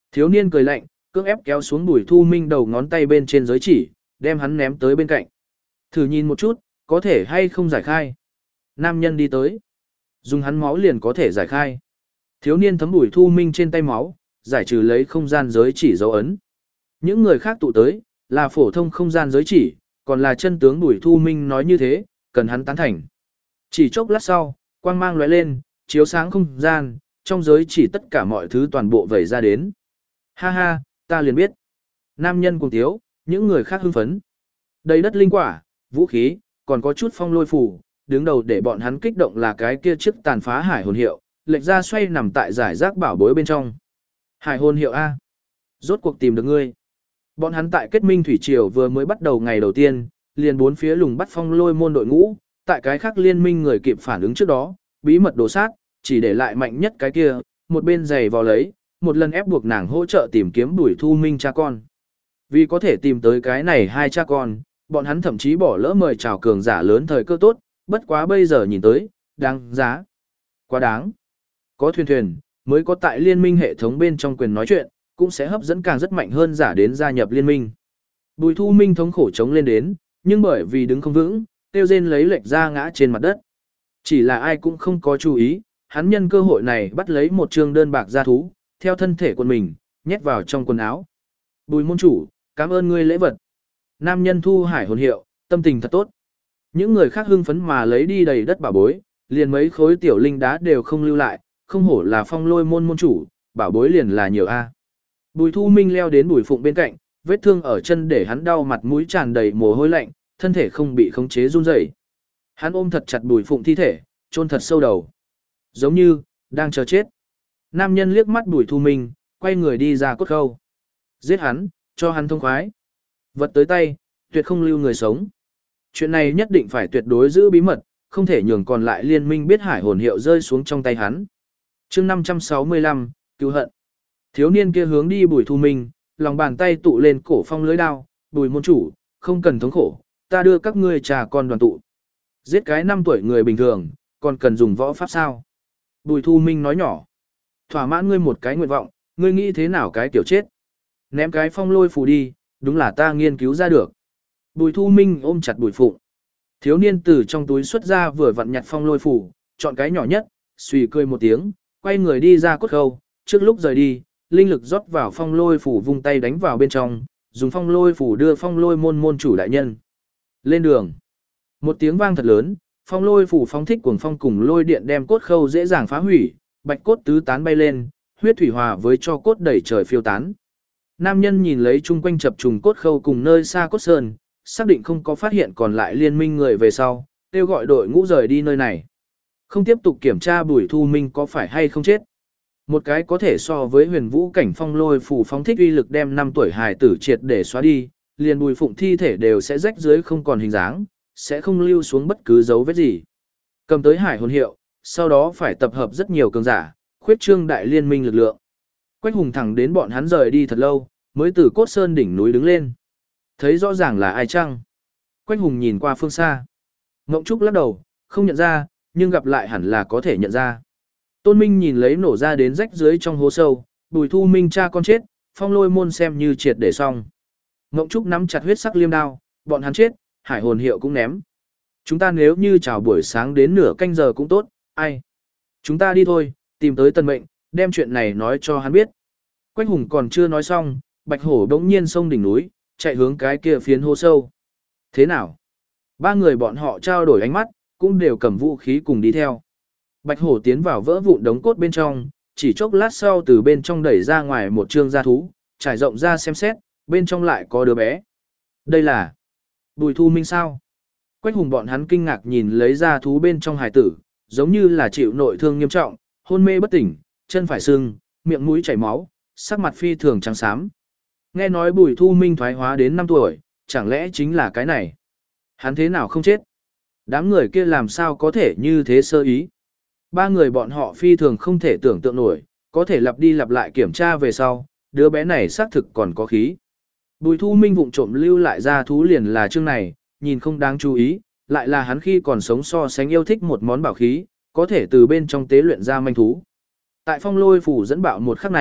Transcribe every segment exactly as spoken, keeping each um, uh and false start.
Thiếu niên cười lạnh, cưỡng ép kéo xuống Bùi Thu Minh đầu ngón tay bên trên giới chỉ, đem hắn ném tới bên cạnh. Thử nhìn một chút, có thể hay không giải khai. Nam nhân đi tới. Dùng hắn máu liền có thể giải khai. Thiếu niên thấm Bùi Thu Minh trên tay máu, giải trừ lấy không gian giới chỉ dấu ấn. Những người khác tụ tới, là phổ thông không gian giới chỉ, còn là chân tướng Bùi Thu Minh nói như thế, cần hắn tán thành. Chỉ chốc lát sau, quang mang lóe lên, chiếu sáng không gian, trong giới chỉ tất cả mọi thứ toàn bộ vẩy ra đến. Ha ha, ta liền biết. Nam nhân cùng tiếu, những người khác hưng phấn. Đầy đất linh quả, vũ khí, còn có chút phong lôi phù, đứng đầu để bọn hắn kích động là cái kia chiếc tàn phá hải hồn hiệu, lệch ra xoay nằm tại giải rác bảo bối bên trong. Hải hồn hiệu A. Rốt cuộc tìm được ngươi. Bọn hắn tại kết minh thủy triều vừa mới bắt đầu ngày đầu tiên, liền bốn phía lùng bắt phong lôi môn đội ngũ, tại cái khác liên minh người kịp phản ứng trước đó, bí mật đổ sát, chỉ để lại mạnh nhất cái kia, một bên giày vò lấy, một lần ép buộc nàng hỗ trợ tìm kiếm Bùi Thu Minh cha con. Vì có thể tìm tới cái này hai cha con, bọn hắn thậm chí bỏ lỡ mời chào cường giả lớn thời cơ tốt, bất quá bây giờ nhìn tới, đáng giá. Quá đáng. Có thuyền thuyền, mới có tại liên minh hệ thống bên trong quyền nói chuyện, cũng sẽ hấp dẫn càng rất mạnh hơn giả đến gia nhập liên minh. Bùi Thu Minh thống khổ chống lên đến, nhưng bởi vì đứng không vững, tiêu rên lấy lệch ra ngã trên mặt đất. Chỉ là ai cũng không có chú ý, hắn nhân cơ hội này bắt lấy một trương đơn bạc gia thú, theo thân thể của mình, nhét vào trong quần áo. Bùi môn chủ, cảm ơn ngươi lễ vật. Nam nhân thu hải hồn hiệu, tâm tình thật tốt. Những người khác hưng phấn mà lấy đi đầy đất bảo bối, liền mấy khối tiểu linh đá đều không lưu lại, không hổ là phong lôi môn môn chủ, bảo bối liền là nhiều a. Bùi Thu Minh leo đến Bùi Phụng bên cạnh, vết thương ở chân để hắn đau mặt mũi tràn đầy mồ hôi lạnh, thân thể không bị khống chế run rẩy. Hắn ôm thật chặt Bùi Phụng thi thể, chôn thật sâu đầu. Giống như đang chờ chết. Nam nhân liếc mắt Bùi Thu Minh, quay người đi ra cốt khâu. Giết hắn, cho hắn thông khoái. Vật tới tay, tuyệt không lưu người sống. Chuyện này nhất định phải tuyệt đối giữ bí mật, không thể nhường còn lại liên minh biết hải hồn hiệu rơi xuống trong tay hắn. Chương năm trăm sáu mươi lăm, cứu hận. Thiếu niên kia hướng đi Bùi Thu Minh, lòng bàn tay tụ lên cổ phong lưới đao, "Bùi môn chủ, không cần thống khổ, ta đưa các ngươi trà con đoàn tụ." Giết cái năm tuổi người bình thường, còn cần dùng võ pháp sao? Bùi Thu Minh nói nhỏ. Thỏa mãn ngươi một cái nguyện vọng, ngươi nghĩ thế nào cái tiểu chết? Ném cái phong lôi phù đi, đúng là ta nghiên cứu ra được. Bùi Thu Minh ôm chặt Bùi Phụng. Thiếu niên từ trong túi xuất ra vừa vặn nhặt phong lôi phù, chọn cái nhỏ nhất, suy cười một tiếng, quay người đi ra cốt khâu, trước lúc rời đi, linh lực rót vào phong lôi phù vung tay đánh vào bên trong, dùng phong lôi phù đưa phong lôi môn môn chủ đại nhân. Lên đường. Một tiếng vang thật lớn, phong lôi phù phóng thích cuồng phong cùng lôi điện đem cốt khâu dễ dàng phá hủy, bạch cốt tứ tán bay lên, huyết thủy hòa với cho cốt đẩy trời phiêu tán. Nam nhân nhìn lấy chung quanh chập trùng cốt khâu cùng nơi xa cốt sơn, xác định không có phát hiện còn lại liên minh người về sau, kêu gọi đội ngũ rời đi nơi này. Không tiếp tục kiểm tra Bùi Thu Minh có phải hay không chết. Một cái có thể so với huyền vũ cảnh phong lôi phù phóng thích uy lực đem năm tuổi hài tử triệt để xóa đi, liền Bùi Phụng thi thể đều sẽ rách dưới không còn hình dáng, sẽ không lưu xuống bất cứ dấu vết gì. Cầm tới hải hồn hiệu, sau đó phải tập hợp rất nhiều cường giả, khuyết trương đại liên minh lực lượng. Quách Hùng thẳng đến bọn hắn rời đi thật lâu, mới từ cốt sơn đỉnh núi đứng lên. Thấy rõ ràng là ai chăng? Quách Hùng nhìn qua phương xa. Ngộng Trúc lắc đầu, không nhận ra, nhưng gặp lại hẳn là có thể nhận ra. Tôn Minh nhìn lấy nổ ra đến rách dưới trong hố sâu, Bùi Thu Minh cha con chết, phong lôi môn xem như triệt để xong. Ngộng Trúc nắm chặt huyết sắc liêm đao, bọn hắn chết, hải hồn hiệu cũng ném. Chúng ta nếu như chào buổi sáng đến nửa canh giờ cũng tốt, ai? Chúng ta đi thôi, tìm tới Tần Mệnh, đem chuyện này nói cho hắn biết. Quách Hùng còn chưa nói xong, Bạch Hổ đống nhiên xông đỉnh núi, chạy hướng cái kia phiến hố sâu. Thế nào? Ba người bọn họ trao đổi ánh mắt, cũng đều cầm vũ khí cùng đi theo. Bạch Hổ tiến vào vỡ vụn đống cốt bên trong, chỉ chốc lát sau từ bên trong đẩy ra ngoài một trương gia thú, trải rộng ra xem xét, bên trong lại có đứa bé. Đây là Bùi Thu Minh sao? Quách Hùng bọn hắn kinh ngạc nhìn lấy gia thú bên trong hài tử, giống như là chịu nội thương nghiêm trọng, hôn mê bất tỉnh, chân phải sưng, miệng mũi chảy máu, sắc mặt phi thường trắng xám. Nghe nói Bùi Thu Minh thoái hóa đến năm tuổi, chẳng lẽ chính là cái này? Hắn thế nào không chết? Đám người kia làm sao có thể như thế sơ ý? Ba người bọn họ phi thường không thể tưởng tượng nổi, có thể lặp đi lặp lại kiểm tra về sau, đứa bé này xác thực còn có khí. Bùi Thu Minh vụng trộm lưu lại ra thú liền là chương này, nhìn không đáng chú ý, lại là hắn khi còn sống so sánh yêu thích một món bảo khí, có thể từ bên trong tế luyện ra manh thú. Tại phong lôi phủ dẫn bạo một khắc này,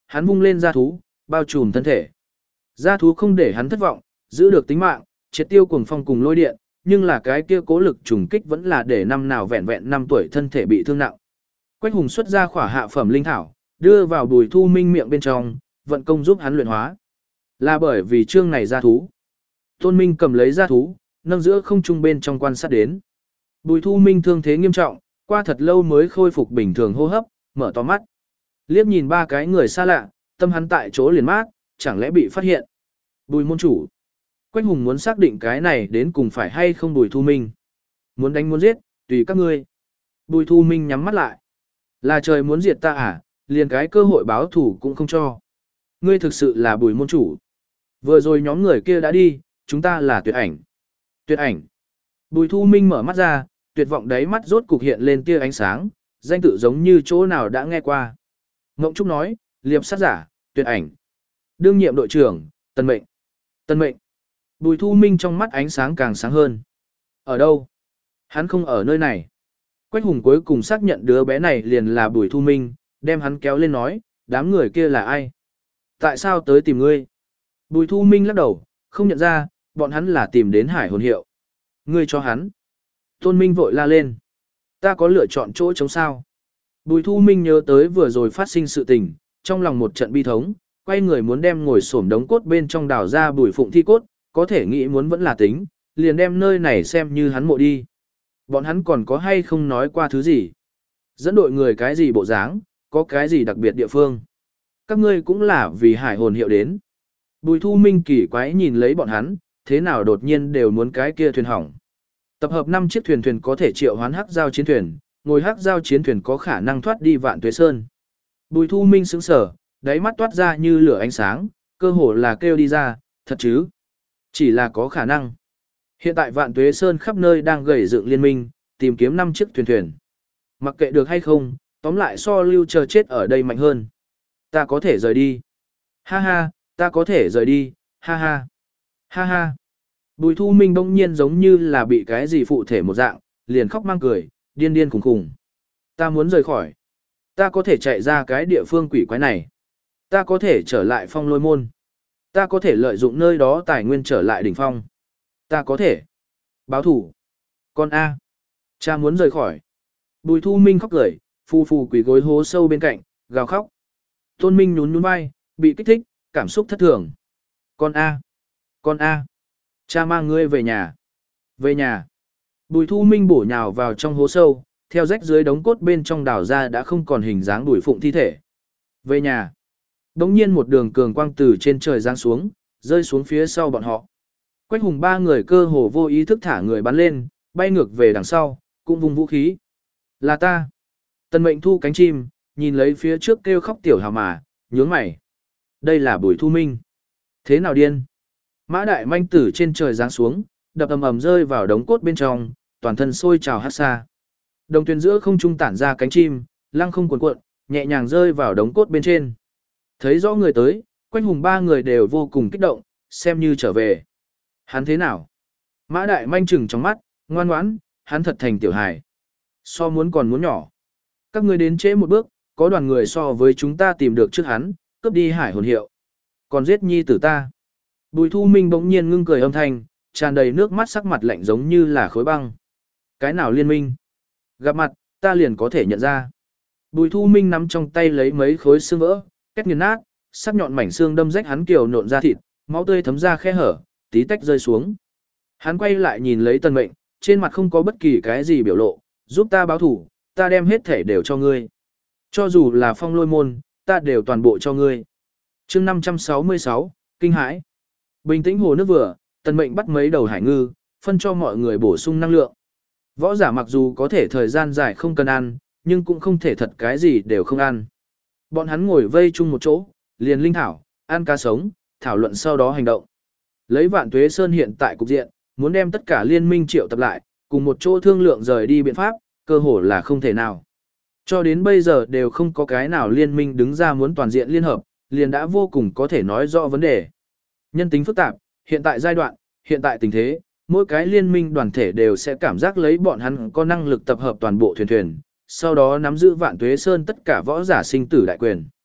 hắn vung lên gia thú, bao trùm thân thể. Gia thú không để hắn thất vọng, giữ được tính mạng, triệt tiêu cuồng phong cùng lôi điện, nhưng là cái kia cố lực trùng kích vẫn là để năm nào vẹn vẹn năm tuổi thân thể bị thương nặng. Quách Hùng xuất ra khỏa hạ phẩm linh thảo, đưa vào Bùi Thu Minh miệng bên trong, vận công giúp hắn luyện hóa. Là bởi vì chương này gia thú. Tôn Minh cầm lấy gia thú, nâng giữa không trung bên trong quan sát đến. Bùi Thu Minh thương thế nghiêm trọng, qua thật lâu mới khôi phục bình thường hô hấp, mở to mắt. Liếc nhìn ba cái người xa lạ, tâm hắn tại chỗ liền mát, chẳng lẽ bị phát hiện. Bùi môn chủ. Quách Hùng muốn xác định cái này đến cùng phải hay không Bùi Thu Minh. Muốn đánh muốn giết, tùy các ngươi. Bùi Thu Minh nhắm mắt lại. Là trời muốn diệt ta à, liền cái cơ hội báo thủ cũng không cho. Ngươi thực sự là Bùi môn chủ. Vừa rồi nhóm người kia đã đi, chúng ta là tuyệt ảnh. Tuyệt ảnh. Bùi Thu Minh mở mắt ra, tuyệt vọng đáy mắt rốt cục hiện lên tia ánh sáng, danh tự giống như chỗ nào đã nghe qua. Ngộng Trúc nói, liệp sát giả, tuyệt ảnh. Đương nhiệm đội trưởng, Tân Mệnh. Tân Mệnh. Bùi Thu Minh trong mắt ánh sáng càng sáng hơn. Ở đâu? Hắn không ở nơi này. Quách Hùng cuối cùng xác nhận đứa bé này liền là Bùi Thu Minh, đem hắn kéo lên nói, đám người kia là ai? Tại sao tới tìm ngươi? Bùi Thu Minh lắc đầu, không nhận ra, bọn hắn là tìm đến hải hồn hiệu. Ngươi cho hắn. Tôn Minh vội la lên. Ta có lựa chọn chỗ chống sao? Bùi Thu Minh nhớ tới vừa rồi phát sinh sự tình, trong lòng một trận bi thống, quay người muốn đem ngồi xổm đống cốt bên trong đào ra Bùi Phụng thi cốt, có thể nghĩ muốn vẫn là tính, liền đem nơi này xem như hắn mộ đi. Bọn hắn còn có hay không nói qua thứ gì? Dẫn đội người cái gì bộ dáng, có cái gì đặc biệt địa phương? Các ngươi cũng là vì hải hồn hiệu đến. Bùi Thu Minh kỳ quái nhìn lấy bọn hắn, thế nào đột nhiên đều muốn cái kia thuyền hỏng. Tập hợp năm chiếc thuyền thuyền có thể triệu hoán hắc giao chiến thuyền, ngồi hắc giao chiến thuyền có khả năng thoát đi Vạn Tuế Sơn. Bùi Thu Minh sững sờ, đáy mắt toát ra như lửa ánh sáng, cơ hồ là kêu đi ra, thật chứ? Chỉ là có khả năng. Hiện tại Vạn Tuế Sơn khắp nơi đang gầy dựng liên minh, tìm kiếm năm chiếc thuyền thuyền. Mặc kệ được hay không, tóm lại so lưu chờ chết ở đây mạnh hơn. Ta có thể rời đi. Ha ha, ta có thể rời đi, ha ha. Ha ha. Bùi Thu Minh bỗng nhiên giống như là bị cái gì phụ thể một dạng, liền khóc mang cười, điên điên khủng khủng. Ta muốn rời khỏi. Ta có thể chạy ra cái địa phương quỷ quái này. Ta có thể trở lại Phong Lôi Môn. Ta có thể lợi dụng nơi đó tài nguyên trở lại đỉnh phong. Ta có thể báo thủ. Con A. Cha muốn rời khỏi. Bùi Thu Minh khóc cười, phù phù quỷ gối hố sâu bên cạnh, gào khóc. Tôn Minh nhún nhún vai, bị kích thích, cảm xúc thất thường. Con A. Con A. Cha mang ngươi về nhà. Về nhà. Bùi Thu Minh bổ nhào vào trong hố sâu, theo rách dưới đống cốt bên trong đào ra đã không còn hình dáng Bùi Phụng thi thể. Về nhà. Đống nhiên một đường cường quang từ trên trời giáng xuống, rơi xuống phía sau bọn họ. Quách Hùng ba người cơ hồ vô ý thức thả người bắn lên, bay ngược về đằng sau, cũng vùng vũ khí. Là ta. Tần Mệnh thu cánh chim, nhìn lấy phía trước kêu khóc tiểu hào mà, nhướng mày. Đây là Bùi Thu Minh. Thế nào điên? Mã Đại Manh tử trên trời giáng xuống, đập ầm ầm rơi vào đống cốt bên trong, toàn thân sôi trào hát xa. Đồng thuyền giữa không trung tản ra cánh chim, lăng không cuộn cuộn, nhẹ nhàng rơi vào đống cốt bên trên. Thấy rõ người tới, Quách Hùng ba người đều vô cùng kích động, xem như trở về. Hắn thế nào? Mã Đại Manh trừng trong mắt, ngoan ngoãn, hắn thật thành tiểu hài. So muốn còn muốn nhỏ. Các ngươi đến trễ một bước, có đoàn người so với chúng ta tìm được trước hắn, cướp đi hải hồn hiệu. Còn giết nhi tử ta. Bùi Thu Minh bỗng nhiên ngưng cười âm thanh, tràn đầy nước mắt, sắc mặt lạnh giống như là khối băng. Cái nào liên minh? Gặp mặt, ta liền có thể nhận ra. Bùi Thu Minh nắm trong tay lấy mấy khối xương vỡ, két nghiền nát, sắc nhọn mảnh xương đâm rách hắn kiều nộn ra thịt, máu tươi thấm ra khe hở, tí tách rơi xuống. Hắn quay lại nhìn lấy Tần Mệnh, trên mặt không có bất kỳ cái gì biểu lộ, giúp ta báo thủ, ta đem hết thể đều cho ngươi. Cho dù là Phong Lôi Môn, ta đều toàn bộ cho ngươi. Chương năm trăm sáu mươi sáu, kinh hãi. Bình tĩnh hồ nước vừa, Tần Mệnh bắt mấy đầu hải ngư, phân cho mọi người bổ sung năng lượng. Võ giả mặc dù có thể thời gian dài không cần ăn, nhưng cũng không thể thật cái gì đều không ăn. Bọn hắn ngồi vây chung một chỗ, liền linh thảo, ăn cá sống, thảo luận sau đó hành động. Lấy Vạn Tuế Sơn hiện tại cục diện, muốn đem tất cả liên minh triệu tập lại, cùng một chỗ thương lượng rời đi biện pháp, cơ hồ là không thể nào. Cho đến bây giờ đều không có cái nào liên minh đứng ra muốn toàn diện liên hợp, liền đã vô cùng có thể nói rõ vấn đề. Nhân tính phức tạp, hiện tại giai đoạn, hiện tại tình thế, mỗi cái liên minh đoàn thể đều sẽ cảm giác lấy bọn hắn có năng lực tập hợp toàn bộ thuyền thuyền, sau đó nắm giữ Vạn Tuế Sơn tất cả võ giả sinh tử đại quyền.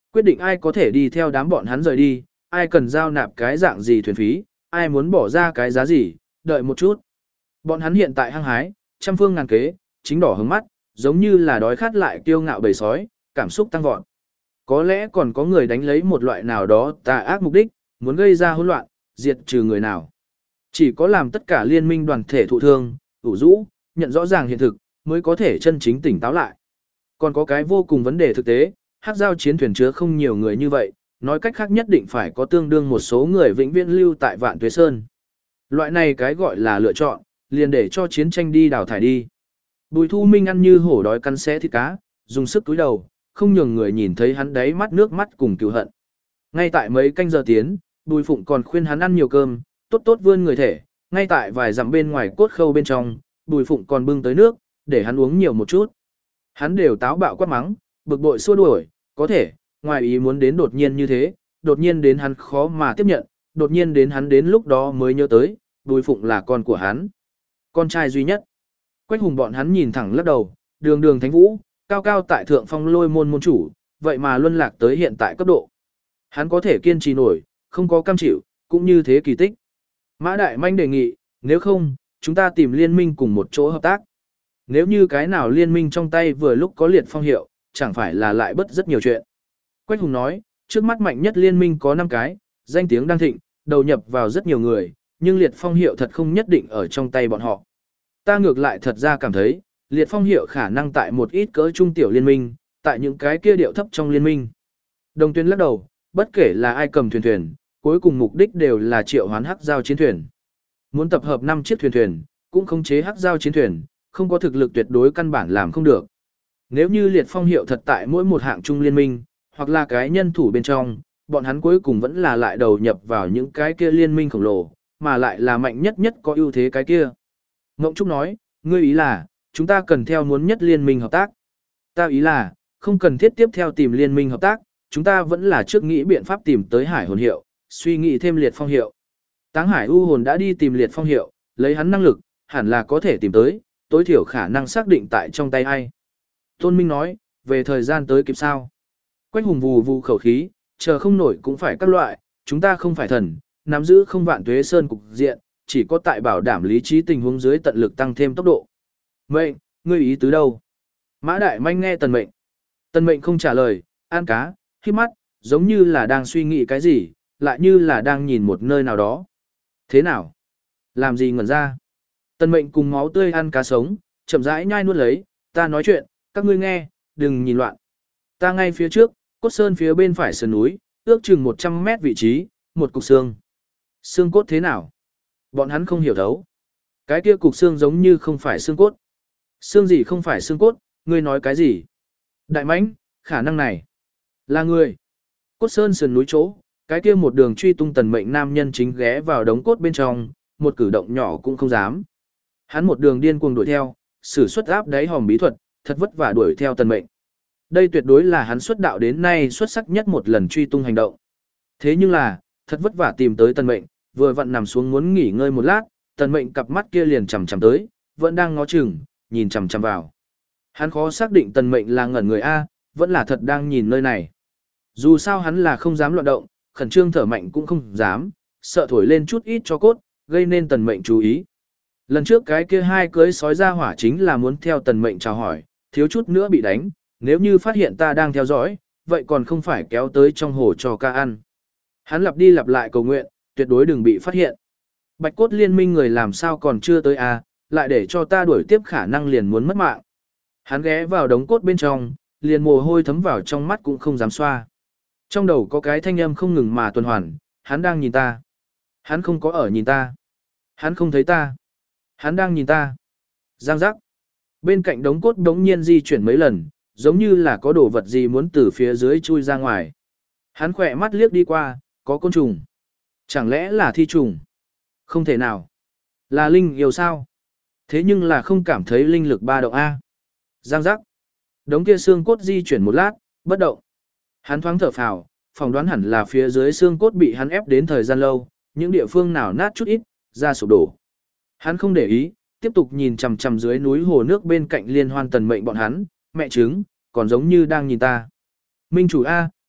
Quyết định ai có thể đi theo đám bọn hắn rời đi, ai cần giao nạp cái dạng gì thuyền phí, ai muốn bỏ ra cái giá gì, đợi một chút. Bọn hắn hiện tại hăng hái, trăm phương ngàn kế, chính đỏ hướng mắt, giống như là đói khát lại kiêu ngạo bầy sói, cảm xúc tăng vọt. Có lẽ còn có người đánh lấy một loại nào đó tà ác mục đích, muốn gây ra hỗn loạn, diệt trừ người nào. Chỉ có làm tất cả liên minh đoàn thể thụ thương, ủ rũ, nhận rõ ràng hiện thực, mới có thể chân chính tỉnh táo lại. Còn có cái vô cùng vấn đề thực tế, hắc giao chiến thuyền chứa không nhiều người như vậy, nói cách khác nhất định phải có tương đương một số người vĩnh viễn lưu tại Vạn Tuế Sơn. Loại này cái gọi là lựa chọn, liền để cho chiến tranh đi đào thải đi. Bùi Thu Minh ăn như hổ đói cắn xé thịt cá, dùng sức túi đầu, không nhường người nhìn thấy hắn đáy mắt nước mắt cùng cừu hận. Ngay tại mấy canh giờ tiến, Bùi Phụng còn khuyên hắn ăn nhiều cơm, tốt tốt vươn người thể, ngay tại vài dặm bên ngoài cốt khâu bên trong, Bùi Phụng còn bưng tới nước, để hắn uống nhiều một chút. Hắn đều táo bạo quát mắng, bực bội xua đuổi, có thể, ngoài ý muốn đến đột nhiên như thế, đột nhiên đến hắn khó mà tiếp nhận, đột nhiên đến hắn đến lúc đó mới nhớ tới, Bùi Phụng là con của hắn. Con trai duy nhất. Quách Hùng bọn hắn nhìn thẳng lắc đầu, đường đường thánh vũ, cao cao tại thượng phong lôi môn môn chủ, vậy mà luân lạc tới hiện tại cấp độ. Hắn có thể kiên trì nổi, không có cam chịu, cũng như thế kỳ tích. Mã Đại Manh đề nghị, nếu không, chúng ta tìm liên minh cùng một chỗ hợp tác. Nếu như cái nào liên minh trong tay vừa lúc có liệt phong hiệu, chẳng phải là lại bất rất nhiều chuyện. Quách Hùng nói, trước mắt mạnh nhất liên minh có năm cái, danh tiếng đang thịnh, đầu nhập vào rất nhiều người, nhưng liệt phong hiệu thật không nhất định ở trong tay bọn họ. Ta ngược lại thật ra cảm thấy, liệt phong hiệu khả năng tại một ít cỡ trung tiểu liên minh, tại những cái kia điệu thấp trong liên minh. Đồng tuyến lắc đầu, bất kể là ai cầm thuyền thuyền, cuối cùng mục đích đều là triệu hoán hắc giao chiến thuyền. Muốn tập hợp năm chiếc thuyền thuyền, cũng khống chế hắc giao chiến thuyền, không có thực lực tuyệt đối căn bản làm không được. Nếu như liệt phong hiệu thật tại mỗi một hạng trung liên minh, hoặc là cái nhân thủ bên trong, bọn hắn cuối cùng vẫn là lại đầu nhập vào những cái kia liên minh khổng lồ, mà lại là mạnh nhất nhất có ưu thế cái kia. Ngộng Trúc nói, ngươi ý là, chúng ta cần theo muốn nhất liên minh hợp tác. Ta ý là, không cần thiết tiếp theo tìm liên minh hợp tác, chúng ta vẫn là trước nghĩ biện pháp tìm tới hải hồn hiệu, suy nghĩ thêm liệt phong hiệu. Táng Hải U hồn đã đi tìm liệt phong hiệu, lấy hắn năng lực, hẳn là có thể tìm tới, tối thiểu khả năng xác định tại trong tay ai. Tôn Minh nói, về thời gian tới kịp sao. Quách Hùng vù vù khẩu khí, chờ không nổi cũng phải các loại, chúng ta không phải thần, nắm giữ không Vạn Tuế Sơn cục diện, chỉ có tại bảo đảm lý trí tình huống dưới tận lực tăng thêm tốc độ. Mệnh, ngươi ý tứ đâu? Mã Đại Manh nghe Tần Mệnh. Tần Mệnh không trả lời, ăn cá, khi mắt, giống như là đang suy nghĩ cái gì, lại như là đang nhìn một nơi nào đó. Thế nào? Làm gì ngẩn ra? Tần Mệnh cùng máu tươi ăn cá sống, chậm rãi nhai nuốt lấy, ta nói chuyện, các ngươi nghe, đừng nhìn loạn. Ta ngay phía trước, cốt sơn phía bên phải sườn núi, ước chừng một trăm mét vị trí, một cục xương. Xương cốt thế nào? Bọn hắn không hiểu thấu. Cái kia cục xương giống như không phải xương cốt. Xương gì không phải xương cốt, ngươi nói cái gì? Đại mãnh, khả năng này là người. Cốt sơn sườn núi chỗ, cái kia một đường truy tung Tần Mệnh nam nhân chính ghé vào đống cốt bên trong, một cử động nhỏ cũng không dám. Hắn một đường điên cuồng đuổi theo, sử xuất áp đáy hòm bí thuật, thật vất vả đuổi theo Tần Mệnh. Đây tuyệt đối là hắn xuất đạo đến nay xuất sắc nhất một lần truy tung hành động. Thế nhưng là, thật vất vả tìm tới Tần Mệnh, vừa vặn nằm xuống muốn nghỉ ngơi một lát, Tần Mệnh cặp mắt kia liền chằm chằm tới, vẫn đang ngó chừng, nhìn chằm chằm vào. Hắn khó xác định Tần Mệnh là ngẩn người a, vẫn là thật đang nhìn nơi này. Dù sao hắn là không dám loạn động, khẩn trương thở mạnh cũng không dám, sợ thổi lên chút ít cho cốt, gây nên Tần Mệnh chú ý. Lần trước cái kia hai cưới sói ra hỏa chính là muốn theo Tần Mệnh chào hỏi, thiếu chút nữa bị đánh, nếu như phát hiện ta đang theo dõi, vậy còn không phải kéo tới trong hồ cho ca ăn. Hắn lặp đi lặp lại cầu nguyện, tuyệt đối đừng bị phát hiện. Bạch cốt liên minh người làm sao còn chưa tới à, lại để cho ta đuổi tiếp khả năng liền muốn mất mạng. Hắn ghé vào đống cốt bên trong, liền mồ hôi thấm vào trong mắt cũng không dám xoa. Trong đầu có cái thanh âm không ngừng mà tuần hoàn, hắn đang nhìn ta. Hắn không có ở nhìn ta. Hắn không thấy ta. Hắn đang nhìn ta. Giang giác. Bên cạnh đống cốt đống nhiên di chuyển mấy lần, giống như là có đồ vật gì muốn từ phía dưới chui ra ngoài. Hắn khỏe mắt liếc đi qua, có côn trùng. Chẳng lẽ là thi trùng? Không thể nào. Là linh yêu sao? Thế nhưng là không cảm thấy linh lực ba động A. Giang giác. Đống kia xương cốt di chuyển một lát, bất động. Hắn thoáng thở phào, phỏng đoán hẳn là phía dưới xương cốt bị hắn ép đến thời gian lâu, những địa phương nào nát chút ít, ra sụp đổ. Hắn không để ý, tiếp tục nhìn chằm chằm dưới núi hồ nước bên cạnh liên hoan Tần Mệnh bọn hắn, mẹ trứng, còn giống như đang nhìn ta. Minh chủ A,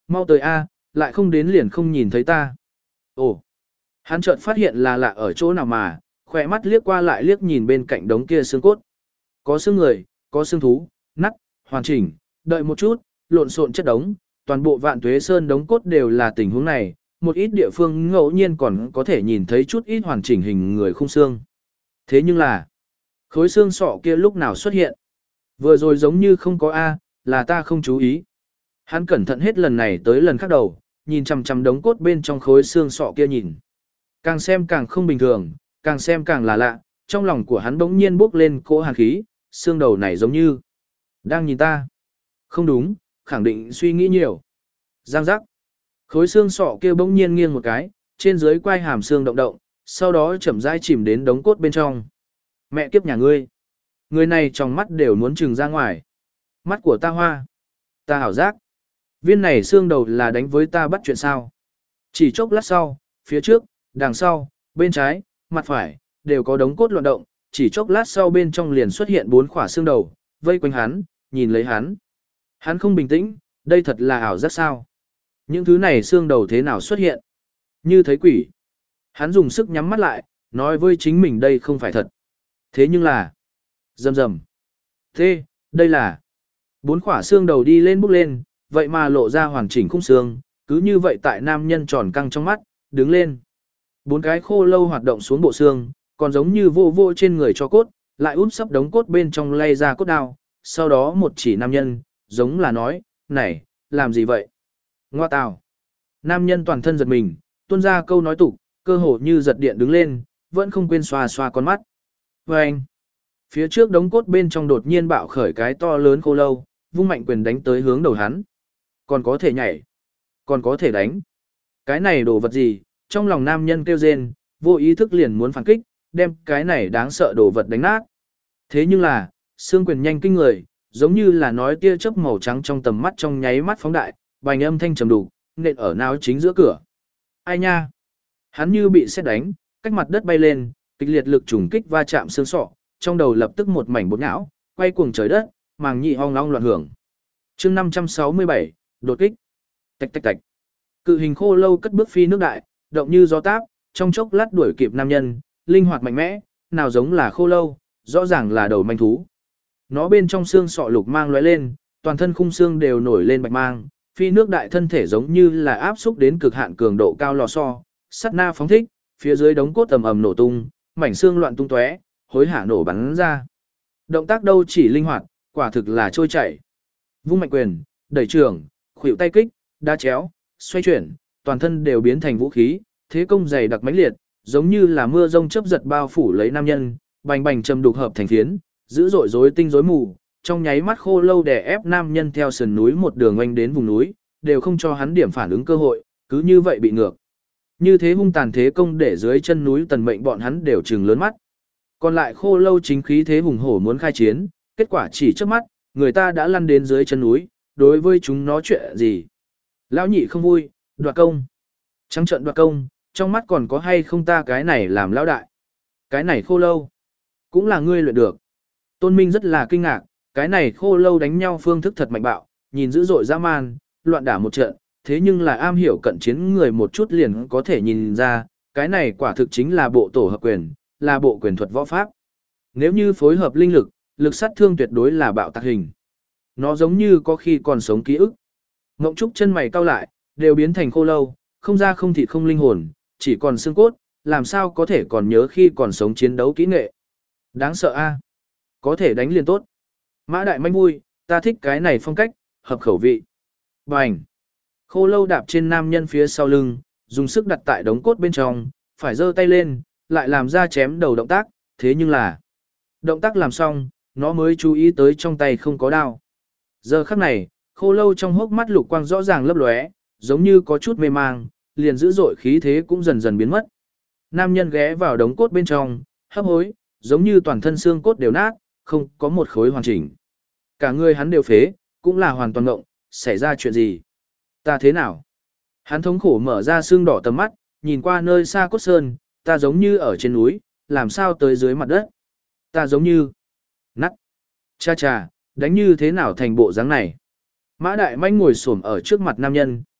Mau tới a, lại không đến liền không nhìn thấy ta. Ồ, hắn chợt phát hiện là lạ ở chỗ nào mà, khỏe mắt liếc qua lại liếc nhìn bên cạnh đống kia xương cốt. Có xương người, có xương thú, nắt, hoàn chỉnh, đợi một chút, lộn xộn chất đống, toàn bộ Vạn Tuế Sơn đống cốt đều là tình huống này, một ít địa phương ngẫu nhiên còn có thể nhìn thấy chút ít hoàn chỉnh hình người khung xương. Thế nhưng là, khối xương sọ kia lúc nào xuất hiện? Vừa rồi giống như không có A, là ta không chú ý. Hắn cẩn thận hết lần này tới lần khác đầu, nhìn chằm chằm đống cốt bên trong khối xương sọ kia nhìn. Càng xem càng không bình thường, càng xem càng là lạ, trong lòng của hắn bỗng nhiên bốc lên cỗ hàn khí, xương đầu này giống như đang nhìn ta. Không đúng, khẳng định suy nghĩ nhiều. Giang giác. Khối xương sọ kia bỗng nhiên nghiêng một cái, trên dưới quai hàm xương động động, sau đó chậm rãi chìm đến đống cốt bên trong. Mẹ kiếp nhà ngươi. Người này trong mắt đều muốn trừng ra ngoài. Mắt của ta hoa. Ta hảo giác. Viên này xương đầu là đánh với ta bắt chuyện sao. Chỉ chốc lát sau, phía trước, đằng sau, bên trái, mặt phải, đều có đống cốt loạn động. Chỉ chốc lát sau bên trong liền xuất hiện bốn khỏa xương đầu, vây quanh hắn, nhìn lấy hắn. Hắn không bình tĩnh, đây thật là ảo giác sao. Những thứ này xương đầu thế nào xuất hiện? Như thấy quỷ. Hắn dùng sức nhắm mắt lại, nói với chính mình đây không phải thật. Thế nhưng là... Rầm rầm. Thế, đây là... Bốn khỏa xương đầu đi lên bốc lên, vậy mà lộ ra hoàn chỉnh khung xương, cứ như vậy tại nam nhân tròn căng trong mắt, đứng lên. Bốn cái khô lâu hoạt động xuống bộ xương, còn giống như vô vô trên người cho cốt, lại úp sấp đống cốt bên trong lay ra cốt đao, sau đó một chỉ nam nhân, giống là nói, này, làm gì vậy? Ngoa tào. Nam nhân toàn thân giật mình, tuôn ra câu nói tục, cơ hồ như giật điện đứng lên, vẫn không quên xoa xoa con mắt. Và anh, phía trước đống cốt bên trong đột nhiên bạo khởi cái to lớn khô lâu, vung mạnh quyền đánh tới hướng đầu hắn. Còn có thể nhảy, còn có thể đánh. Cái này đồ vật gì, trong lòng nam nhân kêu rên, vô ý thức liền muốn phản kích, đem cái này đáng sợ đồ vật đánh nát. Thế nhưng là, xương quyền nhanh kinh người, giống như là nói tia chớp màu trắng trong tầm mắt trong nháy mắt phóng đại, bành âm thanh trầm đục, nện ở não chính giữa cửa. Ai nha? Hắn như bị sét đánh, cách mặt đất bay lên, kịch liệt lực trùng kích va chạm xương sọ, trong đầu lập tức một mảnh bột nhão, quay cuồng trời đất, màng nhị ong long loạn hưởng. Chương năm trăm sáu mươi bảy, đột kích. Tạch tạch tạch. Cự hình khô lâu cất bước phi nước đại, động như gió táp, trong chốc lát đuổi kịp nam nhân, linh hoạt mạnh mẽ, nào giống là khô lâu, rõ ràng là đầu manh thú. Nó bên trong xương sọ lục mang lóe lên, toàn thân khung xương đều nổi lên bạch mang, phi nước đại thân thể giống như là áp xúc đến cực hạn cường độ cao lò xo, sắt na phóng thích, phía dưới đống cốt ầm ầm nổ tung, mảnh xương loạn tung tóe, hối hả nổ bắn ra. Động tác đâu chỉ linh hoạt, quả thực là trôi chảy. Vung mạnh quyền, đẩy trường, khuỷu tay kích, đá chéo, xoay chuyển, toàn thân đều biến thành vũ khí, thế công dày đặc mãnh liệt, giống như là mưa rông chớp giật bao phủ lấy nam nhân, bành bành châm đục hợp thành phiến, dữ dội rối tinh rối mù, trong nháy mắt khô lâu đè ép nam nhân theo sườn núi một đường oanh đến vùng núi, đều không cho hắn điểm phản ứng cơ hội, cứ như vậy bị ngược. Như thế hung tàn thế công để dưới chân núi tần mệnh bọn hắn đều trừng lớn mắt. Còn lại khô lâu chính khí thế hùng hổ muốn khai chiến, kết quả chỉ trước mắt, người ta đã lăn đến dưới chân núi, đối với chúng nó chuyện gì. Lão nhị không vui, đoạt công. Trắng trận đoạt công, trong mắt còn có hay không ta cái này làm lão đại. Cái này khô lâu, cũng là ngươi luyện được. Tôn Minh rất là kinh ngạc, cái này khô lâu đánh nhau phương thức thật mạnh bạo, nhìn dữ dội dã man, loạn đả một trận, thế nhưng là am hiểu cận chiến người một chút liền có thể nhìn ra, cái này quả thực chính là bộ tổ hợp quyền, là bộ quyền thuật võ pháp. Nếu như phối hợp linh lực, lực sát thương tuyệt đối là bạo tạc hình. Nó giống như có khi còn sống ký ức. Ngộng Trúc chân mày cau lại, đều biến thành khô lâu, không da không thịt không linh hồn, chỉ còn xương cốt, làm sao có thể còn nhớ khi còn sống chiến đấu kỹ nghệ. Đáng sợ a. Có thể đánh liền tốt. Mã đại manh vui, ta thích cái này phong cách, hợp khẩu vị. Bành. Khô lâu đạp trên nam nhân phía sau lưng, dùng sức đặt tại đống cốt bên trong, phải giơ tay lên, lại làm ra chém đầu động tác, thế nhưng là động tác làm xong, nó mới chú ý tới trong tay không có đao. Giờ khắc này, khô lâu trong hốc mắt lục quang rõ ràng lấp lóe, giống như có chút mê mang, liền dữ dội khí thế cũng dần dần biến mất. Nam nhân ghé vào đống cốt bên trong, hấp hối, giống như toàn thân xương cốt đều nát, không có một khối hoàn chỉnh. Cả người hắn đều phế, cũng là hoàn toàn ngộng, xảy ra chuyện gì? Ta thế nào? Hắn thống khổ mở ra xương đỏ tầm mắt, nhìn qua nơi xa cốt sơn, ta giống như ở trên núi, làm sao tới dưới mặt đất? Ta giống như nắt. Cha cha, đánh như thế nào thành bộ dáng này? Mã Đại Manh ngồi xổm ở trước mặt nam nhân,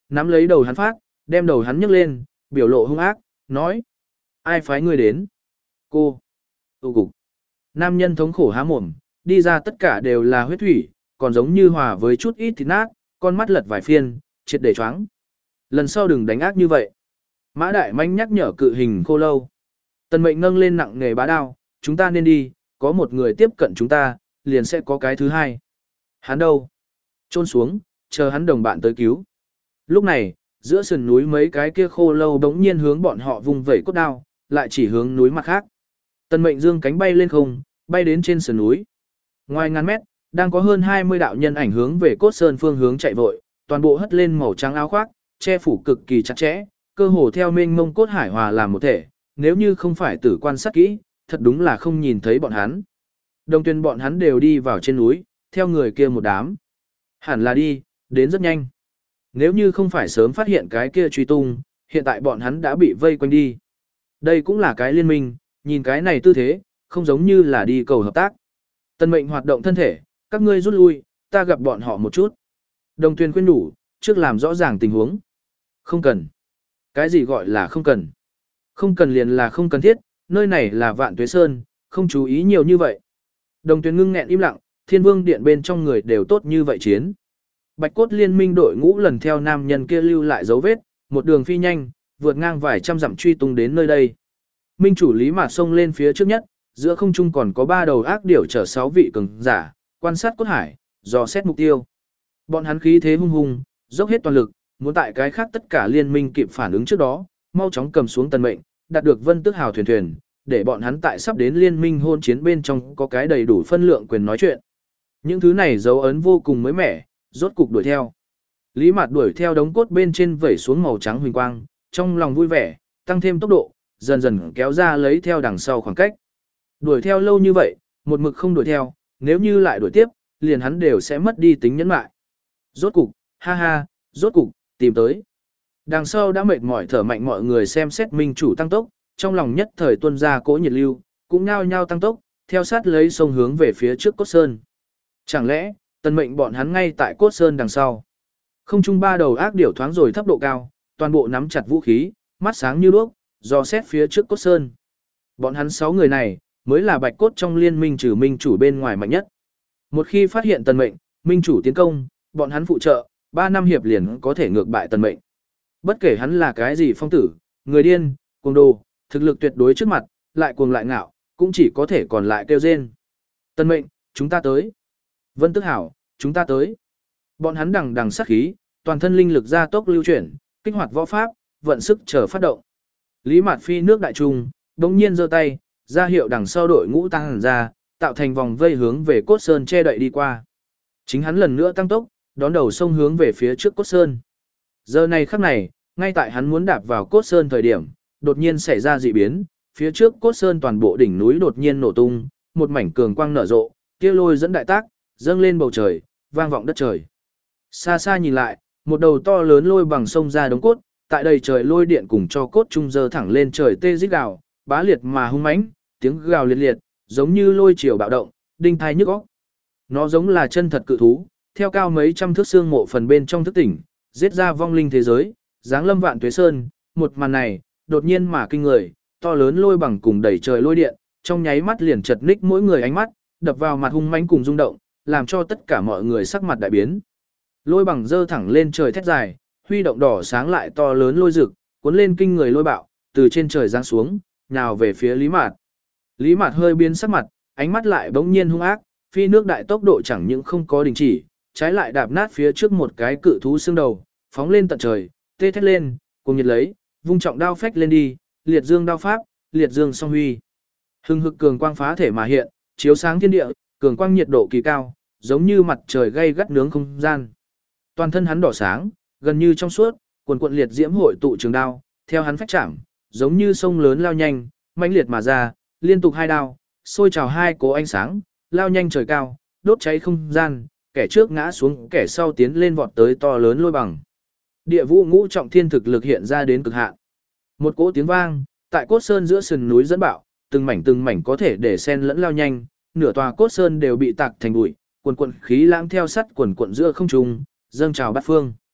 nắm lấy đầu hắn phát, đem đầu hắn nhấc lên, biểu lộ hung ác, nói. Ai phái ngươi đến? Cô. Tụ cục. Nam nhân thống khổ há mồm, đi ra tất cả đều là huyết thủy, còn giống như hòa với chút ít thịt nát, con mắt lật vài phiên, triệt để choáng. Lần sau đừng đánh ác như vậy. Mã Đại Manh nhắc nhở cự hình khô lâu. Tần Mệnh nâng lên nặng nghề bá đao, chúng ta nên đi, có một người tiếp cận chúng ta, liền sẽ có cái thứ hai. Hắn đâu? Trôn xuống, chờ hắn đồng bạn tới cứu. Lúc này, giữa sườn núi mấy cái kia khô lâu bỗng nhiên hướng bọn họ vùng vẩy cốt đao, lại chỉ hướng núi mặt khác. Tần Mệnh dương cánh bay lên không, bay đến trên sườn núi. Ngoài ngàn mét, đang có hơn hai mươi đạo nhân ảnh hướng về cốt sơn phương hướng chạy vội, toàn bộ hất lên màu trắng áo khoác, che phủ cực kỳ chặt chẽ, cơ hồ theo mênh mông cốt hải hòa làm một thể, nếu như không phải tử quan sát kỹ, thật đúng là không nhìn thấy bọn hắn. Đồng tuyên bọn hắn đều đi vào trên núi, theo người kia một đám. Hẳn là đi, đến rất nhanh. Nếu như không phải sớm phát hiện cái kia truy tung, hiện tại bọn hắn đã bị vây quanh đi. Đây cũng là cái liên minh, nhìn cái này tư thế, không giống như là đi cầu hợp tác. Tần Mệnh hoạt động thân thể, các ngươi rút lui, ta gặp bọn họ một chút. Đồng tuyên khuyên nhủ, trước làm rõ ràng tình huống. Không cần. Cái gì gọi là không cần? Không cần liền là không cần thiết, nơi này là Vạn Tuế Sơn, không chú ý nhiều như vậy. Đồng tuyên ngưng nghẹn im lặng, Thiên Vương Điện bên trong người đều tốt như vậy chiến. Bạch cốt liên minh đội ngũ lần theo nam nhân kia lưu lại dấu vết, một đường phi nhanh, vượt ngang vài trăm dặm truy tung đến nơi đây. Minh chủ Lý Mạt xông lên phía trước nhất, giữa không trung còn có ba đầu ác điểu chở sáu vị cường giả, quan sát cốt hải, dò xét mục tiêu. Bọn hắn khí thế hung hùng, dốc hết toàn lực, muốn tại cái khác tất cả liên minh kịp phản ứng trước đó, mau chóng cầm xuống Tần Mệnh, đạt được Vân Tước Hào thuyền thuyền, để bọn hắn tại sắp đến liên minh hôn chiến bên trong có cái đầy đủ phân lượng quyền nói chuyện. Những thứ này dấu ấn vô cùng mới mẻ, rốt cục đuổi theo. Lý Mạt đuổi theo đống cốt bên trên vẩy xuống màu trắng huỳnh quang, trong lòng vui vẻ, tăng thêm tốc độ, dần dần kéo ra lấy theo đằng sau khoảng cách. Đuổi theo lâu như vậy, một mực không đuổi theo, nếu như lại đuổi tiếp, liền hắn đều sẽ mất đi tính nhẫn lại. Rốt cục, ha ha, rốt cục, tìm tới. Đằng sau đã mệt mỏi thở mạnh mọi người xem xét minh chủ tăng tốc, trong lòng nhất thời tuôn ra cỗ nhiệt lưu, cũng nhao nhao tăng tốc, theo sát lấy sông hướng về phía trước cốt sơn. Chẳng lẽ, Tần Mệnh bọn hắn ngay tại cốt sơn đằng sau. Không trung ba đầu ác điểu thoáng rồi thấp độ cao, toàn bộ nắm chặt vũ khí, mắt sáng như đuốc, dò xét phía trước cốt sơn. Bọn hắn sáu người này, mới là bạch cốt trong liên minh trừ minh chủ bên ngoài mạnh nhất. Một khi phát hiện Tần Mệnh, minh chủ tiến công, bọn hắn phụ trợ, ba năm hiệp liền có thể ngược bại Tần Mệnh. Bất kể hắn là cái gì phong tử, người điên, cuồng đồ, thực lực tuyệt đối trước mặt, lại cuồng lại ngạo, cũng chỉ có thể còn lại kêu rên. Tần Mệnh, chúng ta tới. Vân Tước Hảo, chúng ta tới. Bọn hắn đằng đằng sát khí, toàn thân linh lực gia tốc lưu chuyển, kích hoạt võ pháp, vận sức chờ phát động. Lý Mạt phi nước đại trung, đống nhiên giơ tay, ra hiệu đằng sau đội ngũ tăng hẳn ra, tạo thành vòng vây hướng về cốt sơn che đậy đi qua. Chính hắn lần nữa tăng tốc, đón đầu sông hướng về phía trước cốt sơn. Giờ này khắc này, ngay tại hắn muốn đạp vào cốt sơn thời điểm, đột nhiên xảy ra dị biến, phía trước cốt sơn toàn bộ đỉnh núi đột nhiên nổ tung, một mảnh cường quang nở rộ, kia lôi dẫn đại tác, dâng lên bầu trời, vang vọng đất trời. Xa xa nhìn lại, một đầu to lớn lôi bằng sông ra đống cốt, tại đầy trời lôi điện cùng cho cốt trung dơ thẳng lên trời tê rít gào, bá liệt mà hung mãnh, tiếng gào liệt liệt, giống như lôi triều bạo động, đinh thai nhức óc. Nó giống là chân thật cự thú, theo cao mấy trăm thước xương mộ phần bên trong thức tỉnh, giết ra vong linh thế giới, giáng lâm Vạn Tuế Sơn, một màn này, đột nhiên mà kinh người, to lớn lôi bằng cùng đầy trời lôi điện, trong nháy mắt liền chật ních mỗi người ánh mắt, đập vào mặt hung mãnh cùng rung động, làm cho tất cả mọi người sắc mặt đại biến. Lôi bằng dơ thẳng lên trời thét dài, huy động đỏ sáng lại to lớn lôi rực, cuốn lên kinh người lôi bạo, từ trên trời giáng xuống, nhào về phía Lý Mạt. Lý Mạt hơi biến sắc mặt, ánh mắt lại bỗng nhiên hung ác, phi nước đại tốc độ chẳng những không có đình chỉ, trái lại đạp nát phía trước một cái cự thú xương đầu, phóng lên tận trời, tê thét lên, cùng nhiệt lấy, vung trọng đao phách lên đi, liệt dương đao pháp, liệt dương song huy. Hưng hực cường quang phá thể mà hiện, chiếu sáng thiên địa, cường quang nhiệt độ kỳ cao, giống như mặt trời gay gắt nướng không gian. Toàn thân hắn đỏ sáng, gần như trong suốt, quần quần liệt diễm hội tụ trường đao, theo hắn phách chạm, giống như sông lớn lao nhanh, mãnh liệt mà ra, liên tục hai đao, sôi trào hai cố ánh sáng, lao nhanh trời cao, đốt cháy không gian, kẻ trước ngã xuống, kẻ sau tiến lên vọt tới to lớn lôi bằng. Địa vũ ngũ trọng thiên thực lực hiện ra đến cực hạn. Một cỗ tiếng vang, tại cốt sơn giữa sườn núi dẫn bạo, từng mảnh từng mảnh có thể để sen lẫn lao nhanh, nửa tòa cốt sơn đều bị tạc thành bụi, quần quần khí lãng theo sắt quần quần giữa không trung, dâng trào bát phương.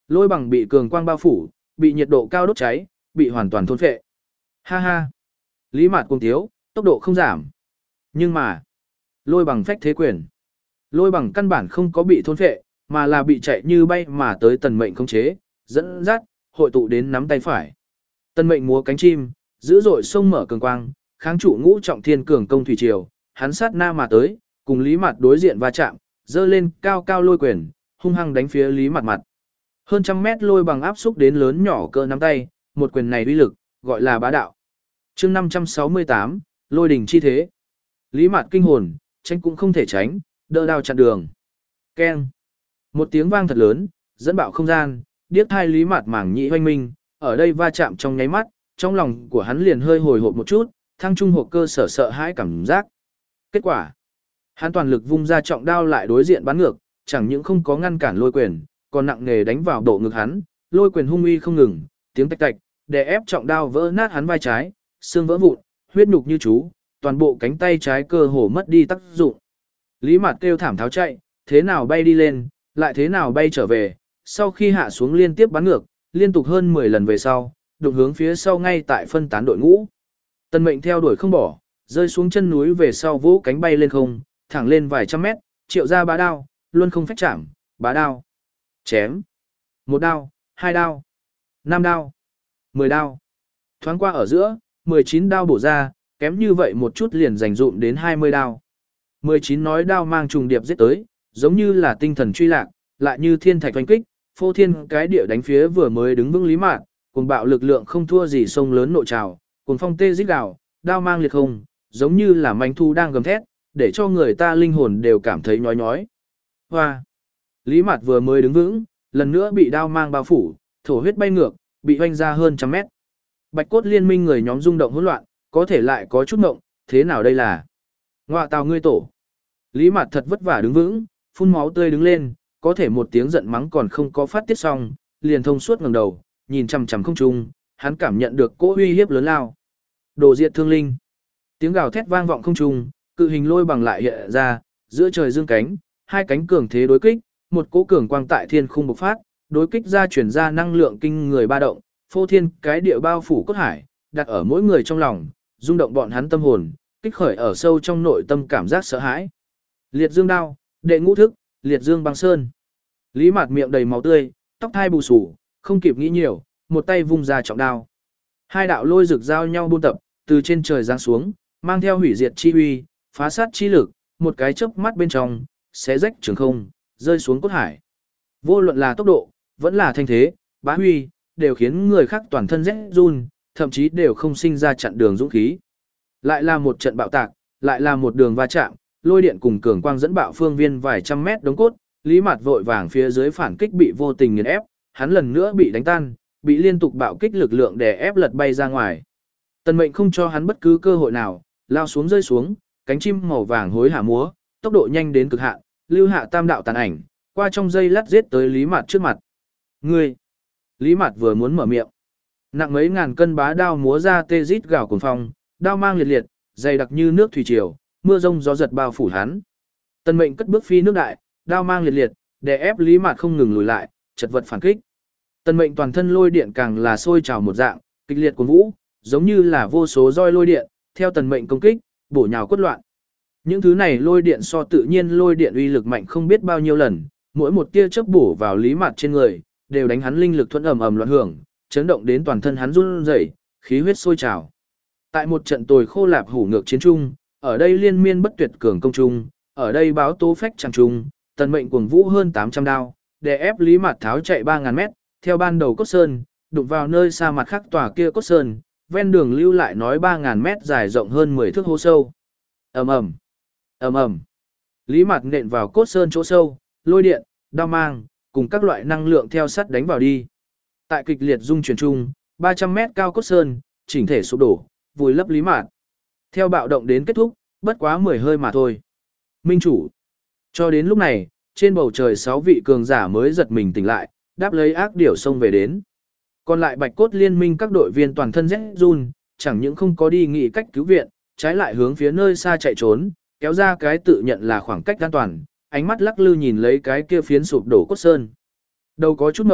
Lôi bằng bị cường quang bao phủ, bị nhiệt độ cao đốt cháy, bị hoàn toàn thôn phệ. Ha ha. Lý Mạt cuồng tiếu, tốc độ không giảm. Nhưng mà, lôi bằng phách thế quyền. Lôi bằng căn bản không có bị thôn phệ, mà là bị chạy như bay mà tới tần mệnh khống chế, dẫn dắt, hội tụ đến nắm tay phải. Tần mệnh múa cánh chim, dữ dội sông mở cường quang, kháng trụ ngũ trọng thiên cường công thủy triều, hắn sát na mà tới, cùng Lý Mạt đối diện va chạm, dơ lên cao cao lôi quyền, hung hăng đánh phía Lý Mạt mặt. Hơn trăm mét lôi bằng áp xúc đến lớn nhỏ cỡ nắm tay, một quyền này uy lực, gọi là bá đạo. Chương năm trăm sáu mươi tám, lôi đỉnh chi thế. Lý Mạt kinh hồn, tránh cũng không thể tránh, đỡ đao chặn đường. Keng. Một tiếng vang thật lớn, dẫn bạo không gian, điếc thai Lý Mạt mảng nhĩ hoanh minh, ở đây va chạm trong nháy mắt, trong lòng của hắn liền hơi hồi hộp một chút, thăng trung hộp cơ sở sợ hãi cảm giác. Kết quả, hắn toàn lực vung ra trọng đao lại đối diện bắn ngược, chẳng những không có ngăn cản lôi quyền, còn nặng nề đánh vào độ ngực hắn, lôi quyền hung uy không ngừng, tiếng tạch tạch, đè ép trọng đao vỡ nát hắn vai trái, xương vỡ vụn, huyết nhục như chú, toàn bộ cánh tay trái cơ hồ mất đi tác dụng. Lý Mạt kêu thảm tháo chạy, thế nào bay đi lên, lại thế nào bay trở về, sau khi hạ xuống liên tiếp bắn ngược, liên tục hơn mười lần về sau, đụng hướng phía sau ngay tại phân tán đội ngũ. Tần Mệnh theo đuổi không bỏ, rơi xuống chân núi về sau vỗ cánh bay lên không, thẳng lên vài trăm mét, triệu ra bá đao, luôn không phách chạm, bá đao. Chém. Một đao, hai đao, năm đao, mười đao. Thoáng qua ở giữa, mười chín đao bổ ra, kém như vậy một chút liền dành dụm đến hai mươi đao. mười chín nói đao mang trùng điệp giết tới, giống như là tinh thần truy lạc, lại như thiên thạch oanh kích, phô thiên cái địa đánh phía vừa mới đứng vững Lý Mạt, cùng bạo lực lượng không thua gì sông lớn nội trào, cùng phong tê rít gào, đao mang liệt không, giống như là manh thu đang gầm thét, để cho người ta linh hồn đều cảm thấy nhói nhói. Hoa! Lý Mạt vừa mới đứng vững, lần nữa bị đao mang bao phủ, thổ huyết bay ngược, bị hoanh ra hơn trăm mét. Bạch cốt liên minh người nhóm rung động hỗn loạn, có thể lại có chút ngộng, thế nào đây là? Ngoạ tào ngươi tổ! Lý Mạt thật vất vả đứng vững, phun máu tươi đứng lên, có thể một tiếng giận mắng còn không có phát tiết xong, liền thông suốt ngẩng đầu, nhìn chằm chằm không trung, hắn cảm nhận được cỗ uy hiếp lớn lao. Đồ diệt thương linh. Tiếng gào thét vang vọng không trung, cự hình lôi bằng lại hiện ra, giữa trời dương cánh, hai cánh cường thế đối kích, một cỗ cường quang tại thiên khung bộc phát, đối kích ra chuyển ra năng lượng kinh người ba động, phô thiên cái địa bao phủ cốt hải, đặt ở mỗi người trong lòng, rung động bọn hắn tâm hồn, kích khởi ở sâu trong nội tâm cảm giác sợ hãi. Liệt dương đao, đệ ngũ thức, liệt dương băng sơn. Lý Mạt miệng đầy máu tươi, tóc thai bù xù, không kịp nghĩ nhiều, một tay vung ra trọng đao. Hai đạo lôi rực giao nhau buôn tập, từ trên trời giáng xuống, mang theo hủy diệt chi uy, phá sát chi lực, một cái chớp mắt bên trong, xé rách trường không, rơi xuống cốt hải. Vô luận là tốc độ, vẫn là thanh thế, bá huy, đều khiến người khác toàn thân rét run, thậm chí đều không sinh ra chặn đường dũng khí. Lại là một trận bạo tạc, lại là một đường va chạm, lôi điện cùng cường quang dẫn bạo phương viên vài trăm mét đống cốt, Lý Mạt vội vàng phía dưới phản kích bị vô tình nghiền ép, hắn lần nữa bị đánh tan, bị liên tục bạo kích lực lượng đè ép lật bay ra ngoài. Tần Mệnh không cho hắn bất cứ cơ hội nào, lao xuống rơi xuống, cánh chim màu vàng hối hả múa, tốc độ nhanh đến cực hạn, lưu hạ tam đạo tàn ảnh, qua trong giây lát giết tới Lý Mạt trước mặt. Ngươi! Lý Mạt vừa muốn mở miệng, nặng mấy ngàn cân bá đao múa ra tê rít gào cuồng phong, đao mang liệt liệt, dày đặc như nước thủy triều, mưa rông gió giật bao phủ hắn. Tần Mệnh cất bước phi nước đại, đao mang liệt liệt, đè ép Lý Mạt không ngừng lùi lại, chật vật phản kích. Tần Mệnh toàn thân lôi điện càng là sôi trào một dạng, kịch liệt cuồng vũ, giống như là vô số roi lôi điện, theo Tần Mệnh công kích, bổ nhào quất loạn. Những thứ này lôi điện so tự nhiên lôi điện uy lực mạnh không biết bao nhiêu lần, mỗi một tia chớp bổ vào Lý Mạt trên người, đều đánh hắn linh lực thuận ầm ầm loạn hưởng, chấn động đến toàn thân hắn run rẩy, khí huyết sôi trào. Tại một trận tồi khô lạp hủ ngược chiến trung, ở đây liên miên bất tuyệt cường công trung, ở đây báo tố phách chẳng trung, Tần Mệnh cuồng vũ hơn tám trăm đao, đè ép Lý Mạt tháo chạy ba ngàn mét, theo ban đầu cốt sơn, đụng vào nơi xa mặt khác tòa kia cốt sơn, ven đường lưu lại nói ba ngàn mét dài rộng hơn mười thước hố sâu. Ầm ầm, ầm ầm. Lý Mạt nện vào cốt sơn chỗ sâu, lôi điện, đao mang, cùng các loại năng lượng theo sắt đánh vào đi. Tại kịch liệt dung chuyển chung, ba trăm mét cao cốt sơn, chỉnh thể sụp đổ, vùi lấp Lý Mạt. Theo bạo động đến kết thúc, bất quá mười hơi mà thôi. Minh chủ. Cho đến lúc này, trên bầu trời sáu vị cường giả mới giật mình tỉnh lại, đáp lấy ác điểu xông về đến. Còn lại Bạch Cốt Liên minh các đội viên toàn thân rét run, chẳng những không có đi nghĩ cách cứu viện, trái lại hướng phía nơi xa chạy trốn, kéo ra cái tự nhận là khoảng cách an toàn, ánh mắt lắc lư nhìn lấy cái kia phiến sụp đổ cốt sơn. Đầu có chút ngộng,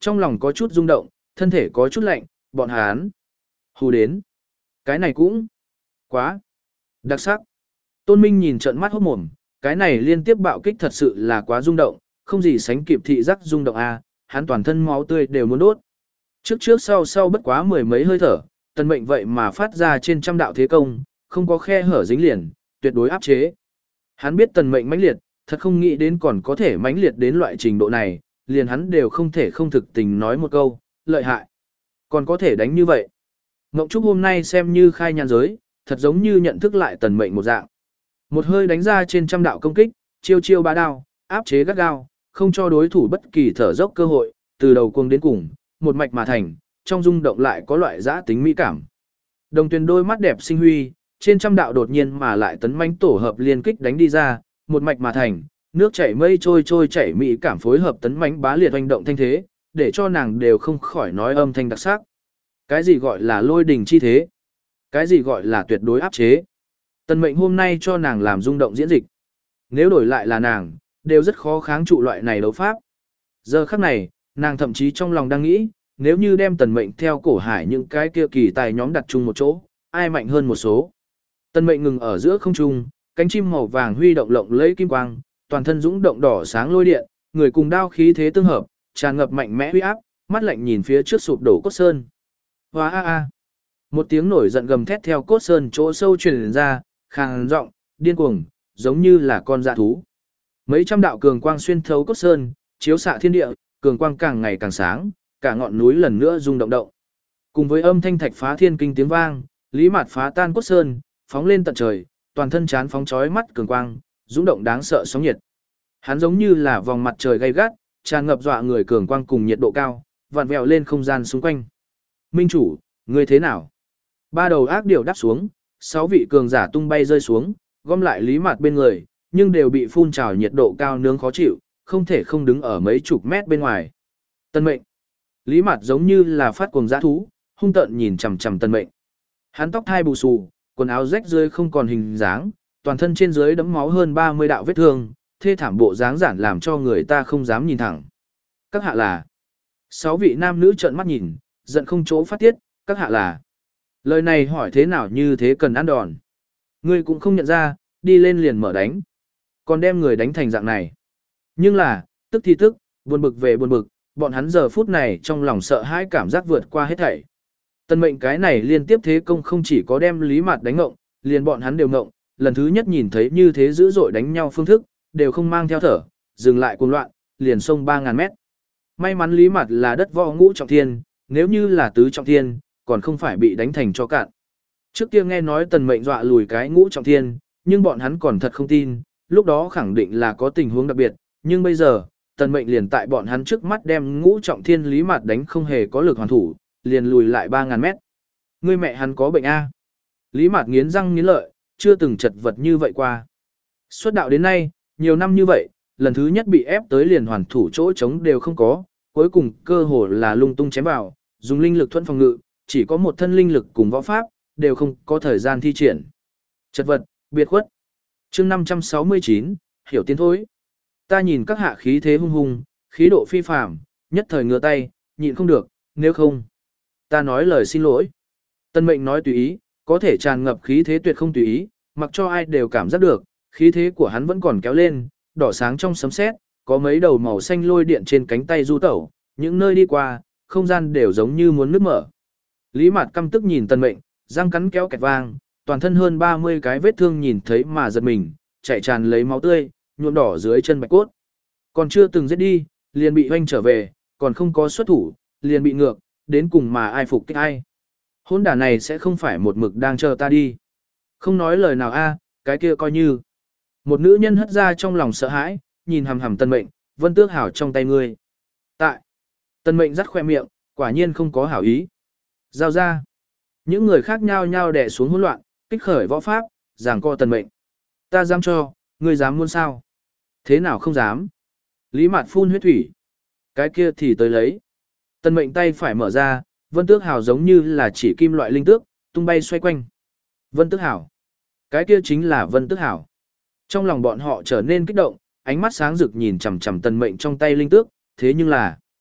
trong lòng có chút rung động, thân thể có chút lạnh, bọn hắn. Hù đến. Cái này cũng quá đặc sắc. Tôn Minh nhìn trợn mắt hốt mồm, cái này liên tiếp bạo kích thật sự là quá rung động, không gì sánh kịp thị giác rung động a, hắn toàn thân máu tươi đều muốn đốt. Trước trước sau sau bất quá mười mấy hơi thở, tần mệnh vậy mà phát ra trên trăm đạo thế công, không có khe hở dính liền, tuyệt đối áp chế. Hắn biết tần mệnh mãnh liệt, thật không nghĩ đến còn có thể mãnh liệt đến loại trình độ này, liền hắn đều không thể không thực tình nói một câu, lợi hại. Còn có thể đánh như vậy. Ngộng Trúc hôm nay xem như khai nhàn giới, thật giống như nhận thức lại tần mệnh một dạng. Một hơi đánh ra trên trăm đạo công kích, chiêu chiêu bá đao, áp chế gắt gao, không cho đối thủ bất kỳ thở dốc cơ hội, từ đầu cuồng đến cùng, một mạch mà thành, trong rung động lại có loại giã tính mỹ cảm. Đồng Tuyền đôi mắt đẹp sinh huy, trên trăm đạo đột nhiên mà lại tấn mãnh tổ hợp liên kích đánh đi ra, một mạch mà thành, nước chảy mây trôi trôi chảy mỹ cảm phối hợp tấn mãnh bá liệt hoành động thanh thế, để cho nàng đều không khỏi nói âm thanh đặc sắc. Cái gì gọi là lôi đình chi thế? Cái gì gọi là tuyệt đối áp chế? Tần Mệnh hôm nay cho nàng làm rung động diễn dịch. Nếu đổi lại là nàng, đều rất khó kháng trụ loại này đấu pháp. Giờ khắc này, nàng thậm chí trong lòng đang nghĩ, nếu như đem Tần Mệnh theo cổ hải những cái kia kỳ tài nhóm đặt chung một chỗ, ai mạnh hơn một số. Tần Mệnh ngừng ở giữa không trung, cánh chim màu vàng huy động lộng lẫy kim quang, toàn thân dũng động đỏ sáng lôi điện, người cùng đao khí thế tương hợp, tràn ngập mạnh mẽ uy áp, mắt lạnh nhìn phía trước sụp đổ cốt sơn. Hoa a a. Một tiếng nổi giận gầm thét theo cốt sơn chỗ sâu truyền ra, khàn giọng, điên cuồng, giống như là con dã thú. Mấy trăm đạo cường quang xuyên thấu cốt sơn, chiếu xạ thiên địa, cường quang càng ngày càng sáng, cả ngọn núi lần nữa rung động động. Cùng với âm thanh thạch phá thiên kinh tiếng vang, Lý Mạt phá tan cốt sơn, phóng lên tận trời, toàn thân chán phóng chói mắt cường quang, rung động đáng sợ sóng nhiệt. Hắn giống như là vòng mặt trời gay gắt, tràn ngập dọa người cường quang cùng nhiệt độ cao, vặn vẹo lên không gian xung quanh. Minh chủ, ngươi thế nào? Ba đầu ác điểu đáp xuống, sáu vị cường giả tung bay rơi xuống, gom lại Lý Mạt bên người, nhưng đều bị phun trào nhiệt độ cao nướng khó chịu, không thể không đứng ở mấy chục mét bên ngoài. Tân Mệnh. Lý Mạt giống như là phát cuồng dã thú, hung tợn nhìn chằm chằm Tân Mệnh. Hắn tóc hai bù xù, quần áo rách rơi không còn hình dáng, toàn thân trên dưới đẫm máu hơn ba mươi đạo vết thương, thê thảm bộ dáng giản làm cho người ta không dám nhìn thẳng. Các hạ là. Sáu vị nam nữ trợn mắt nhìn, giận không chỗ phát tiết, các hạ là. Lời này hỏi thế nào như thế cần ăn đòn. Ngươi cũng không nhận ra, đi lên liền mở đánh. Còn đem người đánh thành dạng này. Nhưng là, tức thì tức, buồn bực về buồn bực, bọn hắn giờ phút này trong lòng sợ hãi cảm giác vượt qua hết thảy. Tân Mệnh cái này liên tiếp thế công không chỉ có đem Lý Mạt đánh ngộng, liền bọn hắn đều ngộng, lần thứ nhất nhìn thấy như thế dữ dội đánh nhau phương thức, đều không mang theo thở, dừng lại cuồng loạn, liền xông ba ngàn mét. May mắn Lý Mạt là đất võ ngũ trọng thiên, nếu như là tứ trọng thiên, còn không phải bị đánh thành cho cạn. Trước kia nghe nói Tần Mệnh dọa lùi cái ngũ trọng thiên, nhưng bọn hắn còn thật không tin, lúc đó khẳng định là có tình huống đặc biệt, nhưng bây giờ, Tần Mệnh liền tại bọn hắn trước mắt đem ngũ trọng thiên Lý Mạt đánh không hề có lực hoàn thủ, liền lùi lại ba ngàn mét. Ngươi mẹ hắn có bệnh a? Lý Mạt nghiến răng nghiến lợi, chưa từng chật vật như vậy qua. Xuất đạo đến nay, nhiều năm như vậy, lần thứ nhất bị ép tới liền hoàn thủ chỗ trống đều không có, cuối cùng cơ hồ là lung tung chém vào, dùng linh lực thuẫn phòng ngự, chỉ có một thân linh lực cùng võ pháp, đều không có thời gian thi triển. Chật vật, biệt khuất. Chương năm trăm sáu mươi chín, hiểu tiến thối. Ta nhìn các hạ khí thế hung hùng, khí độ phi phàm, nhất thời ngửa tay, nhịn không được, nếu không, ta nói lời xin lỗi. Tân Mệnh nói tùy ý, có thể tràn ngập khí thế tuyệt không tùy ý, mặc cho ai đều cảm giác được, khí thế của hắn vẫn còn kéo lên, đỏ sáng trong sấm sét, có mấy đầu màu xanh lôi điện trên cánh tay du tẩu, những nơi đi qua, không gian đều giống như muốn nứt mở. Lý Mạt căm tức nhìn Tân Mệnh, răng cắn kéo kẹt vang, toàn thân hơn ba mươi cái vết thương nhìn thấy mà giật mình, chạy tràn lấy máu tươi, nhuộm đỏ dưới chân bạch cốt. Còn chưa từng giết đi, liền bị hoanh trở về, còn không có xuất thủ, liền bị ngược, đến cùng mà ai phục kích ai. Hôn đả này sẽ không phải một mực đang chờ ta đi. Không nói lời nào a, cái kia coi như. Một nữ nhân hất ra trong lòng sợ hãi, nhìn hằm hằm Tân Mệnh, Vân Tước hảo trong tay ngươi. Tại. Tân Mệnh rắt khoe miệng, quả nhiên không có hảo ý. Giao ra. Những người khác nhao nhao đè xuống hỗn loạn, kích khởi võ pháp, giằng co Tân Mệnh. Ta dám cho, ngươi dám muốn sao? Thế nào không dám? Lý Mạt phun huyết thủy. Cái kia thì tới lấy. Tân Mệnh tay phải mở ra, Vân Tước hảo giống như là chỉ kim loại linh tước, tung bay xoay quanh. Vân Tước hảo. Cái kia chính là Vân Tước hảo. Trong lòng bọn họ trở nên kích động, ánh mắt sáng rực nhìn chằm chằm Tân Mệnh trong tay linh tước, thế nhưng là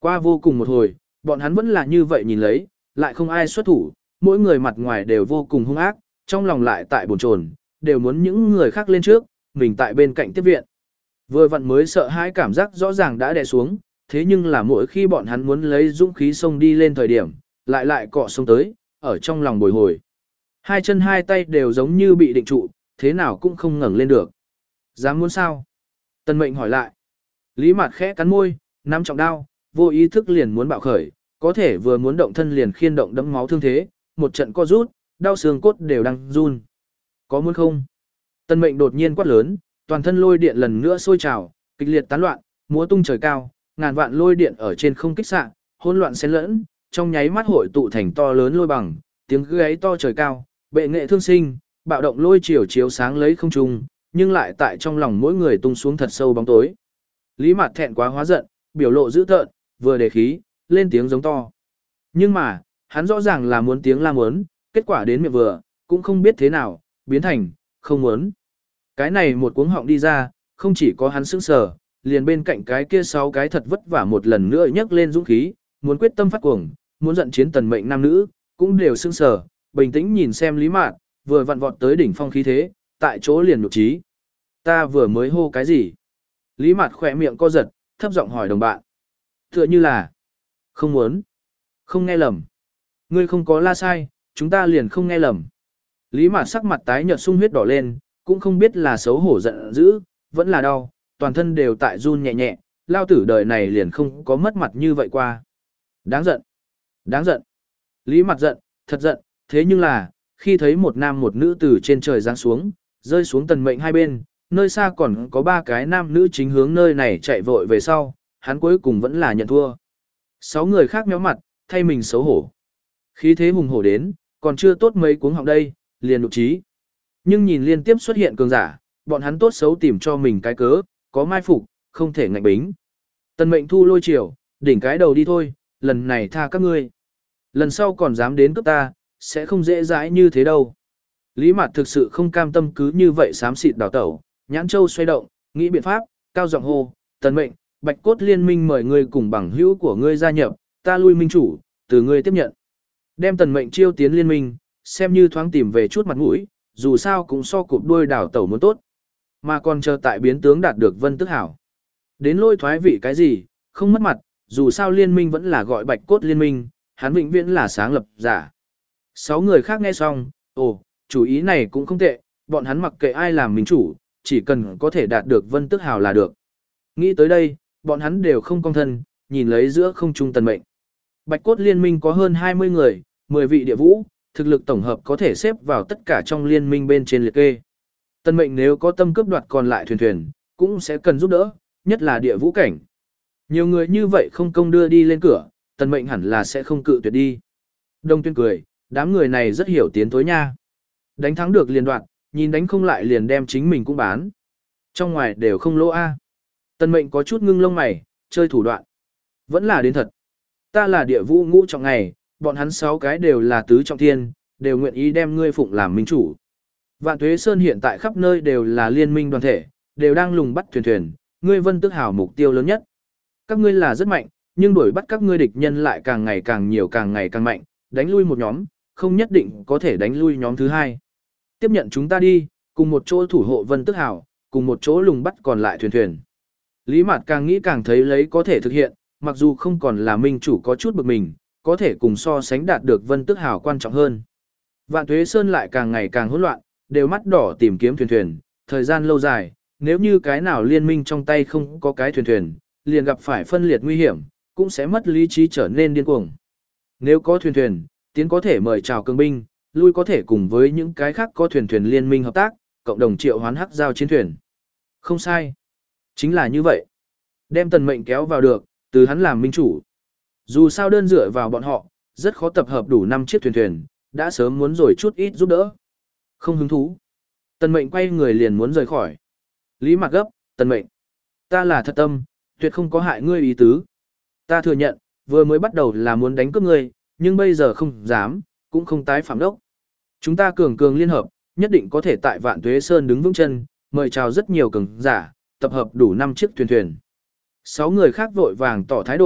Qua vô cùng một hồi, bọn hắn vẫn là như vậy nhìn lấy, lại không ai xuất thủ, mỗi người mặt ngoài đều vô cùng hung ác, trong lòng lại tại bồn chồn, đều muốn những người khác lên trước, mình tại bên cạnh tiếp viện. Vừa vặn mới sợ hãi cảm giác rõ ràng đã đè xuống, thế nhưng là mỗi khi bọn hắn muốn lấy dũng khí xông đi lên thời điểm, lại lại cọ xông tới, ở trong lòng bồi hồi. Hai chân hai tay đều giống như bị định trụ, thế nào cũng không ngẩng lên được. Dám muốn sao? Tân Mệnh hỏi lại. Lý Mạt khẽ cắn môi, nắm trọng đao, vô ý thức liền muốn bạo khởi, có thể vừa muốn động thân liền khiên động đẫm máu thương thế, một trận co rút, đau xương cốt đều đang run. Có muốn không? Tân Mệnh đột nhiên quát lớn, toàn thân lôi điện lần nữa sôi trào, kịch liệt tán loạn, múa tung trời cao, ngàn vạn lôi điện ở trên không kích xạ, hỗn loạn xen lẫn, trong nháy mắt hội tụ thành to lớn lôi bằng, tiếng gáy to trời cao, bệ nghệ thương sinh, bạo động lôi chiều chiếu sáng lấy không trung, nhưng lại tại trong lòng mỗi người tung xuống thật sâu bóng tối. Lý Mạt thẹn quá hóa giận, biểu lộ dữ tợn, vừa đề khí, lên tiếng giống to. Nhưng mà, hắn rõ ràng là muốn tiếng la muốn, kết quả đến miệng vừa, cũng không biết thế nào, biến thành, không muốn. Cái này một cuống họng đi ra, không chỉ có hắn sững sờ, liền bên cạnh cái kia sáu cái thật vất vả một lần nữa nhấc lên dũng khí, muốn quyết tâm phát cuồng, muốn giận chiến tần mệnh nam nữ, cũng đều sững sờ, bình tĩnh nhìn xem Lý Mạt, vừa vặn vọt tới đỉnh phong khí thế, tại chỗ liền nhục trí. Ta vừa mới hô cái gì? Lý Mạt khỏe miệng co giật, thấp giọng hỏi đồng bạn. Tựa như là, không muốn, không nghe lầm. Ngươi không có la sai, chúng ta liền không nghe lầm. Lý Mạt sắc mặt tái nhợt sung huyết đỏ lên, cũng không biết là xấu hổ giận dữ, vẫn là đau, toàn thân đều tại run nhẹ nhẹ, lao tử đời này liền không có mất mặt như vậy qua. Đáng giận, đáng giận. Lý Mạt giận, thật giận, thế nhưng là, khi thấy một nam một nữ từ trên trời giáng xuống, rơi xuống tần mệnh hai bên, nơi xa còn có ba cái nam nữ chính hướng nơi này chạy vội về sau, hắn cuối cùng vẫn là nhận thua. Sáu người khác méo mặt, thay mình xấu hổ. Khí thế hùng hổ đến, còn chưa tốt mấy cuống họng đây, liền nụ trí. Nhưng nhìn liên tiếp xuất hiện cường giả, bọn hắn tốt xấu tìm cho mình cái cớ, có mai phục, không thể ngạnh bính. Tần mệnh thu lôi chiều, đỉnh cái đầu đi thôi, lần này tha các ngươi. Lần sau còn dám đến cướp ta, sẽ không dễ dãi như thế đâu. Lý Mạt thực sự không cam tâm cứ như vậy xám xịt đào tẩu, nhãn châu xoay động, nghĩ biện pháp, cao giọng hô, tần mệnh, bạch cốt liên minh mời ngươi cùng bằng hữu của ngươi gia nhập, ta lui minh chủ, từ ngươi tiếp nhận. Đem tần mệnh chiêu tiến liên minh, xem như thoáng tìm về chút mặt mũi, dù sao cũng so cụp đuôi đảo tẩu muốn tốt. Mà còn chờ tại biến tướng đạt được vân tức hảo. Đến lôi thoái vị cái gì, không mất mặt, dù sao liên minh vẫn là gọi bạch cốt liên minh, hắn vĩnh viễn là sáng lập giả. Sáu người khác nghe xong, ồ, chủ ý này cũng không tệ, bọn hắn mặc kệ ai làm minh chủ, chỉ cần có thể đạt được vân tức hào là được. Nghĩ tới đây, bọn hắn đều không cong thân, nhìn lấy giữa không trung tần mệnh. Bạch cốt liên minh có hơn hai mươi người, mười vị địa vũ, thực lực tổng hợp có thể xếp vào tất cả trong liên minh bên trên liệt kê. Tần mệnh nếu có tâm cướp đoạt còn lại thuyền thuyền, cũng sẽ cần giúp đỡ, nhất là địa vũ cảnh. Nhiều người như vậy không công đưa đi lên cửa, tần mệnh hẳn là sẽ không cự tuyệt đi. Đông Tuyên cười, đám người này rất hiểu tiến tối nha. Đánh thắng được liền đoạn, nhìn đánh không lại liền đem chính mình cũng bán. Trong ngoài đều không lỗ a. Tần mệnh có chút ngưng lông mày, chơi thủ đoạn. Vẫn là đến thật. Ta là địa vũ ngũ trọng ngày, bọn hắn sáu cái đều là tứ trọng thiên, đều nguyện ý đem ngươi phụng làm minh chủ. Vạn Tuế Sơn hiện tại khắp nơi đều là liên minh đoàn thể, đều đang lùng bắt thuyền thuyền, ngươi vân tức hào mục tiêu lớn nhất. Các ngươi là rất mạnh, nhưng đuổi bắt các ngươi địch nhân lại càng ngày càng nhiều càng ngày càng mạnh, đánh lui một nhóm, không nhất định có thể đánh lui nhóm thứ hai. Tiếp nhận chúng ta đi, cùng một chỗ thủ hộ vân tức hào, cùng một chỗ lùng bắt còn lại thuyền thuyền. Lý Mạt càng nghĩ càng thấy lấy có thể thực hiện, mặc dù không còn là minh chủ có chút bực mình, có thể cùng so sánh đạt được vân tức hào quan trọng hơn. Vạn Tuế Sơn lại càng ngày càng hỗn loạn, đều mắt đỏ tìm kiếm thuyền thuyền, thời gian lâu dài, nếu như cái nào liên minh trong tay không có cái thuyền thuyền, liền gặp phải phân liệt nguy hiểm, cũng sẽ mất lý trí trở nên điên cuồng. Nếu có thuyền thuyền, tiến có thể mời chào cường binh, lui có thể cùng với những cái khác có thuyền thuyền liên minh hợp tác, cộng đồng triệu hoán hắc giao chiến thuyền. Không sai. Chính là như vậy. Đem tần mệnh kéo vào được, từ hắn làm minh chủ. Dù sao đơn dựa vào bọn họ, rất khó tập hợp đủ năm chiếc thuyền thuyền, đã sớm muốn rồi chút ít giúp đỡ. Không hứng thú. Tần mệnh quay người liền muốn rời khỏi. Lý Mạt gấp, tần mệnh. Ta là thật tâm, tuyệt không có hại ngươi ý tứ. Ta thừa nhận, vừa mới bắt đầu là muốn đánh cướp ngươi, nhưng bây giờ không dám, cũng không tái phạm đốc. Chúng ta cường cường liên hợp, nhất định có thể tại Vạn Tuế Sơn đứng vững chân, mời chào rất nhiều cường giả, tập hợp đủ năm chiếc thuyền thuyền. Sáu người khác vội vàng tỏ thái độ,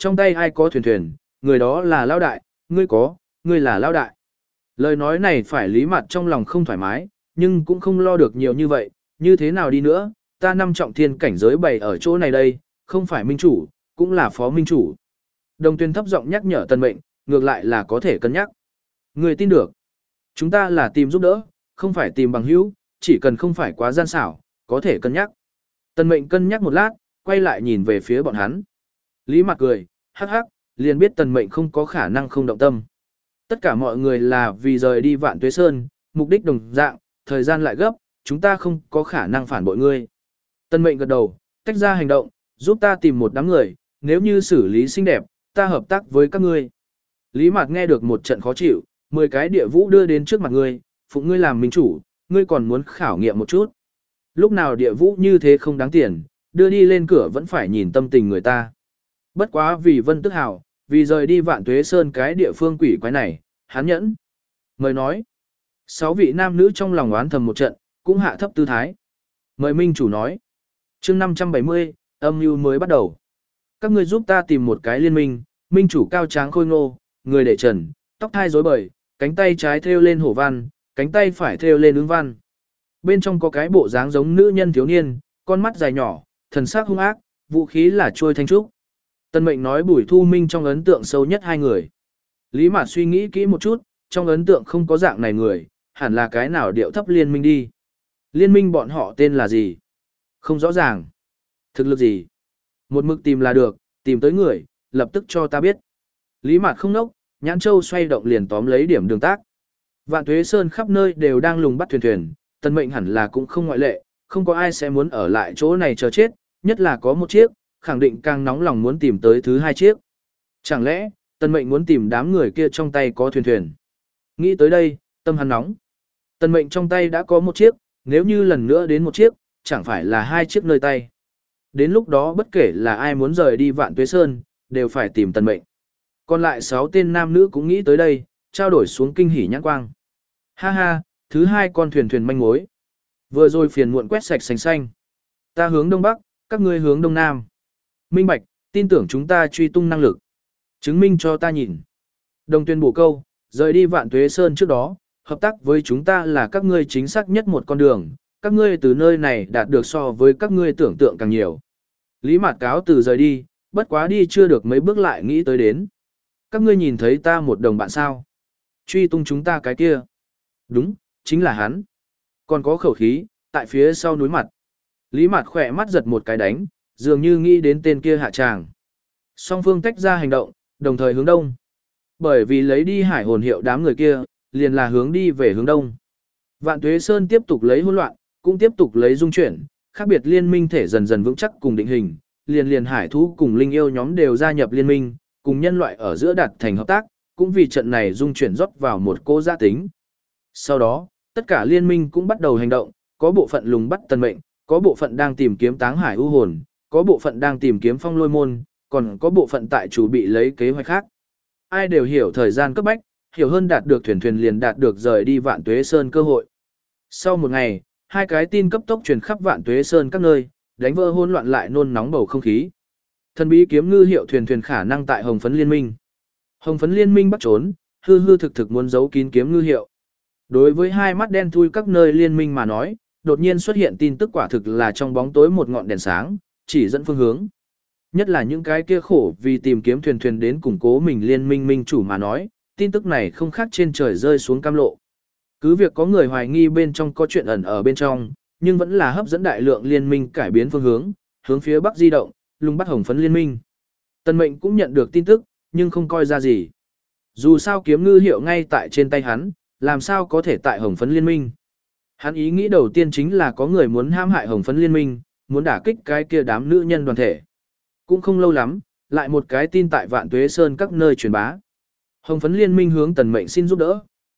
trong tay ai có thuyền thuyền, người đó là lao đại, ngươi có, ngươi là lao đại. Lời nói này phải Lý Mạt trong lòng không thoải mái, nhưng cũng không lo được nhiều như vậy, như thế nào đi nữa, ta năm trọng thiên cảnh giới bày ở chỗ này đây, không phải minh chủ, cũng là phó minh chủ. Đồng Tuyên thấp giọng nhắc nhở Tần Mệnh, ngược lại là có thể cân nhắc. Người tin được. Chúng ta là tìm giúp đỡ, không phải tìm bằng hữu, chỉ cần không phải quá gian xảo, có thể cân nhắc. Tần Mệnh cân nhắc một lát, quay lại nhìn về phía bọn hắn. Lý Mạt cười, hắc hắc, liền biết Tần Mệnh không có khả năng không động tâm. Tất cả mọi người là vì rời đi Vạn Tuế Sơn, mục đích đồng dạng, thời gian lại gấp, chúng ta không có khả năng phản bội ngươi. Tần Mệnh gật đầu, tách ra hành động, giúp ta tìm một đám người, nếu như xử lý xinh đẹp, ta hợp tác với các ngươi. Lý Mạt nghe được một trận khó chịu, mười cái địa vũ đưa đến trước mặt ngươi, phụng ngươi làm minh chủ, ngươi còn muốn khảo nghiệm một chút. Lúc nào địa vũ như thế không đáng tiền, đưa đi lên cửa vẫn phải nhìn tâm tình người ta. Bất quá vì Vân Tức Hào, vì rời đi Vạn Tuế Sơn cái địa phương quỷ quái này, hắn nhẫn. Mời nói, sáu vị nam nữ trong lòng oán thầm một trận, cũng hạ thấp tư thái. Mời minh chủ nói, chương năm trăm bảy mươi, âm mưu mới bắt đầu. Các ngươi giúp ta tìm một cái liên minh, minh chủ cao tráng khôi ngô, người để trần, tóc thai rối bời, cánh tay trái thêu lên hổ văn, cánh tay phải thêu lên ứng văn. Bên trong có cái bộ dáng giống nữ nhân thiếu niên, con mắt dài nhỏ, thần sắc hung ác, vũ khí là chuôi thanh trúc. Tần Mệnh nói Bùi Thu Minh trong ấn tượng sâu nhất hai người. Lý Mạt suy nghĩ kỹ một chút, trong ấn tượng không có dạng này người, hẳn là cái nào điệu thấp liên minh đi. Liên minh bọn họ tên là gì? Không rõ ràng. Thực lực gì? Một mực tìm là được, tìm tới người, lập tức cho ta biết. Lý Mạt không nốc, nhãn châu xoay động liền tóm lấy điểm đường tác. Vạn Tuế Sơn khắp nơi đều đang lùng bắt thuyền thuyền, Tần Mệnh hẳn là cũng không ngoại lệ, không có ai sẽ muốn ở lại chỗ này chờ chết, nhất là có một chiếc, khẳng định càng nóng lòng muốn tìm tới thứ hai chiếc. Chẳng lẽ, Tần Mệnh muốn tìm đám người kia trong tay có thuyền thuyền? Nghĩ tới đây, tâm hắn nóng. Tần Mệnh trong tay đã có một chiếc, nếu như lần nữa đến một chiếc, chẳng phải là hai chiếc nơi tay. Đến lúc đó bất kể là ai muốn rời đi Vạn Tuế Sơn, đều phải tìm Tần Mệnh. Còn lại sáu tên nam nữ cũng nghĩ tới đây, trao đổi xuống kinh hỉ nhãn quang. Ha ha, thứ hai con thuyền thuyền manh mối. Vừa rồi phiền muộn quét sạch sành xanh. Ta hướng đông bắc, các ngươi hướng đông nam. Minh bạch, tin tưởng chúng ta truy tung năng lực. Chứng minh cho ta nhìn. Đồng Tuyên bổ câu, rời đi Vạn Tuế Sơn trước đó, hợp tác với chúng ta là các ngươi chính xác nhất một con đường, các ngươi từ nơi này đạt được so với các ngươi tưởng tượng càng nhiều. Lý Mạt cáo từ rời đi, bất quá đi chưa được mấy bước lại nghĩ tới đến. Các ngươi nhìn thấy ta một đồng bạn sao? Truy tung chúng ta cái kia. Đúng, chính là hắn. Còn có khẩu khí, tại phía sau núi mặt. Lý Mạt khỏe mắt giật một cái đánh, dường như nghĩ đến tên kia hạ tràng. Song phương tách ra hành động, đồng thời hướng đông. Bởi vì lấy đi hải hồn hiệu đám người kia, liền là hướng đi về hướng đông. Vạn Tuế Sơn tiếp tục lấy hỗn loạn, cũng tiếp tục lấy dung chuyển, khác biệt liên minh thể dần dần vững chắc cùng định hình, liền liền hải thú cùng linh yêu nhóm đều gia nhập liên minh, cùng nhân loại ở giữa đạt thành hợp tác, cũng vì trận này dung chuyển rót vào một cô gia tính. Sau đó, tất cả liên minh cũng bắt đầu hành động, có bộ phận lùng bắt Tần Mệnh, có bộ phận đang tìm kiếm Táng Hải U hồn, có bộ phận đang tìm kiếm Phong Lôi môn, còn có bộ phận tại chủ bị lấy kế hoạch khác. Ai đều hiểu thời gian cấp bách, hiểu hơn đạt được thuyền thuyền liền đạt được rời đi Vạn Tuế Sơn cơ hội. Sau một ngày, hai cái tin cấp tốc truyền khắp Vạn Tuế Sơn các nơi, đánh vỡ hỗn loạn lại nôn nóng bầu không khí. Thần bí kiếm ngư hiệu thuyền thuyền khả năng tại Hồng Phấn Liên Minh. Hồng Phấn Liên Minh bắt trốn, hư hư thực thực muốn giấu kín kiếm ngư hiệu. Đối với hai mắt đen thui các nơi liên minh mà nói, đột nhiên xuất hiện tin tức quả thực là trong bóng tối một ngọn đèn sáng, chỉ dẫn phương hướng. Nhất là những cái kia khổ vì tìm kiếm thuyền thuyền đến củng cố mình liên minh minh chủ mà nói, tin tức này không khác trên trời rơi xuống cam lộ. Cứ việc có người hoài nghi bên trong có chuyện ẩn ở bên trong, nhưng vẫn là hấp dẫn đại lượng liên minh cải biến phương hướng, hướng phía bắc di động, lùng bắt Hồng Phấn Liên Minh. Tần Mệnh cũng nhận được tin tức, nhưng không coi ra gì. Dù sao kiếm ngư hiệu ngay tại trên tay hắn, làm sao có thể tại Hồng Phấn Liên Minh. Hắn ý nghĩ đầu tiên chính là có người muốn hãm hại Hồng Phấn Liên Minh, muốn đả kích cái kia đám nữ nhân đoàn thể. Cũng không lâu lắm, lại một cái tin tại Vạn Tuế Sơn các nơi truyền bá. Hồng Phấn Liên Minh hướng Tần Mệnh xin giúp đỡ.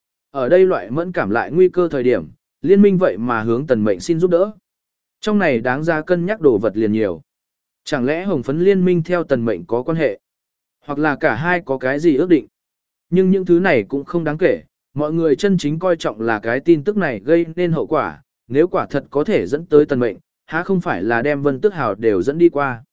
Ở đây loại mẫn cảm lại nguy cơ thời điểm, liên minh vậy mà hướng Tần Mệnh xin giúp đỡ. Trong này đáng ra cân nhắc đồ vật liền nhiều. Chẳng lẽ Hồng Phấn Liên Minh theo Tần Mệnh có quan hệ? Hoặc là cả hai có cái gì ước định? Nhưng những thứ này cũng không đáng kể, mọi người chân chính coi trọng là cái tin tức này gây nên hậu quả, nếu quả thật có thể dẫn tới Tần Mệnh, há không phải là đem Vân Tước Hào đều dẫn đi qua.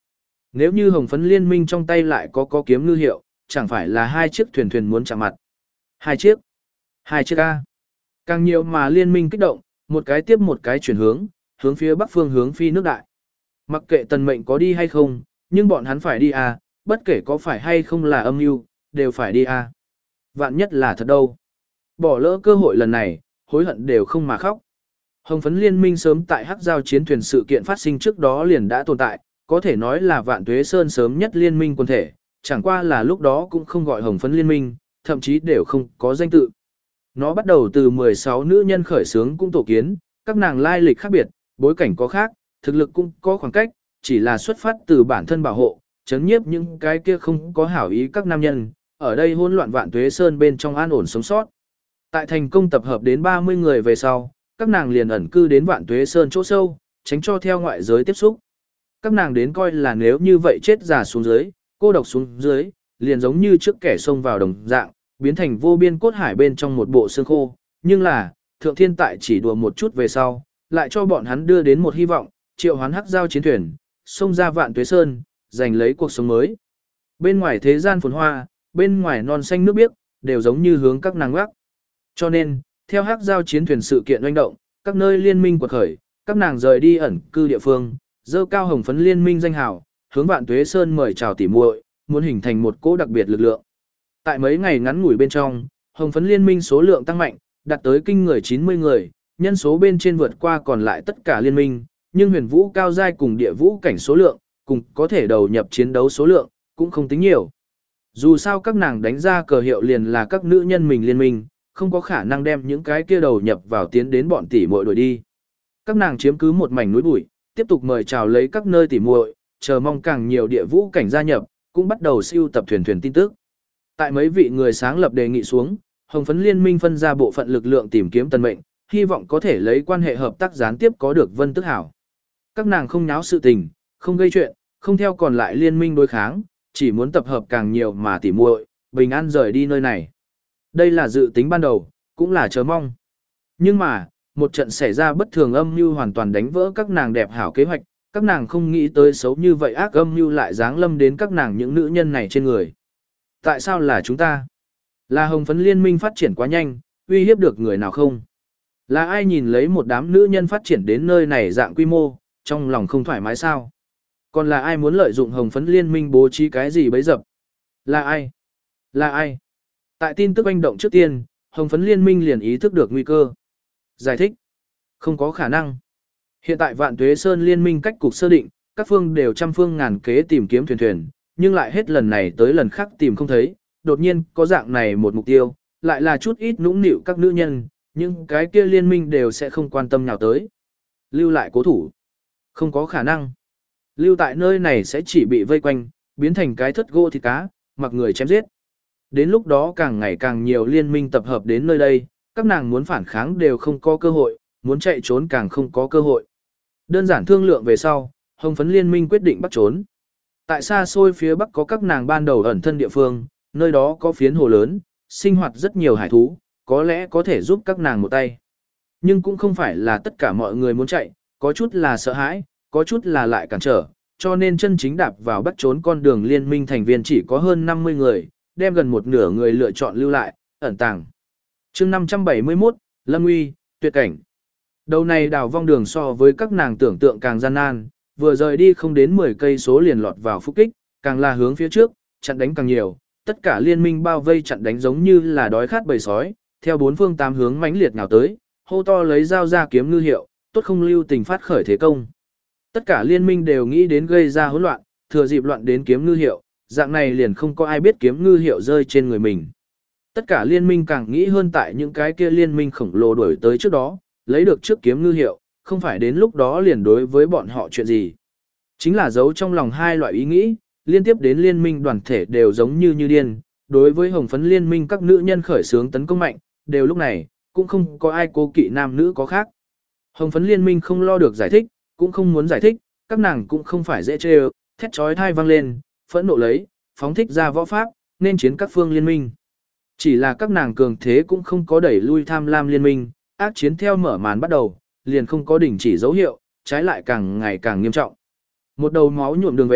Nếu như hồng phấn liên minh trong tay lại có có kiếm ngư hiệu, chẳng phải là hai chiếc thuyền thuyền muốn chạm mặt. Hai chiếc. Hai chiếc A. Càng nhiều mà liên minh kích động, một cái tiếp một cái chuyển hướng, hướng phía bắc phương hướng phi nước đại. Mặc kệ tần mệnh có đi hay không, nhưng bọn hắn phải đi à, bất kể có phải hay không là âm mưu, đều phải đi à. Vạn nhất là thật đâu. Bỏ lỡ cơ hội lần này, hối hận đều không mà khóc. Hồng phấn liên minh sớm tại hắc giao chiến thuyền sự kiện phát sinh trước đó liền đã tồn tại, có thể nói là Vạn Tuế Sơn sớm nhất liên minh quân thể, chẳng qua là lúc đó cũng không gọi hồng phấn liên minh, thậm chí đều không có danh tự. Nó bắt đầu từ mười sáu nữ nhân khởi xướng cũng tổ kiến, các nàng lai lịch khác biệt, bối cảnh có khác, thực lực cũng có khoảng cách, chỉ là xuất phát từ bản thân bảo hộ, chấn nhiếp những cái kia không có hảo ý các nam nhân, ở đây hỗn loạn Vạn Tuế Sơn bên trong an ổn sống sót. Tại thành công tập hợp đến ba mươi người về sau, các nàng liền ẩn cư đến Vạn Tuế Sơn chỗ sâu, tránh cho theo ngoại giới tiếp xúc. Các nàng đến coi là nếu như vậy chết già xuống dưới, cô độc xuống dưới, liền giống như trước kẻ xông vào đồng dạng, biến thành vô biên cốt hải bên trong một bộ xương khô, nhưng là, thượng thiên tại chỉ đùa một chút về sau, lại cho bọn hắn đưa đến một hy vọng, triệu hoán hắc giao chiến thuyền, xông ra Vạn Tuế Sơn, giành lấy cuộc sống mới. Bên ngoài thế gian phồn hoa, bên ngoài non xanh nước biếc, đều giống như hướng các nàng gác. Cho nên, theo hắc giao chiến thuyền sự kiện oanh động, các nơi liên minh quật khởi, các nàng rời đi ẩn cư địa phương, dơ cao hồng phấn liên minh danh hào, hướng Vạn Tuế Sơn mời chào tỉ muội, muốn hình thành một cỗ đặc biệt lực lượng. Tại mấy ngày ngắn ngủi bên trong, hồng phấn liên minh số lượng tăng mạnh, đạt tới kinh người chín mươi người, nhân số bên trên vượt qua còn lại tất cả liên minh, nhưng huyền vũ cao giai cùng địa vũ cảnh số lượng, cùng có thể đầu nhập chiến đấu số lượng, cũng không tính nhiều. Dù sao các nàng đánh ra cờ hiệu liền là các nữ nhân mình liên minh, không có khả năng đem những cái kia đầu nhập vào tiến đến bọn tỷ muội đuổi đi. Các nàng chiếm cứ một mảnh núi bụi, tiếp tục mời chào lấy các nơi tỷ muội, chờ mong càng nhiều địa vũ cảnh gia nhập, cũng bắt đầu siêu tập thuyền thuyền tin tức. Tại mấy vị người sáng lập đề nghị xuống, hồng phấn liên minh phân ra bộ phận lực lượng tìm kiếm tần mệnh, hy vọng có thể lấy quan hệ hợp tác gián tiếp có được Vân Tức Hảo. Các nàng không nháo sự tình, không gây chuyện, không theo còn lại liên minh đối kháng, chỉ muốn tập hợp càng nhiều mà tỉ muội, bình an rời đi nơi này. Đây là dự tính ban đầu, cũng là chờ mong. Nhưng mà, một trận xảy ra bất thường âm mưu hoàn toàn đánh vỡ các nàng đẹp hảo kế hoạch, các nàng không nghĩ tới xấu như vậy ác âm mưu lại giáng lâm đến các nàng những nữ nhân này trên người. Tại sao là chúng ta? Là hồng phấn liên minh phát triển quá nhanh, uy hiếp được người nào không? Là ai nhìn lấy một đám nữ nhân phát triển đến nơi này dạng quy mô, trong lòng không thoải mái sao? Còn là ai muốn lợi dụng hồng phấn liên minh bố trí cái gì bấy dập? Là ai? Là ai? Tại tin tức oanh động trước tiên, hồng phấn liên minh liền ý thức được nguy cơ. Giải thích. Không có khả năng. Hiện tại Vạn Tuế Sơn liên minh cách cục sơ định, các phương đều trăm phương ngàn kế tìm kiếm thuyền thuyền, nhưng lại hết lần này tới lần khác tìm không thấy, đột nhiên có dạng này một mục tiêu, lại là chút ít nũng nịu các nữ nhân, nhưng cái kia liên minh đều sẽ không quan tâm nào tới. Lưu lại cố thủ. Không có khả năng. Lưu tại nơi này sẽ chỉ bị vây quanh, biến thành cái thất gỗ thịt cá, mặc người chém giết. Đến lúc đó càng ngày càng nhiều liên minh tập hợp đến nơi đây, các nàng muốn phản kháng đều không có cơ hội, muốn chạy trốn càng không có cơ hội. Đơn giản thương lượng về sau, hồng phấn liên minh quyết định bắt trốn. Tại xa xôi phía bắc có các nàng ban đầu ẩn thân địa phương, nơi đó có phiến hồ lớn, sinh hoạt rất nhiều hải thú, có lẽ có thể giúp các nàng một tay. Nhưng cũng không phải là tất cả mọi người muốn chạy, có chút là sợ hãi, có chút là lại cản trở, cho nên chân chính đạp vào bắt trốn con đường liên minh thành viên chỉ có hơn năm mươi người, đem gần một nửa người lựa chọn lưu lại, ẩn tàng. chương năm trăm bảy mươi mốt, Lâm Uy, tuyệt cảnh. Đầu này đào vong đường so với các nàng tưởng tượng càng gian nan, vừa rời đi không đến mười cây số liền lọt vào phúc kích, càng là hướng phía trước, chặn đánh càng nhiều, tất cả liên minh bao vây chặn đánh giống như là đói khát bầy sói, theo bốn phương tám hướng mãnh liệt nào tới, hô to lấy dao ra kiếm ngư hiệu, tốt không lưu tình phát khởi thế công. Tất cả liên minh đều nghĩ đến gây ra hỗn loạn, thừa dịp loạn đến kiếm ngư hiệu, dạng này liền không có ai biết kiếm ngư hiệu rơi trên người mình. Tất cả liên minh càng nghĩ hơn tại những cái kia liên minh khổng lồ đuổi tới trước đó, lấy được trước kiếm ngư hiệu, không phải đến lúc đó liền đối với bọn họ chuyện gì. Chính là giấu trong lòng hai loại ý nghĩ, liên tiếp đến liên minh đoàn thể đều giống như như điên, đối với hồng phấn liên minh các nữ nhân khởi xướng tấn công mạnh, đều lúc này, cũng không có ai cố kỵ nam nữ có khác. Hồng phấn liên minh không lo được giải thích, cũng không muốn giải thích, các nàng cũng không phải dễ chê thét chói thai vang lên, phẫn nộ lấy, phóng thích ra võ pháp, nên chiến các phương liên minh. Chỉ là các nàng cường thế cũng không có đẩy lui tham lam liên minh, ác chiến theo mở màn bắt đầu, liền không có đình chỉ dấu hiệu, trái lại càng ngày càng nghiêm trọng. Một đầu máu nhuộm đường về,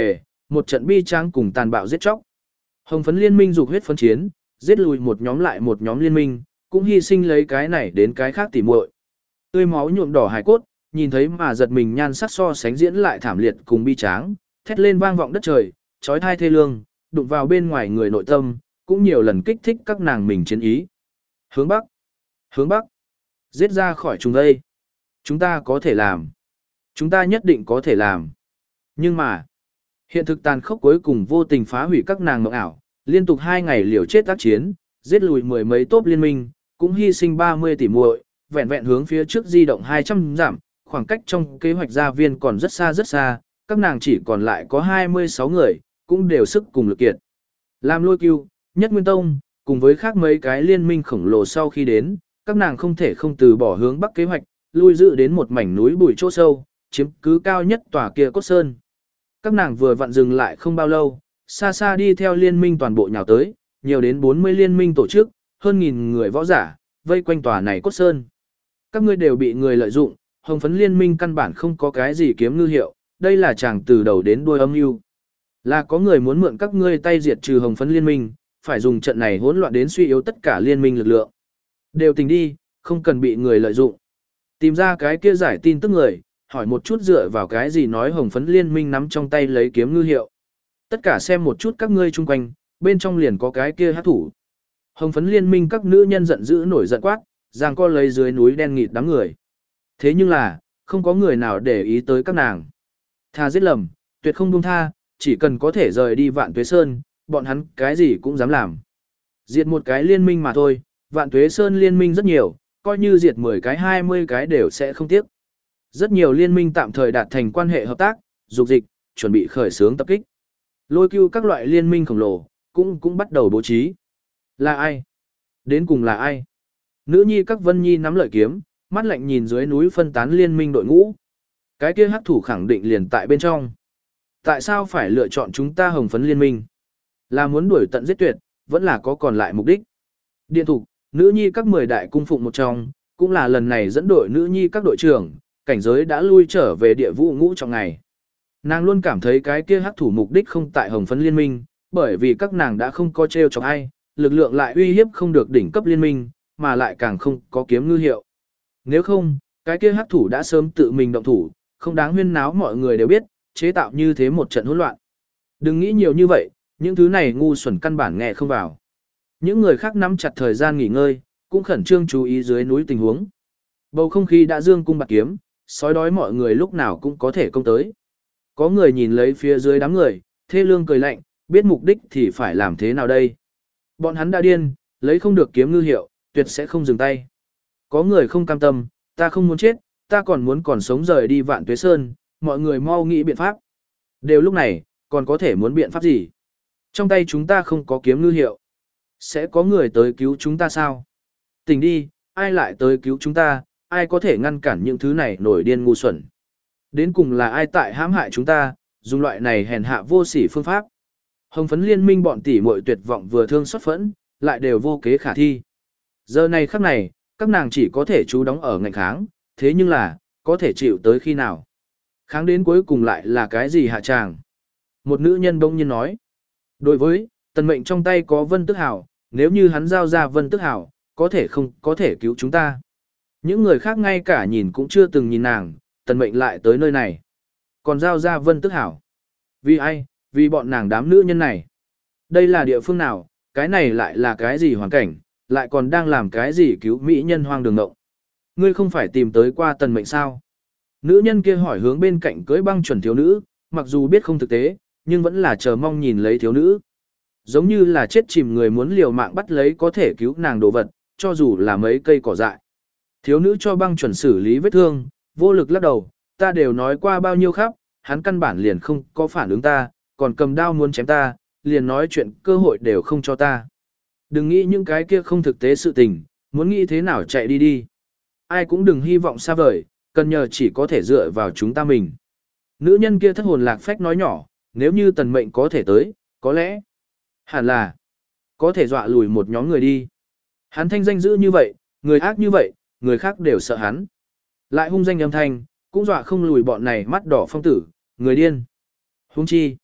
một trận bi tráng cùng tàn bạo giết chóc. Hồng phấn liên minh dục huyết phân chiến, giết lùi một nhóm lại một nhóm liên minh, cũng hy sinh lấy cái này đến cái khác tỉ muội. Tươi máu nhuộm đỏ hải cốt, nhìn thấy mà giật mình nhan sắc so sánh diễn lại thảm liệt cùng bi tráng, thét lên vang vọng đất trời, chói tai thê lương, đụng vào bên ngoài người nội tâm, cũng nhiều lần kích thích các nàng mình chiến ý. Hướng Bắc, hướng Bắc, giết ra khỏi chúng đây. Chúng ta có thể làm. Chúng ta nhất định có thể làm. Nhưng mà, hiện thực tàn khốc cuối cùng vô tình phá hủy các nàng mộng ảo, liên tục hai ngày liều chết tác chiến, giết lùi mười mấy tốp liên minh, cũng hy sinh ba mươi tỷ muội, vẹn vẹn hướng phía trước di động hai trăm dặm, khoảng cách trong kế hoạch gia viên còn rất xa rất xa, các nàng chỉ còn lại có hai mươi sáu người, cũng đều sức cùng lực kiệt. Làm Lôi Cưu, Nhất Nguyên Tông, cùng với khác mấy cái liên minh khổng lồ sau khi đến, các nàng không thể không từ bỏ hướng bắc kế hoạch, lui dự đến một mảnh núi bụi chỗ sâu, chiếm cứ cao nhất tòa kia cốt sơn. Các nàng vừa vặn dừng lại không bao lâu, xa xa đi theo liên minh toàn bộ nhào tới, nhiều đến bốn mươi liên minh tổ chức, hơn nghìn người võ giả, vây quanh tòa này cốt sơn. Các ngươi đều bị người lợi dụng, hồng phấn liên minh căn bản không có cái gì kiếm ngư hiệu, đây là chàng từ đầu đến đuôi âm mưu. Là có người muốn mượn các ngươi tay diệt trừ hồng phấn liên minh, phải dùng trận này hỗn loạn đến suy yếu tất cả liên minh lực lượng. Đều tình đi, không cần bị người lợi dụng. Tìm ra cái kia giải tin tức người, hỏi một chút dựa vào cái gì nói hồng phấn liên minh nắm trong tay lấy kiếm ngư hiệu. Tất cả xem một chút các ngươi chung quanh, bên trong liền có cái kia hát thủ. Hồng phấn liên minh các nữ nhân giận dữ nổi giận quát, giang co lấy dưới núi đen nghịt đám người. Thế nhưng là, không có người nào để ý tới các nàng. Tha giết lầm, tuyệt không buông tha, chỉ cần có thể rời đi Vạn Tuế Sơn, bọn hắn cái gì cũng dám làm. Diệt một cái liên minh mà thôi, Vạn Tuế Sơn liên minh rất nhiều, coi như diệt mười cái hai mươi cái đều sẽ không tiếc. Rất nhiều liên minh tạm thời đạt thành quan hệ hợp tác, dục dịch, chuẩn bị khởi xướng tập kích. Lôi Cưu các loại liên minh khổng lồ, cũng cũng bắt đầu bố trí. Là ai? Đến cùng là ai? Nữ nhi các vân nhi nắm lợi kiếm, mắt lạnh nhìn dưới núi phân tán liên minh đội ngũ. Cái kia hắc thủ khẳng định liền tại bên trong. Tại sao phải lựa chọn chúng ta hồng phấn liên minh? Là muốn đuổi tận giết tuyệt, vẫn là có còn lại mục đích. Điện thủ, nữ nhi các mười đại cung phụng một trong, cũng là lần này dẫn đội nữ nhi các đội trưởng, cảnh giới đã lui trở về địa vũ ngũ trong ngày. Nàng luôn cảm thấy cái kia hắc thủ mục đích không tại hồng phấn liên minh, bởi vì các nàng đã không có treo chọc ai, lực lượng lại uy hiếp không được đỉnh cấp liên minh, mà lại càng không có kiếm ngư hiệu. Nếu không, cái kia hắc thủ đã sớm tự mình động thủ, không đáng huyên náo mọi người đều biết, chế tạo như thế một trận hỗn loạn. Đừng nghĩ nhiều như vậy, những thứ này ngu xuẩn căn bản nghe không vào. Những người khác nắm chặt thời gian nghỉ ngơi, cũng khẩn trương chú ý dưới núi tình huống. Bầu không khí đã dương cung bạc kiếm, sói đói mọi người lúc nào cũng có thể công tới. Có người nhìn lấy phía dưới đám người, thê lương cười lạnh, biết mục đích thì phải làm thế nào đây. Bọn hắn đã điên, lấy không được kiếm ngư hiệu, tuyệt sẽ không dừng tay. Có người không cam tâm, ta không muốn chết, ta còn muốn còn sống rời đi Vạn Tuế Sơn, mọi người mau nghĩ biện pháp. Đều lúc này, còn có thể muốn biện pháp gì? Trong tay chúng ta không có kiếm ngư hiệu. Sẽ có người tới cứu chúng ta sao? Tỉnh đi, ai lại tới cứu chúng ta, ai có thể ngăn cản những thứ này nổi điên ngu xuẩn? Đến cùng là ai tại hãm hại chúng ta, dùng loại này hèn hạ vô sỉ phương pháp? Hồng phấn liên minh bọn tỷ muội tuyệt vọng vừa thương xót phẫn, lại đều vô kế khả thi. Giờ này khắc này, các nàng chỉ có thể trú đóng ở ngành kháng, thế nhưng là, có thể chịu tới khi nào? Kháng đến cuối cùng lại là cái gì hạ tràng? Một nữ nhân bỗng nhiên nói. Đối với, tần mệnh trong tay có Vân Tức Hảo, nếu như hắn giao ra Vân Tức Hảo, có thể không có thể cứu chúng ta. Những người khác ngay cả nhìn cũng chưa từng nhìn nàng, tần mệnh lại tới nơi này. Còn giao ra Vân Tức Hảo. Vì ai? Vì bọn nàng đám nữ nhân này. Đây là địa phương nào? Cái này lại là cái gì hoàn cảnh? Lại còn đang làm cái gì cứu mỹ nhân hoang đường ngộng? Ngươi không phải tìm tới qua tần mệnh sao? Nữ nhân kia hỏi hướng bên cạnh cưới băng chuẩn thiếu nữ, mặc dù biết không thực tế, nhưng vẫn là chờ mong nhìn lấy thiếu nữ. Giống như là chết chìm người muốn liều mạng bắt lấy có thể cứu nàng đồ vật, cho dù là mấy cây cỏ dại. Thiếu nữ cho băng chuẩn xử lý vết thương, vô lực lắc đầu, ta đều nói qua bao nhiêu khắp, hắn căn bản liền không có phản ứng ta, còn cầm đao muốn chém ta, liền nói chuyện cơ hội đều không cho ta. Đừng nghĩ những cái kia không thực tế sự tình, muốn nghĩ thế nào chạy đi đi. Ai cũng đừng hy vọng xa vời, cần nhờ chỉ có thể dựa vào chúng ta mình. Nữ nhân kia thất hồn lạc phách nói nhỏ, nếu như tần mệnh có thể tới, có lẽ, hẳn là, có thể dọa lùi một nhóm người đi. Hắn thanh danh dữ như vậy, người ác như vậy, người khác đều sợ hắn. Lại hung danh âm thanh, cũng dọa không lùi bọn này mắt đỏ phong tử, người điên. Huống chi,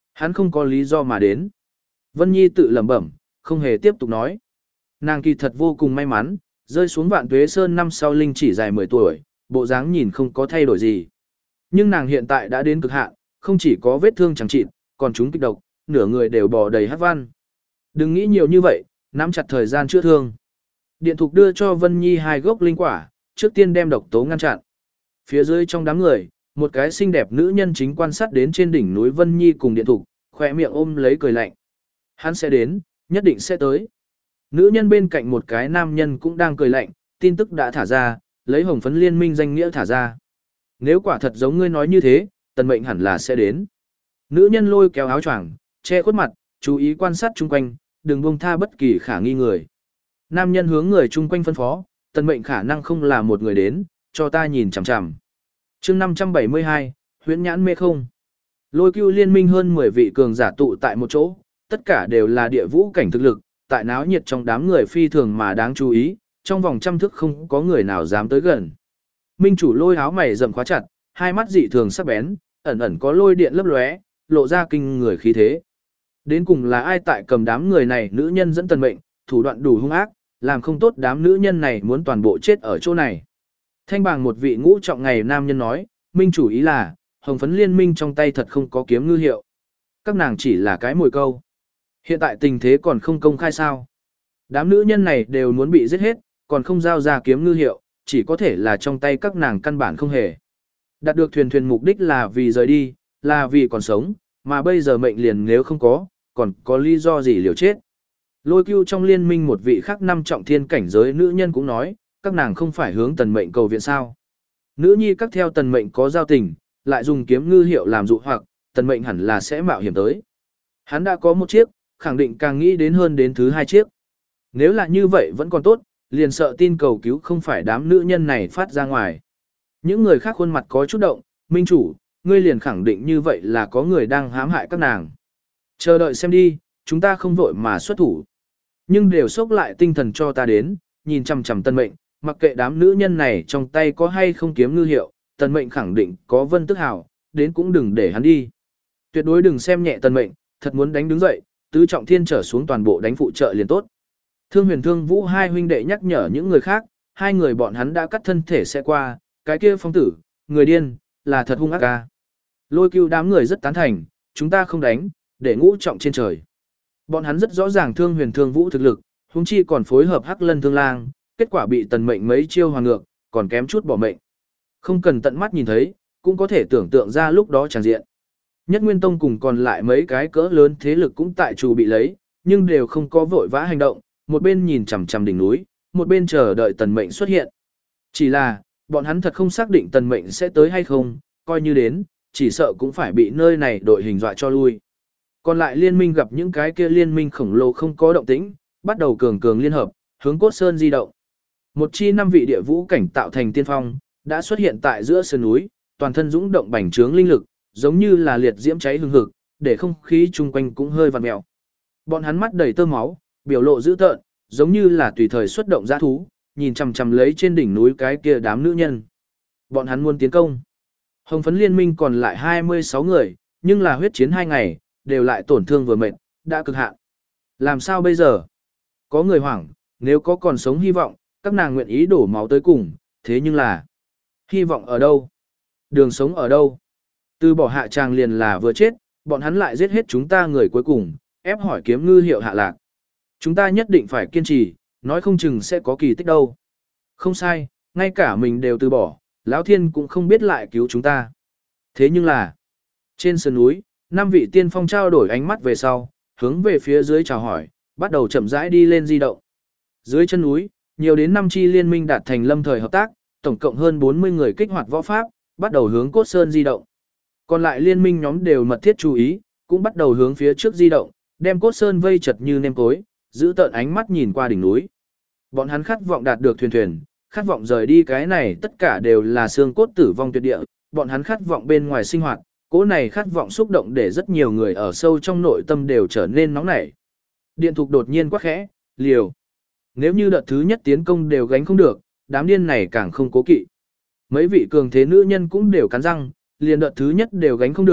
Hắn không có lý do mà đến. Vân Nhi tự lẩm bẩm, không hề tiếp tục nói. Nàng kỳ thật vô cùng may mắn, rơi xuống Vạn Tuế Sơn năm sau linh chỉ dài mười tuổi, bộ dáng nhìn không có thay đổi gì. Nhưng nàng hiện tại đã đến cực hạn, không chỉ có vết thương chẳng chịt, còn chúng kịch độc, nửa người đều bò đầy hắc văn. Đừng nghĩ nhiều như vậy, nắm chặt thời gian chữa thương. Điện thục đưa cho Vân Nhi hai gốc linh quả, trước tiên đem độc tố ngăn chặn. Phía dưới trong đám người, một cái xinh đẹp nữ nhân chính quan sát đến trên đỉnh núi Vân Nhi cùng điện thục, khỏe miệng ôm lấy cười lạnh. Hắn sẽ đến, nhất định sẽ tới. Nữ nhân bên cạnh một cái nam nhân cũng đang cười lạnh, tin tức đã thả ra, lấy hồng phấn liên minh danh nghĩa thả ra. Nếu quả thật giống ngươi nói như thế, tần mệnh hẳn là sẽ đến. Nữ nhân lôi kéo áo choàng, che khuất mặt, chú ý quan sát chung quanh, đừng buông tha bất kỳ khả nghi người. Nam nhân hướng người chung quanh phân phó, tần mệnh khả năng không là một người đến, cho ta nhìn chằm chằm. Chương năm trăm bảy mươi hai, huyễn nhãn mê không. Lôi Cưu liên minh hơn mười vị cường giả tụ tại một chỗ, tất cả đều là địa vũ cảnh thực lực, tại náo nhiệt trong đám người phi thường mà đáng chú ý, trong vòng trăm thước không có người nào dám tới gần. Minh chủ Lôi áo mày rậm khóa chặt, hai mắt dị thường sắc bén, ẩn ẩn có lôi điện lấp lóe, lộ ra kinh người khí thế. Đến cùng là ai tại cầm đám người này nữ nhân dẫn tần mệnh, thủ đoạn đủ hung ác, làm không tốt đám nữ nhân này muốn toàn bộ chết ở chỗ này. Thanh bàng một vị ngũ trọng ngày nam nhân nói, Minh chủ ý là, hồng phấn liên minh trong tay thật không có kiếm ngư hiệu. Các nàng chỉ là cái mồi câu. Hiện tại tình thế còn không công khai sao. Đám nữ nhân này đều muốn bị giết hết, còn không giao ra kiếm ngư hiệu, chỉ có thể là trong tay các nàng căn bản không hề. Đạt được thuyền thuyền mục đích là vì rời đi, là vì còn sống, mà bây giờ mệnh liền nếu không có, còn có lý do gì liều chết. Lôi Cưu trong liên minh một vị khác năm trọng thiên cảnh giới nữ nhân cũng nói, các nàng không phải hướng tần mệnh cầu viện sao. Nữ nhi các theo tần mệnh có giao tình, lại dùng kiếm ngư hiệu làm dụ hoặc, tần mệnh hẳn là sẽ mạo hiểm tới. Hắn đã có một chiếc, khẳng định càng nghĩ đến hơn đến thứ hai chiếc. Nếu là như vậy vẫn còn tốt, liền sợ tin cầu cứu không phải đám nữ nhân này phát ra ngoài. Những người khác khuôn mặt có chút động, Minh chủ, ngươi liền khẳng định như vậy là có người đang hãm hại các nàng. Chờ đợi xem đi, chúng ta không vội mà xuất thủ. Nhưng đều sốc lại tinh thần cho ta đến, nhìn chằm chằm tân mệnh, mặc kệ đám nữ nhân này trong tay có hay không kiếm ngư hiệu, tần mệnh khẳng định có vân tức hào, đến cũng đừng để hắn đi. Tuyệt đối đừng xem nhẹ tần mệnh, thật muốn đánh đứng dậy, tứ trọng thiên trở xuống toàn bộ đánh phụ trợ liền tốt. Thương Huyền Thương Vũ hai huynh đệ nhắc nhở những người khác, hai người bọn hắn đã cắt thân thể sẽ qua, cái kia phong tử, người điên, là thật hung ác ca. Lôi Cưu đám người rất tán thành, chúng ta không đánh, để ngũ trọng trên trời. Bọn hắn rất rõ ràng Thương Huyền Thương Vũ thực lực, huống chi còn phối hợp Hắc Lân Thương Lang, kết quả bị tần mệnh mấy chiêu hoàn ngược, còn kém chút bỏ mệnh. Không cần tận mắt nhìn thấy, cũng có thể tưởng tượng ra lúc đó tràn diện. Nhất Nguyên Tông cùng còn lại mấy cái cỡ lớn thế lực cũng tại chủ bị lấy, nhưng đều không có vội vã hành động, một bên nhìn chằm chằm đỉnh núi, một bên chờ đợi tần mệnh xuất hiện. Chỉ là, bọn hắn thật không xác định tần mệnh sẽ tới hay không, coi như đến, chỉ sợ cũng phải bị nơi này đội hình dọa cho lui. Còn lại liên minh gặp những cái kia liên minh khổng lồ không có động tĩnh, bắt đầu cường cường liên hợp, hướng Cốt Sơn di động. Một chi năm vị địa vũ cảnh tạo thành tiên phong, đã xuất hiện tại giữa sơn núi, toàn thân dũng động bành trướng linh lực, giống như là liệt diễm cháy hừng hực, để không khí chung quanh cũng hơi vặn mèo. Bọn hắn mắt đầy tơ máu, biểu lộ dữ tợn, giống như là tùy thời xuất động dã thú, nhìn chằm chằm lấy trên đỉnh núi cái kia đám nữ nhân. Bọn hắn muốn tiến công. Hồng phấn liên minh còn lại hai mươi sáu người, nhưng là huyết chiến hai ngày, đều lại tổn thương vừa mệt, đã cực hạn. Làm sao bây giờ? Có người hoảng, nếu có còn sống hy vọng, các nàng nguyện ý đổ máu tới cùng, thế nhưng là hy vọng ở đâu? Đường sống ở đâu? Từ bỏ hạ tràng liền là vừa chết, bọn hắn lại giết hết chúng ta người cuối cùng, ép hỏi kiếm ngư hiệu hạ lạc. Chúng ta nhất định phải kiên trì, nói không chừng sẽ có kỳ tích đâu. Không sai, ngay cả mình đều từ bỏ, Lão Thiên cũng không biết lại cứu chúng ta. Thế nhưng là, trên sườn núi, năm vị tiên phong trao đổi ánh mắt về sau, hướng về phía dưới chào hỏi, bắt đầu chậm rãi đi lên di động. Dưới chân núi, nhiều đến năm chi liên minh đạt thành lâm thời hợp tác, tổng cộng hơn bốn mươi người kích hoạt võ pháp, bắt đầu hướng Cốt Sơn di động. Còn lại liên minh nhóm đều mật thiết chú ý, cũng bắt đầu hướng phía trước di động, đem Cốt Sơn vây chật như nêm cối, giữ tợn ánh mắt nhìn qua đỉnh núi. Bọn hắn khát vọng đạt được thuyền thuyền, khát vọng rời đi cái này tất cả đều là xương cốt tử vong tuyệt địa, bọn hắn khát vọng bên ngoài sinh hoạt, cỗ này khát vọng xúc động để rất nhiều người ở sâu trong nội tâm đều trở nên nóng nảy. Điện thục đột nhiên quắc khẽ, liều. Nếu như đợt thứ nhất tiến công đều gánh không được, đám điên này càng không cố kỵ. Mấy vị cường thế nữ nhân cũng đều cắn răng, liền đợt thứ nhất đều gánh không được,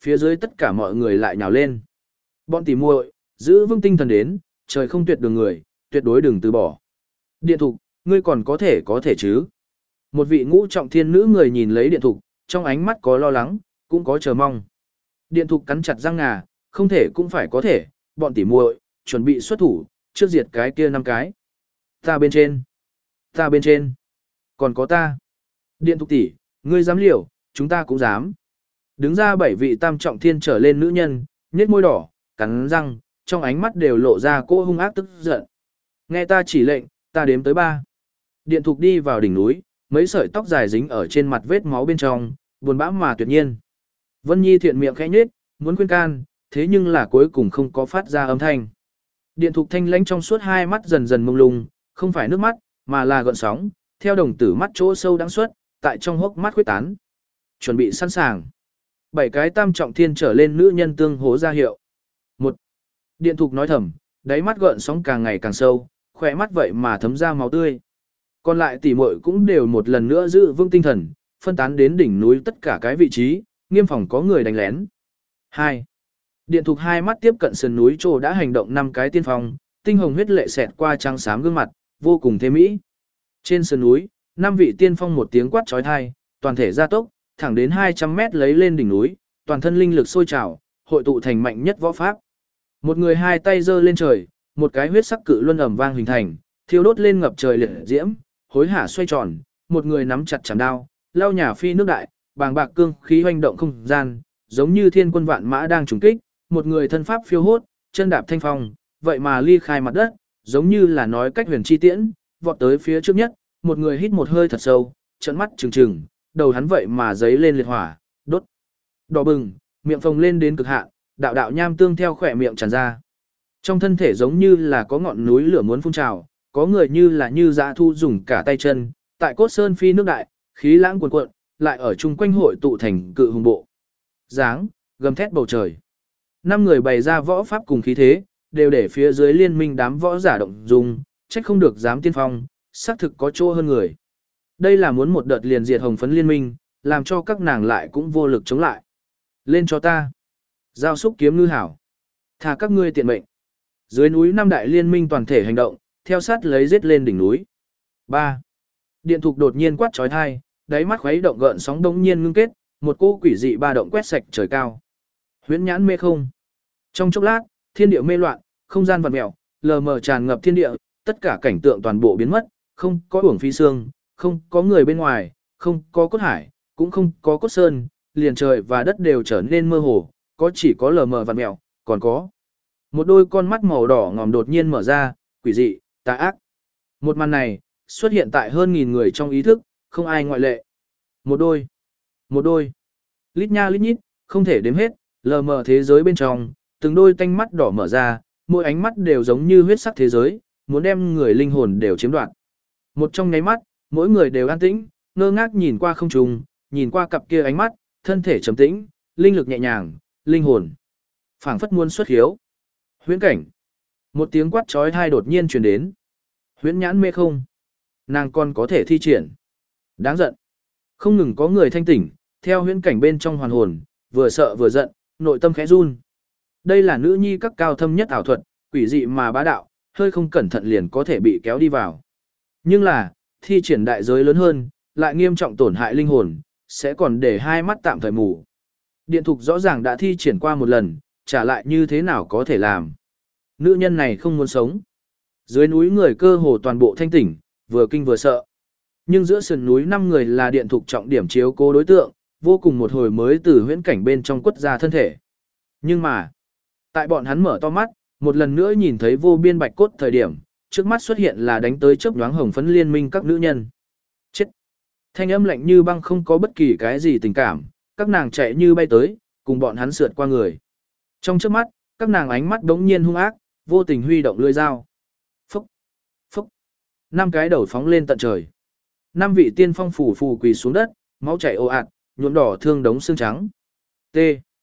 phía dưới tất cả mọi người lại nhào lên. Bọn tỉ muội, giữ vững tinh thần đến, trời không tuyệt đường người, tuyệt đối đừng từ bỏ. Điện thục, ngươi còn có thể có thể chứ? Một vị ngũ trọng thiên nữ người nhìn lấy điện thục, trong ánh mắt có lo lắng, cũng có chờ mong. Điện thục cắn chặt răng ngà, không thể cũng phải có thể, bọn tỉ muội, chuẩn bị xuất thủ, trước diệt cái kia năm cái. Ta bên trên, ta bên trên, còn có ta. Điện thục tỷ, ngươi dám liều, chúng ta cũng dám. Đứng ra bảy vị tam trọng thiên trở lên nữ nhân, nhếch môi đỏ, cắn răng, trong ánh mắt đều lộ ra cỗ hung ác tức giận. Nghe ta chỉ lệnh, ta đếm tới ba. Điện thục đi vào đỉnh núi, mấy sợi tóc dài dính ở trên mặt vết máu bên trong, buồn bã mà tuyệt nhiên. Vân Nhi thiện miệng khẽ nhếch, muốn khuyên can, thế nhưng là cuối cùng không có phát ra âm thanh. Điện thục thanh lãnh trong suốt hai mắt dần dần mông lung, không phải nước mắt, mà là gợn sóng, theo đồng tử mắt chỗ sâu đáng xuất, tại trong hốc mắt khuyết tán. Chuẩn bị sẵn sàng. Bảy cái tam trọng thiên trở lên nữ nhân tương hố ra hiệu. Một. Điện thục nói thầm, đáy mắt gợn sóng càng ngày càng sâu, khỏe mắt vậy mà thấm ra máu tươi. Còn lại tỷ muội cũng đều một lần nữa giữ vững tinh thần, phân tán đến đỉnh núi tất cả cái vị trí, nghiêm phòng có người đánh lén. Hai. Điện thục hai mắt tiếp cận sườn núi chỗ đã hành động năm cái tiên phong, tinh hồng huyết lệ xẹt qua trắng xám gương mặt, vô cùng thế mỹ. Trên sườn núi, năm vị tiên phong một tiếng quát chói tai, toàn thể gia tốc, thẳng đến hai trăm mét lấy lên đỉnh núi, toàn thân linh lực sôi trào, hội tụ thành mạnh nhất võ pháp. Một người hai tay giơ lên trời, một cái huyết sắc cự luân ầm vang hình thành, thiêu đốt lên ngập trời liệt diễm, hối hả xoay tròn, một người nắm chặt chảm đao, lao nhà phi nước đại, bàng bạc cương khí hoành động không gian, giống như thiên quân vạn mã đang trùng kích, một người thân pháp phiêu hốt, chân đạp thanh phong, vậy mà ly khai mặt đất, giống như là nói cách huyền chi tiễn, vọt tới phía trước nhất, một người hít một hơi thật sâu, trợn mắt trừng trừng, đầu hắn vậy mà giấy lên liệt hỏa, đốt. Đỏ bừng, miệng phồng lên đến cực hạn, đạo đạo nham tương theo khỏe miệng tràn ra. Trong thân thể giống như là có ngọn núi lửa muốn phun trào, có người như là như dã thu dùng cả tay chân, tại cốt sơn phi nước đại, khí lãng cuồn cuộn, lại ở chung quanh hội tụ thành cự hùng bộ. Dáng, gầm thét bầu trời. Năm người bày ra võ pháp cùng khí thế, đều để phía dưới liên minh đám võ giả động dung, trách không được dám tiên phong, xác thực có chỗ hơn người. Đây là muốn một đợt liền diệt hồng phấn liên minh, làm cho các nàng lại cũng vô lực chống lại. Lên cho ta. Giao xúc kiếm ngư hảo. Thà các ngươi tiện mệnh. Dưới núi năm đại liên minh toàn thể hành động, theo sát lấy giết lên đỉnh núi. ba. Điện thục đột nhiên quát chói tai, đáy mắt khuấy động gợn sóng đống nhiên ngưng kết, một cỗ quỷ dị ba động quét sạch trời cao. Huyễn nhãn mê không. Trong chốc lát, thiên địa mê loạn, không gian vặn mèo, lờ mờ tràn ngập thiên địa, tất cả cảnh tượng toàn bộ biến mất, không có uổng phi xương, không có người bên ngoài, không có cốt hải, cũng không có cốt sơn, liền trời và đất đều trở nên mơ hồ, có chỉ có lờ mờ vặn mèo, còn có một đôi con mắt màu đỏ ngòm đột nhiên mở ra, quỷ dị, tà ác. Một màn này, xuất hiện tại hơn nghìn người trong ý thức, không ai ngoại lệ. Một đôi, một đôi, lít nha lít nhít, không thể đếm hết, lờ mờ thế giới bên trong, từng đôi tanh mắt đỏ mở ra, mỗi ánh mắt đều giống như huyết sắc thế giới, muốn đem người linh hồn đều chiếm đoạt. Một trong nháy mắt, mỗi người đều an tĩnh, ngơ ngác nhìn qua không trùng, nhìn qua cặp kia ánh mắt, thân thể trầm tĩnh, linh lực nhẹ nhàng, linh hồn phảng phất muốn xuất hiếu. Huyễn cảnh. Một tiếng quát chói tai đột nhiên truyền đến. Huyễn nhãn mê không. Nàng còn có thể thi triển. Đáng giận. Không ngừng có người thanh tỉnh, theo huyễn cảnh bên trong hoàn hồn, vừa sợ vừa giận, nội tâm khẽ run. Đây là nữ nhi các cao thâm nhất ảo thuật, quỷ dị mà bá đạo, hơi không cẩn thận liền có thể bị kéo đi vào. Nhưng là, thi triển đại giới lớn hơn, lại nghiêm trọng tổn hại linh hồn, sẽ còn để hai mắt tạm thời mù. Điện thục rõ ràng đã thi triển qua một lần, trả lại như thế nào có thể làm. Nữ nhân này không muốn sống. Dưới núi người cơ hồ toàn bộ thanh tỉnh, vừa kinh vừa sợ. Nhưng giữa sườn núi năm người là điện thục trọng điểm chiếu cố đối tượng, vô cùng một hồi mới từ huyễn cảnh bên trong quất ra thân thể. Nhưng mà, tại bọn hắn mở to mắt, một lần nữa nhìn thấy vô biên bạch cốt thời điểm, trước mắt xuất hiện là đánh tới chớp nhoáng hồng phấn liên minh các nữ nhân. Chết! Thanh âm lạnh như băng không có bất kỳ cái gì tình cảm, các nàng chạy như bay tới, cùng bọn hắn sượt qua người. Trong trước mắt, các nàng ánh mắt đống nhiên hung ác, vô tình huy động lưỡi dao. Phúc! Phúc! Năm cái đầu phóng lên tận trời. Năm vị tiên phong phủ phù quỳ xuống đất, máu chảy ồ ạt, nhuộm đỏ thương đống xương trắng. T.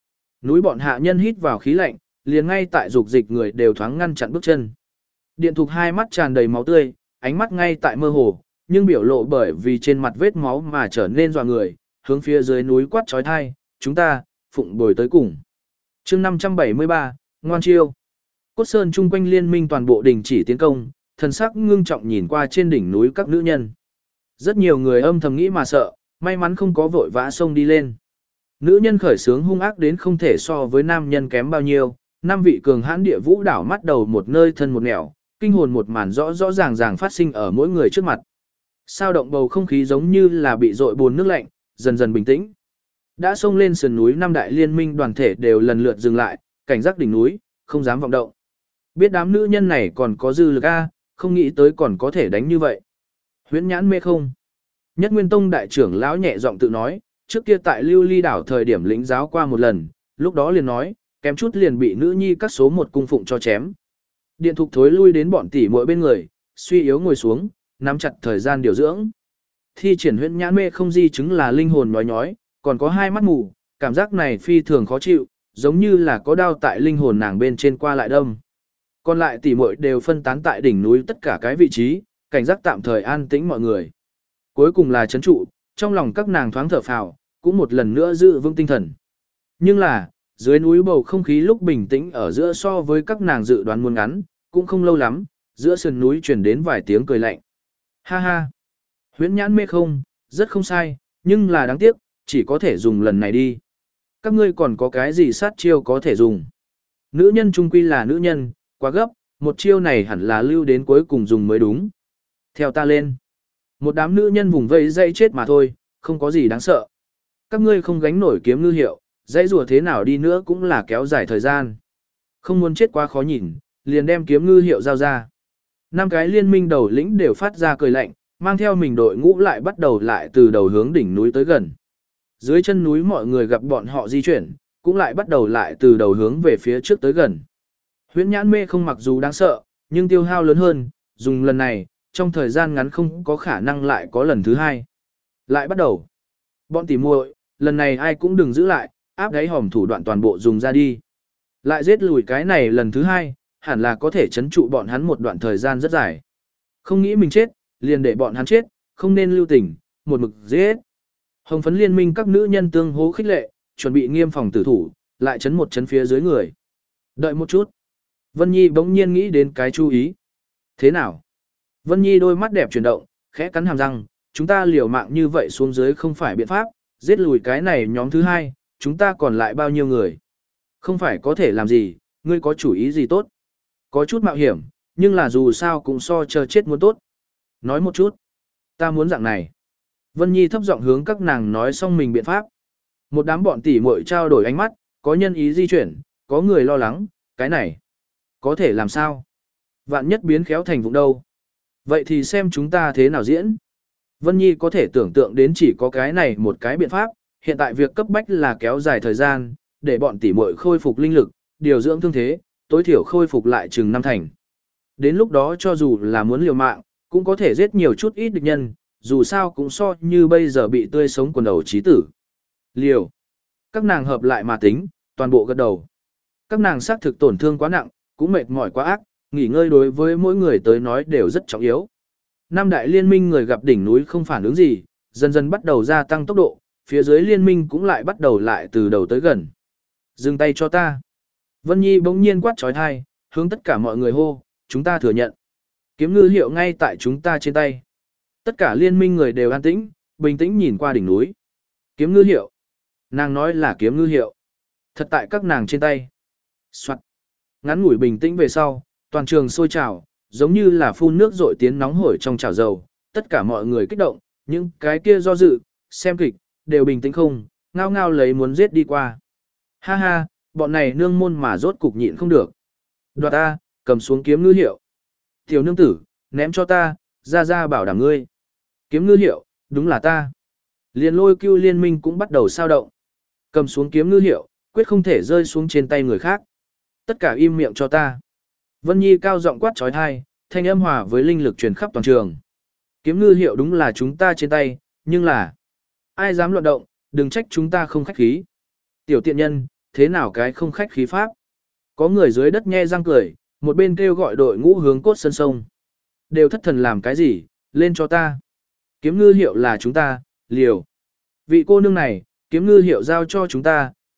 Núi bọn hạ nhân hít vào khí lạnh, liền ngay tại dục dịch người đều thoáng ngăn chặn bước chân. Điện thục hai mắt tràn đầy máu tươi, ánh mắt ngay tại mơ hồ, nhưng biểu lộ bởi vì trên mặt vết máu mà trở nên dọa người, hướng phía dưới núi quát chói tai, chúng ta, phụng bồi tới cùng. chương năm trăm bảy mươi ba, ngoan chiêu. Cốt Sơn chung quanh liên minh toàn bộ đình chỉ tiến công, thần sắc ngưng trọng nhìn qua trên đỉnh núi các nữ nhân. Rất nhiều người âm thầm nghĩ mà sợ, may mắn không có vội vã xông đi lên. Nữ nhân khởi sướng hung ác đến không thể so với nam nhân kém bao nhiêu, năm vị cường hãn địa vũ đảo mắt đầu một nơi thân một nẻo, kinh hồn một màn rõ rõ ràng ràng phát sinh ở mỗi người trước mặt. Sao động bầu không khí giống như là bị dội bồn nước lạnh, dần dần bình tĩnh. Đã xông lên sườn núi năm đại liên minh đoàn thể đều lần lượt dừng lại, cảnh giác đỉnh núi, không dám vọng động. Biết đám nữ nhân này còn có dư lực a, không nghĩ tới còn có thể đánh như vậy. Huyễn nhãn mê không. Nhất Nguyên Tông đại trưởng lão nhẹ giọng tự nói, trước kia tại Lưu Ly đảo thời điểm lĩnh giáo qua một lần, lúc đó liền nói, kém chút liền bị nữ nhi các số một cung phụng cho chém. Điện thục thối lui đến bọn tỷ muội bên người, suy yếu ngồi xuống, nắm chặt thời gian điều dưỡng. Thi triển huyễn nhãn mê không di chứng là linh hồn nhói nhói, còn có hai mắt mù, cảm giác này phi thường khó chịu, giống như là có đao tại linh hồn nàng bên trên qua lại đâm. Còn lại tỷ muội đều phân tán tại đỉnh núi tất cả cái vị trí, cảnh giác tạm thời an tĩnh mọi người. Cuối cùng là chấn trụ, trong lòng các nàng thoáng thở phào, cũng một lần nữa giữ vững tinh thần. Nhưng là, dưới núi bầu không khí lúc bình tĩnh ở giữa so với các nàng dự đoán muốn ngắn, cũng không lâu lắm, giữa sườn núi truyền đến vài tiếng cười lạnh. Ha ha, huyễn nhãn mê không, rất không sai, nhưng là đáng tiếc, chỉ có thể dùng lần này đi. Các ngươi còn có cái gì sát chiêu có thể dùng? Nữ nhân trung quy là nữ nhân, quá gấp, một chiêu này hẳn là lưu đến cuối cùng dùng mới đúng. Theo ta lên. Một đám nữ nhân vùng vây dây chết mà thôi, không có gì đáng sợ. Các ngươi không gánh nổi kiếm ngư hiệu, dãy rùa thế nào đi nữa cũng là kéo dài thời gian. Không muốn chết quá khó nhìn, liền đem kiếm ngư hiệu giao ra. Năm cái liên minh đầu lĩnh đều phát ra cười lạnh, mang theo mình đội ngũ lại bắt đầu lại từ đầu hướng đỉnh núi tới gần. Dưới chân núi mọi người gặp bọn họ di chuyển, cũng lại bắt đầu lại từ đầu hướng về phía trước tới gần. Huyễn nhãn mê không mặc dù đáng sợ, nhưng tiêu hao lớn hơn, dùng lần này, trong thời gian ngắn không có khả năng lại có lần thứ hai. Lại bắt đầu. Bọn tỉ muội, lần này ai cũng đừng giữ lại, áp đáy hòm thủ đoạn toàn bộ dùng ra đi. Lại giết lùi cái này lần thứ hai, hẳn là có thể chấn trụ bọn hắn một đoạn thời gian rất dài. Không nghĩ mình chết, liền để bọn hắn chết, không nên lưu tình, một mực giết. Hồng phấn liên minh các nữ nhân tương hố khích lệ, chuẩn bị nghiêm phòng tử thủ, lại chấn một chấn phía dưới người. Đợi một chút. Vân Nhi bỗng nhiên nghĩ đến cái chú ý. Thế nào? Vân Nhi đôi mắt đẹp chuyển động, khẽ cắn hàm răng, chúng ta liều mạng như vậy xuống dưới không phải biện pháp, giết lùi cái này nhóm thứ hai, chúng ta còn lại bao nhiêu người? Không phải có thể làm gì, ngươi có chủ ý gì tốt? Có chút mạo hiểm, nhưng là dù sao cũng so chờ chết muốn tốt. Nói một chút. Ta muốn dạng này. Vân Nhi thấp giọng hướng các nàng nói xong mình biện pháp. Một đám bọn tỷ muội trao đổi ánh mắt, có nhân ý di chuyển, có người lo lắng, cái này. Có thể làm sao? Vạn nhất biến khéo thành vụng đâu. Vậy thì xem chúng ta thế nào diễn. Vân Nhi có thể tưởng tượng đến chỉ có cái này một cái biện pháp, hiện tại việc cấp bách là kéo dài thời gian, để bọn tỷ muội khôi phục linh lực, điều dưỡng thương thế, tối thiểu khôi phục lại chừng năm thành. Đến lúc đó cho dù là muốn liều mạng, cũng có thể giết nhiều chút ít địch nhân, dù sao cũng so như bây giờ bị tươi sống quần đầu chí tử. Liều. Các nàng hợp lại mà tính, toàn bộ gật đầu. Các nàng xác thực tổn thương quá nặng, cũng mệt mỏi quá ác, nghỉ ngơi đối với mỗi người tới nói đều rất trọng yếu. Năm đại liên minh người gặp đỉnh núi không phản ứng gì, dần dần bắt đầu gia tăng tốc độ, phía dưới liên minh cũng lại bắt đầu lại từ đầu tới gần. Dừng tay cho ta. Vân Nhi bỗng nhiên quát trói thai, hướng tất cả mọi người hô, chúng ta thừa nhận. Kiếm ngư hiệu ngay tại chúng ta trên tay. Tất cả liên minh người đều an tĩnh, bình tĩnh nhìn qua đỉnh núi. Kiếm ngư hiệu. Nàng nói là kiếm ngư hiệu. Thật tại các nàng trên tay. Soạn. Ngắn ngủi bình tĩnh về sau, toàn trường sôi trào, giống như là phun nước rội tiến nóng hổi trong chảo dầu. Tất cả mọi người kích động, những cái kia do dự, xem kịch, đều bình tĩnh không, ngao ngao lấy muốn giết đi qua. Ha ha, bọn này nương môn mà rốt cục nhịn không được. Đoạt ta, cầm xuống kiếm ngư hiệu. Tiểu nương tử, ném cho ta, ra ra bảo đảm ngươi. Kiếm ngư hiệu, đúng là ta. Liên lôi cưu liên minh cũng bắt đầu sao động. Cầm xuống kiếm ngư hiệu, quyết không thể rơi xuống trên tay người khác. Tất cả im miệng cho ta. Vân Nhi cao giọng quát trói thai, thanh âm hòa với linh lực truyền khắp toàn trường. Kiếm ngư hiệu đúng là chúng ta trên tay, nhưng là ai dám loạn động, đừng trách chúng ta không khách khí. Tiểu tiện nhân, thế nào cái không khách khí pháp? Có người dưới đất nhe răng cười, một bên kêu gọi đội ngũ hướng cốt sân sông. Đều thất thần làm cái gì, lên cho ta. Kiếm ngư hiệu là chúng ta, liều. Vị cô nương này, kiếm ngư hiệu giao cho chúng ta,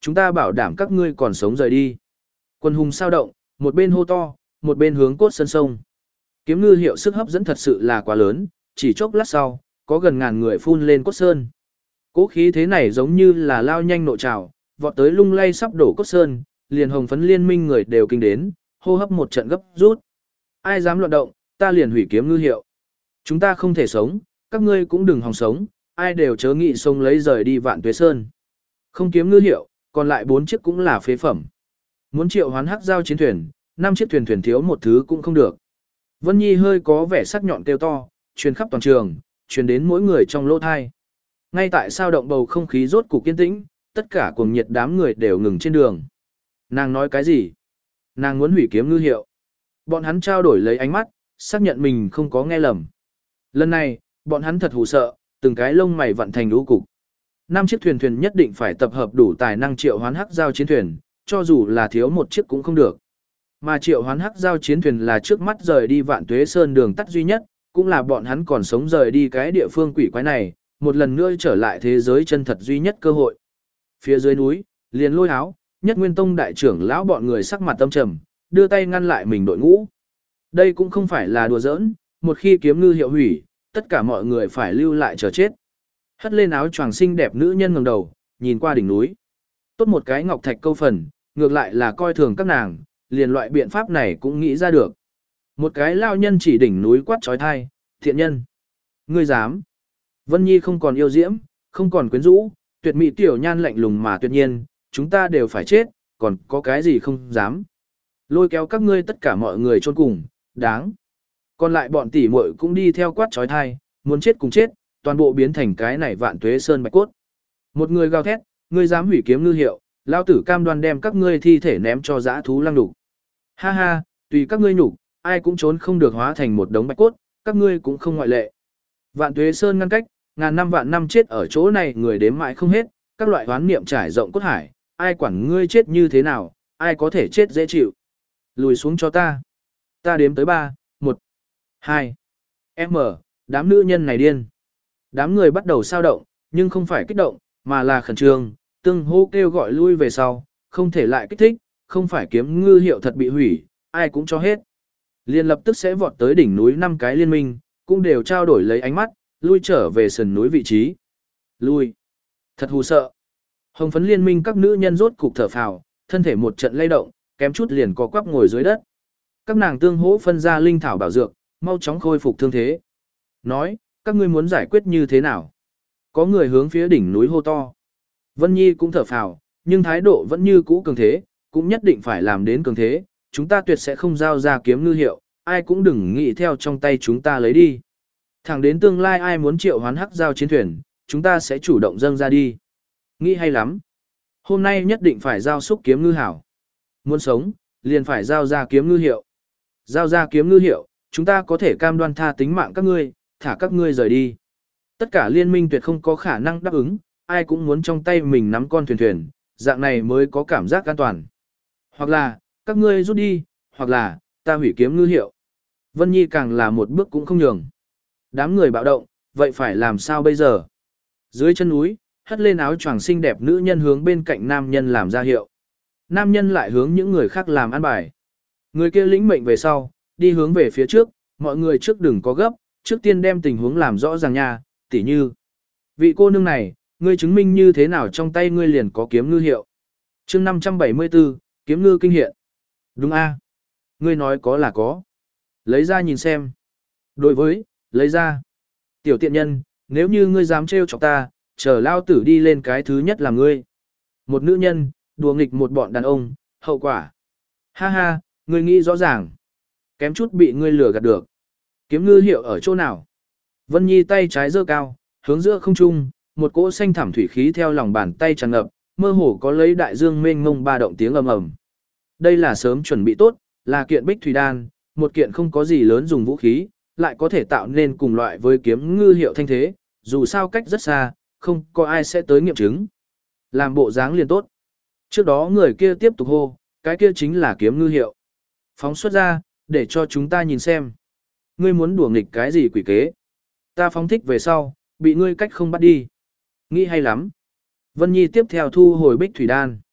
chúng ta bảo đảm các ngươi còn sống rời đi. Quân hùng sao động, một bên hô to, một bên hướng cốt sơn sông. Kiếm ngư hiệu sức hấp dẫn thật sự là quá lớn, chỉ chốc lát sau, có gần ngàn người phun lên cốt sơn. Cố khí thế này giống như là lao nhanh nội trào, vọt tới lung lay sắp đổ cốt sơn, liền hồng phấn liên minh người đều kinh đến, hô hấp một trận gấp rút. Ai dám loạn động, ta liền hủy kiếm ngư hiệu. Chúng ta không thể sống, các ngươi cũng đừng hòng sống, ai đều chớ nghị sông lấy rời đi Vạn Tuế Sơn. Không kiếm ngư hiệu, còn lại bốn chiếc cũng là phế phẩm. Muốn triệu hoán hắc giao chiến thuyền, năm chiếc thuyền thuyền thiếu một thứ cũng không được. Vân Nhi hơi có vẻ sắc nhọn kêu to, truyền khắp toàn trường, truyền đến mỗi người trong lỗ thai. Ngay tại sao động bầu không khí rốt cục kiên tĩnh, tất cả cuồng nhiệt đám người đều ngừng trên đường. Nàng nói cái gì? Nàng muốn hủy kiếm ngư hiệu. Bọn hắn trao đổi lấy ánh mắt, xác nhận mình không có nghe lầm. Lần này, bọn hắn thật hù sợ, từng cái lông mày vặn thành lũ cục. Năm chiếc thuyền thuyền nhất định phải tập hợp đủ tài năng triệu hoán hắc giao chiến thuyền, cho dù là thiếu một chiếc cũng không được. Mà triệu hoán hắc giao chiến thuyền là trước mắt rời đi Vạn Tuế Sơn đường tắt duy nhất, cũng là bọn hắn còn sống rời đi cái địa phương quỷ quái này, một lần nữa trở lại thế giới chân thật duy nhất cơ hội. Phía dưới núi, liền lôi áo, nhất nguyên tông đại trưởng lão bọn người sắc mặt tâm trầm, đưa tay ngăn lại mình đội ngũ. Đây cũng không phải là đùa giỡn, một khi kiếm ngư hiệu hủy, tất cả mọi người phải lưu lại chờ chết. Hất lên áo choàng xinh đẹp nữ nhân ngẩng đầu, nhìn qua đỉnh núi. Tốt một cái ngọc thạch câu phần, ngược lại là coi thường các nàng, liền loại biện pháp này cũng nghĩ ra được. Một cái lao nhân chỉ đỉnh núi quát trói thai, thiện nhân. Ngươi dám. Vân Nhi không còn yêu diễm, không còn quyến rũ, tuyệt mỹ tiểu nhan lạnh lùng mà tuyệt nhiên, chúng ta đều phải chết, còn có cái gì không dám. Lôi kéo các ngươi tất cả mọi người chôn cùng, đáng. Còn lại bọn tỷ muội cũng đi theo quát trói thai, muốn chết cùng chết, toàn bộ biến thành cái này Vạn Tuế Sơn bạch cốt. Một người gào thét, ngươi dám hủy kiếm ngư hiệu, lao tử cam đoan đem các ngươi thi thể ném cho dã thú lăng đục. Ha ha, tùy các ngươi nhục, ai cũng trốn không được hóa thành một đống bạch cốt, các ngươi cũng không ngoại lệ. Vạn Tuế Sơn ngăn cách, ngàn năm vạn năm chết ở chỗ này người đếm mãi không hết, các loại hoán niệm trải rộng cốt hải, ai quản ngươi chết như thế nào, ai có thể chết dễ chịu. Lùi xuống cho ta. Ta đếm tới ba, một, hai. M, đám nữ nhân này điên. Đám người bắt đầu sao động, nhưng không phải kích động, mà là khẩn trương, tương hô kêu gọi lui về sau, không thể lại kích thích, không phải kiếm ngư hiệu thật bị hủy, ai cũng cho hết. Liên lập tức sẽ vọt tới đỉnh núi năm cái liên minh, cũng đều trao đổi lấy ánh mắt, lui trở về sườn núi vị trí. Lui. Thật hù sợ. Hồng phấn liên minh các nữ nhân rốt cục thở phào, thân thể một trận lay động, kém chút liền co quắp ngồi dưới đất. Các nàng tương hỗ phân ra linh thảo bảo dược, mau chóng khôi phục thương thế. Nói, các ngươi muốn giải quyết như thế nào? Có người hướng phía đỉnh núi hô to. Vân Nhi cũng thở phào, nhưng thái độ vẫn như cũ cường thế, cũng nhất định phải làm đến cường thế, chúng ta tuyệt sẽ không giao ra kiếm ngư hiệu, ai cũng đừng nghĩ theo trong tay chúng ta lấy đi. Thẳng đến tương lai ai muốn triệu hoán hắc giao chiến thuyền, chúng ta sẽ chủ động dâng ra đi. Nghĩ hay lắm. Hôm nay nhất định phải giao xúc kiếm ngư hảo. Muốn sống, liền phải giao ra kiếm ngư hiệu. Giao ra kiếm ngư hiệu, chúng ta có thể cam đoan tha tính mạng các ngươi, thả các ngươi rời đi. Tất cả liên minh tuyệt không có khả năng đáp ứng, ai cũng muốn trong tay mình nắm con thuyền thuyền, dạng này mới có cảm giác an toàn. Hoặc là, các ngươi rút đi, hoặc là, ta hủy kiếm ngư hiệu. Vân Nhi càng là một bước cũng không nhường. Đám người bạo động, vậy phải làm sao bây giờ? Dưới chân núi, hất lên áo choàng xinh đẹp nữ nhân hướng bên cạnh nam nhân làm ra hiệu. Nam nhân lại hướng những người khác làm ăn bài. Người kia lĩnh mệnh về sau, đi hướng về phía trước, mọi người trước đừng có gấp, trước tiên đem tình huống làm rõ ràng nha, tỉ như. Vị cô nương này, ngươi chứng minh như thế nào trong tay ngươi liền có kiếm ngư hiệu. chương năm trăm bảy mươi tư, kiếm ngư kinh hiện. Đúng a, ngươi nói có là có. Lấy ra nhìn xem. Đối với, lấy ra. Tiểu tiện nhân, nếu như ngươi dám trêu chọc ta, chờ lao tử đi lên cái thứ nhất là ngươi. Một nữ nhân, đùa nghịch một bọn đàn ông, hậu quả. Ha ha, ngươi nghĩ rõ ràng. Kém chút bị ngươi lừa gạt được. Kiếm ngư hiệu ở chỗ nào? Vân Nhi tay trái giơ cao, hướng giữa không trung, một cỗ xanh thẳm thủy khí theo lòng bàn tay tràn ngập, mơ hồ có lấy đại dương mênh mông ba động tiếng ầm ầm. Đây là sớm chuẩn bị tốt, là kiện bích thủy đan, một kiện không có gì lớn dùng vũ khí, lại có thể tạo nên cùng loại với kiếm ngư hiệu thanh thế, dù sao cách rất xa, không có ai sẽ tới nghiệm chứng. Làm bộ dáng liền tốt. Trước đó người kia tiếp tục hô, cái kia chính là kiếm ngư hiệu. Phóng xuất ra, để cho chúng ta nhìn xem. Ngươi muốn đùa nghịch cái gì quỷ kế? Ta phóng thích về sau, bị ngươi cách không bắt đi. Nghĩ hay lắm. Vân Nhi tiếp theo thu hồi bích thủy đan.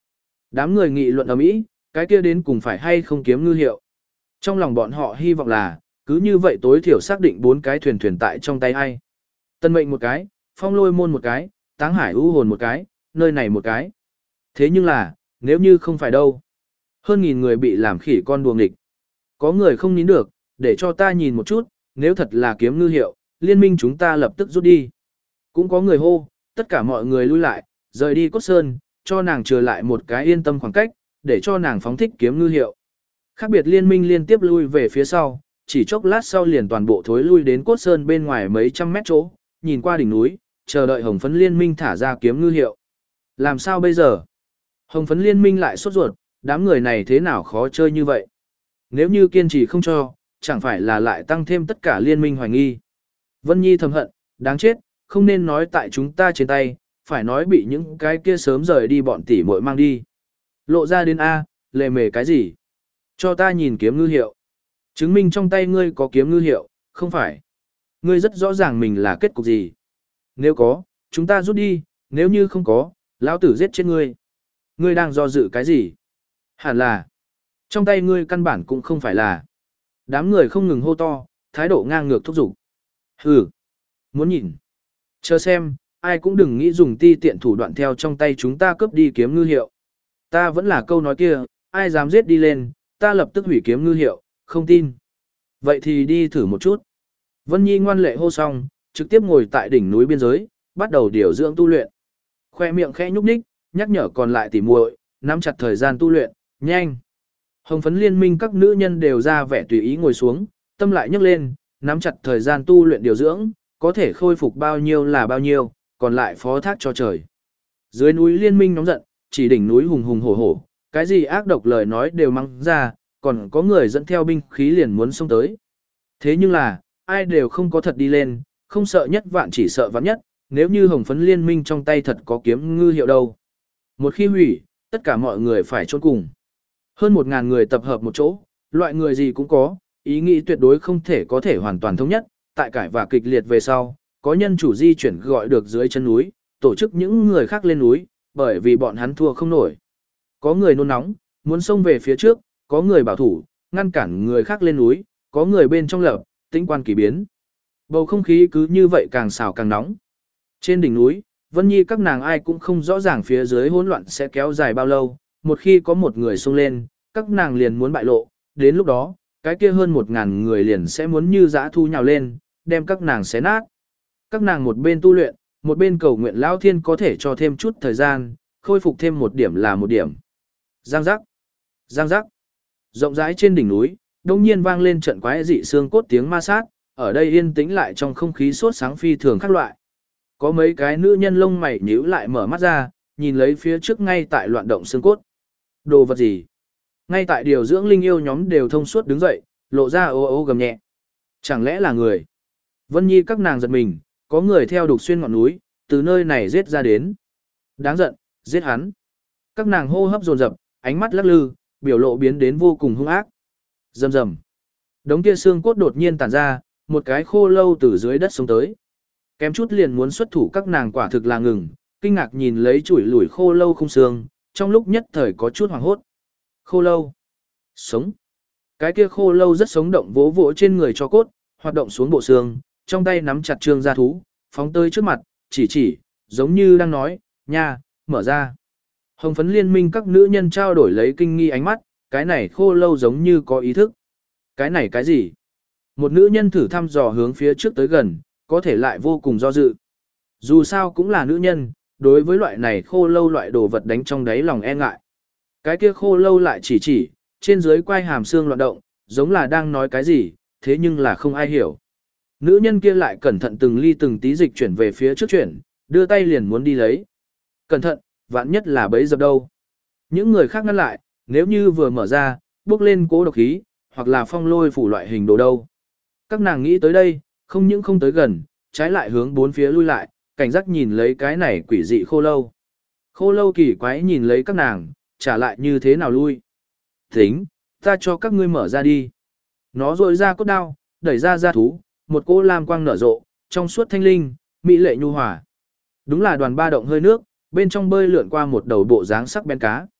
Đám người nghị luận ầm ĩ, cái kia đến cùng phải hay không kiếm ngư hiệu. Trong lòng bọn họ hy vọng là, cứ như vậy tối thiểu xác định bốn cái thuyền thuyền tại trong tay ai. Tân mệnh một cái, phong lôi môn một cái, táng hải u hồn một cái, nơi này một cái. Thế nhưng là, nếu như không phải đâu. Hơn nghìn người bị làm khỉ con đuồng địch. Có người không nín được, để cho ta nhìn một chút, nếu thật là kiếm ngư hiệu, liên minh chúng ta lập tức rút đi. Cũng có người hô, tất cả mọi người lui lại, rời đi Cốt Sơn, cho nàng trừ lại một cái yên tâm khoảng cách, để cho nàng phóng thích kiếm ngư hiệu. Khác biệt liên minh liên tiếp lui về phía sau, chỉ chốc lát sau liền toàn bộ thối lui đến Cốt Sơn bên ngoài mấy trăm mét chỗ, nhìn qua đỉnh núi, chờ đợi Hồng Phấn liên minh thả ra kiếm ngư hiệu. Làm sao bây giờ? Hồng Phấn liên minh lại sốt ruột, đám người này thế nào khó chơi như vậy? Nếu như kiên trì không cho, chẳng phải là lại tăng thêm tất cả liên minh hoài nghi. Vân Nhi thầm hận, đáng chết, không nên nói tại chúng ta trên tay, phải nói bị những cái kia sớm rời đi bọn tỷ muội mang đi. Lộ ra đến A, lề mề cái gì? Cho ta nhìn kiếm ngư hiệu. Chứng minh trong tay ngươi có kiếm ngư hiệu, không phải. Ngươi rất rõ ràng mình là kết cục gì. Nếu có, chúng ta rút đi, nếu như không có, lão tử giết chết ngươi. Ngươi đang do dự cái gì? Hẳn là, trong tay ngươi căn bản cũng không phải là. Đám người không ngừng hô to, thái độ ngang ngược thúc giục. Hừ, muốn nhìn. Chờ xem, ai cũng đừng nghĩ dùng ti tiện thủ đoạn theo trong tay chúng ta cướp đi kiếm ngư hiệu. Ta vẫn là câu nói kia, ai dám giết đi lên, ta lập tức hủy kiếm ngư hiệu, không tin. Vậy thì đi thử một chút. Vân Nhi ngoan lệ hô xong, trực tiếp ngồi tại đỉnh núi biên giới, bắt đầu điều dưỡng tu luyện. Khoe miệng khẽ nhúc nhích, nhắc nhở còn lại tỉ muội, nắm chặt thời gian tu luyện, nhanh. Hồng Phấn liên minh các nữ nhân đều ra vẻ tùy ý ngồi xuống, tâm lại nhấc lên, nắm chặt thời gian tu luyện điều dưỡng, có thể khôi phục bao nhiêu là bao nhiêu, còn lại phó thác cho trời. Dưới núi liên minh nóng giận, chỉ đỉnh núi hùng hùng hổ hổ, cái gì ác độc lời nói đều mắng ra, còn có người dẫn theo binh khí liền muốn xông tới. Thế nhưng là, ai đều không có thật đi lên, không sợ nhất vạn chỉ sợ vạn nhất, nếu như Hồng Phấn liên minh trong tay thật có kiếm ngư hiệu đâu. Một khi hủy, tất cả mọi người phải chôn cùng. Hơn một ngàn người tập hợp một chỗ, loại người gì cũng có, ý nghĩ tuyệt đối không thể có thể hoàn toàn thống nhất, tại cải và kịch liệt về sau, có nhân chủ di chuyển gọi được dưới chân núi, tổ chức những người khác lên núi, bởi vì bọn hắn thua không nổi. Có người nôn nóng, muốn xông về phía trước, có người bảo thủ, ngăn cản người khác lên núi, có người bên trong lập, tĩnh quan kỳ biến. Bầu không khí cứ như vậy càng xào càng nóng. Trên đỉnh núi, Vân Nhi các nàng ai cũng không rõ ràng phía dưới hỗn loạn sẽ kéo dài bao lâu, một khi có một người xông lên, các nàng liền muốn bại lộ, đến lúc đó, cái kia hơn một ngàn người liền sẽ muốn như dã thu nhào lên, đem các nàng xé nát. Các nàng một bên tu luyện, một bên cầu nguyện Lão Thiên có thể cho thêm chút thời gian, khôi phục thêm một điểm là một điểm. Giang giác, giang giác. Rộng rãi trên đỉnh núi, đông nhiên vang lên trận quái dị xương cốt tiếng ma sát, ở đây yên tĩnh lại trong không khí sốt sáng phi thường khác loại. Có mấy cái nữ nhân lông mày nhíu lại mở mắt ra, nhìn lấy phía trước ngay tại loạn động xương cốt. Đồ vật gì? Ngay tại điều dưỡng linh yêu nhóm đều thông suốt đứng dậy, lộ ra ô ô gầm nhẹ. Chẳng lẽ là người? Vân Nhi các nàng giật mình, có người theo đục xuyên ngọn núi, từ nơi này giết ra đến. Đáng giận, giết hắn. Các nàng hô hấp dồn dập, ánh mắt lắc lư, biểu lộ biến đến vô cùng hung ác. Rầm rầm. Đống kia xương cốt đột nhiên tản ra, một cái khô lâu từ dưới đất xuống tới. Kém chút liền muốn xuất thủ các nàng quả thực là ngừng, kinh ngạc nhìn lấy chuỗi lủi khô lâu không xương, trong lúc nhất thời có chút hoảng hốt. Khô lâu. Sống. Cái kia khô lâu rất sống động vỗ vỗ trên người cho cốt, hoạt động xuống bộ xương, trong tay nắm chặt trương gia thú, phóng tới trước mặt, chỉ chỉ, giống như đang nói, nha, mở ra. Hồng Phấn liên minh các nữ nhân trao đổi lấy kinh nghi ánh mắt, cái này khô lâu giống như có ý thức. Cái này cái gì? Một nữ nhân thử thăm dò hướng phía trước tới gần, có thể lại vô cùng do dự. Dù sao cũng là nữ nhân, đối với loại này khô lâu loại đồ vật đánh trong đáy lòng e ngại. Cái kia khô lâu lại chỉ chỉ, trên dưới quai hàm xương loạn động, giống là đang nói cái gì, thế nhưng là không ai hiểu. Nữ nhân kia lại cẩn thận từng ly từng tí dịch chuyển về phía trước chuyển, đưa tay liền muốn đi lấy. Cẩn thận, vạn nhất là bẫy dập đâu. Những người khác ngăn lại, nếu như vừa mở ra, bước lên cố độc khí, hoặc là phong lôi phủ loại hình đồ đâu. Các nàng nghĩ tới đây, không những không tới gần, trái lại hướng bốn phía lui lại, cảnh giác nhìn lấy cái này quỷ dị khô lâu. Khô lâu kỳ quái nhìn lấy các nàng, trả lại như thế nào lui. Tính, ta cho các ngươi mở ra đi. Nó rội ra cốt đao, đẩy ra ra thú, một cỗ lam quang nở rộ, trong suốt thanh linh, mỹ lệ nhu hòa. Đúng là đoàn ba động hơi nước, bên trong bơi lượn qua một đầu bộ dáng sắc bén cá.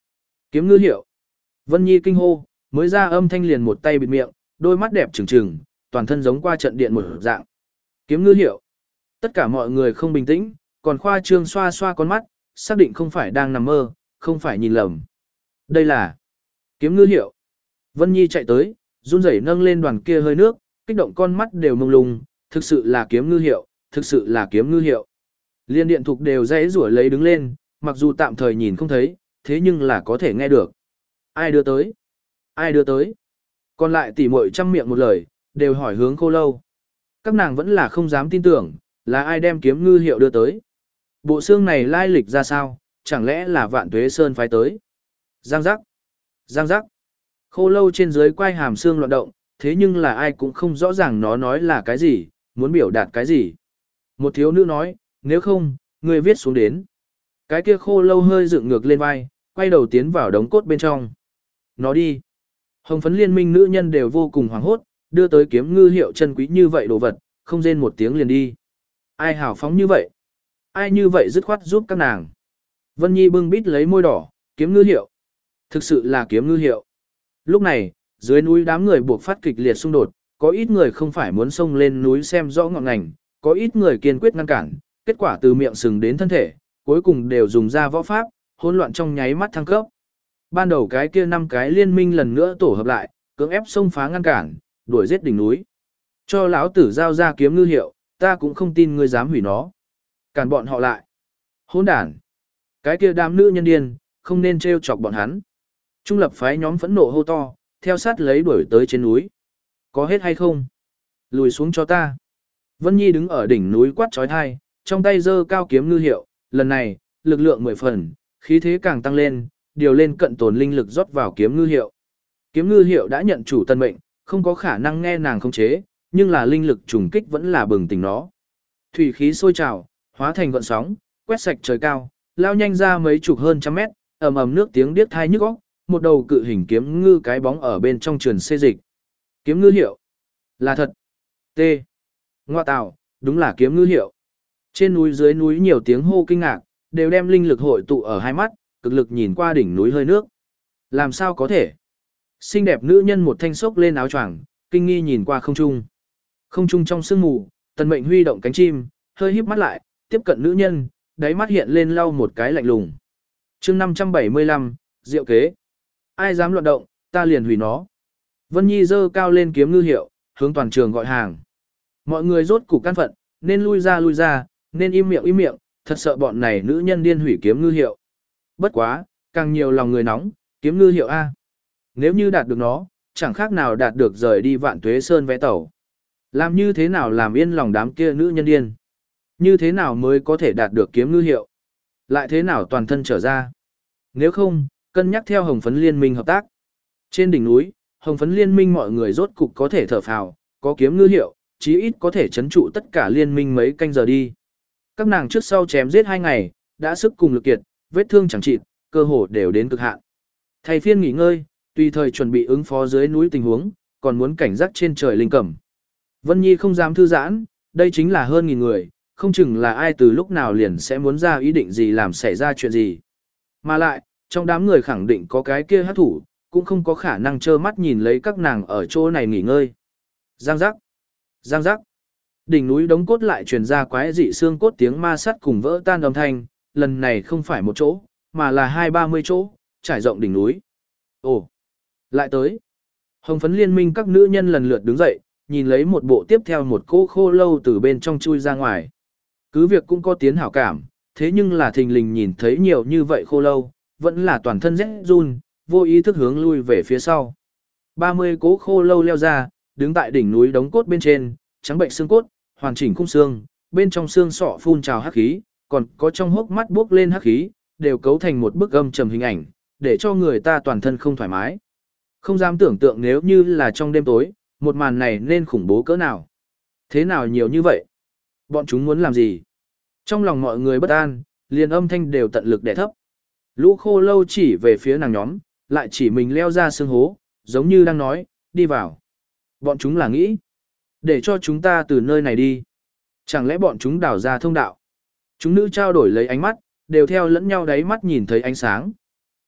Kiếm ngư hiệu. Vân Nhi kinh hô, mới ra âm thanh liền một tay bịt miệng, đôi mắt đẹp trừng trừng, toàn thân giống qua trận điện một dạng. Kiếm ngư hiệu. Tất cả mọi người không bình tĩnh, còn khoa trương xoa xoa con mắt, xác định không phải đang nằm mơ, không phải nhìn lầm. Đây là kiếm ngư hiệu. Vân Nhi chạy tới, run rẩy nâng lên đoàn kia hơi nước, kích động con mắt đều mông lung, thực sự là kiếm ngư hiệu, thực sự là kiếm ngư hiệu. Liên điện thục đều dãy rủa lấy đứng lên, mặc dù tạm thời nhìn không thấy, thế nhưng là có thể nghe được. Ai đưa tới? Ai đưa tới? Còn lại tỉ muội trăm miệng một lời, đều hỏi hướng Khô Lâu. Các nàng vẫn là không dám tin tưởng, là ai đem kiếm ngư hiệu đưa tới. Bộ xương này lai lịch ra sao, chẳng lẽ là Vạn Tuế Sơn phái tới? Giang giác, giang giác. Khô Lâu trên dưới quay hàm xương loạn động, thế nhưng là ai cũng không rõ ràng nó nói là cái gì, muốn biểu đạt cái gì. Một thiếu nữ nói, nếu không, ngươi viết xuống đến. Cái kia Khô Lâu hơi dựng ngược lên vai, quay đầu tiến vào đống cốt bên trong. Nó đi. Hồng phấn liên minh nữ nhân đều vô cùng hoảng hốt, đưa tới kiếm ngư hiệu chân quý như vậy đồ vật, không rên một tiếng liền đi. Ai hào phóng như vậy? Ai như vậy dứt khoát giúp các nàng? Vân Nhi bưng bít lấy môi đỏ, kiếm ngư hiệu. Thực sự là kiếm ngư hiệu. Lúc này, dưới núi đám người buộc phát kịch liệt xung đột, có ít người không phải muốn xông lên núi xem rõ ngọn ngành, có ít người kiên quyết ngăn cản, kết quả từ miệng sừng đến thân thể, cuối cùng đều dùng ra võ pháp, hỗn loạn trong nháy mắt thăng cấp. Ban đầu cái kia năm cái liên minh lần nữa tổ hợp lại, cưỡng ép xông phá ngăn cản, đuổi giết đỉnh núi. Cho lão tử giao ra kiếm ngư hiệu, ta cũng không tin ngươi dám hủy nó. Cản bọn họ lại. Hỗn đản. Cái kia đám nữ nhân điên, không nên trêu chọc bọn hắn. Trung lập phái nhóm phẫn nộ hô to, theo sát lấy đuổi tới trên núi. Có hết hay không? Lùi xuống cho ta. Vân Nhi đứng ở đỉnh núi quát trói thai, trong tay giơ cao kiếm ngư hiệu, lần này, lực lượng mười phần, khí thế càng tăng lên, điều lên cận tồn linh lực rót vào kiếm ngư hiệu. Kiếm ngư hiệu đã nhận chủ tân mệnh, không có khả năng nghe nàng khống chế, nhưng là linh lực trùng kích vẫn là bừng tỉnh nó. Thủy khí sôi trào, hóa thành gợn sóng, quét sạch trời cao, lao nhanh ra mấy chục hơn trăm mét, ầm ầm nước tiếng điếc tai nhức óc, một đầu cự hình kiếm ngư cái bóng ở bên trong trường xê dịch. Kiếm ngư hiệu. Là thật. T. Ngoa tạo, đúng là kiếm ngư hiệu. Trên núi dưới núi nhiều tiếng hô kinh ngạc, đều đem linh lực hội tụ ở hai mắt, cực lực nhìn qua đỉnh núi hơi nước. Làm sao có thể? Xinh đẹp nữ nhân một thanh sốc lên áo choàng, kinh nghi nhìn qua không trung. Không trung trong sương mù, Tần Mệnh huy động cánh chim, hơi híp mắt lại, tiếp cận nữ nhân, đáy mắt hiện lên lau một cái lạnh lùng. Chương năm trăm bảy mươi lăm, diệu kế. Ai dám loạn động, ta liền hủy nó. Vân Nhi giơ cao lên kiếm ngư hiệu, hướng toàn trường gọi hàng. Mọi người rốt cục căn phận, nên lui ra lui ra, nên im miệng im miệng, thật sợ bọn này nữ nhân điên hủy kiếm ngư hiệu. Bất quá, càng nhiều lòng người nóng, kiếm ngư hiệu A. Nếu như đạt được nó, chẳng khác nào đạt được rời đi Vạn Tuế Sơn vé tàu. Làm như thế nào làm yên lòng đám kia nữ nhân điên? Như thế nào mới có thể đạt được kiếm ngư hiệu? Lại thế nào toàn thân trở ra? Nếu không, cân nhắc theo Hồng Phấn Liên minh hợp tác. Trên đỉnh núi, Hồng Phấn Liên minh mọi người rốt cục có thể thở phào, có kiếm ngư hiệu, chí ít có thể trấn trụ tất cả liên minh mấy canh giờ đi. Các nàng trước sau chém giết hai ngày, đã sức cùng lực kiệt, vết thương chẳng chịt, cơ hồ đều đến cực hạn. Thay phiên nghỉ ngơi, tùy thời chuẩn bị ứng phó dưới núi tình huống, còn muốn cảnh giác trên trời linh cẩm. Vân Nhi không dám thư giãn, đây chính là hơn nghìn người, không chừng là ai từ lúc nào liền sẽ muốn ra ý định gì làm xảy ra chuyện gì. Mà lại, trong đám người khẳng định có cái kia hát thủ, cũng không có khả năng trơ mắt nhìn lấy các nàng ở chỗ này nghỉ ngơi. Giang giác, giang giác. Đỉnh núi đống cốt lại truyền ra quái dị xương cốt tiếng ma sắt cùng vỡ tan âm thanh, lần này không phải một chỗ, mà là hai ba mươi chỗ, trải rộng đỉnh núi. Ồ, lại tới. Hồng Phấn Liên minh các nữ nhân lần lượt đứng dậy, nhìn lấy một bộ tiếp theo một cô khô lâu từ bên trong chui ra ngoài. Cứ việc cũng có tiến hảo cảm, thế nhưng là thình lình nhìn thấy nhiều như vậy khô lâu, vẫn là toàn thân rét run, vô ý thức hướng lui về phía sau. ba mươi cố khô lâu leo ra, đứng tại đỉnh núi đống cốt bên trên, trắng bệnh xương cốt, hoàn chỉnh khung xương, bên trong xương sọ phun trào hắc khí, còn có trong hốc mắt buốc lên hắc khí, đều cấu thành một bức âm trầm hình ảnh, để cho người ta toàn thân không thoải mái. Không dám tưởng tượng nếu như là trong đêm tối, một màn này nên khủng bố cỡ nào. Thế nào nhiều như vậy? Bọn chúng muốn làm gì? Trong lòng mọi người bất an, liền âm thanh đều tận lực đè thấp. Lũ khô lâu chỉ về phía nàng nhóm, lại chỉ mình leo ra xương hố, giống như đang nói, đi vào. Bọn chúng là nghĩ, để cho chúng ta từ nơi này đi. Chẳng lẽ bọn chúng đào ra thông đạo? Chúng nữ trao đổi lấy ánh mắt, đều theo lẫn nhau đáy mắt nhìn thấy ánh sáng.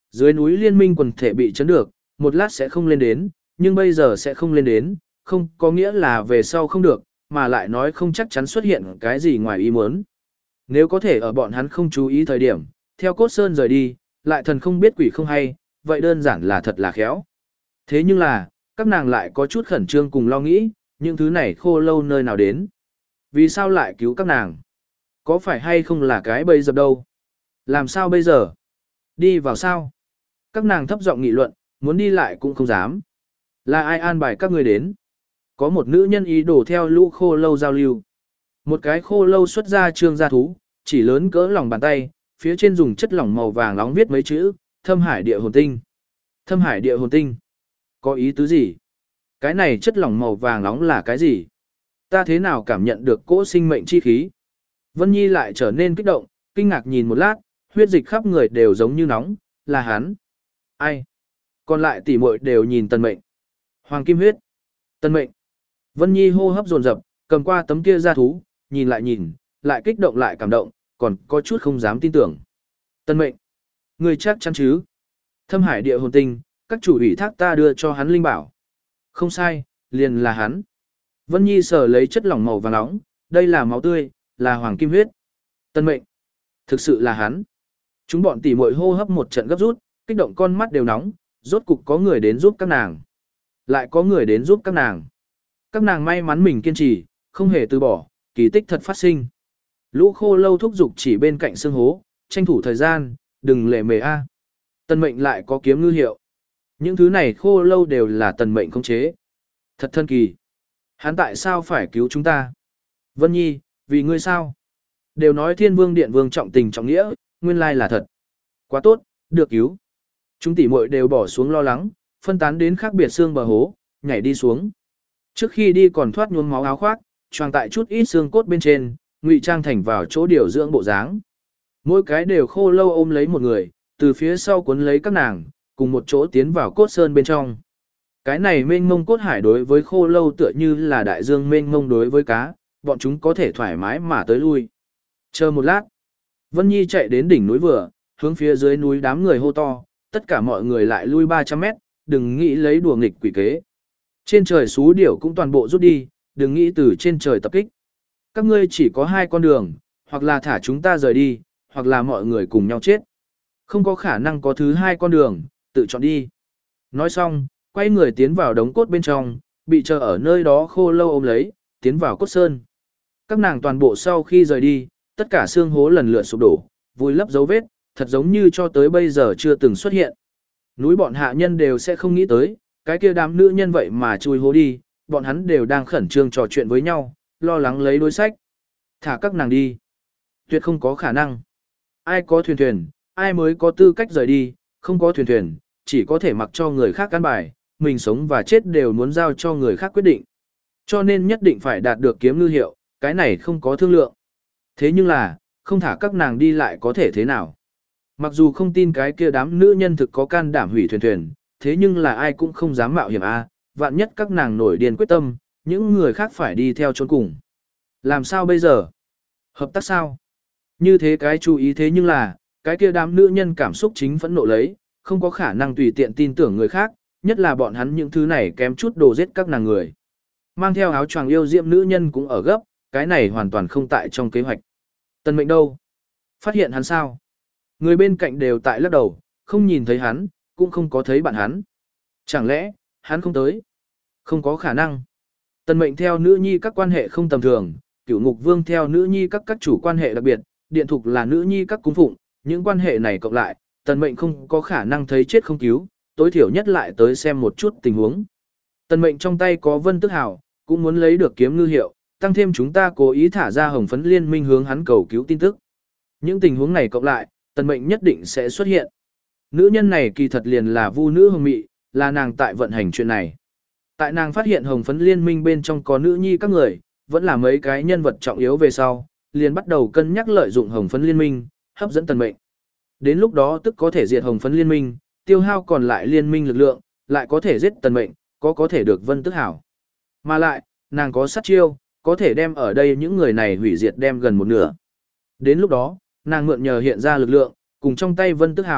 Dưới núi liên minh quần thể bị chấn được, một lát sẽ không lên đến, nhưng bây giờ sẽ không lên đến, không có nghĩa là về sau không được, mà lại nói không chắc chắn xuất hiện cái gì ngoài ý muốn. Nếu có thể ở bọn hắn không chú ý thời điểm, theo cốt sơn rời đi, lại thần không biết quỷ không hay, vậy đơn giản là thật là khéo. Thế nhưng là, các nàng lại có chút khẩn trương cùng lo nghĩ, những thứ này khô lâu nơi nào đến. Vì sao lại cứu các nàng? Có phải hay không là cái bẫy dập đâu? Làm sao bây giờ? Đi vào sao? Các nàng thấp giọng nghị luận, muốn đi lại cũng không dám. Là ai an bài các người đến? Có một nữ nhân ý đồ theo lũ khô lâu giao lưu. Một cái khô lâu xuất ra trương gia thú, chỉ lớn cỡ lòng bàn tay, phía trên dùng chất lỏng màu vàng nóng viết mấy chữ, Thâm Hải Địa Hồn Tinh. Thâm Hải Địa Hồn Tinh. Có ý tứ gì? Cái này chất lỏng màu vàng nóng là cái gì? Ta thế nào cảm nhận được cỗ sinh mệnh chi khí? Vân Nhi lại trở nên kích động, kinh ngạc nhìn một lát, huyết dịch khắp người đều giống như nóng, là hắn. Ai? Còn lại tỷ muội đều nhìn Tần Mệnh. Hoàng kim huyết. Tần Mệnh. Vân Nhi hô hấp dồn dập, cầm qua tấm kia ra thú, nhìn lại nhìn, lại kích động lại cảm động, còn có chút không dám tin tưởng. Tần Mệnh. Người chắc chắn chứ? Thâm Hải Địa Hồn Tinh, các chủ ủy thác ta đưa cho hắn linh bảo. Không sai, liền là hắn. Vân Nhi sờ lấy chất lỏng màu vàng nóng, đây là máu tươi, là hoàng kim huyết. Tần Mệnh. Thực sự là hắn. Chúng bọn tỷ muội hô hấp một trận gấp rút, kích động con mắt đều nóng, rốt cục có người đến giúp các nàng. Lại có người đến giúp các nàng. Các nàng may mắn mình kiên trì, không hề từ bỏ, kỳ tích thật phát sinh. Lũ khô lâu thúc giục chỉ bên cạnh xương hố, tranh thủ thời gian, đừng lệ mề a. Tần Mệnh lại có kiếm ngư hiệu. Những thứ này khô lâu đều là Tần Mệnh khống chế. Thật thân kỳ. Hắn tại sao phải cứu chúng ta? Vân Nhi, vì ngươi sao? Đều nói Thiên Vương Điện Vương trọng tình trọng nghĩa, nguyên lai là thật. Quá tốt, được cứu. Chúng tỷ muội đều bỏ xuống lo lắng, phân tán đến khác biệt xương bờ hố, nhảy đi xuống. Trước khi đi còn thoát nhuốm máu áo khoác, choàng tại chút ít xương cốt bên trên, ngụy trang thành vào chỗ điều dưỡng bộ dáng. Mỗi cái đều khô lâu ôm lấy một người, từ phía sau cuốn lấy các nàng, cùng một chỗ tiến vào cốt sơn bên trong. Cái này mênh mông cốt hải đối với khô lâu tựa như là đại dương mênh mông đối với cá, bọn chúng có thể thoải mái mà tới lui. Chờ một lát, Vân Nhi chạy đến đỉnh núi vừa, hướng phía dưới núi đám người hô to, tất cả mọi người lại lui ba trăm mét, đừng nghĩ lấy đùa nghịch quỷ kế. Trên trời xú điểu cũng toàn bộ rút đi, đừng nghĩ từ trên trời tập kích. Các ngươi chỉ có hai con đường, hoặc là thả chúng ta rời đi, hoặc là mọi người cùng nhau chết. Không có khả năng có thứ hai con đường, tự chọn đi. Nói xong, quay người tiến vào đống cốt bên trong, bị chờ ở nơi đó khô lâu ôm lấy, tiến vào cốt sơn. Các nàng toàn bộ sau khi rời đi, tất cả xương hố lần lượt sụp đổ, vùi lấp dấu vết, thật giống như cho tới bây giờ chưa từng xuất hiện. Núi bọn hạ nhân đều sẽ không nghĩ tới, cái kia đám nữ nhân vậy mà chui hố đi, bọn hắn đều đang khẩn trương trò chuyện với nhau, lo lắng lấy đối sách. Thả các nàng đi. Tuyệt không có khả năng. Ai có thuyền thuyền, ai mới có tư cách rời đi, không có thuyền thuyền, chỉ có thể mặc cho người khác căn bài, mình sống và chết đều muốn giao cho người khác quyết định. Cho nên nhất định phải đạt được kiếm ngư hiệu, cái này không có thương lượng. Thế nhưng là, không thả các nàng đi lại có thể thế nào? Mặc dù không tin cái kia đám nữ nhân thực có can đảm hủy thuyền thuyền, thế nhưng là ai cũng không dám mạo hiểm a, vạn nhất các nàng nổi điên quyết tâm, những người khác phải đi theo chốn cùng. Làm sao bây giờ? Hợp tác sao? Như thế cái chú ý thế nhưng là, cái kia đám nữ nhân cảm xúc chính phẫn nộ lấy, không có khả năng tùy tiện tin tưởng người khác, nhất là bọn hắn những thứ này kém chút đồ giết các nàng người. Mang theo áo choàng yêu diệm nữ nhân cũng ở gấp, cái này hoàn toàn không tại trong kế hoạch. Tần Mệnh đâu? Phát hiện hắn sao? Người bên cạnh đều tại lắc đầu, không nhìn thấy hắn, cũng không có thấy bạn hắn. Chẳng lẽ, hắn không tới? Không có khả năng. Tần Mệnh theo nữ nhi các quan hệ không tầm thường, Cửu Ngục Vương theo nữ nhi các các chủ quan hệ đặc biệt, Điện Thục là nữ nhi các cung phụng, những quan hệ này cộng lại, Tần Mệnh không có khả năng thấy chết không cứu, tối thiểu nhất lại tới xem một chút tình huống. Tần Mệnh trong tay có Vân Tức Hào, cũng muốn lấy được kiếm ngư hiệu, tăng thêm chúng ta cố ý thả ra hồng phấn liên minh hướng hắn cầu cứu tin tức. Những tình huống này cộng lại, Tần Mệnh nhất định sẽ xuất hiện. Nữ nhân này kỳ thật liền là Vu nữ Hồng Mị, là nàng tại vận hành chuyện này. Tại nàng phát hiện hồng phấn liên minh bên trong có nữ nhi các người, vẫn là mấy cái nhân vật trọng yếu về sau, liền bắt đầu cân nhắc lợi dụng hồng phấn liên minh, hấp dẫn Tần Mệnh. Đến lúc đó tức có thể diệt hồng phấn liên minh, tiêu hao còn lại liên minh lực lượng, lại có thể giết Tần Mệnh, có có thể được Vân Tức Hảo. Mà lại, nàng có sát chiêu, có thể đem ở đây những người này hủy diệt đem gần một nửa. Đến lúc đó, nàng mượn nhờ hiện ra lực lượng, cùng trong tay Vân Tức Hảo,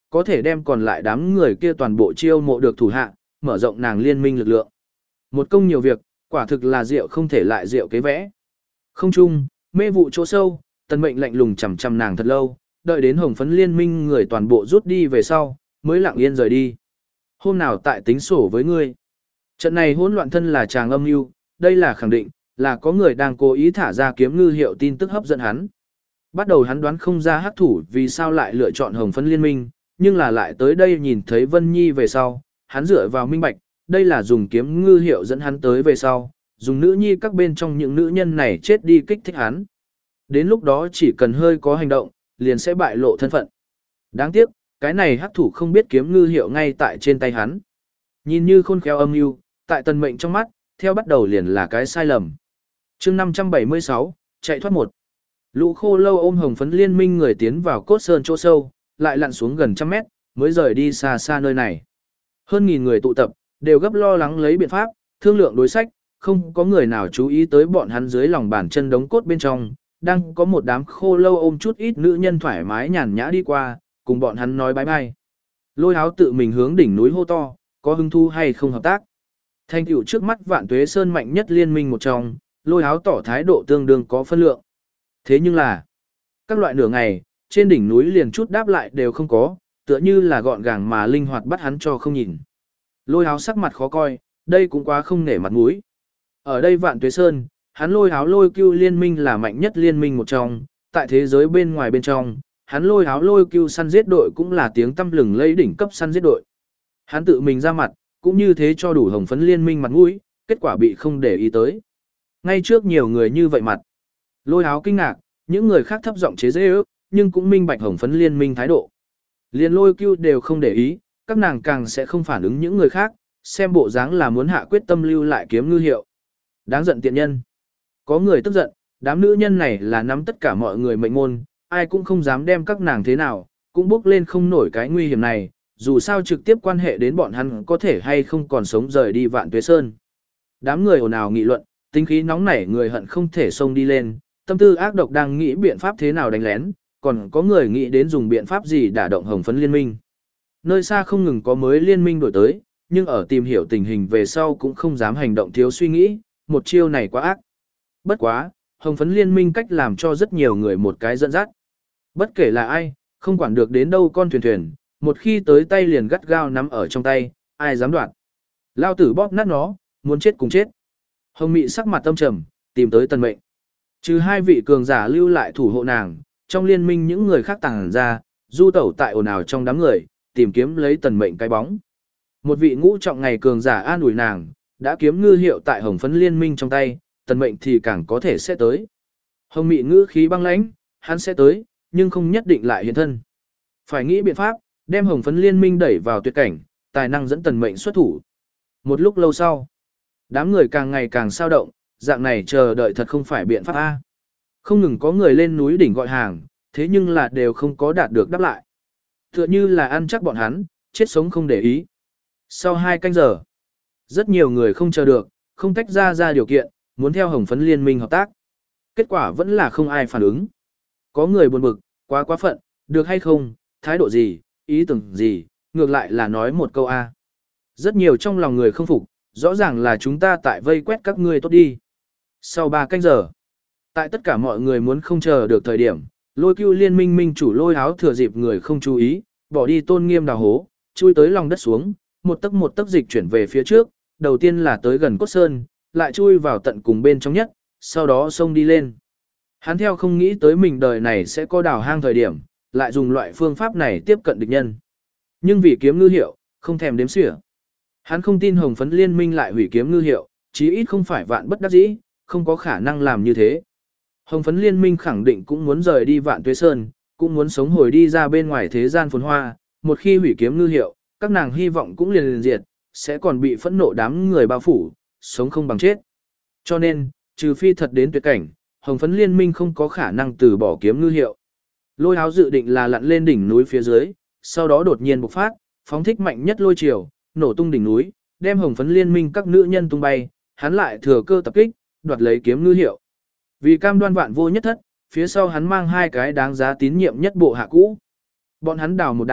có thể đem còn lại đám người kia toàn bộ chiêu mộ được thủ hạ, mở rộng nàng liên minh lực lượng. Một công nhiều việc, quả thực là rượu không thể lại rượu kế vẽ. Không chung, mê vụ chỗ sâu, Tần Mệnh lạnh lùng chằm chằm nàng thật lâu, đợi đến hồng phấn liên minh người toàn bộ rút đi về sau, mới lặng yên rời đi. Hôm nào tại tính sổ với ngươi. Trận này hỗn loạn thân là chàng âm mưu, đây là khẳng định, là có người đang cố ý thả ra kiếm ngư hiệu tin tức hấp dẫn hắn. Bắt đầu hắn đoán không ra hắc thủ vì sao lại lựa chọn hồng phấn liên minh, nhưng là lại tới đây nhìn thấy Vân Nhi về sau, hắn dựa vào minh bạch, đây là dùng kiếm ngư hiệu dẫn hắn tới về sau, dùng nữ nhi các bên trong những nữ nhân này chết đi kích thích hắn. Đến lúc đó chỉ cần hơi có hành động, liền sẽ bại lộ thân phận. Đáng tiếc, cái này hắc thủ không biết kiếm ngư hiệu ngay tại trên tay hắn. Nhìn như khôn khéo âm mưu, tại Tần Mệnh trong mắt, theo bắt đầu liền là cái sai lầm. Chương năm trăm bảy mươi sáu, chạy thoát một. Lũ khô lâu ôm hồng phấn liên minh người tiến vào cốt sơn chỗ sâu, lại lặn xuống gần trăm mét, mới rời đi xa xa nơi này. Hơn nghìn người tụ tập, đều gấp lo lắng lấy biện pháp, thương lượng đối sách, không có người nào chú ý tới bọn hắn dưới lòng bàn chân đống cốt bên trong, đang có một đám khô lâu ôm chút ít nữ nhân thoải mái nhàn nhã đi qua, cùng bọn hắn nói bye bye. Lôi Háo tự mình hướng đỉnh núi hô to, có hứng thú hay không hợp tác. Thành tựu trước mắt Vạn Tuế Sơn mạnh nhất liên minh một trong, Lôi Háo tỏ thái độ tương đương có phân lượng. Thế nhưng là, các loại nửa ngày, trên đỉnh núi liền chút đáp lại đều không có, tựa như là gọn gàng mà linh hoạt bắt hắn cho không nhìn. Lôi Háo sắc mặt khó coi, đây cũng quá không nể mặt mũi. Ở đây Vạn Tuế Sơn, hắn Lôi Háo Lôi Cưu liên minh là mạnh nhất liên minh một trong, tại thế giới bên ngoài bên trong, hắn Lôi Háo Lôi Cưu săn giết đội cũng là tiếng tăm lừng lẫy đỉnh cấp săn giết đội. Hắn tự mình ra mặt, cũng như thế cho đủ hồng phấn liên minh mặt mũi, kết quả bị không để ý tới. Ngay trước nhiều người như vậy mặt, Lôi Háo kinh ngạc, những người khác thấp giọng chế giễu, nhưng cũng minh bạch hồng phấn liên minh thái độ. Liên Lôi Cưu đều không để ý, các nàng càng sẽ không phản ứng những người khác, xem bộ dáng là muốn hạ quyết tâm lưu lại kiếm ngư hiệu. Đáng giận tiện nhân. Có người tức giận, đám nữ nhân này là nắm tất cả mọi người mệnh môn, ai cũng không dám đem các nàng thế nào, cũng bước lên không nổi cái nguy hiểm này, dù sao trực tiếp quan hệ đến bọn hắn có thể hay không còn sống rời đi Vạn Tuế Sơn. Đám người ồn ào nghị luận, tính khí nóng nảy người hận không thể xông đi lên, tâm tư ác độc đang nghĩ biện pháp thế nào đánh lén, còn có người nghĩ đến dùng biện pháp gì đả động hồng phấn liên minh. Nơi xa không ngừng có mới liên minh đổi tới, nhưng ở tìm hiểu tình hình về sau cũng không dám hành động thiếu suy nghĩ, một chiêu này quá ác. Bất quá, hồng phấn liên minh cách làm cho rất nhiều người một cái dẫn dắt. Bất kể là ai, không quản được đến đâu con thuyền thuyền, một khi tới tay liền gắt gao nắm ở trong tay, ai dám đoạt. Lao tử bóp nát nó, muốn chết cùng chết. Hồng Mị sắc mặt tâm trầm, tìm tới Tần Mệnh. Trừ hai vị cường giả lưu lại thủ hộ nàng, trong liên minh những người khác tàng ra, du tẩu tại ồn ào trong đám người, tìm kiếm lấy Tần Mệnh cái bóng. Một vị ngũ trọng ngày cường giả an ủi nàng, đã kiếm ngư hiệu tại hồng phấn liên minh trong tay, Tần Mệnh thì càng có thể sẽ tới. Hồng Mị ngữ khí băng lãnh, hắn sẽ tới, nhưng không nhất định lại hiện thân. Phải nghĩ biện pháp, đem hồng phấn liên minh đẩy vào tuyệt cảnh, tài năng dẫn Tần Mệnh xuất thủ. Một lúc lâu sau, đám người càng ngày càng sao động, dạng này chờ đợi thật không phải biện pháp A. Không ngừng có người lên núi đỉnh gọi hàng, thế nhưng là đều không có đạt được đáp lại. Tựa như là ăn chắc bọn hắn, chết sống không để ý. Sau hai canh giờ, rất nhiều người không chờ được, không tách ra ra điều kiện, muốn theo hồng phấn liên minh hợp tác. Kết quả vẫn là không ai phản ứng. Có người buồn bực, quá quá phận, được hay không, thái độ gì, ý tưởng gì, ngược lại là nói một câu A. Rất nhiều trong lòng người không phục, rõ ràng là chúng ta tại vây quét các ngươi tốt đi. Sau ba canh giờ, tại tất cả mọi người muốn không chờ được thời điểm, Lôi Cưu liên minh minh chủ Lôi Háo thừa dịp người không chú ý, bỏ đi tôn nghiêm đào hố, chui tới lòng đất xuống, một tấc một tấc dịch chuyển về phía trước, đầu tiên là tới gần cốt sơn, lại chui vào tận cùng bên trong nhất, sau đó xông đi lên. Hắn theo không nghĩ tới mình đời này sẽ có đào hang thời điểm, lại dùng loại phương pháp này tiếp cận địch nhân. Nhưng vì kiếm ngư hiệu, không thèm đếm xỉa. Hắn không tin hồng phấn liên minh lại hủy kiếm ngư hiệu, chí ít không phải vạn bất đắc dĩ, không có khả năng làm như thế. Hồng phấn liên minh khẳng định cũng muốn rời đi Vạn Tuế Sơn, cũng muốn sống hồi đi ra bên ngoài thế gian phồn hoa, một khi hủy kiếm ngư hiệu, các nàng hy vọng cũng liền liền diệt, sẽ còn bị phẫn nộ đám người bao phủ, sống không bằng chết. Cho nên, trừ phi thật đến tuyệt cảnh, hồng phấn liên minh không có khả năng từ bỏ kiếm ngư hiệu. Lôi Háo dự định là lặn lên đỉnh núi phía dưới, sau đó đột nhiên bộc phát, phóng thích mạnh nhất lôi chiều, nổ tung đỉnh núi, đem hồng phấn liên minh các nữ nhân tung bay, hắn lại thừa cơ tập kích, đoạt lấy kiếm ngư hiệu. Vì cam đoan vạn vô nhất thất, phía sau hắn mang hai cái đáng giá tín nhiệm nhất bộ hạ cũ. Bọn hắn đào một đào,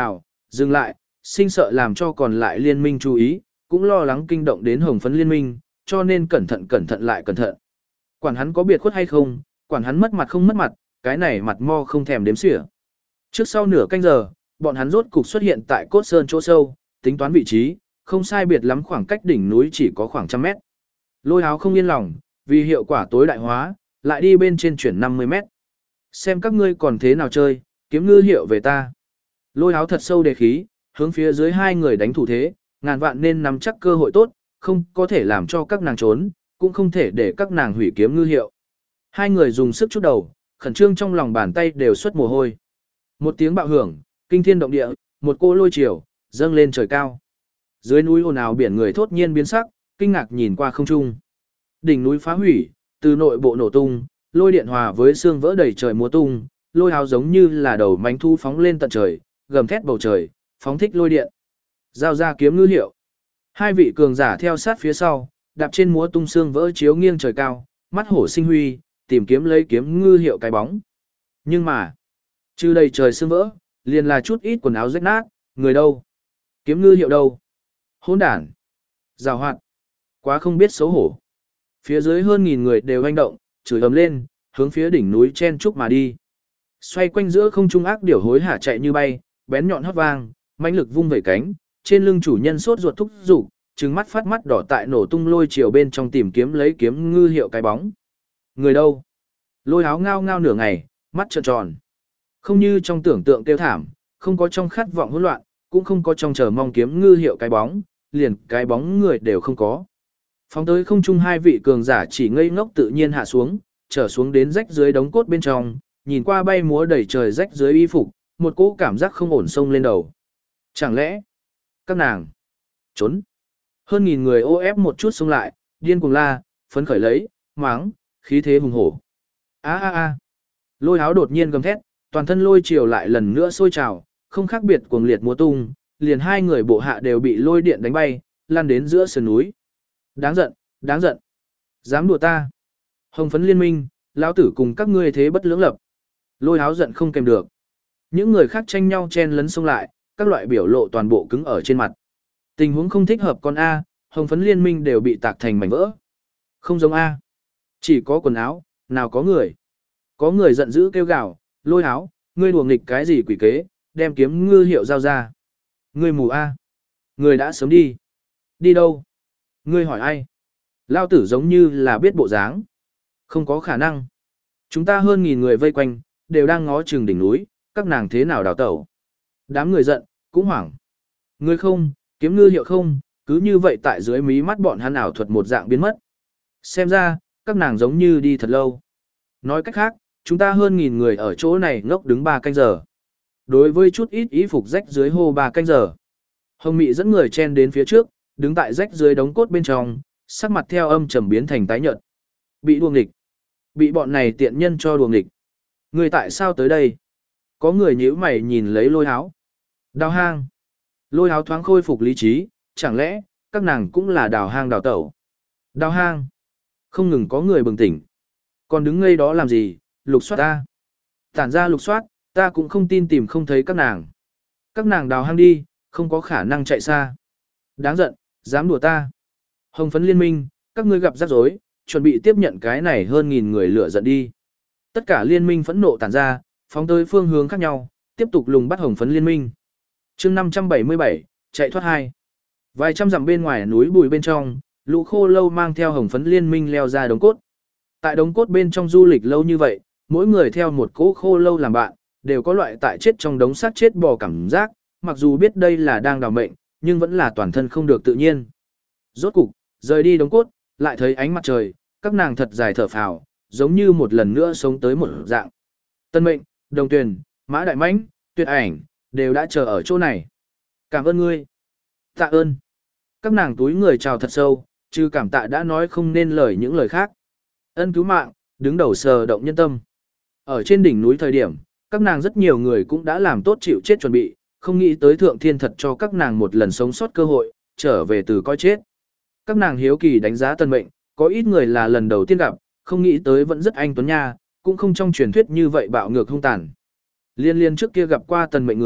dừng lại, sinh sợ làm cho còn lại liên minh chú ý, cũng lo lắng kinh động đến hồng phấn liên minh, cho nên cẩn thận cẩn thận lại cẩn thận. Quản hắn có biệt khuất hay không, quản hắn mất mặt không mất mặt, cái này mặt mo không thèm đếm xỉa. Trước sau nửa canh giờ, bọn hắn rốt cục xuất hiện tại cốt sơn chỗ sâu, tính toán vị trí, không sai biệt lắm khoảng cách đỉnh núi chỉ có khoảng trăm mét. Lôi Háo không yên lòng, vì hiệu quả tối đại hóa, lại đi bên trên chuyển năm mươi mét. Xem các ngươi còn thế nào chơi, kiếm ngư hiệu về ta. Lôi Háo thật sâu đề khí, hướng phía dưới hai người đánh thủ thế, ngàn vạn nên nắm chắc cơ hội tốt, không có thể làm cho các nàng trốn, cũng không thể để các nàng hủy kiếm ngư hiệu. Hai người dùng sức chút đầu, khẩn trương trong lòng bàn tay đều xuất mồ hôi. Một tiếng bạo hưởng, kinh thiên động địa, một cô lôi chiều, dâng lên trời cao. Dưới núi ồn ào biển người thốt nhiên biến sắc, kinh ngạc nhìn qua không trung. Đỉnh núi phá hủy, từ nội bộ nổ tung, lôi điện hòa với xương vỡ đầy trời múa tung, lôi hào giống như là đầu mánh thu phóng lên tận trời, gầm thét bầu trời, phóng thích lôi điện. Giao ra kiếm ngư hiệu. Hai vị cường giả theo sát phía sau, đạp trên múa tung xương vỡ chiếu nghiêng trời cao, mắt hổ sinh huy, tìm kiếm lấy kiếm ngư hiệu cái bóng. Nhưng mà, trừ đầy trời xương vỡ, liền là chút ít quần áo rách nát, người đâu? Kiếm ngư hiệu đâu? Hỗn đản, giàu hoạt, quá không biết xấu hổ. Phía dưới hơn nghìn người đều hành động, chửi ầm lên, hướng phía đỉnh núi chen trúc mà đi. Xoay quanh giữa không trung ác điểu hối hả chạy như bay, bén nhọn hót vang, mãnh lực vung vẩy cánh, trên lưng chủ nhân sốt ruột thúc giục, trừng mắt phát mắt đỏ tại nổ tung lôi chiều bên trong tìm kiếm lấy kiếm ngư hiệu cái bóng. Người đâu? Lôi Háo ngao ngao nửa ngày, mắt trợn tròn. Không như trong tưởng tượng kêu thảm, không có trong khát vọng hỗn loạn, cũng không có trong chờ mong kiếm ngư hiệu cái bóng, liền cái bóng người đều không có. Phóng tới không trung hai vị cường giả chỉ ngây ngốc tự nhiên hạ xuống, trở xuống đến rách dưới đống cốt bên trong, nhìn qua bay múa đầy trời rách dưới y phục, một cỗ cảm giác không ổn xông lên đầu. Chẳng lẽ, các nàng trốn? Hơn nghìn người ô ép một chút xông lại, điên cuồng la, phấn khởi lấy, máng, khí thế hùng hổ. A a a. Lôi Háo đột nhiên gầm thét, toàn thân lôi chiều lại lần nữa sôi trào, không khác biệt cuồng liệt múa tung, liền hai người bộ hạ đều bị lôi điện đánh bay, lăn đến giữa sườn núi. Đáng giận, đáng giận. Dám đùa ta. Hồng phấn liên minh, lão tử cùng các ngươi thế bất lưỡng lập. Lôi Háo giận không kèm được. Những người khác tranh nhau chen lấn xông lại, các loại biểu lộ toàn bộ cứng ở trên mặt. Tình huống không thích hợp con A, hồng phấn liên minh đều bị tạc thành mảnh vỡ. Không giống A. Chỉ có quần áo, nào có người. Có người giận dữ kêu gào, Lôi Háo, ngươi đùa nghịch cái gì quỷ kế, đem kiếm ngư hiệu giao ra. Ngươi mù A. Người đã sớm đi. Đi đâu? Ngươi hỏi ai? Lao tử giống như là biết bộ dáng. Không có khả năng. Chúng ta hơn nghìn người vây quanh, đều đang ngó chừng đỉnh núi, các nàng thế nào đào tẩu. Đám người giận, cũng hoảng. Ngươi không, kiếm ngư hiệu không, cứ như vậy tại dưới mí mắt bọn hắn ảo thuật một dạng biến mất. Xem ra, các nàng giống như đi thật lâu. Nói cách khác, chúng ta hơn nghìn người ở chỗ này ngốc đứng ba canh giờ. Đối với chút ít ý phục rách dưới hô ba canh giờ. Hồng Mị dẫn người chen đến phía trước, đứng tại rách dưới đống cốt bên trong, sắc mặt theo âm trầm biến thành tái nhợt. Bị đuông nghịch. Bị bọn này tiện nhân cho đuông nghịch. Người tại sao tới đây? Có người nhíu mày nhìn lấy Lôi Háo. Đào hang. Lôi Háo thoáng khôi phục lý trí, chẳng lẽ, các nàng cũng là đào hang đào tẩu. Đào hang. Không ngừng có người bừng tỉnh. Còn đứng ngây đó làm gì, lục soát ta. Tản ra lục soát, ta cũng không tin tìm không thấy các nàng. Các nàng đào hang đi, không có khả năng chạy xa. Đáng giận, dám đùa ta. Hồng phấn liên minh, các ngươi gặp rắc rối, chuẩn bị tiếp nhận cái này hơn nghìn người lửa giận đi. Tất cả liên minh phẫn nộ tản ra, phóng tới phương hướng khác nhau, tiếp tục lùng bắt hồng phấn liên minh. chương năm trăm bảy mươi bảy, chạy thoát hai. Vài trăm dặm bên ngoài núi bùi bên trong, lũ khô lâu mang theo hồng phấn liên minh leo ra đống cốt. Tại đống cốt bên trong du lịch lâu như vậy, mỗi người theo một cỗ khô lâu làm bạn, đều có loại tại chết trong đống xác chết bò cảm giác, mặc dù biết đây là đang đào mệnh, nhưng vẫn là toàn thân không được tự nhiên. Rốt cục, rời đi đống cốt, lại thấy ánh mặt trời, các nàng thật dài thở phào, giống như một lần nữa sống tới một dạng. Tân Mệnh, Đồng Tuyền, Mã Đại Mãnh, Tuyệt Ảnh, đều đã chờ ở chỗ này. Cảm ơn ngươi. Tạ ơn. Các nàng túi người chào thật sâu, trừ cảm tạ đã nói không nên lời những lời khác. Ân cứu mạng, đứng đầu sờ động nhân tâm. Ở trên đỉnh núi thời điểm, các nàng rất nhiều người cũng đã làm tốt chịu chết chuẩn bị, không nghĩ tới thượng thiên thật cho các nàng một lần sống sót cơ hội, trở về từ coi chết. Các nàng hiếu kỳ đánh giá Tân Mệnh, có ít người là lần đầu tiên gặp, không nghĩ tới vẫn rất anh tuấn nha, cũng không trong truyền thuyết như vậy bạo ngược hung tàn. Liên liên trước kia gặp qua Tân Mệnh người,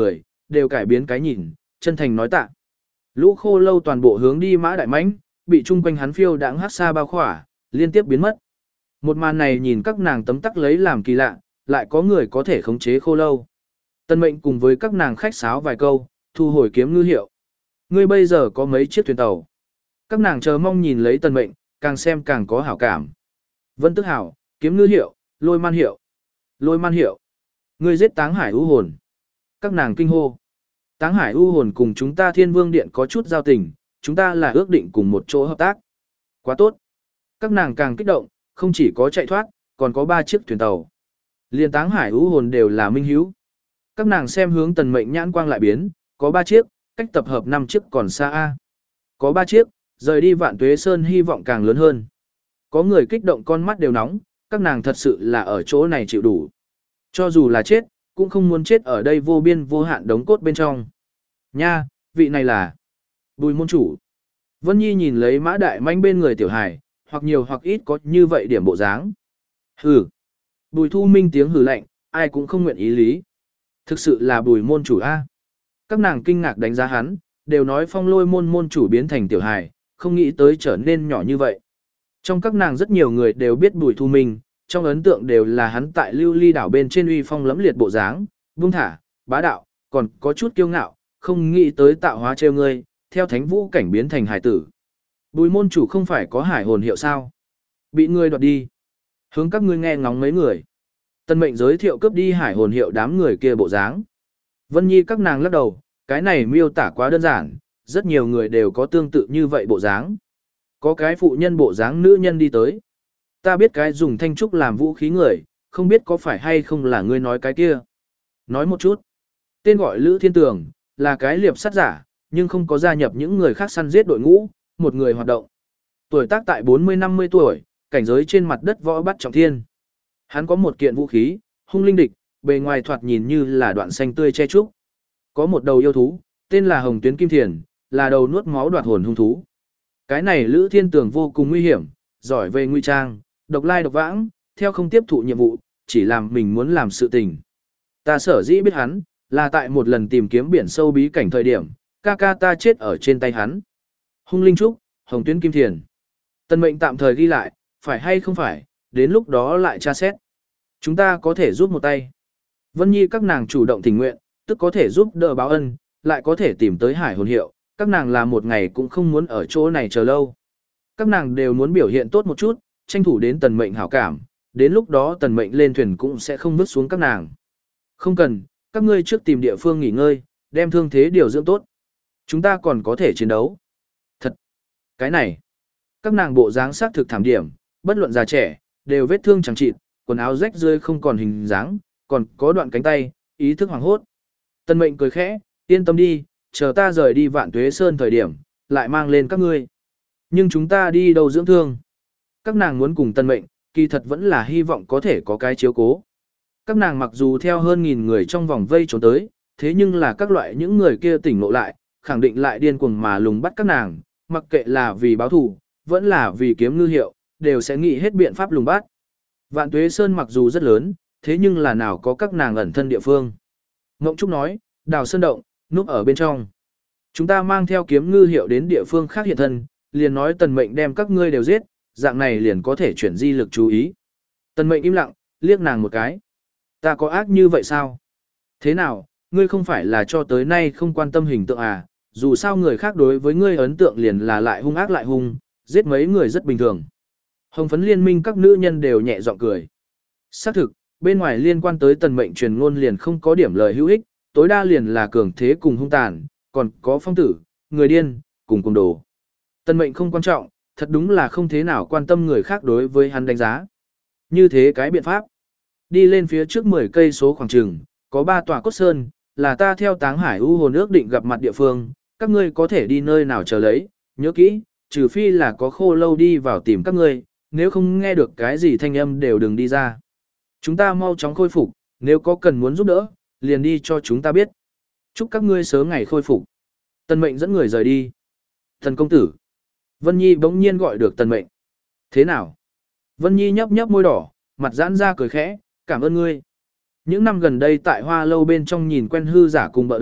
đều cải biến cái nhìn, chân thành nói tạ. Lũ khô lâu toàn bộ hướng đi Mã Đại Mãnh, bị chung quanh hắn phiêu đãng hát xa bao khỏa, liên tiếp biến mất. Một màn này nhìn các nàng tấm tắc lấy làm kỳ lạ, lại có người có thể khống chế khô lâu. Tân Mệnh cùng với các nàng khách sáo vài câu, thu hồi kiếm ngư hiệu. Ngươi bây giờ có mấy chiếc thuyền tàu? Các nàng chờ mong nhìn lấy Tân Mệnh, càng xem càng có hảo cảm. Vân Tức Hảo, kiếm ngư hiệu, lôi man hiệu. Lôi man hiệu. Ngươi giết Táng Hải U hồn. Các nàng kinh hô. Táng Hải U hồn cùng chúng ta Thiên Vương Điện có chút giao tình, chúng ta là ước định cùng một chỗ hợp tác. Quá tốt. Các nàng càng kích động, không chỉ có chạy thoát, còn có ba chiếc thuyền tàu. Liên Táng Hải U hồn đều là minh hiếu. Các nàng xem hướng Tần Mệnh nhãn quang lại biến, có ba chiếc, cách tập hợp năm chiếc còn xa a. Có ba chiếc, rời đi Vạn Tuế Sơn hy vọng càng lớn hơn. Có người kích động con mắt đều nóng, các nàng thật sự là ở chỗ này chịu đủ. Cho dù là chết, cũng không muốn chết ở đây vô biên vô hạn đống cốt bên trong. Nha, vị này là Bùi môn chủ. Vân Nhi nhìn lấy Mã Đại Manh bên người tiểu hài, hoặc nhiều hoặc ít có như vậy điểm bộ dáng. Hừ. Bùi Thu Minh tiếng hừ lạnh, ai cũng không nguyện ý lý. Thực sự là Bùi môn chủ a. Các nàng kinh ngạc đánh giá hắn, đều nói Phong Lôi môn môn chủ biến thành tiểu hài, không nghĩ tới trở nên nhỏ như vậy. Trong các nàng rất nhiều người đều biết Bùi Thu Minh, trong ấn tượng đều là hắn tại Lưu Ly đảo bên trên uy phong lẫm liệt bộ dáng, buông thả, bá đạo, còn có chút kiêu ngạo, không nghĩ tới tạo hóa trêu ngươi, theo thánh vũ cảnh biến thành hải tử. Bùi môn chủ không phải có hải hồn hiệu sao? Bị ngươi đoạt đi. Hướng các ngươi nghe ngóng mấy người. Tân Mệnh giới thiệu cướp đi hải hồn hiệu đám người kia bộ dáng. Vân Nhi các nàng lắc đầu, cái này miêu tả quá đơn giản, rất nhiều người đều có tương tự như vậy bộ dáng. Có cái phụ nhân bộ dáng nữ nhân đi tới. Ta biết cái dùng thanh trúc làm vũ khí người, không biết có phải hay không là ngươi nói cái kia. Nói một chút. Tên gọi Lữ Thiên Tường, là cái liệp sát giả, nhưng không có gia nhập những người khác săn giết đội ngũ, một người hoạt động. Tuổi tác tại bốn mươi năm mươi tuổi, cảnh giới trên mặt đất võ bắt trọng thiên. Hắn có một kiện vũ khí, hung linh địch, bề ngoài thoạt nhìn như là đoạn xanh tươi che trúc. Có một đầu yêu thú, tên là Hồng Tuyến Kim Thiền, là đầu nuốt máu đoạt hồn hung thú. Cái này Lữ Thiên Tường vô cùng nguy hiểm, giỏi về nguy trang, độc lai độc vãng, theo không tiếp thụ nhiệm vụ, chỉ làm mình muốn làm sự tình. Ta sở dĩ biết hắn, là tại một lần tìm kiếm biển sâu bí cảnh thời điểm, ca ca ta chết ở trên tay hắn. Hung linh trúc, Hồng Tuyến Kim Thiền. Tân Mệnh tạm thời ghi lại, phải hay không phải, đến lúc đó lại tra xét. Chúng ta có thể giúp một tay. Vân Nhi các nàng chủ động tình nguyện, tức có thể giúp đỡ báo ân, lại có thể tìm tới hải hồn hiệu, các nàng là một ngày cũng không muốn ở chỗ này chờ lâu. Các nàng đều muốn biểu hiện tốt một chút, tranh thủ đến Tần Mệnh hảo cảm, đến lúc đó Tần Mệnh lên thuyền cũng sẽ không vứt xuống các nàng. Không cần, các ngươi trước tìm địa phương nghỉ ngơi, đem thương thế điều dưỡng tốt. Chúng ta còn có thể chiến đấu. Thật! Cái này! Các nàng bộ dáng sắc thực thảm điểm, bất luận già trẻ, đều vết thương chẳng chịt, quần áo rách rơi không còn hình dáng, còn có đoạn cánh tay, ý thức hoảng hốt. Tần Mệnh cười khẽ, yên tâm đi, chờ ta rời đi Vạn Tuế Sơn thời điểm, lại mang lên các ngươi. Nhưng chúng ta đi đâu dưỡng thương? Các nàng muốn cùng Tần Mệnh, kỳ thật vẫn là hy vọng có thể có cái chiếu cố. Các nàng mặc dù theo hơn nghìn người trong vòng vây trốn tới, thế nhưng là các loại những người kia tỉnh ngộ lại, khẳng định lại điên cuồng mà lùng bắt các nàng, mặc kệ là vì báo thù, vẫn là vì kiếm ngư hiệu, đều sẽ nghĩ hết biện pháp lùng bắt. Vạn Tuế Sơn mặc dù rất lớn, thế nhưng là nào có các nàng ẩn thân địa phương. Ngộng Trúc nói, đào sơn động, núp ở bên trong. Chúng ta mang theo kiếm ngư hiệu đến địa phương khác hiện thân, liền nói Tần Mệnh đem các ngươi đều giết, dạng này liền có thể chuyển di lực chú ý. Tần Mệnh im lặng, liếc nàng một cái. Ta có ác như vậy sao? Thế nào, ngươi không phải là cho tới nay không quan tâm hình tượng à, dù sao người khác đối với ngươi ấn tượng liền là lại hung ác lại hung, giết mấy người rất bình thường. Hồng phấn liên minh các nữ nhân đều nhẹ giọng cười. Xác thực, bên ngoài liên quan tới Tần Mệnh truyền ngôn liền không có điểm lời hữu ích, tối đa liền là cường thế cùng hung tàn, còn có phong tử, người điên, cùng cùng đồ. Tần Mệnh không quan trọng, thật đúng là không thế nào quan tâm người khác đối với hắn đánh giá. Như thế cái biện pháp, đi lên phía trước mười cây số khoảng trường, có ba tòa cốt sơn, là ta theo Táng Hải U hồn ước định gặp mặt địa phương, các ngươi có thể đi nơi nào chờ lấy, nhớ kỹ, trừ phi là có khô lâu đi vào tìm các ngươi, nếu không nghe được cái gì thanh âm đều đừng đi ra. Chúng ta mau chóng khôi phục, nếu có cần muốn giúp đỡ, liền đi cho chúng ta biết. Chúc các ngươi sớm ngày khôi phục. Tần Mệnh dẫn người rời đi. Thần công tử. Vân Nhi bỗng nhiên gọi được Tần Mệnh. Thế nào? Vân Nhi nhấp nhấp môi đỏ, mặt giãn ra cười khẽ, cảm ơn ngươi. Những năm gần đây tại Hoa Lâu bên trong nhìn quen hư giả cùng bợ đỡ,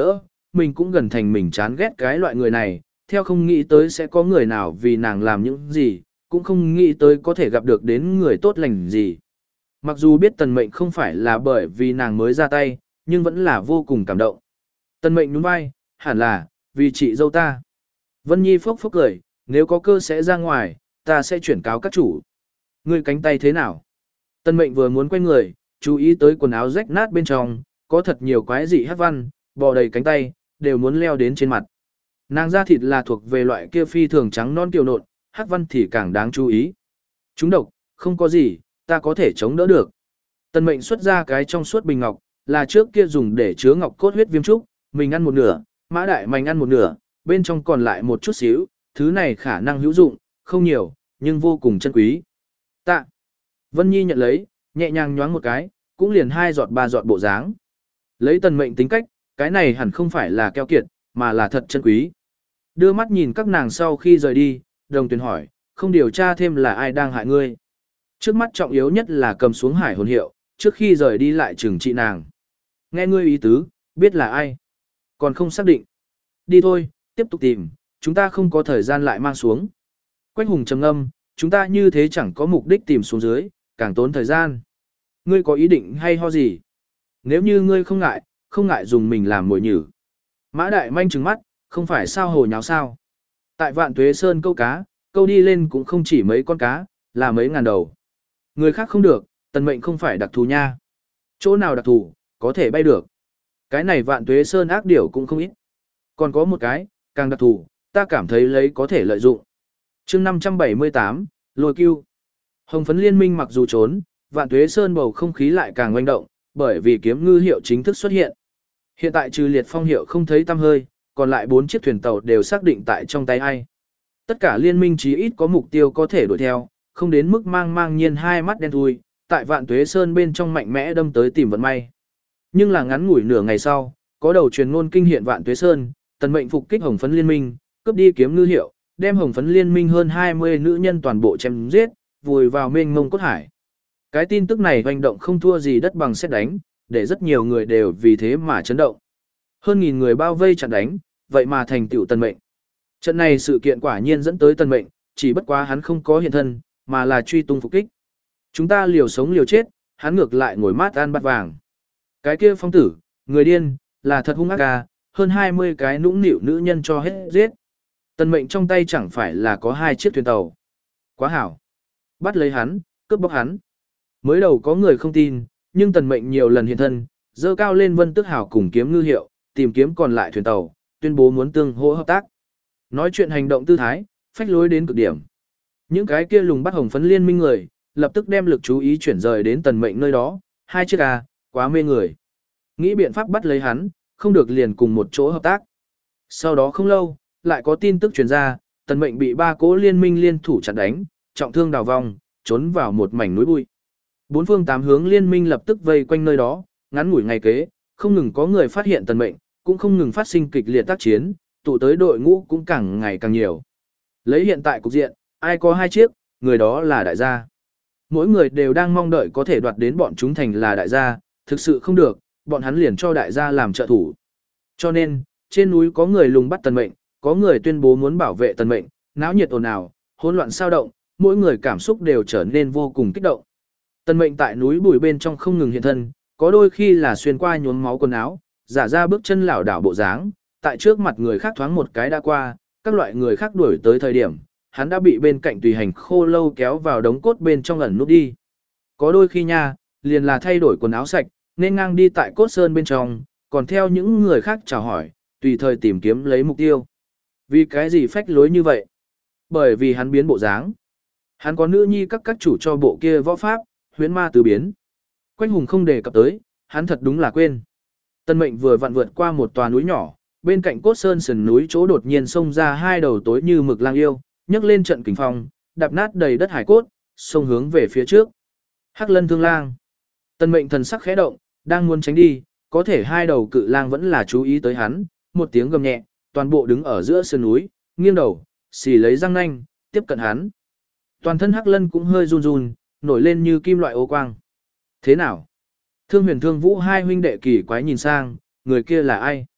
mình cũng gần thành mình chán ghét cái loại người này, theo không nghĩ tới sẽ có người nào vì nàng làm những gì, cũng không nghĩ tới có thể gặp được đến người tốt lành gì. Mặc dù biết tần mệnh không phải là bởi vì nàng mới ra tay, nhưng vẫn là vô cùng cảm động. Tần mệnh nhún vai, hẳn là, vì chị dâu ta. Vân Nhi phốc phốc cười, nếu có cơ sẽ ra ngoài, ta sẽ chuyển cáo các chủ. Ngươi cánh tay thế nào? Tần mệnh vừa muốn quay người, chú ý tới quần áo rách nát bên trong, có thật nhiều quái dị hát văn, bò đầy cánh tay, đều muốn leo đến trên mặt. Nàng da thịt là thuộc về loại kia phi thường trắng non kiều nộn, hát văn thì càng đáng chú ý. Chúng độc, không có gì, ta có thể chống đỡ được. Tần mệnh xuất ra cái trong suốt bình ngọc, là trước kia dùng để chứa ngọc cốt huyết viêm trúc, mình ăn một nửa, mã đại mành ăn một nửa, bên trong còn lại một chút xíu, thứ này khả năng hữu dụng, không nhiều, nhưng vô cùng chân quý. Tạ. Vân Nhi nhận lấy, nhẹ nhàng nhoáng một cái, cũng liền hai giọt ba giọt bộ dáng. Lấy tần mệnh tính cách, cái này hẳn không phải là keo kiệt, mà là thật chân quý. Đưa mắt nhìn các nàng sau khi rời đi, đồng tuyển hỏi, không điều tra thêm là ai đang hại ngươi. Trước mắt trọng yếu nhất là cầm xuống hải hồn hiệu, trước khi rời đi lại trừng trị nàng. Nghe ngươi ý tứ, biết là ai. Còn không xác định. Đi thôi, tiếp tục tìm, chúng ta không có thời gian lại mang xuống. Quách hùng trầm ngâm, chúng ta như thế chẳng có mục đích tìm xuống dưới, càng tốn thời gian. Ngươi có ý định hay ho gì? Nếu như ngươi không ngại, không ngại dùng mình làm mồi nhử. Mã đại manh trừng mắt, không phải sao hồ nháo sao. Tại vạn tuế sơn câu cá, câu đi lên cũng không chỉ mấy con cá, là mấy ngàn đầu. Người khác không được, tần mệnh không phải đặc thù nha. Chỗ nào đặc thù, có thể bay được. Cái này vạn tuế sơn ác điểu cũng không ít. Còn có một cái, càng đặc thù, ta cảm thấy lấy có thể lợi dụng. chương năm trăm bảy mươi tám, lôi cưu. Hồng phấn liên minh mặc dù trốn, vạn tuế sơn bầu không khí lại càng oanh động, bởi vì kiếm ngư hiệu chính thức xuất hiện. Hiện tại trừ liệt phong hiệu không thấy tăm hơi, còn lại bốn chiếc thuyền tàu đều xác định tại trong tay ai. Tất cả liên minh chí ít có mục tiêu có thể đuổi theo, không đến mức mang mang nhiên hai mắt đen thui, tại vạn tuế sơn bên trong mạnh mẽ đâm tới tìm vận may. Nhưng là ngắn ngủi nửa ngày sau, có đầu truyền ngôn kinh hiện vạn tuế sơn, tần mệnh phục kích hồng phấn liên minh, cướp đi kiếm ngư hiệu, đem hồng phấn liên minh hơn hai mươi nữ nhân toàn bộ chém giết, vùi vào mênh mông cốt hải. Cái tin tức này hoành động không thua gì đất bằng sét đánh, để rất nhiều người đều vì thế mà chấn động. Hơn nghìn người bao vây chặn đánh, vậy mà thành tựu tần mệnh. Trận này sự kiện quả nhiên dẫn tới tần mệnh, chỉ bất quá hắn không có hiện thân, mà là truy tung phục kích. Chúng ta liều sống liều chết, hắn ngược lại ngồi mát ăn bát vàng. Cái kia phong tử, người điên, là thật hung ác ca, hơn hai mươi cái nũng nịu nữ nhân cho hết giết. Tần mệnh trong tay chẳng phải là có hai chiếc thuyền tàu. Quá hảo. Bắt lấy hắn, cướp bóc hắn. Mới đầu có người không tin, nhưng tần mệnh nhiều lần hiện thân, dơ cao lên vân tức hảo cùng kiếm ngư hiệu, tìm kiếm còn lại thuyền tàu, tuyên bố muốn tương hỗ hợp tác. Nói chuyện hành động tư thái, phách lối đến cực điểm. Những cái kia lùng bắt hồng phấn liên minh người, lập tức đem lực chú ý chuyển rời đến tần mệnh nơi đó, hai chiếc à, quá mê người. Nghĩ biện pháp bắt lấy hắn, không được liền cùng một chỗ hợp tác. Sau đó không lâu, lại có tin tức truyền ra, tần mệnh bị ba cỗ liên minh liên thủ chặn đánh, trọng thương đào vong, trốn vào một mảnh núi bụi. Bốn phương tám hướng liên minh lập tức vây quanh nơi đó, ngắn ngủi ngày kế, không ngừng có người phát hiện tần mệnh, cũng không ngừng phát sinh kịch liệt tác chiến, tụ tới đội ngũ cũng càng ngày càng nhiều. Lấy hiện tại cục diện, ai có hai chiếc, người đó là đại gia. Mỗi người đều đang mong đợi có thể đoạt đến bọn chúng thành là đại gia, thực sự không được, bọn hắn liền cho đại gia làm trợ thủ. Cho nên, trên núi có người lùng bắt tần mệnh, có người tuyên bố muốn bảo vệ tần mệnh, náo nhiệt ồn ào, hỗn loạn sao động, mỗi người cảm xúc đều trở nên vô cùng kích động. Tần mệnh tại núi bụi bên trong không ngừng hiện thân, có đôi khi là xuyên qua nhuốm máu quần áo, giả ra bước chân lảo đảo bộ dáng, tại trước mặt người khác thoáng một cái đã qua, các loại người khác đuổi tới thời điểm, hắn đã bị bên cạnh tùy hành khô lâu kéo vào đống cốt bên trong ẩn nút đi. Có đôi khi nha, liền là thay đổi quần áo sạch, nên ngang đi tại cốt sơn bên trong, còn theo những người khác chào hỏi, tùy thời tìm kiếm lấy mục tiêu. Vì cái gì phách lối như vậy? Bởi vì hắn biến bộ dáng. Hắn có nữ nhi các các chủ cho bộ kia võ pháp, huyễn ma tứ biến. Quách hùng không đề cập tới, hắn thật đúng là quên. Tân mệnh vừa vặn vượt qua một tòa núi nhỏ, bên cạnh cốt sơn sườn núi chỗ đột nhiên xông ra hai đầu tối như mực lang yêu, nhấc lên trận kình phong, đạp nát đầy đất hải cốt, xông hướng về phía trước. Hắc Lân Thương Lang. Tân mệnh thần sắc khẽ động, đang muốn tránh đi, có thể hai đầu cự lang vẫn là chú ý tới hắn, một tiếng gầm nhẹ, toàn bộ đứng ở giữa sườn núi, nghiêng đầu, xì lấy răng nanh, tiếp cận hắn. Toàn thân Hắc Lân cũng hơi run run, nổi lên như kim loại ô quang. Thế nào? Thương Huyền Thương Vũ hai huynh đệ kỳ quái nhìn sang, người kia là ai?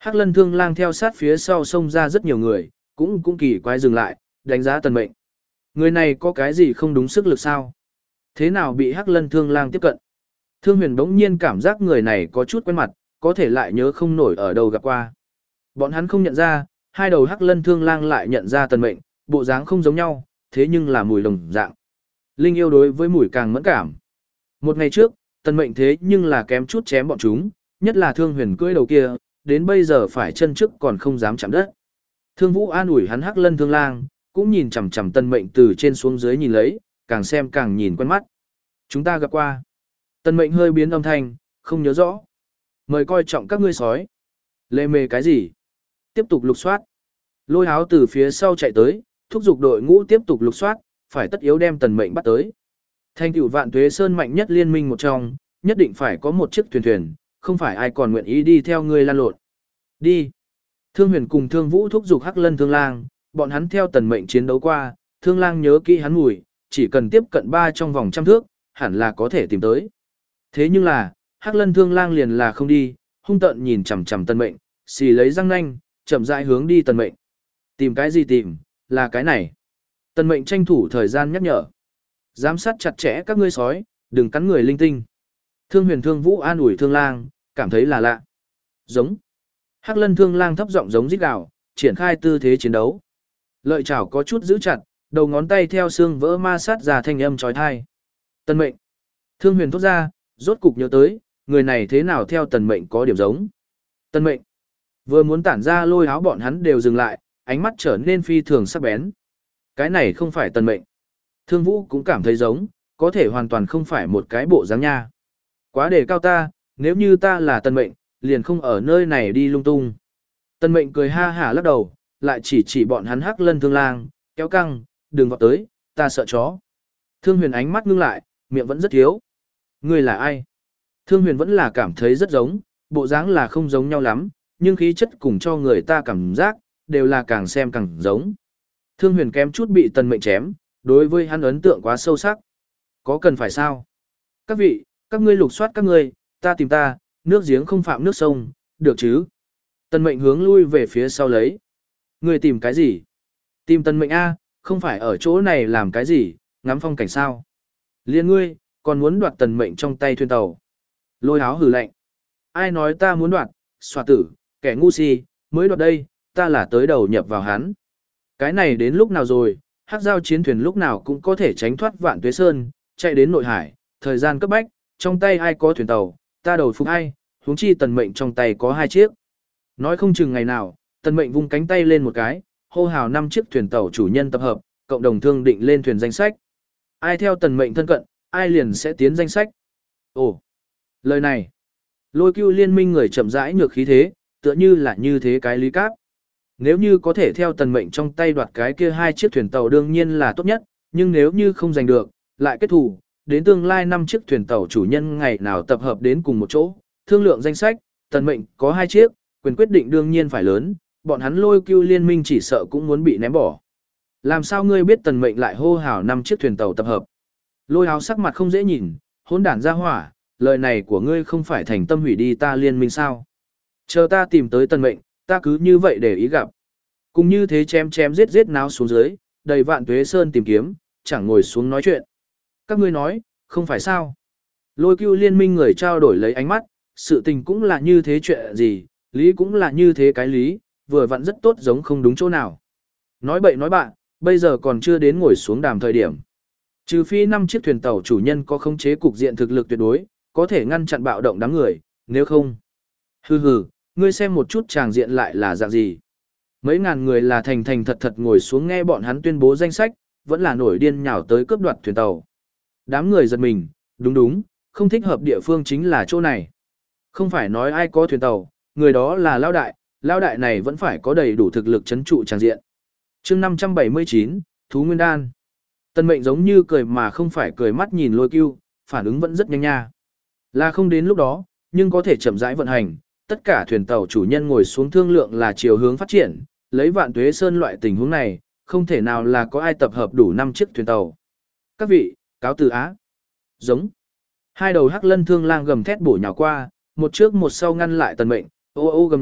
Hắc Lân Thương Lang theo sát phía sau xông ra rất nhiều người, cũng cũng kỳ quái dừng lại, đánh giá Tần Mệnh. Người này có cái gì không đúng sức lực sao? Thế nào bị Hắc Lân Thương Lang tiếp cận? Thương Huyền bỗng nhiên cảm giác người này có chút quen mặt, có thể lại nhớ không nổi ở đâu gặp qua. Bọn hắn không nhận ra, hai đầu Hắc Lân Thương Lang lại nhận ra Tần Mệnh, bộ dáng không giống nhau, thế nhưng là mùi đồng dạng. Linh yêu đối với mùi càng mẫn cảm. Một ngày trước, Tần Mệnh thế nhưng là kém chút chém bọn chúng, nhất là Thương Huyền cưỡi đầu kia, đến bây giờ phải chân trước còn không dám chạm đất. Thương Vũ an ủi hắn Hắc Lân Thương Lang, cũng nhìn chằm chằm Tần Mệnh từ trên xuống dưới nhìn lấy, càng xem càng nhìn quen mắt. Chúng ta gặp qua. Tần Mệnh hơi biến âm thanh, không nhớ rõ. Mời coi trọng các ngươi sói. Lê mê cái gì? Tiếp tục lục soát. Lôi Háo từ phía sau chạy tới, thúc giục đội ngũ tiếp tục lục soát, phải tất yếu đem Tần Mệnh bắt tới. Thành tựu Vạn Tuế Sơn mạnh nhất liên minh một trong, nhất định phải có một chiếc thuyền thuyền, không phải ai còn nguyện ý đi theo ngươi lan lộn. Đi. Thương Huyền cùng Thương Vũ thúc giục Hắc Lân Thương Lang, bọn hắn theo Tần Mệnh chiến đấu qua, Thương Lang nhớ kỹ hắn mùi, chỉ cần tiếp cận ba trong vòng trăm thước, hẳn là có thể tìm tới. Thế nhưng là, Hắc Lân Thương Lang liền là không đi, hung tợn nhìn chằm chằm Tần Mệnh, xì lấy răng nanh, chậm rãi hướng đi Tần Mệnh. Tìm cái gì tìm, là cái này. Tần Mệnh tranh thủ thời gian nhắc nhở. Giám sát chặt chẽ các ngươi sói, đừng cắn người linh tinh. Thương Huyền Thương Vũ an ủi Thương Lang, cảm thấy là lạ. Giống. Hắc Lân Thương Lang thấp giọng giống rít gào, triển khai tư thế chiến đấu. Lợi chảo có chút giữ chặt, đầu ngón tay theo xương vỡ ma sát ra thanh âm chói tai. Tần Mệnh. Thương Huyền thốt ra, rốt cục nhớ tới, người này thế nào theo Tần Mệnh có điểm giống. Tần Mệnh. Vừa muốn tản ra Lôi Háo bọn hắn đều dừng lại, ánh mắt trở nên phi thường sắc bén. Cái này không phải Tần Mệnh. Thương Vũ cũng cảm thấy giống, có thể hoàn toàn không phải một cái bộ dáng nha. Quá đề cao ta, nếu như ta là Tần Mệnh, liền không ở nơi này đi lung tung. Tần Mệnh cười ha hả lắc đầu, lại chỉ chỉ bọn hắn Hắc Lân Thương Lang, kéo căng, đừng vào tới, ta sợ chó. Thương Huyền ánh mắt ngưng lại, miệng vẫn rất thiếu. Ngươi là ai? Thương Huyền vẫn là cảm thấy rất giống, bộ dáng là không giống nhau lắm, nhưng khí chất cùng cho người ta cảm giác, đều là càng xem càng giống. Thương Huyền kém chút bị Tần Mệnh chém, đối với hắn ấn tượng quá sâu sắc. Có cần phải sao? Các vị, các ngươi lục soát các ngươi, ta tìm ta, nước giếng không phạm nước sông, được chứ? Tần Mệnh hướng lui về phía sau lấy. Ngươi tìm cái gì? Tìm Tần Mệnh A, không phải ở chỗ này làm cái gì, ngắm phong cảnh sao? Liên ngươi, còn muốn đoạt Tần Mệnh trong tay thuyền tàu. Lôi Háo hừ lạnh. Ai nói ta muốn đoạt, xòa tử, kẻ ngu si, mới đoạt đây, ta là tới đầu nhập vào hắn. Cái này đến lúc nào rồi, Hắc Giao chiến thuyền lúc nào cũng có thể tránh thoát Vạn Tuế Sơn, chạy đến nội hải, thời gian cấp bách, trong tay ai có thuyền tàu, ta đầu phục ai, huống chi Tần Mệnh trong tay có hai chiếc. Nói không chừng ngày nào, Tần Mệnh vung cánh tay lên một cái, hô hào năm chiếc thuyền tàu chủ nhân tập hợp, cộng đồng thương định lên thuyền danh sách. Ai theo Tần Mệnh thân cận, ai liền sẽ tiến danh sách. Ồ, lời này, Lôi Cưu liên minh người chậm rãi nhược khí thế, tựa như là như thế cái lý cáp. Nếu như có thể theo Tần Mệnh trong tay đoạt cái kia hai chiếc thuyền tàu đương nhiên là tốt nhất, nhưng nếu như không giành được, lại kết thủ, đến tương lai năm chiếc thuyền tàu chủ nhân ngày nào tập hợp đến cùng một chỗ, thương lượng danh sách, Tần Mệnh có hai chiếc, quyền quyết định đương nhiên phải lớn, bọn hắn Lôi Cưu liên minh chỉ sợ cũng muốn bị ném bỏ. Làm sao ngươi biết Tần Mệnh lại hô hào năm chiếc thuyền tàu tập hợp? Lôi Háo sắc mặt không dễ nhìn, hỗn đản ra hỏa, lời này của ngươi không phải thành tâm hủy đi ta liên minh sao? Chờ ta tìm tới Tần Mệnh, ta cứ như vậy để ý gặp. Cùng như thế chém chém giết giết náo xuống dưới, đầy Vạn Tuế Sơn tìm kiếm, chẳng ngồi xuống nói chuyện. Các ngươi nói, không phải sao? Lôi Cưu liên minh người trao đổi lấy ánh mắt, sự tình cũng là như thế chuyện gì, lý cũng là như thế cái lý, vừa vặn rất tốt giống không đúng chỗ nào. Nói bậy nói bạn, bây giờ còn chưa đến ngồi xuống đàm thời điểm. Trừ phi năm chiếc thuyền tàu chủ nhân có khống chế cục diện thực lực tuyệt đối, có thể ngăn chặn bạo động đám người, nếu không. Hừ hừ, ngươi xem một chút tràng diện lại là dạng gì. Mấy ngàn người là thành thành thật thật ngồi xuống nghe bọn hắn tuyên bố danh sách, vẫn là nổi điên nhào tới cướp đoạt thuyền tàu. Đám người giật mình, đúng đúng, không thích hợp địa phương chính là chỗ này. Không phải nói ai có thuyền tàu, người đó là Lao Đại, Lao Đại này vẫn phải có đầy đủ thực lực chấn trụ tràng diện. chương năm trăm bảy mươi chín, Thú Nguyên Đan. Tần Mệnh giống như cười mà không phải cười mắt nhìn Lôi Cưu, phản ứng vẫn rất nhanh nha. Là không đến lúc đó, nhưng có thể chậm rãi vận hành, tất cả thuyền tàu chủ nhân ngồi xuống thương lượng là chiều hướng phát triển, lấy Vạn Tuế Sơn loại tình huống này, không thể nào là có ai tập hợp đủ năm chiếc thuyền tàu. Các vị, cáo từ á. Giống. Hai đầu Hắc Lân Thương Lang gầm thét bổ nhào qua, một trước một sau ngăn lại Tần Mệnh, ô ô gầm nhẹ,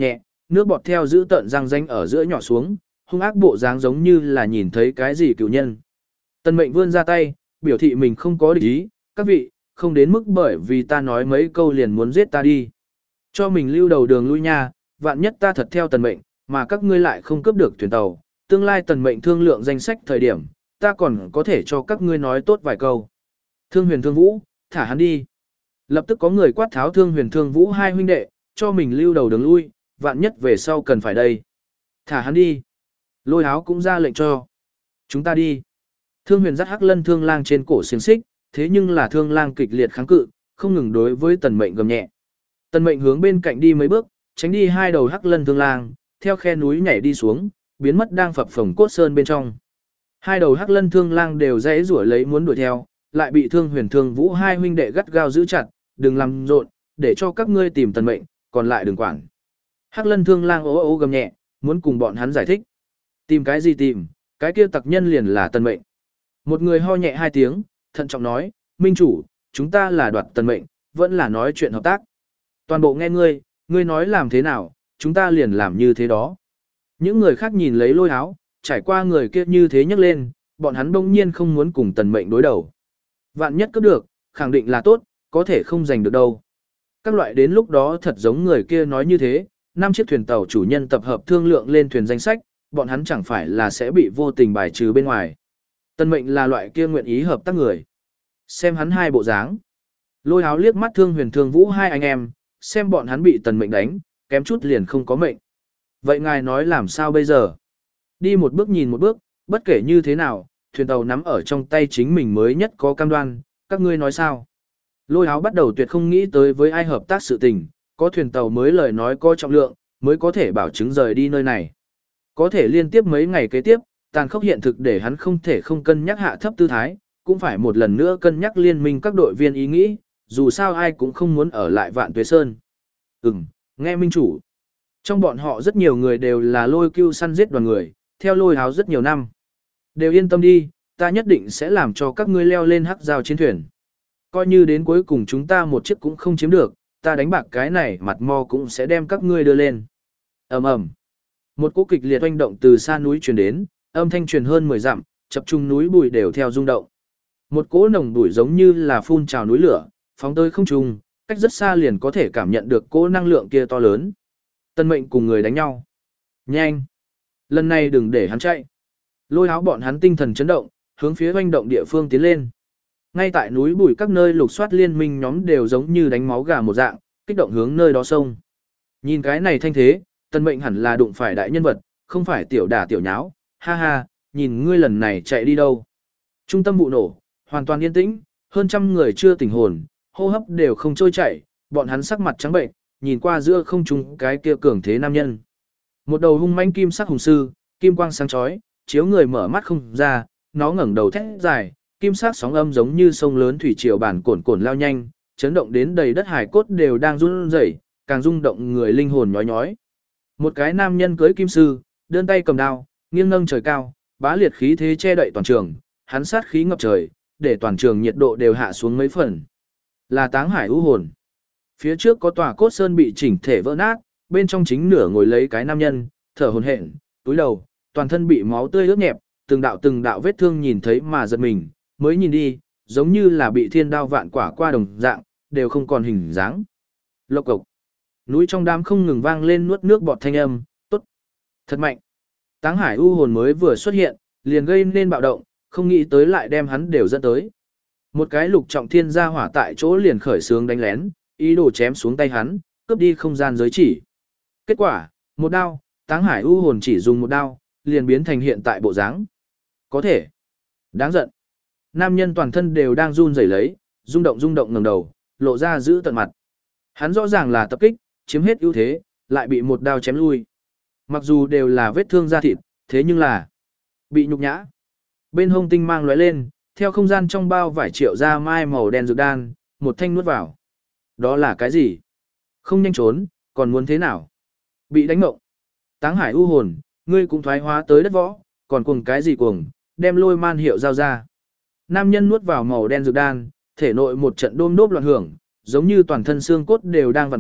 nước bọt theo giữ tận răng ranh ở giữa nhỏ xuống, hung ác bộ dáng giống như là nhìn thấy cái gì cựu nhân. Tần Mệnh vươn ra tay, biểu thị mình không có địch ý, các vị, không đến mức bởi vì ta nói mấy câu liền muốn giết ta đi. Cho mình lưu đầu đường lui nha, vạn nhất ta thật theo Tần Mệnh, mà các ngươi lại không cướp được thuyền tàu, tương lai Tần Mệnh thương lượng danh sách thời điểm, ta còn có thể cho các ngươi nói tốt vài câu. Thương Huyền Thương Vũ, thả hắn đi. Lập tức có người quát tháo Thương Huyền Thương Vũ hai huynh đệ, cho mình lưu đầu đường lui, vạn nhất về sau cần phải đây. Thả hắn đi. Lôi Háo cũng ra lệnh cho. Chúng ta đi. Thương Huyền dắt Hắc Lân Thương Lang trên cổ xiềng xích, thế nhưng là Thương Lang kịch liệt kháng cự, không ngừng đối với Tần Mệnh gầm nhẹ. Tần Mệnh hướng bên cạnh đi mấy bước, tránh đi hai đầu Hắc Lân Thương Lang, theo khe núi nhảy đi xuống, biến mất đang phập phồng cốt sơn bên trong. Hai đầu Hắc Lân Thương Lang đều giãy giụa lấy muốn đuổi theo, lại bị Thương Huyền Thương Vũ hai huynh đệ gắt gao giữ chặt, đừng làm rộn, để cho các ngươi tìm Tần Mệnh, còn lại đừng quản. Hắc Lân Thương Lang ố ố gầm nhẹ, muốn cùng bọn hắn giải thích. Tìm cái gì tìm, cái kia tặc nhân liền là Tần Mệnh. Một người ho nhẹ hai tiếng, thận trọng nói, Minh chủ, chúng ta là đoạt Tần Mệnh, vẫn là nói chuyện hợp tác. Toàn bộ nghe ngươi, ngươi nói làm thế nào, chúng ta liền làm như thế đó. Những người khác nhìn lấy Lôi Háo, trải qua người kia như thế nhấc lên, bọn hắn đông nhiên không muốn cùng Tần Mệnh đối đầu. Vạn nhất cướp được, khẳng định là tốt, có thể không giành được đâu. Các loại đến lúc đó thật giống người kia nói như thế, năm chiếc thuyền tàu chủ nhân tập hợp thương lượng lên thuyền danh sách, bọn hắn chẳng phải là sẽ bị vô tình bài trừ bên ngoài. Tần Mệnh là loại kia nguyện ý hợp tác người. Xem hắn hai bộ dáng. Lôi Háo liếc mắt Thương Huyền Thương Vũ hai anh em, xem bọn hắn bị Tần Mệnh đánh, kém chút liền không có mệnh. Vậy ngài nói làm sao bây giờ? Đi một bước nhìn một bước, bất kể như thế nào, thuyền tàu nắm ở trong tay chính mình mới nhất có cam đoan, các ngươi nói sao? Lôi Háo bắt đầu tuyệt không nghĩ tới với ai hợp tác sự tình, có thuyền tàu mới lời nói có trọng lượng, mới có thể bảo chứng rời đi nơi này. Có thể liên tiếp mấy ngày kế tiếp, tàn khốc hiện thực để hắn không thể không cân nhắc hạ thấp tư thái, cũng phải một lần nữa cân nhắc liên minh các đội viên ý nghĩ, dù sao ai cũng không muốn ở lại Vạn Tuế Sơn. Ừm, nghe minh chủ. Trong bọn họ rất nhiều người đều là Lôi Cưu săn giết đoàn người, theo Lôi Háo rất nhiều năm. Đều yên tâm đi, ta nhất định sẽ làm cho các ngươi leo lên hắc giao chiến thuyền. Coi như đến cuối cùng chúng ta một chiếc cũng không chiếm được, ta đánh bạc cái này mặt mo cũng sẽ đem các ngươi đưa lên. Ầm ầm. Một cú kịch liệt oanh động từ xa núi truyền đến, âm thanh truyền hơn mười dặm, chập trung núi bụi đều theo rung động. Một cỗ nồng bụi giống như là phun trào núi lửa, phóng tới không trung, cách rất xa liền có thể cảm nhận được cỗ năng lượng kia to lớn. Tần Mệnh cùng người đánh nhau. Nhanh! Lần này đừng để hắn chạy. Lôi Háo bọn hắn tinh thần chấn động, hướng phía oanh động địa phương tiến lên. Ngay tại núi bụi các nơi lục soát liên minh nhóm đều giống như đánh máu gà một dạng, kích động hướng nơi đó sông. Nhìn cái này thanh thế, Tần Mệnh hẳn là đụng phải đại nhân vật, không phải tiểu đả tiểu nháo, ha ha, nhìn ngươi lần này chạy đi đâu. Trung tâm vụ nổ, hoàn toàn yên tĩnh, hơn trăm người chưa tỉnh hồn, hô hấp đều không trôi chảy, bọn hắn sắc mặt trắng bệnh, nhìn qua giữa không trung cái kia cường thế nam nhân. Một đầu hung manh kim sắc hùng sư, kim quang sáng chói, chiếu người mở mắt không ra, nó ngẩng đầu thét dài, kim sắc sóng âm giống như sông lớn thủy triều bản cồn cồn lao nhanh, chấn động đến đầy đất hải cốt đều đang run rẩy, càng rung động người linh hồn nhói nhói. Một cái nam nhân cưỡi kim sư, đơn tay cầm đao, nghiêng nâng trời cao, bá liệt khí thế che đậy toàn trường, hắn sát khí ngập trời, để toàn trường nhiệt độ đều hạ xuống mấy phần. Là Táng Hải U hồn. Phía trước có tòa cốt sơn bị chỉnh thể vỡ nát, bên trong chính nửa ngồi lấy cái nam nhân, thở hổn hển, túi đầu, toàn thân bị máu tươi ướt nhẹp, từng đạo từng đạo vết thương nhìn thấy mà giật mình, mới nhìn đi, giống như là bị thiên đao vạn quả qua đồng dạng, đều không còn hình dáng. Lộc cộc. Núi trong đám không ngừng vang lên nuốt nước bọt thanh âm, tốt, thật mạnh. Táng Hải U hồn mới vừa xuất hiện, liền gây nên bạo động, không nghĩ tới lại đem hắn đều dẫn tới. Một cái lục trọng thiên gia hỏa tại chỗ liền khởi xướng đánh lén, ý đồ chém xuống tay hắn, cướp đi không gian giới chỉ. Kết quả, một đao, Táng Hải U hồn chỉ dùng một đao, liền biến thành hiện tại bộ dáng. Có thể. Đáng giận. Nam nhân toàn thân đều đang run rẩy lấy, rung động rung động ngẩng đầu, lộ ra giữ tận mặt. Hắn rõ ràng là tập kích, chiếm hết ưu thế, lại bị một đao chém lui. Mặc dù đều là vết thương da thịt, thế nhưng là bị nhục nhã. Bên hông tinh mang lóe lên, theo không gian trong bao vải triệu ra mai màu đen dược đan, một thanh nuốt vào. Đó là cái gì? Không nhanh trốn, còn muốn thế nào? Bị đánh mộng. Táng Hải U hồn, ngươi cũng thoái hóa tới đất võ, còn cuồng cái gì cuồng, đem lôi man hiệu giao ra. Nam nhân nuốt vào màu đen dược đan, thể nội một trận đôm đốp loạn hưởng, giống như toàn thân xương cốt đều đang vặn mèo,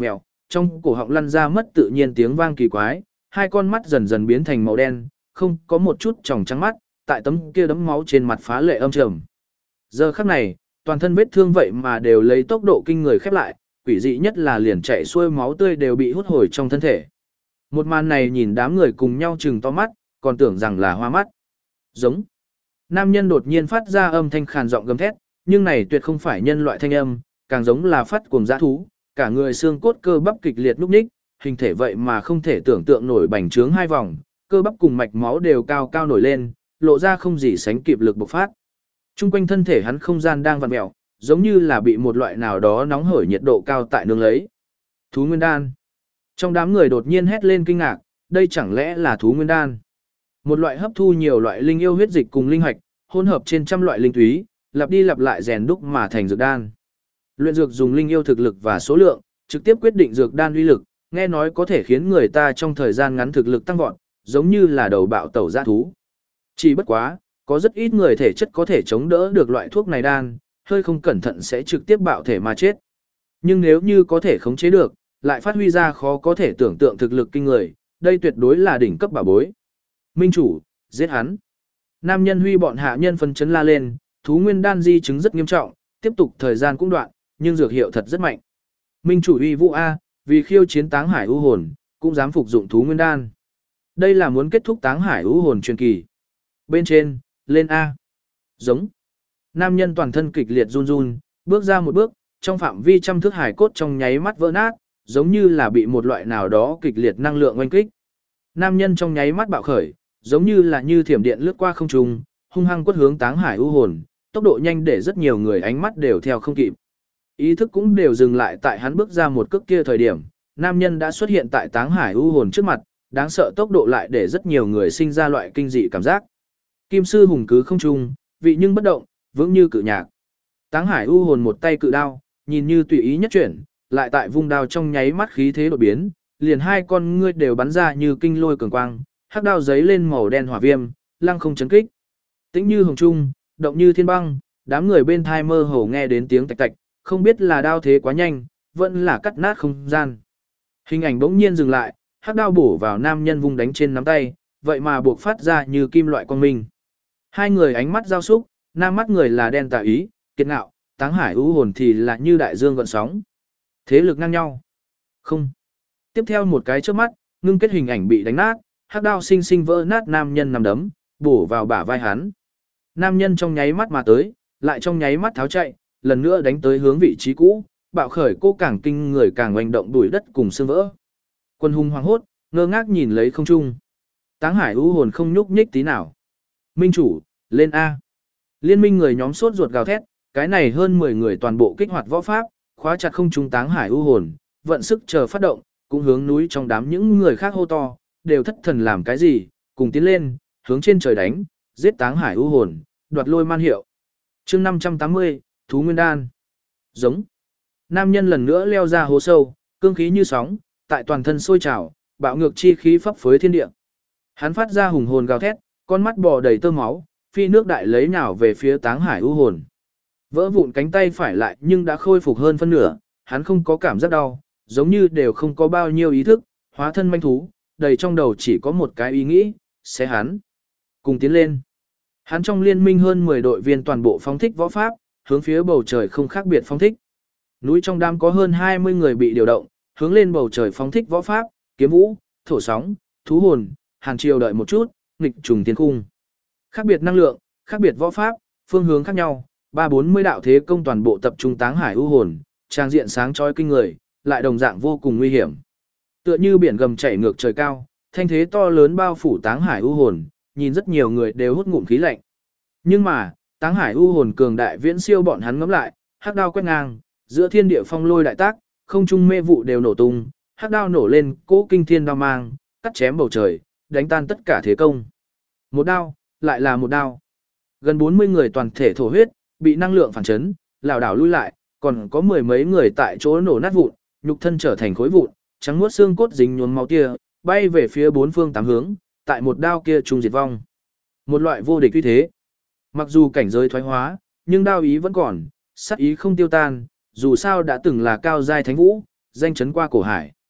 trong cổ họng lăn ra mất tự nhiên tiếng vang kỳ quái, hai con mắt dần dần biến thành màu đen, không có một chút tròng trắng mắt, tại tấm kia đấm máu trên mặt phá lệ âm trầm. Giờ khắc này, toàn thân vết thương vậy mà đều lấy tốc độ kinh người khép lại, quỷ dị nhất là liền chảy xuôi máu tươi đều bị hút hồi trong thân thể. Một màn này nhìn đám người cùng nhau trừng to mắt, còn tưởng rằng là hoa mắt. Giống. Nam nhân đột nhiên phát ra âm thanh khàn giọng gầm thét, nhưng này tuyệt không phải nhân loại thanh âm, càng giống là phát cuồng dã thú, cả người xương cốt cơ bắp kịch liệt lúc ních, hình thể vậy mà không thể tưởng tượng nổi bành trướng hai vòng, cơ bắp cùng mạch máu đều cao cao nổi lên, lộ ra không gì sánh kịp lực bộc phát. Trung quanh thân thể hắn không gian đang vặn mèo, giống như là bị một loại nào đó nóng hổi nhiệt độ cao tại nương lấy. Thú nguyên đan. Trong đám người đột nhiên hét lên kinh ngạc, đây chẳng lẽ là thú nguyên đan? Một loại hấp thu nhiều loại linh yêu huyết dịch cùng linh hạch, hỗn hợp trên trăm loại linh túy, lặp đi lặp lại rèn đúc mà thành dược đan. Luyện dược dùng linh yêu thực lực và số lượng, trực tiếp quyết định dược đan uy lực, nghe nói có thể khiến người ta trong thời gian ngắn thực lực tăng vọt, giống như là đầu bạo tẩu dã thú. Chỉ bất quá, có rất ít người thể chất có thể chống đỡ được loại thuốc này đan, hơi không cẩn thận sẽ trực tiếp bạo thể mà chết. Nhưng nếu như có thể khống chế được, lại phát huy ra khó có thể tưởng tượng thực lực kinh người, đây tuyệt đối là đỉnh cấp bảo bối. Minh chủ, giết hắn. Nam nhân huy bọn hạ nhân phân chấn la lên, thú nguyên đan di chứng rất nghiêm trọng, tiếp tục thời gian cũng đoạn, nhưng dược hiệu thật rất mạnh. Minh chủ uy vũ A, vì khiêu chiến táng hải u hồn, cũng dám phục dụng thú nguyên đan. Đây là muốn kết thúc táng hải u hồn truyền kỳ. Bên trên, lên A. Giống. Nam nhân toàn thân kịch liệt run run, bước ra một bước, trong phạm vi trăm thước hải cốt trong nháy mắt vỡ nát, giống như là bị một loại nào đó kịch liệt năng lượng oanh kích. Nam nhân trong nháy mắt bạo khởi, giống như là như thiểm điện lướt qua không trung, hung hăng quất hướng táng hải u hồn, tốc độ nhanh để rất nhiều người ánh mắt đều theo không kịp. Ý thức cũng đều dừng lại tại hắn bước ra một cước kia thời điểm, nam nhân đã xuất hiện tại táng hải u hồn trước mặt, đáng sợ tốc độ lại để rất nhiều người sinh ra loại kinh dị cảm giác. Kim sư hùng cứ không trung, vị nhưng bất động, vững như cự nhạc. Táng hải u hồn một tay cự đao, nhìn như tùy ý nhất chuyển, lại tại vung đao trong nháy mắt khí thế đột biến, liền hai con ngươi đều bắn ra như kinh lôi cường quang, hắc đao giấy lên màu đen hỏa viêm, lăng không chấn kích. Tĩnh như hồng trung, động như thiên băng, đám người bên thai mơ hồ nghe đến tiếng tạch tạch, không biết là đao thế quá nhanh, vẫn là cắt nát không gian. Hình ảnh bỗng nhiên dừng lại, hắc đao bổ vào nam nhân vung đánh trên nắm tay, vậy mà buộc phát ra như kim loại quang minh. Hai người ánh mắt giao xúc, nam mắt người là đen tà ý, kiệt ngạo, táng hải u hồn thì là như đại dương gợn sóng. Thế lực ngang nhau. Không. Tiếp theo một cái trước mắt, ngưng kết hình ảnh bị đánh nát, hắc đao sinh sinh vỡ nát nam nhân nằm đấm, bổ vào bả vai hắn. Nam nhân trong nháy mắt mà tới, lại trong nháy mắt tháo chạy, lần nữa đánh tới hướng vị trí cũ, bạo khởi cô càng kinh người càng oanh động đuổi đất cùng xương vỡ. Quân hùng hoảng hốt, ngơ ngác nhìn lấy không trung. Táng hải u hồn không nhúc nhích tí nào. Minh chủ, lên A. Liên minh người nhóm sốt ruột gào thét, cái này hơn mười người toàn bộ kích hoạt võ pháp, khóa chặt không trung táng hải u hồn, vận sức chờ phát động, cũng hướng núi trong đám những người khác hô to, đều thất thần làm cái gì, cùng tiến lên, hướng trên trời đánh, giết táng hải u hồn, đoạt lôi man hiệu. Chương năm trăm tám mươi, thú nguyên đan. Giống. Nam nhân lần nữa leo ra hố sâu, cương khí như sóng, tại toàn thân sôi trào, bạo ngược chi khí phấp phới thiên địa. Hắn phát ra hùng hồn gào thét, con mắt bò đầy tơ máu, phi nước đại lấy nhào về phía táng hải u hồn. Vỡ vụn cánh tay phải lại nhưng đã khôi phục hơn phân nửa, hắn không có cảm giác đau, giống như đều không có bao nhiêu ý thức, hóa thân manh thú, đầy trong đầu chỉ có một cái ý nghĩ, xé hắn. Cùng tiến lên. Hắn trong liên minh hơn mười đội viên toàn bộ phóng thích võ pháp, hướng phía bầu trời không khác biệt phóng thích. Núi trong đám có hơn hai mươi người bị điều động, hướng lên bầu trời phóng thích võ pháp, kiếm vũ, thổ sóng, thú hồn, hàn triều đợi một chút, nghịch trùng thiên cung. Khác biệt năng lượng, khác biệt võ pháp, phương hướng khác nhau, ba bốn mươi đạo thế công toàn bộ tập trung táng hải u hồn, trang diện sáng chói kinh người, lại đồng dạng vô cùng nguy hiểm. Tựa như biển gầm chảy ngược trời cao, thanh thế to lớn bao phủ táng hải u hồn, nhìn rất nhiều người đều hút ngụm khí lạnh. Nhưng mà, táng hải u hồn cường đại viễn siêu bọn hắn ngắm lại, hắc đao quét ngang, giữa thiên địa phong lôi đại tác, không trung mê vụ đều nổ tung, hắc đao nổ lên, cỗ kinh thiên đao mang, cắt chém bầu trời, đánh tan tất cả thế công. Một đao, lại là một đao. Gần bốn mươi người toàn thể thổ huyết, bị năng lượng phản chấn, lảo đảo lui lại, còn có mười mấy người tại chỗ nổ nát vụn, nhục thân trở thành khối vụn, trắng muốt xương cốt dính nhuốm máu tia, bay về phía bốn phương tám hướng, tại một đao kia trung diệt vong. Một loại vô địch uy thế. Mặc dù cảnh giới thoái hóa, nhưng đao ý vẫn còn, sát ý không tiêu tan, dù sao đã từng là cao giai thánh vũ, danh chấn qua cổ hải.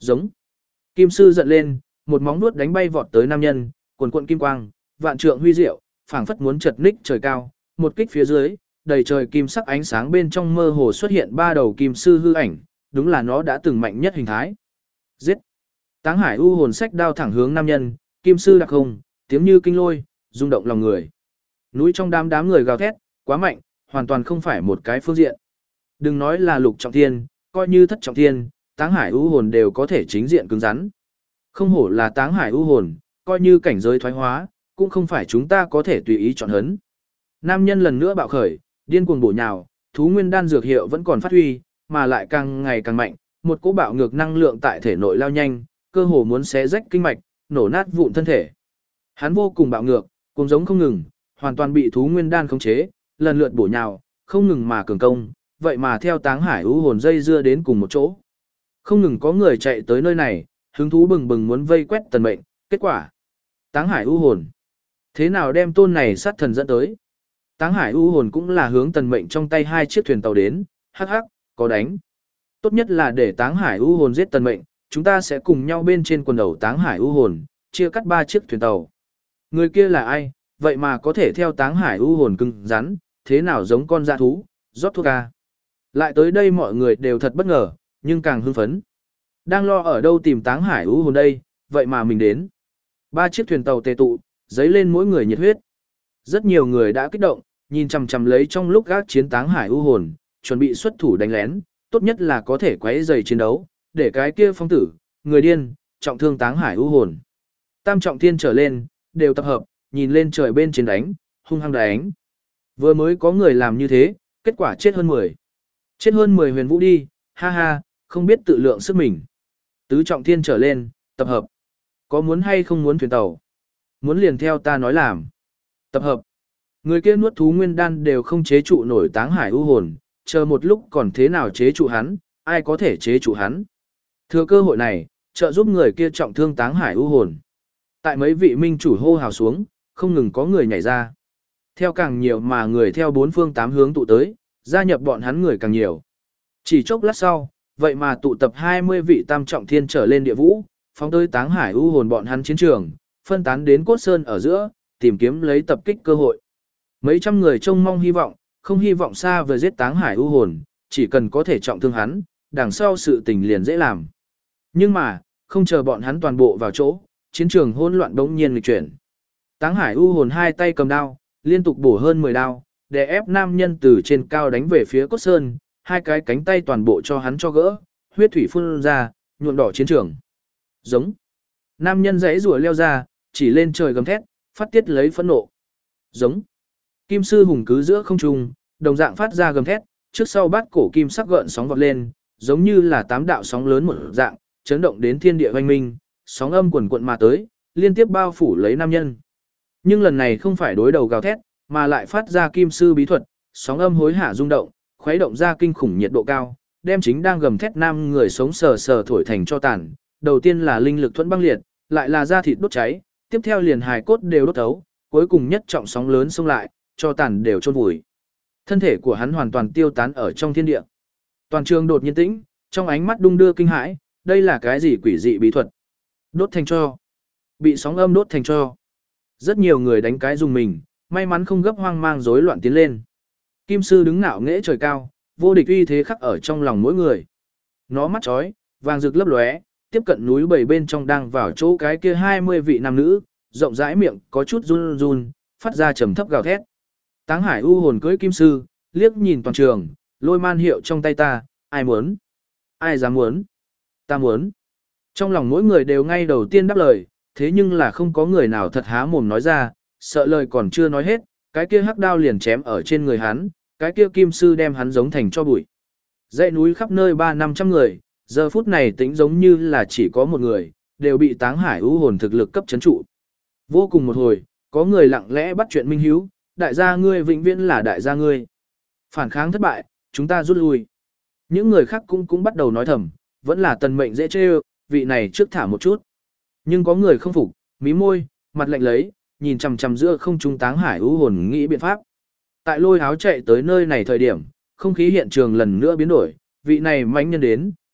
Giống. Kim sư giận lên, một móng vuốt đánh bay vọt tới nam nhân, quần quận kim quang, vạn trượng huy diệu, phảng phất muốn chật ních trời cao, một kích phía dưới, đầy trời kim sắc ánh sáng bên trong mơ hồ xuất hiện ba đầu kim sư hư ảnh, đúng là nó đã từng mạnh nhất hình thái. Giết. Táng Hải u hồn sách đao thẳng hướng nam nhân, kim sư đặc không, tiếng như kinh lôi, rung động lòng người. Núi trong đám đám người gào thét, quá mạnh, hoàn toàn không phải một cái phương diện. Đừng nói là lục trọng thiên, coi như thất trọng thiên, Táng Hải u hồn đều có thể chính diện cứng rắn. Không hổ là Táng Hải u hồn, coi như cảnh giới thoái hóa, cũng không phải chúng ta có thể tùy ý chọn hấn. Nam nhân lần nữa bạo khởi, điên cuồng bổ nhào, thú nguyên đan dược hiệu vẫn còn phát huy, mà lại càng ngày càng mạnh, một cỗ bạo ngược năng lượng tại thể nội lao nhanh, cơ hồ muốn xé rách kinh mạch, nổ nát vụn thân thể. Hắn vô cùng bạo ngược, cùng giống không ngừng, hoàn toàn bị thú nguyên đan khống chế, lần lượt bổ nhào, không ngừng mà cường công, vậy mà theo Táng Hải u hồn dây dưa đến cùng một chỗ. Không ngừng có người chạy tới nơi này, hứng thú bừng bừng muốn vây quét Tần Mệnh, kết quả Táng Hải u hồn thế nào đem tôn này sát thần dẫn tới? Táng Hải u hồn cũng là hướng Tần Mệnh trong tay hai chiếc thuyền tàu đến, hắc hắc, có đánh. Tốt nhất là để Táng Hải u hồn giết Tần Mệnh, chúng ta sẽ cùng nhau bên trên quần đầu Táng Hải u hồn, chia cắt ba chiếc thuyền tàu. Người kia là ai, vậy mà có thể theo Táng Hải u hồn cứng rắn, thế nào giống con dã thú, rót thuốc ca. Lại tới đây mọi người đều thật bất ngờ, nhưng càng hưng phấn. Đang lo ở đâu tìm Táng Hải u hồn đây, vậy mà mình đến. Ba chiếc thuyền tàu tề tụ, dấy lên mỗi người nhiệt huyết. Rất nhiều người đã kích động, nhìn chằm chằm lấy trong lúc gác chiến Táng Hải u hồn, chuẩn bị xuất thủ đánh lén, tốt nhất là có thể quấy rầy chiến đấu, để cái kia phong tử, người điên, trọng thương Táng Hải u hồn. Tam trọng thiên trở lên, đều tập hợp, nhìn lên trời bên trên đánh, hung hăng đánh. Vừa mới có người làm như thế, kết quả chết hơn mười. Chết hơn mười huyền vũ đi, ha ha, không biết tự lượng sức mình. Tứ trọng thiên trở lên, tập hợp. Có muốn hay không muốn thuyền tàu? Muốn liền theo ta nói làm. Tập hợp. Người kia nuốt thú nguyên đan đều không chế trụ nổi Táng Hải u hồn, chờ một lúc còn thế nào chế trụ hắn, ai có thể chế trụ hắn. Thừa cơ hội này, trợ giúp người kia trọng thương Táng Hải u hồn. Tại mấy vị minh chủ hô hào xuống, không ngừng có người nhảy ra. Theo càng nhiều mà người theo bốn phương tám hướng tụ tới, gia nhập bọn hắn người càng nhiều. Chỉ chốc lát sau, vậy mà tụ tập hai mươi vị tam trọng thiên trở lên địa vũ, phóng tới Táng Hải u hồn bọn hắn chiến trường, phân tán đến cốt sơn ở giữa, tìm kiếm lấy tập kích cơ hội. Mấy trăm người trông mong hy vọng, không hy vọng xa vời giết Táng Hải u hồn, chỉ cần có thể trọng thương hắn, đằng sau sự tình liền dễ làm. Nhưng mà, không chờ bọn hắn toàn bộ vào chỗ, chiến trường hỗn loạn đống nhiên nghịch chuyển. Táng Hải u hồn hai tay cầm đao, liên tục bổ hơn mười đao, để ép nam nhân từ trên cao đánh về phía cốt sơn, hai cái cánh tay toàn bộ cho hắn cho gỡ, huyết thủy phun ra, nhuộm đỏ chiến trường. Giống. Nam nhân giãy giụa leo ra, chỉ lên trời gầm thét, phát tiết lấy phẫn nộ. Giống. Kim sư hùng cứ giữa không trung, đồng dạng phát ra gầm thét, trước sau bát cổ kim sắc gợn sóng vọt lên, giống như là tám đạo sóng lớn một dạng, chấn động đến thiên địa hoanh minh, sóng âm quần quận mà tới, liên tiếp bao phủ lấy nam nhân. Nhưng lần này không phải đối đầu gào thét, mà lại phát ra kim sư bí thuật, sóng âm hối hả rung động, khuấy động ra kinh khủng nhiệt độ cao, đem chính đang gầm thét nam người sống sờ sờ thổi thành cho tàn. Đầu tiên là linh lực thuẫn băng liệt, lại là da thịt đốt cháy, tiếp theo liền hài cốt đều đốt thấu, cuối cùng nhất trọng sóng lớn xông lại, cho tàn đều chôn vùi. Thân thể của hắn hoàn toàn tiêu tán ở trong thiên địa. Toàn trường đột nhiên tĩnh, trong ánh mắt đung đưa kinh hãi, đây là cái gì quỷ dị bí thuật? Đốt thành tro. Bị sóng âm đốt thành tro. Rất nhiều người đánh cái dùng mình, may mắn không gấp hoang mang rối loạn tiến lên. Kim sư đứng ngạo nghễ trời cao, vô địch uy thế khắc ở trong lòng mỗi người. Nó mắt chói, vàng rực lấp lóe, tiếp cận núi bảy bên trong đang vào chỗ cái kia hai mươi vị nam nữ, rộng rãi miệng có chút run run, phát ra trầm thấp gào thét. Táng Hải u hồn cưỡi kim sư, liếc nhìn toàn trường, lôi man hiệu trong tay ta, ai muốn? Ai dám muốn? Ta muốn. Trong lòng mỗi người đều ngay đầu tiên đáp lời, thế nhưng là không có người nào thật há mồm nói ra, sợ lời còn chưa nói hết, cái kia hắc đao liền chém ở trên người hắn, cái kia kim sư đem hắn giống thành cho bụi. Dãy núi khắp nơi ba năm trăm người, giờ phút này tính giống như là chỉ có một người, đều bị Táng Hải u hồn thực lực cấp chấn trụ. Vô cùng một hồi, có người lặng lẽ bắt chuyện Minh Hiếu, đại gia ngươi vĩnh viễn là đại gia ngươi. Phản kháng thất bại, chúng ta rút lui. Những người khác cũng cũng bắt đầu nói thầm, vẫn là Tần Mệnh dễ chê, vị này trước thả một chút. Nhưng có người không phục, mí môi, mặt lạnh lấy, nhìn chằm chằm giữa không trung Táng Hải u hồn nghĩ biện pháp. Tại lôi háo chạy tới nơi này thời điểm, không khí hiện trường lần nữa biến đổi, vị này mãnh nhân đến,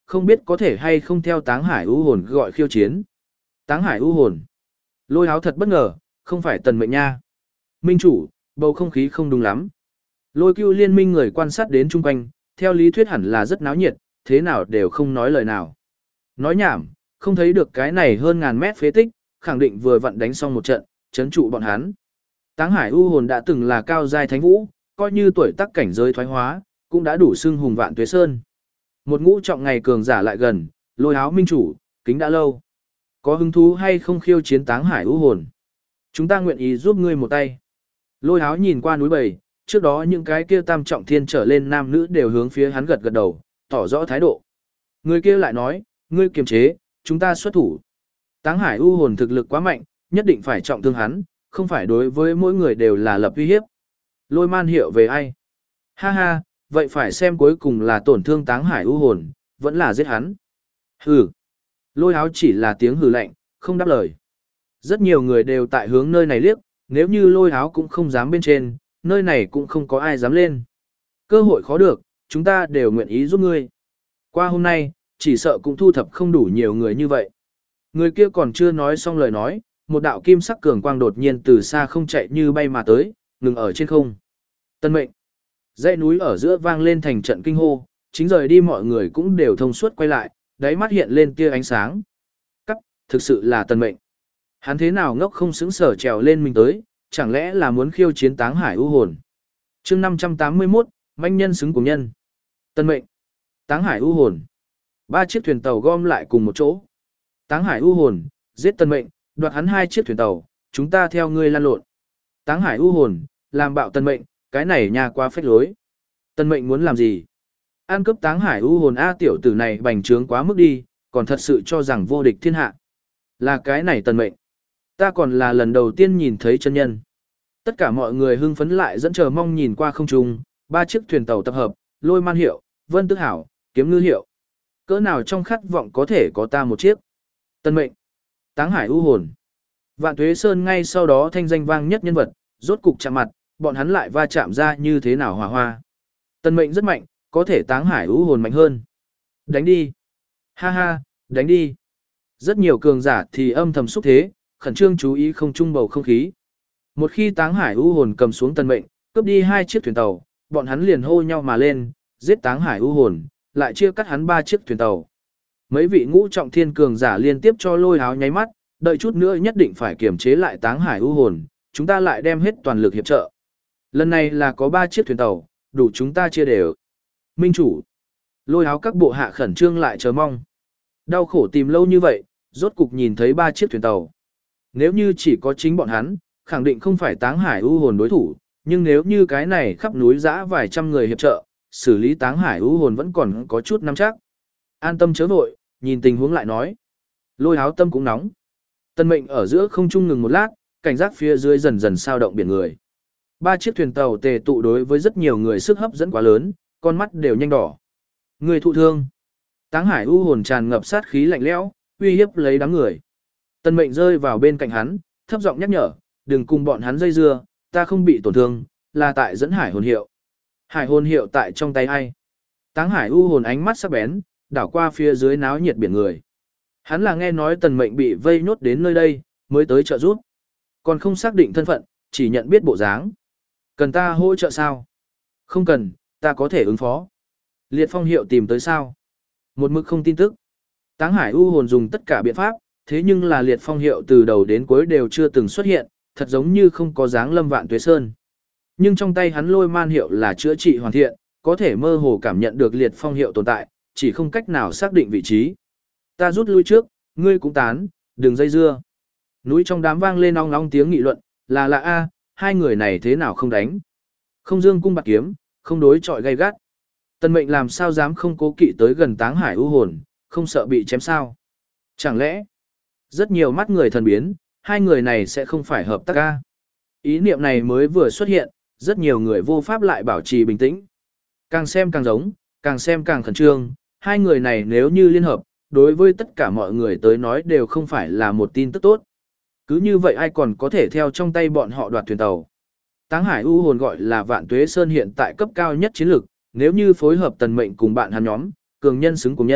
không biết có thể hay không theo Táng Hải U hồn gọi khiêu chiến. Táng Hải U hồn. Lôi Háo thật bất ngờ, không phải Tần Mệnh nha. Minh chủ, bầu không khí không đúng lắm. Lôi Cưu liên minh người quan sát đến chung quanh, theo lý thuyết hẳn là rất náo nhiệt, thế nào đều không nói lời nào. Nói nhảm, không thấy được cái này hơn ngàn mét phế tích, khẳng định vừa vặn đánh xong một trận, chấn trụ bọn hắn. Táng Hải U hồn đã từng là cao giai thánh vũ, coi như tuổi tác cảnh giới thoái hóa, cũng đã đủ xưng hùng vạn tuế sơn. Một ngũ trọng ngày cường giả lại gần, Lôi Háo minh chủ, kính đã lâu. Có hứng thú hay không khiêu chiến Táng Hải U hồn? Chúng ta nguyện ý giúp ngươi một tay. Lôi Háo nhìn qua núi bầy, trước đó những cái kia tam trọng thiên trở lên nam nữ đều hướng phía hắn gật gật đầu, tỏ rõ thái độ. Người kia lại nói, ngươi kiềm chế, chúng ta xuất thủ. Táng Hải U hồn thực lực quá mạnh, nhất định phải trọng thương hắn, không phải đối với mỗi người đều là lập uy hiếp. Lôi Man Hiệu về ai? Ha ha, vậy phải xem cuối cùng là tổn thương Táng Hải U hồn, vẫn là giết hắn. Hừ. Lôi Háo chỉ là tiếng hừ lạnh, không đáp lời. Rất nhiều người đều tại hướng nơi này liếc, nếu như Lôi Háo cũng không dám bên trên, nơi này cũng không có ai dám lên. Cơ hội khó được, chúng ta đều nguyện ý giúp ngươi. Qua hôm nay, chỉ sợ cũng thu thập không đủ nhiều người như vậy. Người kia còn chưa nói xong lời nói, một đạo kim sắc cường quang đột nhiên từ xa không chạy như bay mà tới, ngừng ở trên không. Tân Mệnh. Dãy núi ở giữa vang lên thành trận kinh hô, chính rời đi mọi người cũng đều thông suốt quay lại, đáy mắt hiện lên tia ánh sáng. Cắt, thực sự là Tân Mệnh. Hắn thế nào ngốc không xứng sở trèo lên mình tới, chẳng lẽ là muốn khiêu chiến Táng Hải U hồn. Chương năm trăm tám mươi mốt, manh nhân xứng cùng nhân. Tân Mệnh. Táng Hải U hồn. Ba chiếc thuyền tàu gom lại cùng một chỗ. Táng Hải U hồn, giết Tân Mệnh, đoạt hắn hai chiếc thuyền tàu, chúng ta theo ngươi lan lộn. Táng Hải U hồn, làm bạo Tân Mệnh, cái này nhà quá phách lối. Tân Mệnh muốn làm gì? An cướp Táng Hải U hồn A tiểu tử này bành trướng quá mức đi, còn thật sự cho rằng vô địch thiên hạ. Là cái này Tân Mệnh. Ta còn là lần đầu tiên nhìn thấy chân nhân. Tất cả mọi người hưng phấn lại dẫn chờ mong nhìn qua không trung, ba chiếc thuyền tàu tập hợp, Lôi Man Hiệu, Vân Tước Hảo, Kiếm Ngư Hiệu. Cỡ nào trong khát vọng có thể có ta một chiếc. Tân Mệnh. Táng Hải U hồn. Vạn Tuế Sơn ngay sau đó thanh danh vang nhất nhân vật, rốt cục chạm mặt, bọn hắn lại va chạm ra như thế nào hòa hoa. Tân Mệnh rất mạnh, có thể Táng Hải U hồn mạnh hơn. Đánh đi. Ha ha, đánh đi. Rất nhiều cường giả thì âm thầm xúc thế, khẩn trương chú ý không trung bầu không khí. Một khi Táng Hải U hồn cầm xuống Tân Mệnh, cướp đi hai chiếc thuyền tàu, bọn hắn liền hô nhau mà lên, giết Táng Hải U hồn, lại chia cắt hắn ba chiếc thuyền tàu. Mấy vị ngũ trọng thiên cường giả liên tiếp cho Lôi Háo nháy mắt, đợi chút nữa nhất định phải kiểm chế lại Táng Hải U hồn, chúng ta lại đem hết toàn lực hiệp trợ. Lần này là có ba chiếc thuyền tàu, đủ chúng ta chia đều. Minh chủ. Lôi Háo các bộ hạ khẩn trương lại chờ mong. Đau khổ tìm lâu như vậy, rốt cục nhìn thấy ba chiếc thuyền tàu. Nếu như chỉ có chính bọn hắn, khẳng định không phải Táng Hải U hồn đối thủ, nhưng nếu như cái này khắp núi dã vài trăm người hiệp trợ, xử lý Táng Hải U hồn vẫn còn có chút nắm chắc. An tâm chớ vội, nhìn tình huống lại nói. Lôi Háo tâm cũng nóng. Tân Mệnh ở giữa không trung ngừng một lát, cảnh giác phía dưới dần dần sao động biển người. Ba chiếc thuyền tàu tề tụ đối với rất nhiều người sức hấp dẫn quá lớn, con mắt đều nhanh đỏ. Người thụ thương. Táng Hải U hồn tràn ngập sát khí lạnh lẽo, uy hiếp lấy đám người. Tân Mệnh rơi vào bên cạnh hắn, thấp giọng nhắc nhở, đừng cùng bọn hắn dây dưa, ta không bị tổn thương, là tại dẫn Hải hồn hiệu. Hải hồn hiệu tại trong tay ai? Táng Hải U hồn ánh mắt sắc bén, đảo qua phía dưới náo nhiệt biển người. Hắn là nghe nói Tần Mệnh bị vây nhốt đến nơi đây, mới tới trợ giúp. Còn không xác định thân phận, chỉ nhận biết bộ dáng. Cần ta hỗ trợ sao? Không cần, ta có thể ứng phó. Liệt Phong hiệu tìm tới sao? Một mực không tin tức. Táng Hải U hồn dùng tất cả biện pháp, thế nhưng là Liệt Phong hiệu từ đầu đến cuối đều chưa từng xuất hiện, thật giống như không có dáng lâm Vạn Tuế Sơn. Nhưng trong tay hắn Lôi Man hiệu là chữa trị hoàn thiện, có thể mơ hồ cảm nhận được Liệt Phong hiệu tồn tại, chỉ không cách nào xác định vị trí. Ta rút lui trước, ngươi cũng tán, đừng dây dưa. Núi trong đám vang lên ong ong tiếng nghị luận, là là a, hai người này thế nào không đánh? Không dương cung bạc kiếm, không đối chọi gay gắt. Tần Mệnh làm sao dám không cố kỵ tới gần Táng Hải U hồn, không sợ bị chém sao? Chẳng lẽ rất nhiều mắt người thần biến, hai người này sẽ không phải hợp tác a? Ý niệm này mới vừa xuất hiện, rất nhiều người vô pháp lại bảo trì bình tĩnh. Càng xem càng giống, càng xem càng khẩn trương, hai người này nếu như liên hợp, đối với tất cả mọi người tới nói đều không phải là một tin tức tốt. Cứ như vậy ai còn có thể theo trong tay bọn họ đoạt thuyền tàu. Táng Hải U hồn gọi là Vạn Tuế Sơn hiện tại cấp cao nhất chiến lực, nếu như phối hợp Tần Mệnh cùng bạn hắn nhóm, cường nhân xứng cùng nhân,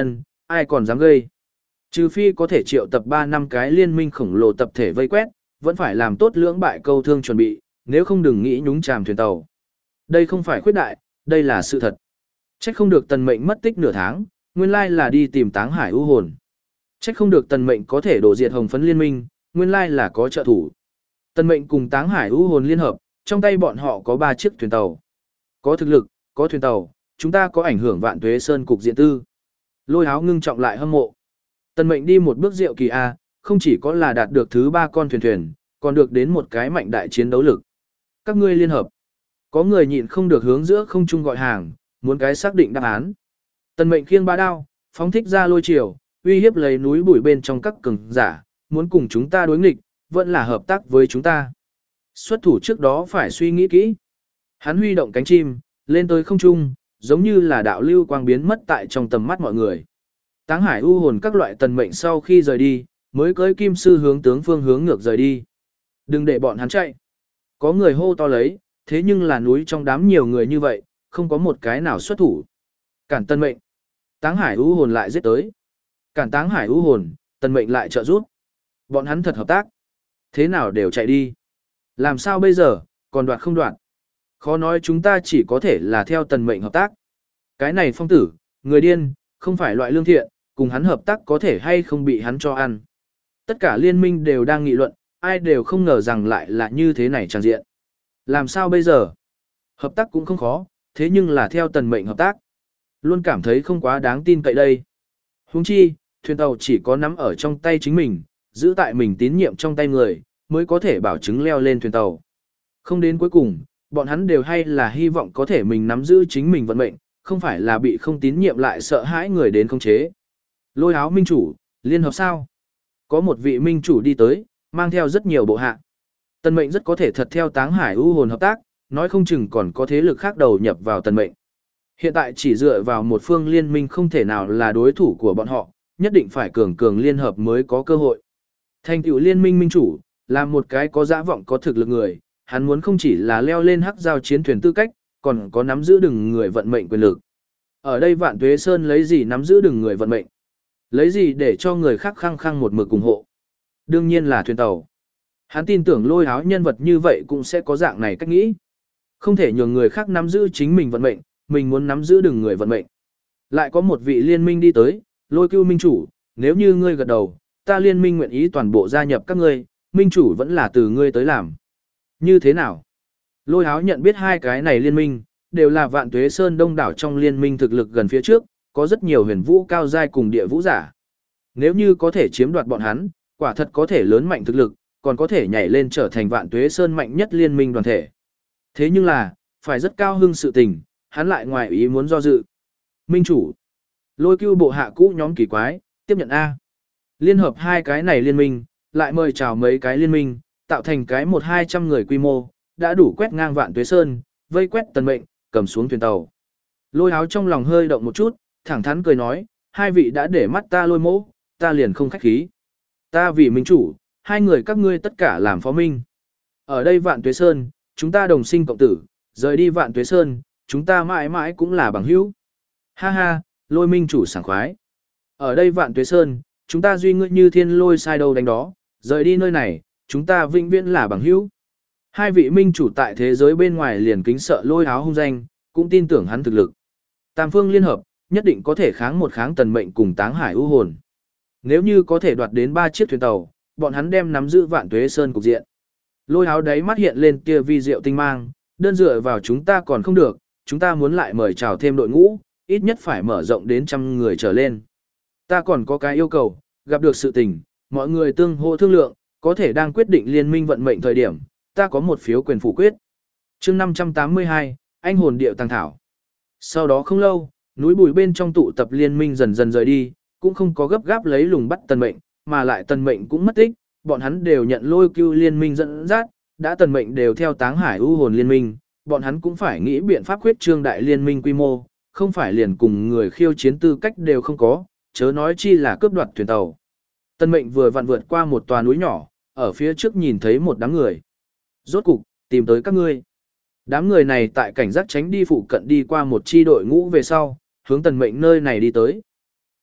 ai còn dám gây. Trừ phi có thể triệu tập ba năm cái liên minh khổng lồ tập thể vây quét, vẫn phải làm tốt lưỡng bại câu thương chuẩn bị, nếu không đừng nghĩ nhúng chàm thuyền tàu. Đây không phải khuyết đại, đây là sự thật. Trách không được Tần Mệnh mất tích nửa tháng, nguyên lai là đi tìm Táng Hải u hồn. Trách không được Tần Mệnh có thể đổ diệt Hồng Phấn liên minh, nguyên lai là có trợ thủ. Tần Mệnh cùng Táng Hải u hồn liên hợp, trong tay bọn họ có ba chiếc thuyền tàu. Có thực lực, có thuyền tàu, chúng ta có ảnh hưởng Vạn Tuế Sơn cục diện tư. Lôi Háo ngưng trọng lại hâm mộ. Tần Mệnh đi một bước diệu kỳ a, không chỉ có là đạt được thứ ba con thuyền thuyền, còn được đến một cái mạnh đại chiến đấu lực. Các ngươi liên hợp. Có người nhịn không được hướng giữa không trung gọi hàng, muốn cái xác định đáp án. Tần Mệnh khiêng ba đao, phóng thích ra lôi chiều, uy hiếp lấy núi bụi bên trong các cường giả, muốn cùng chúng ta đối nghịch, vẫn là hợp tác với chúng ta. Xuất thủ trước đó phải suy nghĩ kỹ. Hắn huy động cánh chim, lên tới không trung, giống như là đạo lưu quang biến mất tại trong tầm mắt mọi người. Táng Hải u hồn các loại Tần Mệnh sau khi rời đi, mới cưỡi kim sư hướng tướng phương hướng ngược rời đi. Đừng để bọn hắn chạy. Có người hô to lấy, thế nhưng là núi trong đám nhiều người như vậy, không có một cái nào xuất thủ. Cản Tần Mệnh. Táng Hải u hồn lại giết tới. Cản Táng Hải u hồn, Tần Mệnh lại trợ giúp. Bọn hắn thật hợp tác. Thế nào đều chạy đi. Làm sao bây giờ, còn đoạt không đoạt. Khó nói chúng ta chỉ có thể là theo Tần Mệnh hợp tác. Cái này phong tử, người điên, không phải loại lương thiện, cùng hắn hợp tác có thể hay không bị hắn cho ăn. Tất cả liên minh đều đang nghị luận, ai đều không ngờ rằng lại là như thế này tràn diện. Làm sao bây giờ? Hợp tác cũng không khó, thế nhưng là theo Tần Mệnh hợp tác. Luôn cảm thấy không quá đáng tin cậy đây. Huống chi, thuyền tàu chỉ có nắm ở trong tay chính mình, giữ tại mình tín nhiệm trong tay người, mới có thể bảo chứng leo lên thuyền tàu. Không đến cuối cùng, bọn hắn đều hay là hy vọng có thể mình nắm giữ chính mình vận mệnh, không phải là bị không tín nhiệm lại sợ hãi người đến khống chế. Lôi Háo minh chủ, liên hợp sao? Có một vị minh chủ đi tới, mang theo rất nhiều bộ hạ. Tần Mệnh rất có thể thật theo Táng Hải u hồn hợp tác, nói không chừng còn có thế lực khác đầu nhập vào Tần Mệnh. Hiện tại chỉ dựa vào một phương liên minh không thể nào là đối thủ của bọn họ, nhất định phải cường cường liên hợp mới có cơ hội. Thành tựu liên minh minh chủ, là một cái có dã vọng có thực lực người, hắn muốn không chỉ là leo lên hắc giao chiến thuyền tư cách, còn có nắm giữ đừng người vận mệnh quyền lực. Ở đây Vạn Tuế Sơn lấy gì nắm giữ đừng người vận mệnh? Lấy gì để cho người khác khăng khăng một mực ủng hộ? Đương nhiên là thuyền tàu. Hắn tin tưởng Lôi Háo nhân vật như vậy cũng sẽ có dạng này cách nghĩ. Không thể nhường người khác nắm giữ chính mình vận mệnh, mình muốn nắm giữ đừng người vận mệnh. Lại có một vị liên minh đi tới, Lôi Cưu minh chủ, nếu như ngươi gật đầu, ta liên minh nguyện ý toàn bộ gia nhập các ngươi, minh chủ vẫn là từ ngươi tới làm. Như thế nào? Lôi Háo nhận biết hai cái này liên minh, đều là Vạn Tuế Sơn đông đảo trong liên minh thực lực gần phía trước, có rất nhiều huyền vũ cao giai cùng địa vũ giả. Nếu như có thể chiếm đoạt bọn hắn, quả thật có thể lớn mạnh thực lực, còn có thể nhảy lên trở thành Vạn Tuế Sơn mạnh nhất liên minh đoàn thể. Thế nhưng là, phải rất cao hưng sự tình, hắn lại ngoài ý muốn do dự. Minh chủ, Lôi Cưu bộ hạ cũ nhóm kỳ quái, tiếp nhận A. Liên hợp hai cái này liên minh, lại mời chào mấy cái liên minh, tạo thành cái một hai trăm người quy mô, đã đủ quét ngang Vạn Tuế Sơn, vây quét Tần Mệnh, cầm xuống thuyền tàu. Lôi Háo trong lòng hơi động một chút, thẳng thắn cười nói, hai vị đã để mắt ta Lôi mỗ, ta liền không khách khí. Ta vì minh chủ, hai người các ngươi tất cả làm phó minh. Ở đây Vạn Tuế Sơn, chúng ta đồng sinh cộng tử, rời đi Vạn Tuế Sơn, chúng ta mãi mãi cũng là bằng hữu. Ha ha, Lôi minh chủ sảng khoái. Ở đây Vạn Tuế Sơn, chúng ta duy ngươi như thiên lôi sai đâu đánh đó, rời đi nơi này, chúng ta vĩnh viễn là bằng hữu. Hai vị minh chủ tại thế giới bên ngoài liền kính sợ Lôi Háo hung danh, cũng tin tưởng hắn thực lực. Tam phương liên hợp, nhất định có thể kháng một kháng Tần Mệnh cùng Táng Hải u hồn. Nếu như có thể đoạt đến ba chiếc thuyền tàu, bọn hắn đem nắm giữ Vạn Tuế Sơn cục diện. Lôi Háo đáy mắt hiện lên kia vi diệu tinh mang, đơn dựa vào chúng ta còn không được, chúng ta muốn lại mời chào thêm đội ngũ, ít nhất phải mở rộng đến trăm người trở lên. Ta còn có cái yêu cầu, gặp được sự tình, mọi người tương hỗ thương lượng, có thể đang quyết định liên minh vận mệnh thời điểm, ta có một phiếu quyền phủ quyết. Chương năm trăm tám mươi hai, anh hồn điệu tàng thảo. Sau đó không lâu, núi bùi bên trong tụ tập liên minh dần dần rời đi, cũng không có gấp gáp lấy lùng bắt Tần Mệnh, mà lại Tần Mệnh cũng mất tích, bọn hắn đều nhận Lôi Cưu liên minh dẫn dắt, đã Tần Mệnh đều theo Táng Hải u hồn liên minh, bọn hắn cũng phải nghĩ biện pháp khuyết trương đại liên minh quy mô, không phải liền cùng người khiêu chiến tư cách đều không có, chớ nói chi là cướp đoạt thuyền tàu. Tần Mệnh vừa vặn vượt qua một tòa núi nhỏ, ở phía trước nhìn thấy một đám người. Rốt cục, tìm tới các ngươi. Đám người này tại cảnh giác tránh đi phụ cận đi qua một chi đội ngũ về sau, hướng Tần Mệnh nơi này đi tới.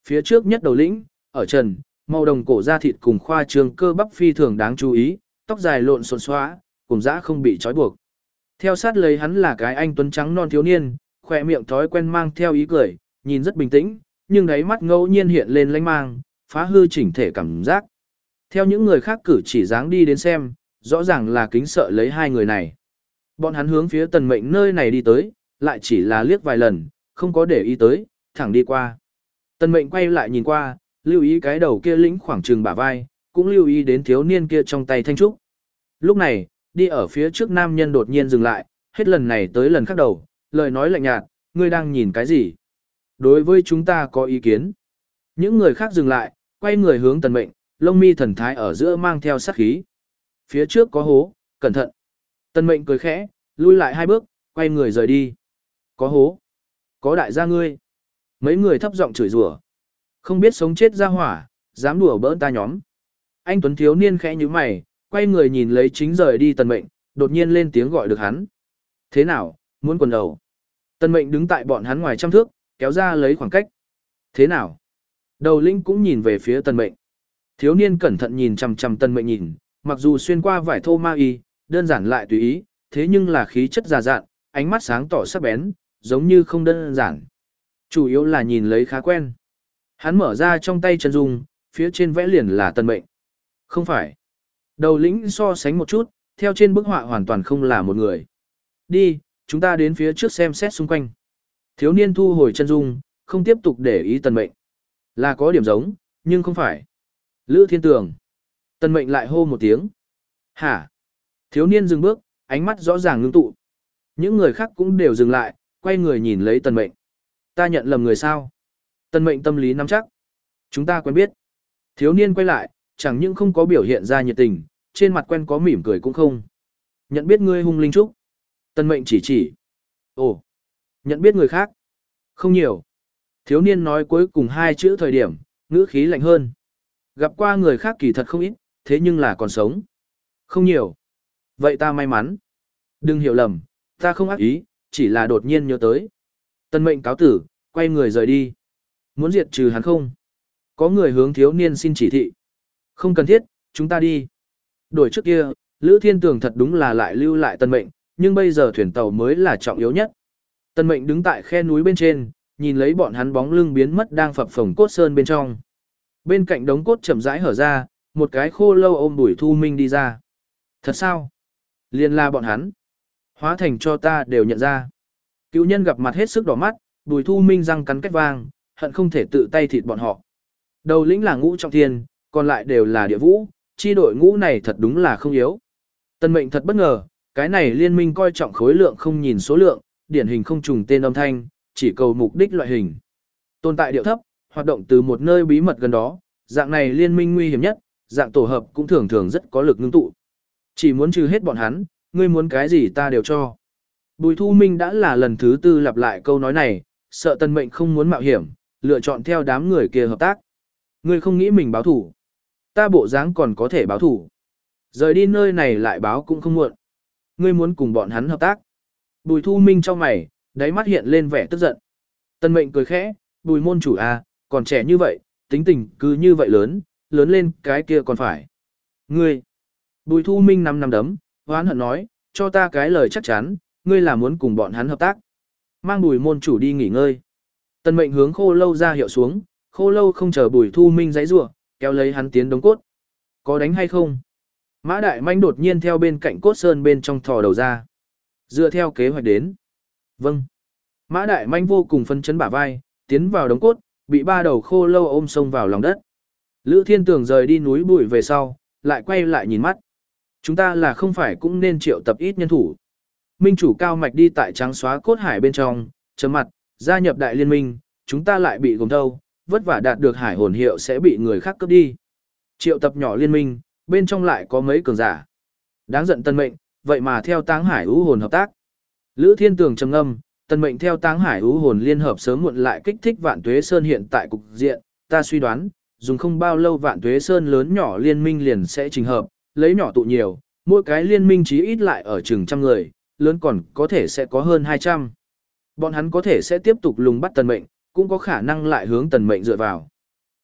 Phía trước nhất đầu lĩnh, ở trần, màu đồng cổ da thịt cùng khoa trương cơ bắp phi thường đáng chú ý, tóc dài lộn xộn xóa, cùng dã không bị trói buộc. Theo sát lấy hắn là cái anh tuấn trắng non thiếu niên, khỏe miệng thói quen mang theo ý cười, nhìn rất bình tĩnh, nhưng đáy mắt ngẫu nhiên hiện lên lanh mang, phá hư chỉnh thể cảm giác. Theo những người khác cử chỉ dáng đi đến xem, rõ ràng là kính sợ lấy hai người này. Bọn hắn hướng phía Tần Mệnh nơi này đi tới, lại chỉ là liếc vài lần, không có để ý tới, thẳng đi qua. Tần Mệnh quay lại nhìn qua, lưu ý cái đầu kia lĩnh khoảng trừng bả vai, cũng lưu ý đến thiếu niên kia trong tay thanh trúc. Lúc này, đi ở phía trước nam nhân đột nhiên dừng lại, hết lần này tới lần khác đầu, lời nói lạnh nhạt, ngươi đang nhìn cái gì? Đối với chúng ta có ý kiến. Những người khác dừng lại, quay người hướng Tần Mệnh, lông mi thần thái ở giữa mang theo sát khí. Phía trước có hố, cẩn thận. Tần Mệnh cười khẽ, lui lại hai bước, quay người rời đi. Có hố. Có đại gia ngươi. Mấy người thấp giọng chửi rủa. Không biết sống chết ra hỏa, dám đùa bỡn ta nhóm. Anh Tuấn thiếu niên khẽ như mày, quay người nhìn lấy chính rời đi Tần Mệnh, đột nhiên lên tiếng gọi được hắn. Thế nào, muốn quần đầu? Tần Mệnh đứng tại bọn hắn ngoài trăm thước, kéo ra lấy khoảng cách. Thế nào? Đầu linh cũng nhìn về phía Tần Mệnh. Thiếu niên cẩn thận nhìn chằm chằm Tần Mệnh nhìn, mặc dù xuyên qua vải thô ma y, đơn giản lại tùy ý, thế nhưng là khí chất già dạn, ánh mắt sáng tỏ sắc bén, giống như không đơn giản. Chủ yếu là nhìn lấy khá quen. Hắn mở ra trong tay chân dung, phía trên vẽ liền là Tần Mệnh. Không phải. Đầu lĩnh so sánh một chút, theo trên bức họa hoàn toàn không là một người. Đi, chúng ta đến phía trước xem xét xung quanh. Thiếu niên thu hồi chân dung, không tiếp tục để ý Tần Mệnh. Là có điểm giống, nhưng không phải. Lữ Thiên Tường. Tần Mệnh lại hô một tiếng. Hả? Thiếu niên dừng bước, ánh mắt rõ ràng ngưng tụ. Những người khác cũng đều dừng lại, quay người nhìn lấy Tần Mệnh. Ta nhận lầm người sao? Tần Mệnh tâm lý nắm chắc. Chúng ta quen biết. Thiếu niên quay lại, chẳng những không có biểu hiện ra nhiệt tình, trên mặt quen có mỉm cười cũng không. Nhận biết ngươi Hung Linh Trúc. Tần Mệnh chỉ chỉ. Ồ, nhận biết người khác. Không nhiều. Thiếu niên nói cuối cùng hai chữ thời điểm, ngữ khí lạnh hơn. Gặp qua người khác kỳ thật không ít, thế nhưng là còn sống. Không nhiều. Vậy ta may mắn. Đừng hiểu lầm, ta không ác ý, chỉ là đột nhiên nhớ tới. Tần Mệnh cáo tử, quay người rời đi. Muốn diệt trừ hắn không? Có người hướng thiếu niên xin chỉ thị. Không cần thiết, chúng ta đi. Đổi trước kia, Lữ Thiên Tường thật đúng là lại lưu lại Tần Mệnh, nhưng bây giờ thuyền tàu mới là trọng yếu nhất. Tần Mệnh đứng tại khe núi bên trên, nhìn lấy bọn hắn bóng lưng biến mất đang phập phồng cốt sơn bên trong. Bên cạnh đống cốt chậm rãi hở ra, một cái khô lâu ôm Bùi Thu Minh đi ra. Thật sao? Liên la bọn hắn. Hóa thành cho ta đều nhận ra. Cựu nhân gặp mặt hết sức đỏ mắt, Bùi Thu Minh răng cắn cách vang, hận không thể tự tay thịt bọn họ. Đầu lĩnh là Ngũ Trọng Thiên, còn lại đều là địa vũ, chi đội ngũ này thật đúng là không yếu. Tần Mệnh thật bất ngờ, cái này liên minh coi trọng khối lượng không nhìn số lượng, điển hình không trùng tên âm thanh, chỉ cầu mục đích loại hình. Tồn tại điệu thấp, hoạt động từ một nơi bí mật gần đó, dạng này liên minh nguy hiểm nhất, dạng tổ hợp cũng thường thường rất có lực ngưng tụ. Chỉ muốn trừ hết bọn hắn, ngươi muốn cái gì ta đều cho. Bùi Thu Minh đã là lần thứ tư lặp lại câu nói này, sợ Tần Mệnh không muốn mạo hiểm, lựa chọn theo đám người kia hợp tác. Ngươi không nghĩ mình báo thủ. Ta bộ dáng còn có thể báo thủ. Rời đi nơi này lại báo cũng không muộn. Ngươi muốn cùng bọn hắn hợp tác. Bùi Thu Minh trong mày, đáy mắt hiện lên vẻ tức giận. Tần Mệnh cười khẽ, Bùi môn chủ à, còn trẻ như vậy, tính tình cứ như vậy lớn, lớn lên cái kia còn phải. Ngươi. Bùi Thu Minh nắm nắm đấm, hoán hận nói, cho ta cái lời chắc chắn, ngươi là muốn cùng bọn hắn hợp tác. Mang Bùi môn chủ đi nghỉ ngơi. Tần Mệnh hướng Khô Lâu ra hiệu xuống, Khô Lâu không chờ Bùi Thu Minh giãy giụa, kéo lấy hắn tiến đống cốt. Có đánh hay không? Mã Đại Manh đột nhiên theo bên cạnh cốt sơn bên trong thò đầu ra. Dựa theo kế hoạch đến. Vâng. Mã Đại Manh vô cùng phấn chấn bả vai, tiến vào đống cốt, bị ba đầu Khô Lâu ôm xông vào lòng đất. Lữ Thiên Tường rời đi núi bụi về sau, lại quay lại nhìn mắt. Chúng ta là không phải cũng nên triệu tập ít nhân thủ. Minh chủ Cao Mạch đi tại trắng xóa cốt hải bên trong, chấm mặt, gia nhập đại liên minh, chúng ta lại bị gồm thâu, vất vả đạt được hải hồn hiệu sẽ bị người khác cướp đi. Triệu tập nhỏ liên minh, bên trong lại có mấy cường giả. Đáng giận Tân Mệnh, vậy mà theo Táng Hải Ú Hồn hợp tác. Lữ Thiên Tường trầm ngâm, Tân Mệnh theo Táng Hải Ú Hồn liên hợp sớm muộn lại kích thích Vạn Tuế Sơn hiện tại cục diện, ta suy đoán, dùng không bao lâu Vạn Tuế Sơn lớn nhỏ liên minh liền sẽ trình hợp, lấy nhỏ tụ nhiều, mỗi cái liên minh chí ít lại ở chừng trăm người, lớn còn có thể sẽ có hơn hai trăm. Bọn hắn có thể sẽ tiếp tục lùng bắt Tần Mệnh, cũng có khả năng lại hướng Tần Mệnh dựa vào.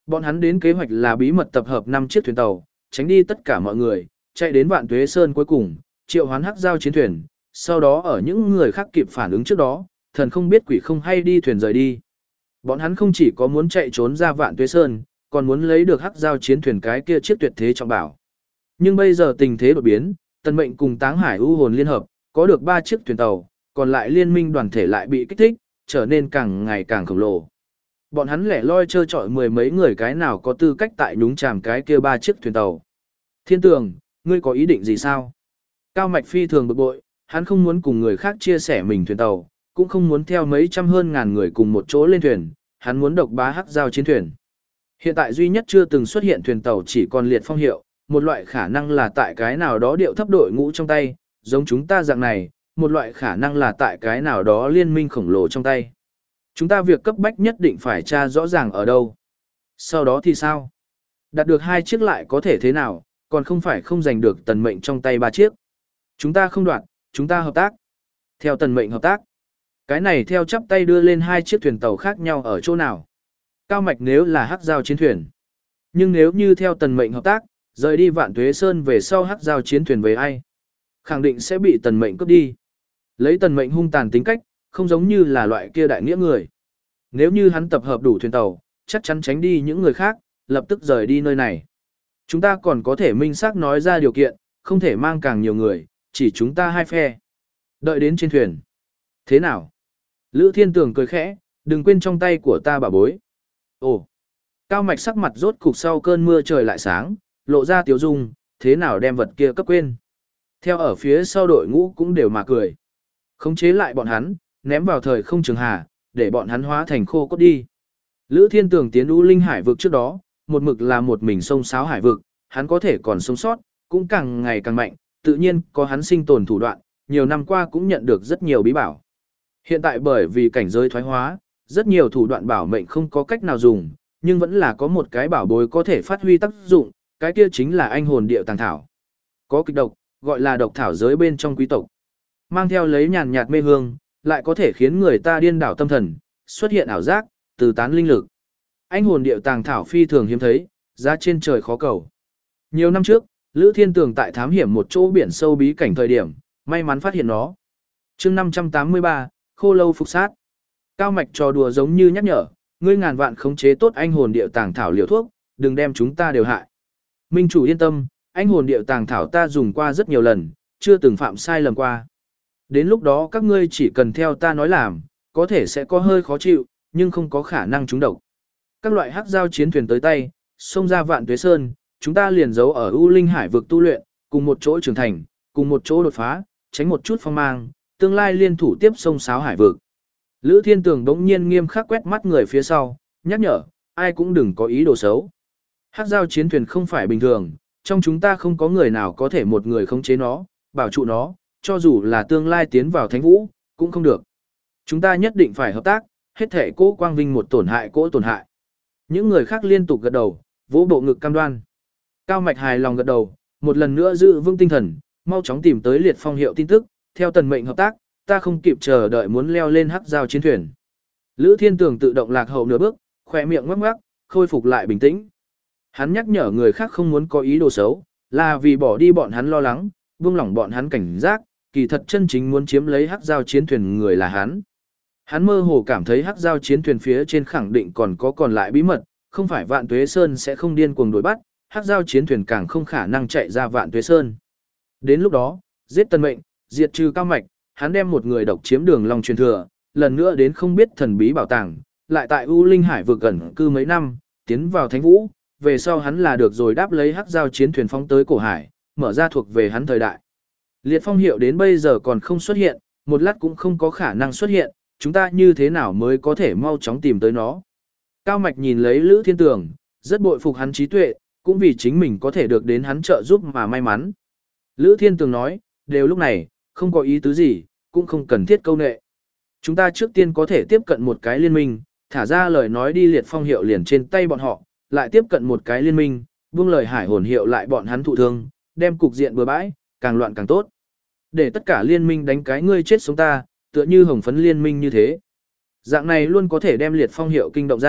Bọn hắn đến kế hoạch là bí mật tập hợp năm chiếc thuyền tàu, tránh đi tất cả mọi người, chạy đến Vạn Tuế Sơn cuối cùng, triệu hoán hắc giao chiến thuyền, sau đó ở những người khác kịp phản ứng trước đó, thần không biết quỷ không hay đi thuyền rời đi. Bọn hắn không chỉ có muốn chạy trốn ra Vạn Tuế Sơn, còn muốn lấy được hắc giao chiến thuyền cái kia chiếc tuyệt thế trọng bảo. Nhưng bây giờ tình thế đột biến, Tần Mệnh cùng Táng Hải U hồn liên hợp, có được ba chiếc thuyền tàu, còn lại liên minh đoàn thể lại bị kích thích, trở nên càng ngày càng khổng lồ. Bọn hắn lẻ loi chơi chọi mười mấy người cái nào có tư cách tại nhúng chàm cái kia ba chiếc thuyền tàu. Thiên Tường, ngươi có ý định gì sao? Cao Mạch phi thường bực bội, hắn không muốn cùng người khác chia sẻ mình thuyền tàu, cũng không muốn theo mấy trăm hơn ngàn người cùng một chỗ lên thuyền, hắn muốn độc bá hắc giao chiến thuyền. Hiện tại duy nhất chưa từng xuất hiện thuyền tàu chỉ còn Liệt Phong hiệu, một loại khả năng là tại cái nào đó điệu thấp đội ngũ trong tay, giống chúng ta dạng này, một loại khả năng là tại cái nào đó liên minh khổng lồ trong tay. Chúng ta việc cấp bách nhất định phải tra rõ ràng ở đâu. Sau đó thì sao? Đạt được hai chiếc lại có thể thế nào, còn không phải không giành được Tần Mệnh trong tay ba chiếc. Chúng ta không đoạt, chúng ta hợp tác. Theo Tần Mệnh hợp tác. Cái này theo chắp tay đưa lên hai chiếc thuyền tàu khác nhau ở chỗ nào? Cao Mạch nếu là hắc giao chiến thuyền. Nhưng nếu như theo Tần Mệnh hợp tác, rời đi Vạn Tuế Sơn về sau hắc giao chiến thuyền về ai? Khẳng định sẽ bị Tần Mệnh cướp đi. Lấy Tần Mệnh hung tàn tính cách, không giống như là loại kia đại nghĩa người. Nếu như hắn tập hợp đủ thuyền tàu, chắc chắn tránh đi những người khác, lập tức rời đi nơi này. Chúng ta còn có thể minh xác nói ra điều kiện, không thể mang càng nhiều người, chỉ chúng ta hai phe. Đợi đến trên thuyền. Thế nào? Lữ Thiên Tường cười khẽ, đừng quên trong tay của ta bà bối. Ồ! Cao Mạch sắc mặt rốt cục sau cơn mưa trời lại sáng, lộ ra tiếu dung, thế nào đem vật kia cấp quên. Theo ở phía sau đội ngũ cũng đều mà cười. Khống chế lại bọn hắn, ném vào thời không trường hà, để bọn hắn hóa thành khô cốt đi. Lữ Thiên Tường tiến U Linh Hải vực trước đó, một mực là một mình sông sáo hải vực, hắn có thể còn sống sót, cũng càng ngày càng mạnh, tự nhiên có hắn sinh tồn thủ đoạn, nhiều năm qua cũng nhận được rất nhiều bí bảo. Hiện tại bởi vì cảnh giới thoái hóa, rất nhiều thủ đoạn bảo mệnh không có cách nào dùng, nhưng vẫn là có một cái bảo bối có thể phát huy tác dụng, cái kia chính là anh hồn điệu tàng thảo. Có kịch độc, gọi là độc thảo giới bên trong quý tộc. Mang theo lấy nhàn nhạt mê hương, lại có thể khiến người ta điên đảo tâm thần, xuất hiện ảo giác, từ tán linh lực. Anh hồn điệu tàng thảo phi thường hiếm thấy, giá trên trời khó cầu. Nhiều năm trước, Lữ Thiên Tường tại thám hiểm một chỗ biển sâu bí cảnh thời điểm, may mắn phát hiện nó. Chương năm trăm tám mươi ba, Khô lâu phục sát. Cao Mạch trò đùa giống như nhắc nhở, ngươi ngàn vạn khống chế tốt anh hồn điệu tàng thảo liều thuốc, đừng đem chúng ta đều hại. Minh chủ yên tâm, anh hồn điệu tàng thảo ta dùng qua rất nhiều lần, chưa từng phạm sai lầm qua. Đến lúc đó các ngươi chỉ cần theo ta nói làm, có thể sẽ có hơi khó chịu, nhưng không có khả năng trúng độc. Các loại hắc giao chiến thuyền tới tay, xông ra Vạn Tuế Sơn, chúng ta liền giấu ở U Linh Hải vực tu luyện, cùng một chỗ trưởng thành, cùng một chỗ đột phá, tránh một chút phong mang, tương lai liên thủ tiếp sông sáo hải vực. Lữ Thiên Tường đống nhiên nghiêm khắc quét mắt người phía sau, nhắc nhở, ai cũng đừng có ý đồ xấu. Hắc giao chiến thuyền không phải bình thường, trong chúng ta không có người nào có thể một người khống chế nó, bảo trụ nó, cho dù là tương lai tiến vào thánh vũ, cũng không được. Chúng ta nhất định phải hợp tác, hết thể cố quang vinh một tổn hại cố tổn hại. Những người khác liên tục gật đầu, vỗ bộ ngực cam đoan. Cao Mạch hài lòng gật đầu, một lần nữa giữ vững tinh thần, mau chóng tìm tới Liệt Phong hiệu tin tức, theo Tần Mệnh hợp tác, ta không kịp chờ đợi muốn leo lên hắc giao chiến thuyền. Lữ Thiên Tường tự động lạc hậu nửa bước, khỏe miệng ngoắc ngoắc, khôi phục lại bình tĩnh. Hắn nhắc nhở người khác không muốn có ý đồ xấu, là vì bỏ đi bọn hắn lo lắng, buông lỏng bọn hắn cảnh giác, kỳ thật chân chính muốn chiếm lấy hắc giao chiến thuyền người là hắn. Hắn mơ hồ cảm thấy hắc giao chiến thuyền phía trên khẳng định còn có còn lại bí mật, không phải Vạn Tuế Sơn sẽ không điên cuồng đuổi bắt, hắc giao chiến thuyền càng không khả năng chạy ra Vạn Tuế Sơn. Đến lúc đó, giết Tần Mệnh, diệt trừ Cao Mạch, hắn đem một người độc chiếm đường long truyền thừa, lần nữa đến không biết thần bí bảo tàng, lại tại U Linh Hải vực gần cư mấy năm, tiến vào Thánh Vũ, về sau hắn là được rồi đáp lấy hắc giao chiến thuyền phóng tới cổ hải, mở ra thuộc về hắn thời đại. Liệt Phong hiệu đến bây giờ còn không xuất hiện, một lát cũng không có khả năng xuất hiện, chúng ta như thế nào mới có thể mau chóng tìm tới nó. Cao Mạch nhìn lấy Lữ Thiên Tường, rất bội phục hắn trí tuệ, cũng vì chính mình có thể được đến hắn trợ giúp mà may mắn. Lữ Thiên Tường nói, đều lúc này, không có ý tứ gì, cũng không cần thiết câu nệ. Chúng ta trước tiên có thể tiếp cận một cái liên minh, thả ra lời nói đi Liệt Phong hiệu liền trên tay bọn họ, lại tiếp cận một cái liên minh, buông lời hải hồn hiệu lại bọn hắn thụ thương, đem cục diện bừa bãi, càng loạn càng tốt. Để tất cả liên minh đánh cái ngươi chết sống ta, tựa như hồng phấn liên minh như thế. Dạng này luôn có thể đem Liệt Phong hiệu kinh động ra,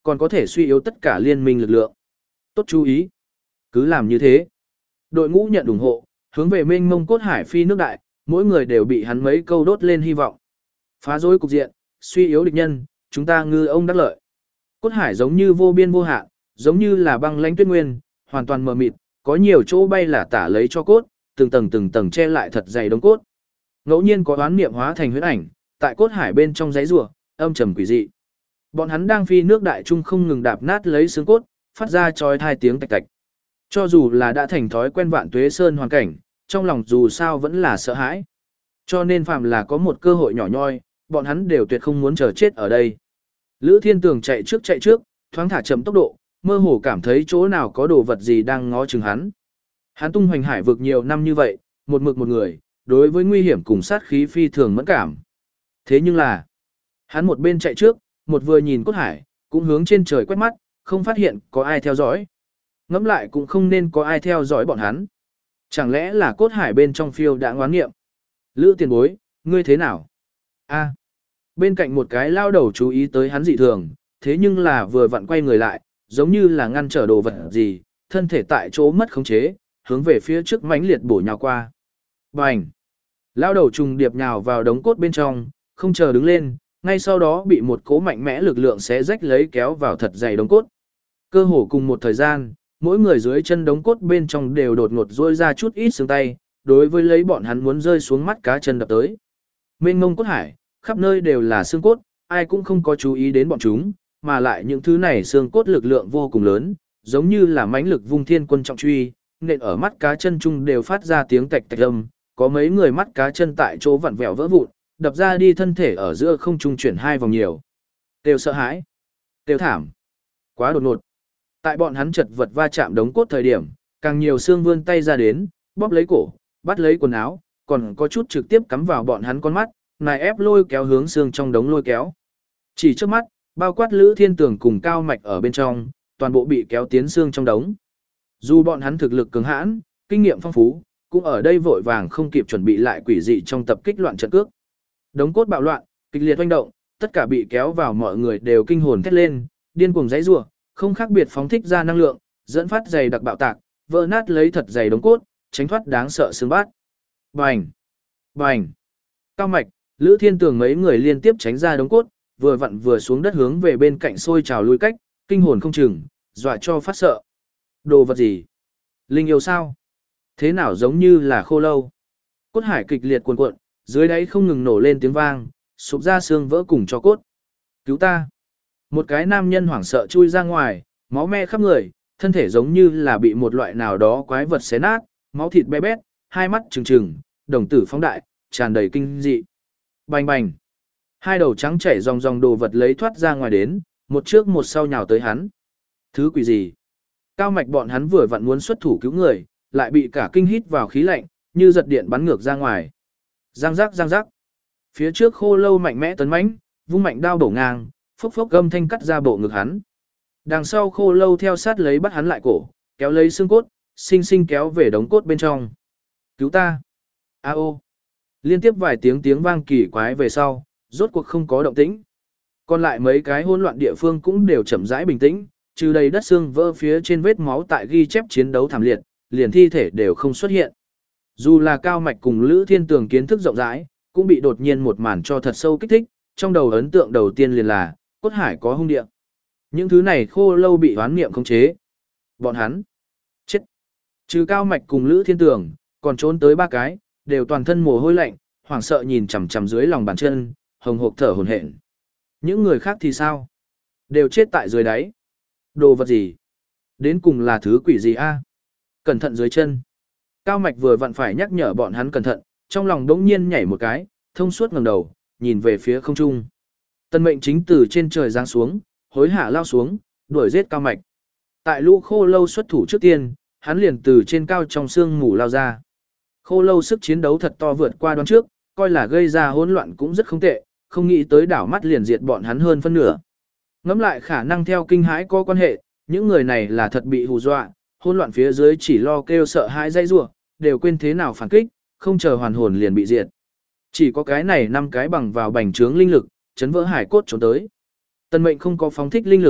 còn có thể suy yếu tất cả liên minh lực lượng. Tốt chú ý. Cứ làm như thế. Đội ngũ nhận ủng hộ, hướng về mênh mông cốt hải phi nước đại, mỗi người đều bị hắn mấy câu đốt lên hy vọng. Phá rối cục diện, suy yếu địch nhân, chúng ta ngư ông đắc lợi. Cốt hải giống như vô biên vô hạn, giống như là băng lãnh tuyết nguyên, hoàn toàn mờ mịt, có nhiều chỗ bay là tả lấy cho cốt, từng tầng từng tầng che lại thật dày đống cốt. Ngẫu nhiên có oán niệm hóa thành huyết ảnh, tại cốt hải bên trong giấy rùa, âm trầm quỷ dị. Bọn hắn đang phi nước đại trung không ngừng đạp nát lấy xương cốt, phát ra chói tai tiếng tạch tạch. Cho dù là đã thành thói quen vạn tuế sơn hoàn cảnh, trong lòng dù sao vẫn là sợ hãi. Cho nên phàm là có một cơ hội nhỏ nhoi, bọn hắn đều tuyệt không muốn chờ chết ở đây. Lữ Thiên Tường chạy trước chạy trước, thoáng thả chậm tốc độ, mơ hồ cảm thấy chỗ nào có đồ vật gì đang ngó chừng hắn. Hắn tung hoành hải vực nhiều năm như vậy, một mực một người, đối với nguy hiểm cùng sát khí phi thường mẫn cảm. Thế nhưng là, hắn một bên chạy trước, một vừa nhìn cốt hải, cũng hướng trên trời quét mắt, không phát hiện có ai theo dõi. Ngẫm lại cũng không nên có ai theo dõi bọn hắn. Chẳng lẽ là cốt hải bên trong phiêu đã ngoán nghiệm. Lữ tiền bối, ngươi thế nào? A. Bên cạnh một cái lao đầu chú ý tới hắn dị thường, thế nhưng là vừa vặn quay người lại, giống như là ngăn trở đồ vật gì, thân thể tại chỗ mất khống chế, hướng về phía trước mãnh liệt bổ nhào qua. Bành! Lao đầu trùng điệp nhào vào đống cốt bên trong, không chờ đứng lên, ngay sau đó bị một cỗ mạnh mẽ lực lượng xé rách lấy kéo vào thật dày đống cốt. Cơ hồ cùng một thời gian, mỗi người dưới chân đống cốt bên trong đều đột ngột rôi ra chút ít xương tay, đối với lấy bọn hắn muốn rơi xuống mắt cá chân đập tới. Mênh mông cốt hải, khắp nơi đều là xương cốt, ai cũng không có chú ý đến bọn chúng, mà lại những thứ này xương cốt lực lượng vô cùng lớn, giống như là mãnh lực vung thiên quân trọng truy, nên ở mắt cá chân chung đều phát ra tiếng tạch tạch âm, có mấy người mắt cá chân tại chỗ vặn vẹo vỡ vụn, đập ra đi thân thể ở giữa không trung chuyển hai vòng nhiều. Đều sợ hãi, đều thảm, quá đột ngột. Tại bọn hắn chật vật va chạm đống cốt thời điểm, càng nhiều xương vươn tay ra đến, bóp lấy cổ, bắt lấy quần áo, còn có chút trực tiếp cắm vào bọn hắn con mắt, nài ép lôi kéo hướng xương trong đống lôi kéo. Chỉ trước mắt, bao quát Lữ Thiên Tường cùng Cao Mạch ở bên trong, toàn bộ bị kéo tiến xương trong đống. Dù bọn hắn thực lực cường hãn, kinh nghiệm phong phú, cũng ở đây vội vàng không kịp chuẩn bị lại quỷ dị trong tập kích loạn trận cước. Đống cốt bạo loạn, kịch liệt hoành động, tất cả bị kéo vào mọi người đều kinh hồn thét lên, điên cuồng giãy giụa, không khác biệt phóng thích ra năng lượng, dẫn phát dày đặc bạo tạc, vỡ nát lấy thật dày đống cốt, tránh thoát đáng sợ xương bát. Bành! Bành! Cao Mạch, Lữ Thiên Tường mấy người liên tiếp tránh ra đống cốt, vừa vặn vừa xuống đất hướng về bên cạnh sôi trào lui cách, kinh hồn không chừng, dọa cho phát sợ. Đồ vật gì? Linh yêu sao? Thế nào giống như là khô lâu? Cốt hải kịch liệt cuồn cuộn, dưới đáy không ngừng nổ lên tiếng vang, sụp ra xương vỡ cùng cho cốt. Cứu ta! Một cái nam nhân hoảng sợ chui ra ngoài, máu me khắp người, thân thể giống như là bị một loại nào đó quái vật xé nát, máu thịt bé bét, hai mắt trừng trừng, đồng tử phóng đại, tràn đầy kinh dị. Bành bành! Hai đầu trắng chảy dòng dòng đồ vật lấy thoát ra ngoài đến, một trước một sau nhào tới hắn. Thứ quỷ gì? Cao Mạch bọn hắn vừa vặn muốn xuất thủ cứu người, lại bị cả kinh hít vào khí lạnh, như giật điện bắn ngược ra ngoài. Giang giác giang giác. Phía trước khô lâu mạnh mẽ tấn mãnh, vung mạnh đao bổ ngang, phốc phốc gầm thanh cắt ra bộ ngực hắn. Đằng sau khô lâu theo sát lấy bắt hắn lại cổ, kéo lấy xương cốt, xinh xinh kéo về đống cốt bên trong. Cứu ta! A ô! Liên tiếp vài tiếng tiếng vang kỳ quái về sau, rốt cuộc không có động tĩnh. Còn lại mấy cái hỗn loạn địa phương cũng đều chậm rãi bình tĩnh, trừ đầy đất xương vỡ phía trên vết máu tại ghi chép chiến đấu thảm liệt, liền thi thể đều không xuất hiện. Dù là Cao Mạch cùng Lữ Thiên Tường kiến thức rộng rãi, cũng bị đột nhiên một màn cho thật sâu kích thích, trong đầu ấn tượng đầu tiên liền là, cốt hải có hung địa. Những thứ này khô lâu bị hoán niệm khống chế. Bọn hắn chết. Trừ Cao Mạch cùng Lữ Thiên Tường, còn trốn tới ba cái, đều toàn thân mồ hôi lạnh, hoảng sợ nhìn chằm chằm dưới lòng bàn chân, hồng hộc thở hổn hển. Những người khác thì sao? Đều chết tại dưới đáy. Đồ vật gì? Đến cùng là thứ quỷ gì a? Cẩn thận dưới chân. Cao Mạch vừa vặn phải nhắc nhở bọn hắn cẩn thận, trong lòng đống nhiên nhảy một cái, thông suốt ngẩng đầu, nhìn về phía không trung. Tân mệnh chính từ trên trời giáng xuống, hối hả lao xuống, đuổi giết Cao Mạch. Tại lũ khô lâu xuất thủ trước tiên, hắn liền từ trên cao trong sương mù lao ra. Khô lâu sức chiến đấu thật to vượt qua đoán trước, coi là gây ra hỗn loạn cũng rất không tệ, không nghĩ tới đảo mắt liền diệt bọn hắn hơn phân nửa. Ngẫm lại khả năng theo kinh hãi có quan hệ, những người này là thật bị hù dọa, hỗn loạn phía dưới chỉ lo kêu sợ hãi dây rủa, đều quên thế nào phản kích, không chờ hoàn hồn liền bị diệt. Chỉ có cái này năm cái bằng vào bành trướng linh lực, chấn vỡ hải cốt trốn tới. Tân mệnh không có phóng thích linh lực,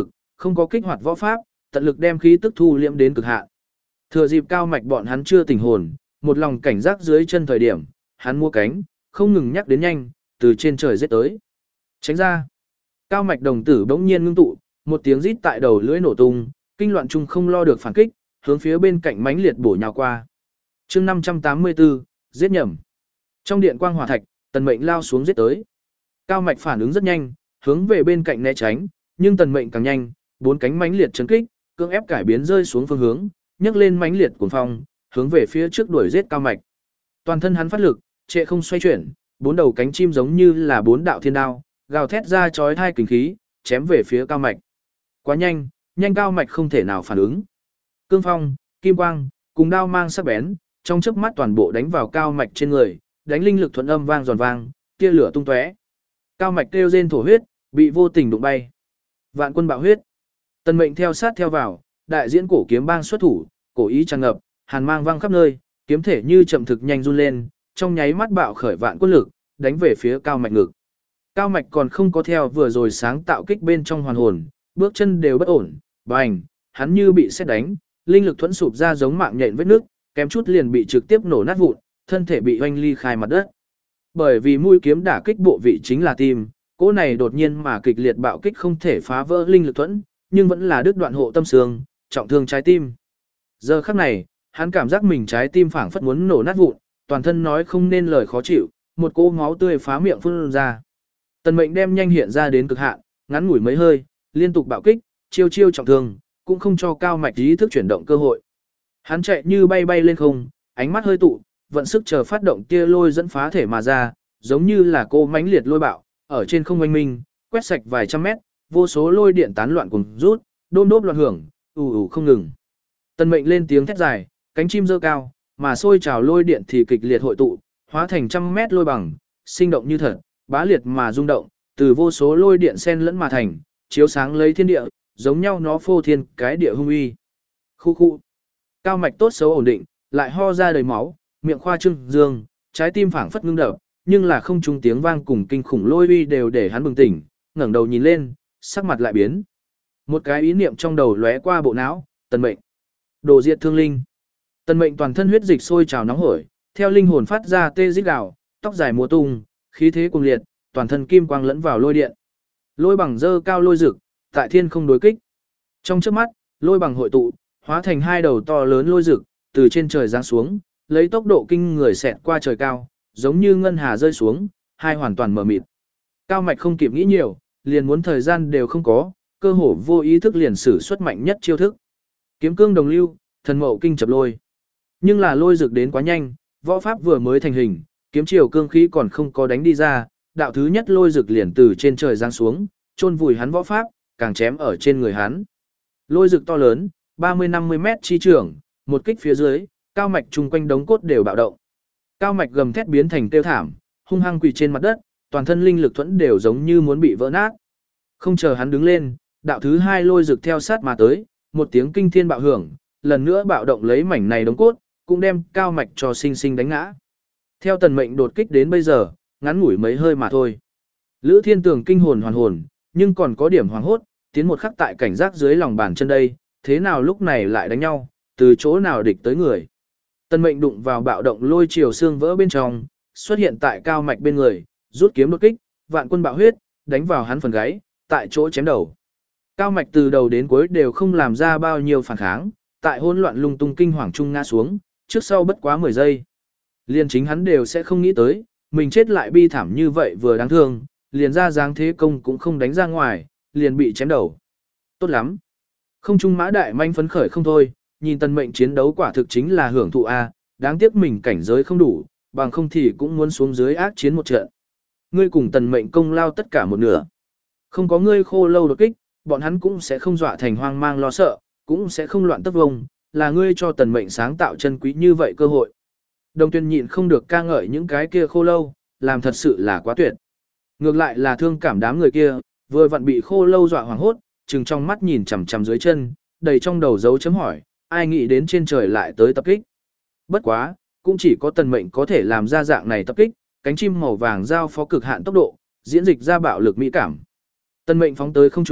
không có kích hoạt võ pháp, tận lực đem khí tức thu liễm đến cực hạn. Thừa dịp Cao Mạch bọn hắn chưa tỉnh hồn, một lòng cảnh giác dưới chân thời điểm, hắn mua cánh, không ngừng nhắc đến nhanh, từ trên trời giết tới. Tránh ra. Cao Mạch đồng tử bỗng nhiên ngưng tụ, một tiếng rít tại đầu lưỡi nổ tung, kinh loạn trung không lo được phản kích, hướng phía bên cạnh mãnh liệt bổ nhào qua. Chương năm trăm tám mươi tư, giết nhầm. Trong điện quang hỏa thạch, Tần Mệnh lao xuống giết tới. Cao Mạch phản ứng rất nhanh, hướng về bên cạnh né tránh, nhưng Tần Mệnh càng nhanh, bốn cánh mãnh liệt chấn kích, cưỡng ép cải biến rơi xuống phương hướng, nhấc lên mãnh liệt cuồng phong, hướng về phía trước đuổi giết Cao Mạch. Toàn thân hắn phát lực, trệ không xoay chuyển, bốn đầu cánh chim giống như là bốn đạo thiên đao, gào thét ra chói tai kình khí, chém về phía Cao Mạch. Quá nhanh, nhanh Cao Mạch không thể nào phản ứng. Cương phong, kim quang, cùng đao mang sắc bén, trong chớp mắt toàn bộ đánh vào Cao Mạch trên người, đánh linh lực thuận âm vang giòn vang, tia lửa tung tóe. Cao Mạch kêu rên thổ huyết, bị vô tình đụng bay. Vạn quân bạo huyết. Tần Mệnh theo sát theo vào, đại diễn cổ kiếm bang xuất thủ, cổ ý tràn ngập, hàn mang vang khắp nơi, kiếm thể như chậm thực nhanh run lên, trong nháy mắt bạo khởi vạn quân lực, đánh về phía Cao Mạch ngực. Cao Mạch còn không có theo vừa rồi sáng tạo kích bên trong hoàn hồn, bước chân đều bất ổn, bành, hắn như bị sét đánh, linh lực thuẫn sụp ra giống mạng nhện vết nước, kém chút liền bị trực tiếp nổ nát vụn, thân thể bị oanh ly khai mặt đất. Bởi vì mũi kiếm đả kích bộ vị chính là tim, cỗ này đột nhiên mà kịch liệt bạo kích không thể phá vỡ linh lực thuẫn, nhưng vẫn là đứt đoạn hộ tâm xương, trọng thương trái tim. Giờ khắc này, hắn cảm giác mình trái tim phảng phất muốn nổ nát vụn, toàn thân nói không nên lời khó chịu, một cỗ máu tươi phá miệng phun ra. Tần Mệnh đem nhanh hiện ra đến cực hạn, ngắn ngủi mấy hơi, liên tục bạo kích, chiêu chiêu trọng thương, cũng không cho Cao Mạch ý thức chuyển động cơ hội. Hắn chạy như bay bay lên không, ánh mắt hơi tụ, vận sức chờ phát động tia lôi dẫn phá thể mà ra, giống như là cô mãnh liệt lôi bạo, ở trên không oanh minh, quét sạch vài trăm mét, vô số lôi điện tán loạn cùng rút, đôm đốp loạn hưởng, ù ù không ngừng. Tần Mệnh lên tiếng thét dài, cánh chim giơ cao, mà sôi trào lôi điện thì kịch liệt hội tụ, hóa thành trăm mét lôi bằng, sinh động như thật, bá liệt mà rung động, từ vô số lôi điện xen lẫn mà thành, chiếu sáng lấy thiên địa, giống nhau nó phô thiên cái địa hung uy. Khu khu. Cao Mạch tốt xấu ổn định, lại ho ra đầy máu, miệng khoa trương dương, trái tim phảng phất ngưng đập, nhưng là không trung tiếng vang cùng kinh khủng lôi uy đều để hắn bừng tỉnh, ngẩng đầu nhìn lên, sắc mặt lại biến. Một cái ý niệm trong đầu lóe qua bộ não, Tần Mệnh. Đồ diệt thương linh. Tần Mệnh toàn thân huyết dịch sôi trào nóng hổi, theo linh hồn phát ra tê rít gào, tóc dài múa tung, khí thế cuồng liệt, toàn thân kim quang lẫn vào lôi điện. Lôi bằng dơ cao lôi rực, tại thiên không đối kích. Trong chớp mắt, lôi bằng hội tụ, hóa thành hai đầu to lớn lôi rực, từ trên trời giáng xuống, lấy tốc độ kinh người xẹt qua trời cao, giống như ngân hà rơi xuống, hai hoàn toàn mờ mịt. Cao Mạch không kịp nghĩ nhiều, liền muốn thời gian đều không có, cơ hồ vô ý thức liền sử xuất mạnh nhất chiêu thức. Kiếm cương đồng lưu, thần mậu kinh chập lôi. Nhưng là lôi rực đến quá nhanh, võ pháp vừa mới thành hình, kiếm chiều cương khí còn không có đánh đi ra, đạo thứ nhất lôi rực liền từ trên trời giáng xuống, chôn vùi hắn võ pháp, càng chém ở trên người hắn. Lôi rực to lớn, ba mươi năm mươi mét chi trưởng, một kích phía dưới, Cao Mạch chung quanh đống cốt đều bạo động. Cao Mạch gầm thét biến thành tiêu thảm, hung hăng quỳ trên mặt đất, toàn thân linh lực thuẫn đều giống như muốn bị vỡ nát. Không chờ hắn đứng lên, đạo thứ hai lôi rực theo sát mà tới, một tiếng kinh thiên bạo hưởng, lần nữa bạo động lấy mảnh này đống cốt, cũng đem Cao Mạch cho sinh sinh đánh ngã. Theo Tần Mệnh đột kích đến bây giờ, ngắn ngủi mấy hơi mà thôi. Lữ Thiên Tường kinh hồn hoàn hồn, nhưng còn có điểm hoàng hốt, tiến một khắc tại cảnh giác dưới lòng bàn chân đây, thế nào lúc này lại đánh nhau, từ chỗ nào địch tới người. Tần Mệnh đụng vào bạo động lôi chiều xương vỡ bên trong, xuất hiện tại Cao Mạch bên người, rút kiếm đột kích, vạn quân bạo huyết, đánh vào hắn phần gáy, tại chỗ chém đầu. Cao Mạch từ đầu đến cuối đều không làm ra bao nhiêu phản kháng, tại hỗn loạn lung tung kinh hoàng trung ngã xuống, trước sau bất quá mười giây. Liên chính hắn đều sẽ không nghĩ tới, mình chết lại bi thảm như vậy vừa đáng thương, liền ra dáng thế công cũng không đánh ra ngoài, liền bị chém đầu. Tốt lắm. Không trung mã đại manh phấn khởi không thôi, nhìn Tần Mệnh chiến đấu quả thực chính là hưởng thụ a, đáng tiếc mình cảnh giới không đủ, bằng không thì cũng muốn xuống dưới ác chiến một trận. Ngươi cùng Tần Mệnh công lao tất cả một nửa. Không có ngươi khô lâu đột kích, bọn hắn cũng sẽ không dọa thành hoang mang lo sợ, cũng sẽ không loạn tất vông, là ngươi cho Tần Mệnh sáng tạo chân quý như vậy cơ hội. Đồng Tuyên nhịn không được ca ngợi những cái kia khô lâu, làm thật sự là quá tuyệt. Ngược lại là thương cảm đám người kia, vừa vặn bị khô lâu dọa hoảng hốt, trừng trong mắt nhìn chằm chằm dưới chân, đầy trong đầu dấu chấm hỏi, ai nghĩ đến trên trời lại tới tập kích. Bất quá, cũng chỉ có Tần Mệnh có thể làm ra dạng này tập kích, cánh chim màu vàng giao phó cực hạn tốc độ, diễn dịch ra bạo lực mỹ cảm. Tần Mệnh phóng tới không trung,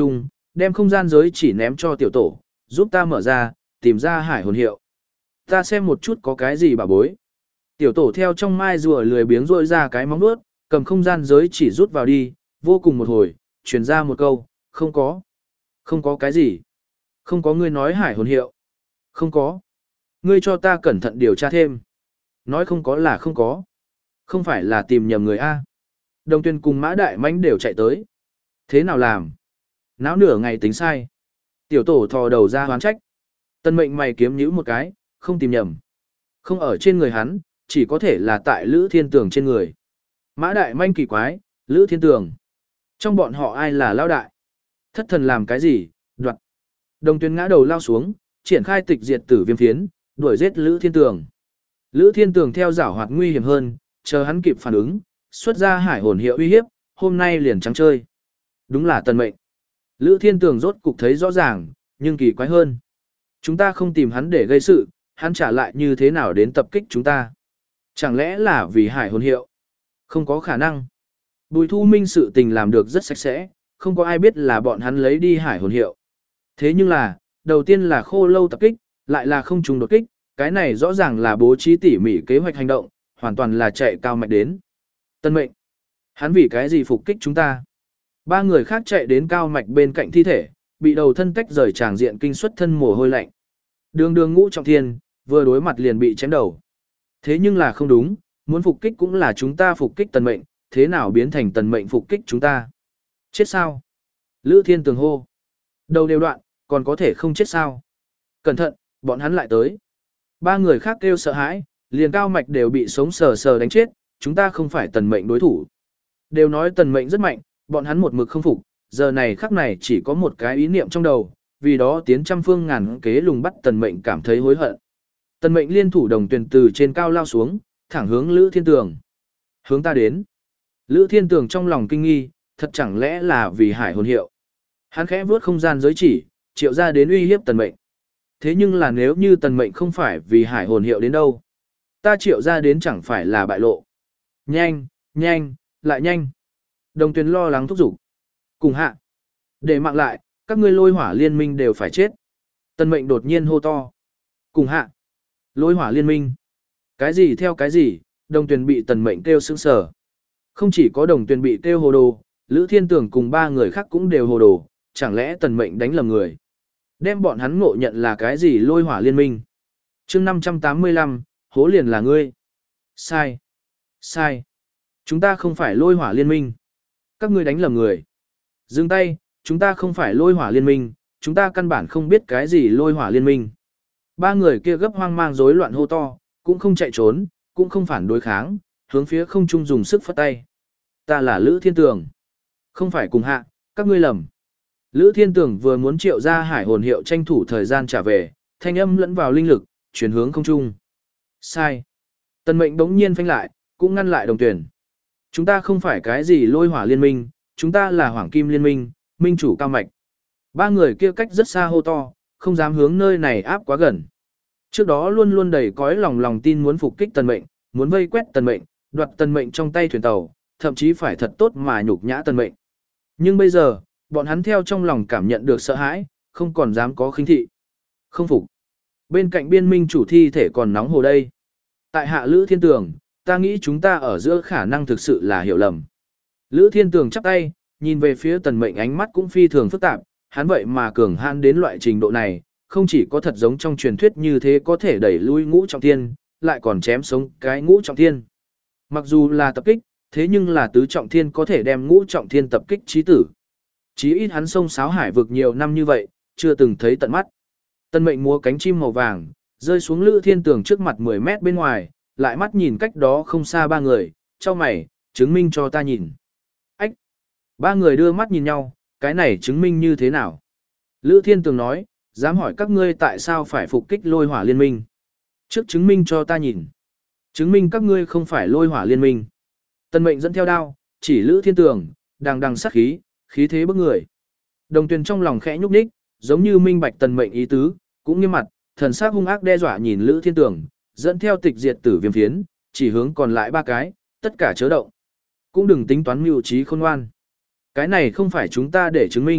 đem không gian giới chỉ ném cho tiểu tổ, giúp ta mở ra, tìm ra hải hồn hiệu. Ta xem một chút có cái gì bà bối. Tiểu tổ theo trong mai rùa lười biếng rôi ra cái móng vuốt, cầm không gian giới chỉ rút vào đi, vô cùng một hồi, truyền ra một câu, không có. Không có cái gì. Không có ngươi nói hải hồn hiệu. Không có. Ngươi cho ta cẩn thận điều tra thêm. Nói không có là không có. Không phải là tìm nhầm người A. Đồng Tuyền cùng Mã Đại Mãnh đều chạy tới. Thế nào làm? Náo nửa ngày tính sai. Tiểu tổ thò đầu ra hoán trách. Tân mệnh mày kiếm nhữ một cái, không tìm nhầm. Không ở trên người hắn, chỉ có thể là tại Lữ Thiên Tường trên người. Mã Đại Manh kỳ quái, Lữ Thiên Tường. Trong bọn họ ai là lao đại? Thất thần làm cái gì? Đoạt. Đồng Tuyền ngã đầu lao xuống, triển khai tịch diệt tử viêm phiến, đuổi giết Lữ Thiên Tường. Lữ Thiên Tường theo giảo hoạt nguy hiểm hơn, chờ hắn kịp phản ứng, xuất ra hải hồn hiệu uy hiếp, hôm nay liền trắng chơi. Đúng là tần mệnh. Lữ Thiên Tường rốt cục thấy rõ ràng, nhưng kỳ quái hơn. Chúng ta không tìm hắn để gây sự, hắn trả lại như thế nào đến tập kích chúng ta? Chẳng lẽ là vì hải hồn hiệu? Không có khả năng. Bùi Thu Minh sự tình làm được rất sạch sẽ, không có ai biết là bọn hắn lấy đi hải hồn hiệu. Thế nhưng là, đầu tiên là khô lâu tập kích, lại là không trùng đột kích, cái này rõ ràng là bố trí tỉ mỉ kế hoạch hành động, hoàn toàn là chạy cao mạch đến. Tân mệnh. Hắn vì cái gì phục kích chúng ta? Ba người khác chạy đến cao mạch bên cạnh thi thể, bị đầu thân tách rời tràng diện kinh xuất thân mồ hôi lạnh. Đường đường ngũ trọng thiên, vừa đối mặt liền bị chém đầu. Thế nhưng là không đúng, muốn phục kích cũng là chúng ta phục kích tần mệnh, thế nào biến thành tần mệnh phục kích chúng ta? Chết sao? Lữ Thiên Tường hô. Đầu đều đoạn, còn có thể không chết sao? Cẩn thận, bọn hắn lại tới. Ba người khác kêu sợ hãi, liền cao mạch đều bị sống sờ sờ đánh chết, chúng ta không phải tần mệnh đối thủ. Đều nói tần mệnh rất mạnh, bọn hắn một mực không phục, giờ này khắc này chỉ có một cái ý niệm trong đầu, vì đó tiến trăm phương ngàn kế lùng bắt tần mệnh cảm thấy hối hận. Tần mệnh liên thủ Đồng Tuyền từ trên cao lao xuống, thẳng hướng Lữ Thiên Tường. Hướng ta đến. Lữ Thiên Tường trong lòng kinh nghi, thật chẳng lẽ là vì hải hồn hiệu. Hắn khẽ vuốt không gian giới chỉ, triệu ra đến uy hiếp tần mệnh. Thế nhưng là nếu như tần mệnh không phải vì hải hồn hiệu đến đâu, ta triệu ra đến chẳng phải là bại lộ. Nhanh, nhanh, lại nhanh. Đồng Tuyền lo lắng thúc giục. Cùng hạ. Để mạng lại, các ngươi lôi hỏa liên minh đều phải chết. Tần mệnh đột nhiên hô to. Cùng hạ. Lôi hỏa liên minh. Cái gì theo cái gì, Đồng Tuyền bị tần mệnh kêu sững sờ. Không chỉ có Đồng Tuyền bị kêu hồ đồ, Lữ Thiên Tường cùng ba người khác cũng đều hồ đồ, chẳng lẽ tần mệnh đánh lầm người. Đem bọn hắn ngộ nhận là cái gì lôi hỏa liên minh. chương năm trăm tám mươi lăm, hố liền là ngươi. Sai. Sai. Chúng ta không phải lôi hỏa liên minh. Các ngươi đánh lầm người. Dừng tay, chúng ta không phải lôi hỏa liên minh, chúng ta căn bản không biết cái gì lôi hỏa liên minh. Ba người kia gấp hoang mang rối loạn hô to, cũng không chạy trốn, cũng không phản đối kháng, hướng phía không trung dùng sức phất tay. Ta là Lữ Thiên Tường. Không phải cùng hạ, các ngươi lầm. Lữ Thiên Tường vừa muốn triệu ra hải hồn hiệu tranh thủ thời gian trả về, thanh âm lẫn vào linh lực, chuyển hướng không trung. Sai. Tần mệnh đống nhiên phanh lại, cũng ngăn lại Đồng Tuyền. Chúng ta không phải cái gì lôi hỏa liên minh, chúng ta là Hoàng Kim Liên minh, minh chủ cao mạch. Ba người kia cách rất xa hô to, không dám hướng nơi này áp quá gần. Trước đó luôn luôn đầy cõi lòng lòng tin muốn phục kích tần mệnh, muốn vây quét tần mệnh, đoạt tần mệnh trong tay thuyền tàu, thậm chí phải thật tốt mà nhục nhã tần mệnh. Nhưng bây giờ, bọn hắn theo trong lòng cảm nhận được sợ hãi, không còn dám có khinh thị. Không phục. Bên cạnh biên minh chủ thi thể còn nóng hồ đây. Tại hạ Lữ Thiên Tường, ta nghĩ chúng ta ở giữa khả năng thực sự là hiểu lầm. Lữ Thiên Tường chắp tay, nhìn về phía tần mệnh ánh mắt cũng phi thường phức tạp, hắn vậy mà cường hãn đến loại trình độ này, không chỉ có thật giống trong truyền thuyết như thế có thể đẩy lui ngũ trọng thiên, lại còn chém sống cái ngũ trọng thiên. Mặc dù là tập kích, thế nhưng là tứ trọng thiên có thể đem ngũ trọng thiên tập kích chí tử. Chí ít hắn sông sáo hải vực nhiều năm như vậy, chưa từng thấy tận mắt. Tần mệnh múa cánh chim màu vàng, rơi xuống Lữ Thiên Tường trước mặt mười mét bên ngoài, lại mắt nhìn cách đó không xa ba người, cho mày, chứng minh cho ta nhìn. Ách! Ba người đưa mắt nhìn nhau, cái này chứng minh như thế nào? Lữ Thiên Tường nói, dám hỏi các ngươi tại sao phải phục kích lôi hỏa liên minh? Trước chứng minh cho ta nhìn. Chứng minh các ngươi không phải lôi hỏa liên minh. Tần mệnh dẫn theo đao, chỉ Lữ Thiên Tường, đằng đằng sát khí, khí thế bức người. Đồng Tuyền trong lòng khẽ nhúc nhích, giống như minh bạch tần mệnh ý tứ, cũng nghiêm mặt, thần sắc hung ác đe dọa nhìn Lữ Thiên Tường, dẫn theo tịch diệt tử viêm phiến, chỉ hướng còn lại ba cái, tất cả chớ động. Cũng đừng tính toán mưu trí khôn ngoan. Cái này không phải chúng ta để chứng minh,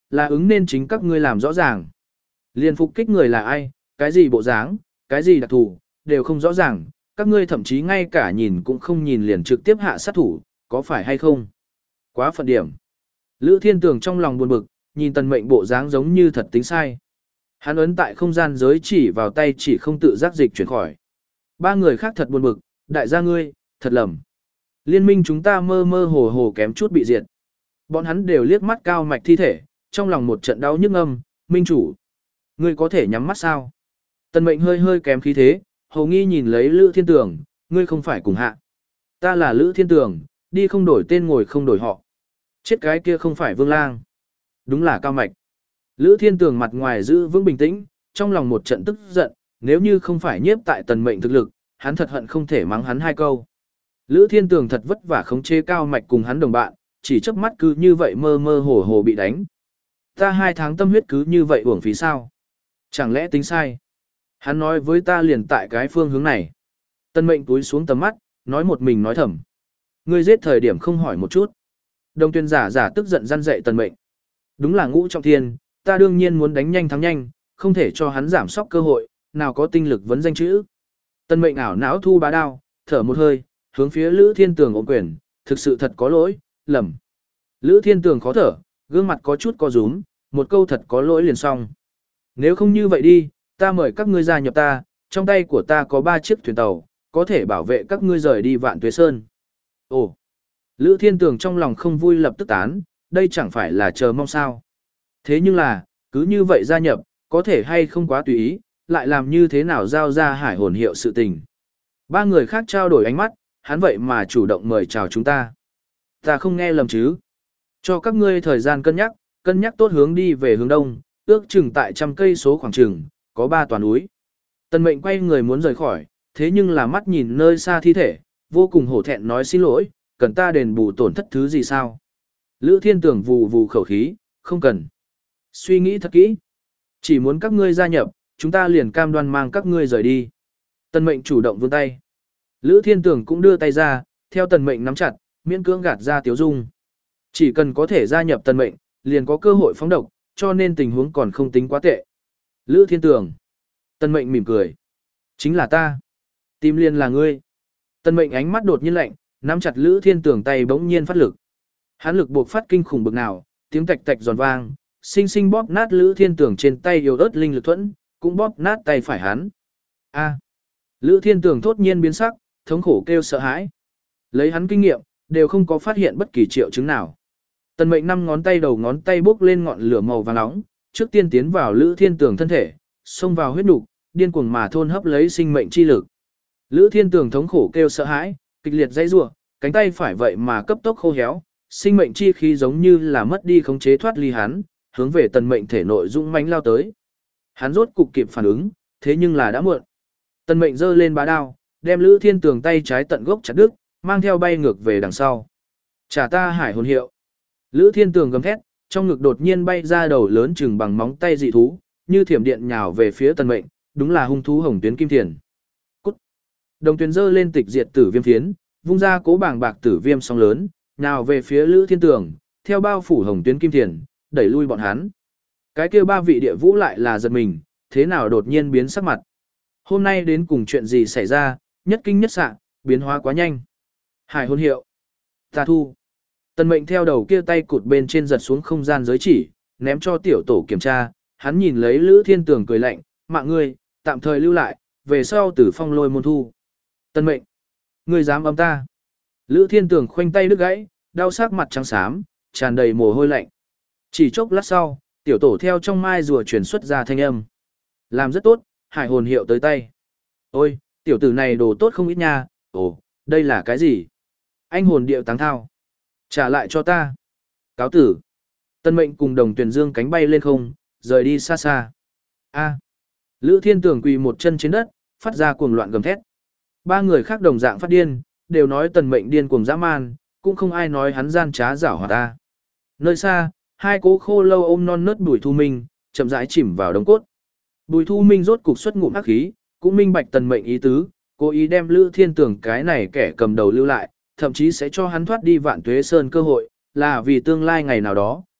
là ứng nên chính các ngươi làm rõ ràng. Liên phục kích người là ai, cái gì bộ dáng, cái gì đặc thù, đều không rõ ràng, các ngươi thậm chí ngay cả nhìn cũng không nhìn liền trực tiếp hạ sát thủ, có phải hay không? Quá phận điểm. Lữ Thiên Tường trong lòng buồn bực, nhìn Tần Mệnh bộ dáng giống như thật tính sai. Hắn ấn tại không gian giới chỉ vào tay chỉ không tự giác dịch chuyển khỏi. Ba người khác thật buồn bực, đại gia ngươi, thật lầm. Liên minh chúng ta mơ mơ hồ hồ kém chút bị diệt. Bọn hắn đều liếc mắt Cao Mạch thi thể, trong lòng một trận đau nhức âm, minh chủ. Ngươi có thể nhắm mắt sao? Tần Mệnh hơi hơi kém khí thế, hầu nghi nhìn lấy Lữ Thiên Tường, ngươi không phải cùng hạ. Ta là Lữ Thiên Tường, đi không đổi tên ngồi không đổi họ. Chết cái kia không phải Vương Lang. Đúng là Cao Mạch. Lữ Thiên Tường mặt ngoài giữ vững bình tĩnh, trong lòng một trận tức giận, nếu như không phải nhiếp tại Tần Mệnh thực lực, hắn thật hận không thể mắng hắn hai câu. Lữ Thiên Tường thật vất vả khống chế Cao Mạch cùng hắn đồng bạn, chỉ chớp mắt cứ như vậy mơ mơ hồ hồ bị đánh. Ta hai tháng tâm huyết cứ như vậy uổng phí sao? Chẳng lẽ tính sai? Hắn nói với ta liền tại cái phương hướng này. Tần Mệnh túi xuống tầm mắt, nói một mình nói thầm. Ngươi giết thời điểm không hỏi một chút. Đồng tuyên giả giả tức giận răn dạy Tần Mệnh. Đúng là Ngũ Trọng Thiên, ta đương nhiên muốn đánh nhanh thắng nhanh, không thể cho hắn giảm sóc cơ hội, nào có tinh lực vấn danh chữ. Tần Mệnh ảo não thu bá đao, thở một hơi, hướng phía Lữ Thiên Tường ôm quyền, thực sự thật có lỗi, lầm. Lữ Thiên Tường khó thở, gương mặt có chút co rúm, một câu thật có lỗi liền xong. Nếu không như vậy đi, ta mời các ngươi gia nhập ta, trong tay của ta có ba chiếc thuyền tàu, có thể bảo vệ các ngươi rời đi Vạn Tuế Sơn. Ồ, Lữ Thiên Tường trong lòng không vui lập tức tán, đây chẳng phải là chờ mong sao. Thế nhưng là, cứ như vậy gia nhập, có thể hay không quá tùy ý, lại làm như thế nào giao ra hải hồn hiệu sự tình. Ba người khác trao đổi ánh mắt, hắn vậy mà chủ động mời chào chúng ta. Ta không nghe lầm chứ. Cho các ngươi thời gian cân nhắc, cân nhắc tốt hướng đi về hướng đông, ước chừng tại trăm cây số khoảng chừng, có ba toàn núi. Tần Mệnh quay người muốn rời khỏi, thế nhưng là mắt nhìn nơi xa thi thể, vô cùng hổ thẹn nói xin lỗi, cần ta đền bù tổn thất thứ gì sao? Lữ Thiên Tường vù vù khẩu khí, không cần. Suy nghĩ thật kỹ. Chỉ muốn các ngươi gia nhập, chúng ta liền cam đoan mang các ngươi rời đi. Tần Mệnh chủ động vươn tay. Lữ Thiên Tường cũng đưa tay ra, theo Tần Mệnh nắm chặt, miễn cưỡng gạt ra tiếu dung. Chỉ cần có thể gia nhập Tần Mệnh, liền có cơ hội phóng độc, cho nên tình huống còn không tính quá tệ. Lữ Thiên Tường. Tần Mệnh mỉm cười. Chính là ta. Tim liền là ngươi. Tần Mệnh ánh mắt đột nhiên lạnh, nắm chặt Lữ Thiên Tường tay bỗng nhiên phát lực. Hắn lực buộc phát kinh khủng bực nào, tiếng tạch tạch giòn vang, sinh sinh bóp nát Lữ Thiên Tường trên tay yếu ớt linh lực thuẫn, cũng bóp nát tay phải hắn. A. Lữ Thiên Tường thốt nhiên biến sắc, thống khổ kêu sợ hãi. Lấy hắn kinh nghiệm, đều không có phát hiện bất kỳ triệu chứng nào. Tần Mệnh năm ngón tay đầu ngón tay bốc lên ngọn lửa màu vàng nóng, trước tiên tiến vào Lữ Thiên Tường thân thể, xông vào huyết nục, điên cuồng mà thôn hấp lấy sinh mệnh chi lực. Lữ Thiên Tường thống khổ kêu sợ hãi, kịch liệt dãy rủa, cánh tay phải vậy mà cấp tốc khô héo, sinh mệnh chi khí giống như là mất đi khống chế thoát ly hắn, hướng về Tần Mệnh thể nội dũng mãnh lao tới. Hắn rốt cục kịp phản ứng, thế nhưng là đã muộn. Tần Mệnh giơ lên bá đao, đem Lữ Thiên Tường tay trái tận gốc chặt đứt, mang theo bay ngược về đằng sau. Trả ta hải hồn hiệu. Lữ Thiên Tường gầm thét, trong ngực đột nhiên bay ra đầu lớn chừng bằng móng tay dị thú, như thiểm điện nhào về phía Tần Mệnh, đúng là hung thú Hồng Tuyến Kim Thiền. Cút. Đồng Tuyền giơ lên tịch diệt tử viêm phiến, vung ra cố bảng bạc tử viêm sóng lớn, nhào về phía Lữ Thiên Tường, theo bao phủ Hồng Tuyến Kim Thiền, đẩy lui bọn hắn. Cái kia ba vị địa vũ lại là giật mình, thế nào đột nhiên biến sắc mặt. Hôm nay đến cùng chuyện gì xảy ra, nhất kinh nhất xạ, biến hóa quá nhanh. Hải hồn hiệu. Ta thu. Tần Mệnh theo đầu kia tay cụt bên trên giật xuống không gian giới chỉ, ném cho tiểu tổ kiểm tra, hắn nhìn lấy Lữ Thiên Tường cười lạnh, mạng ngươi, tạm thời lưu lại, về sau tử phong lôi môn thu. Tần Mệnh. Ngươi dám âm ta. Lữ Thiên Tường khoanh tay đứt gãy, đau sắc mặt trắng xám, tràn đầy mồ hôi lạnh. Chỉ chốc lát sau, tiểu tổ theo trong mai rùa truyền xuất ra thanh âm. Làm rất tốt, hải hồn hiệu tới tay. Ôi, tiểu tử này đồ tốt không ít nha, ồ, đây là cái gì? Anh hồn điệu táng thao. Trả lại cho ta. Cáo tử. Tần Mệnh cùng Đồng Tuyền dương cánh bay lên không, rời đi xa xa. A. Lữ Thiên Tường quỳ một chân trên đất, phát ra cuồng loạn gầm thét. Ba người khác đồng dạng phát điên, đều nói Tần Mệnh điên cuồng dã man, cũng không ai nói hắn gian trá giảo hoạt ta. Nơi xa, hai cố khô lâu ôm non nớt Bùi Thu Minh, chậm rãi chìm vào đống cốt. Bùi Thu Minh rốt cục xuất ngụm hắc khí, cũng minh bạch Tần Mệnh ý tứ, cố ý đem Lữ Thiên Tường cái này kẻ cầm đầu lưu lại, thậm chí sẽ cho hắn thoát đi Vạn Tuế Sơn cơ hội, là vì tương lai ngày nào đó,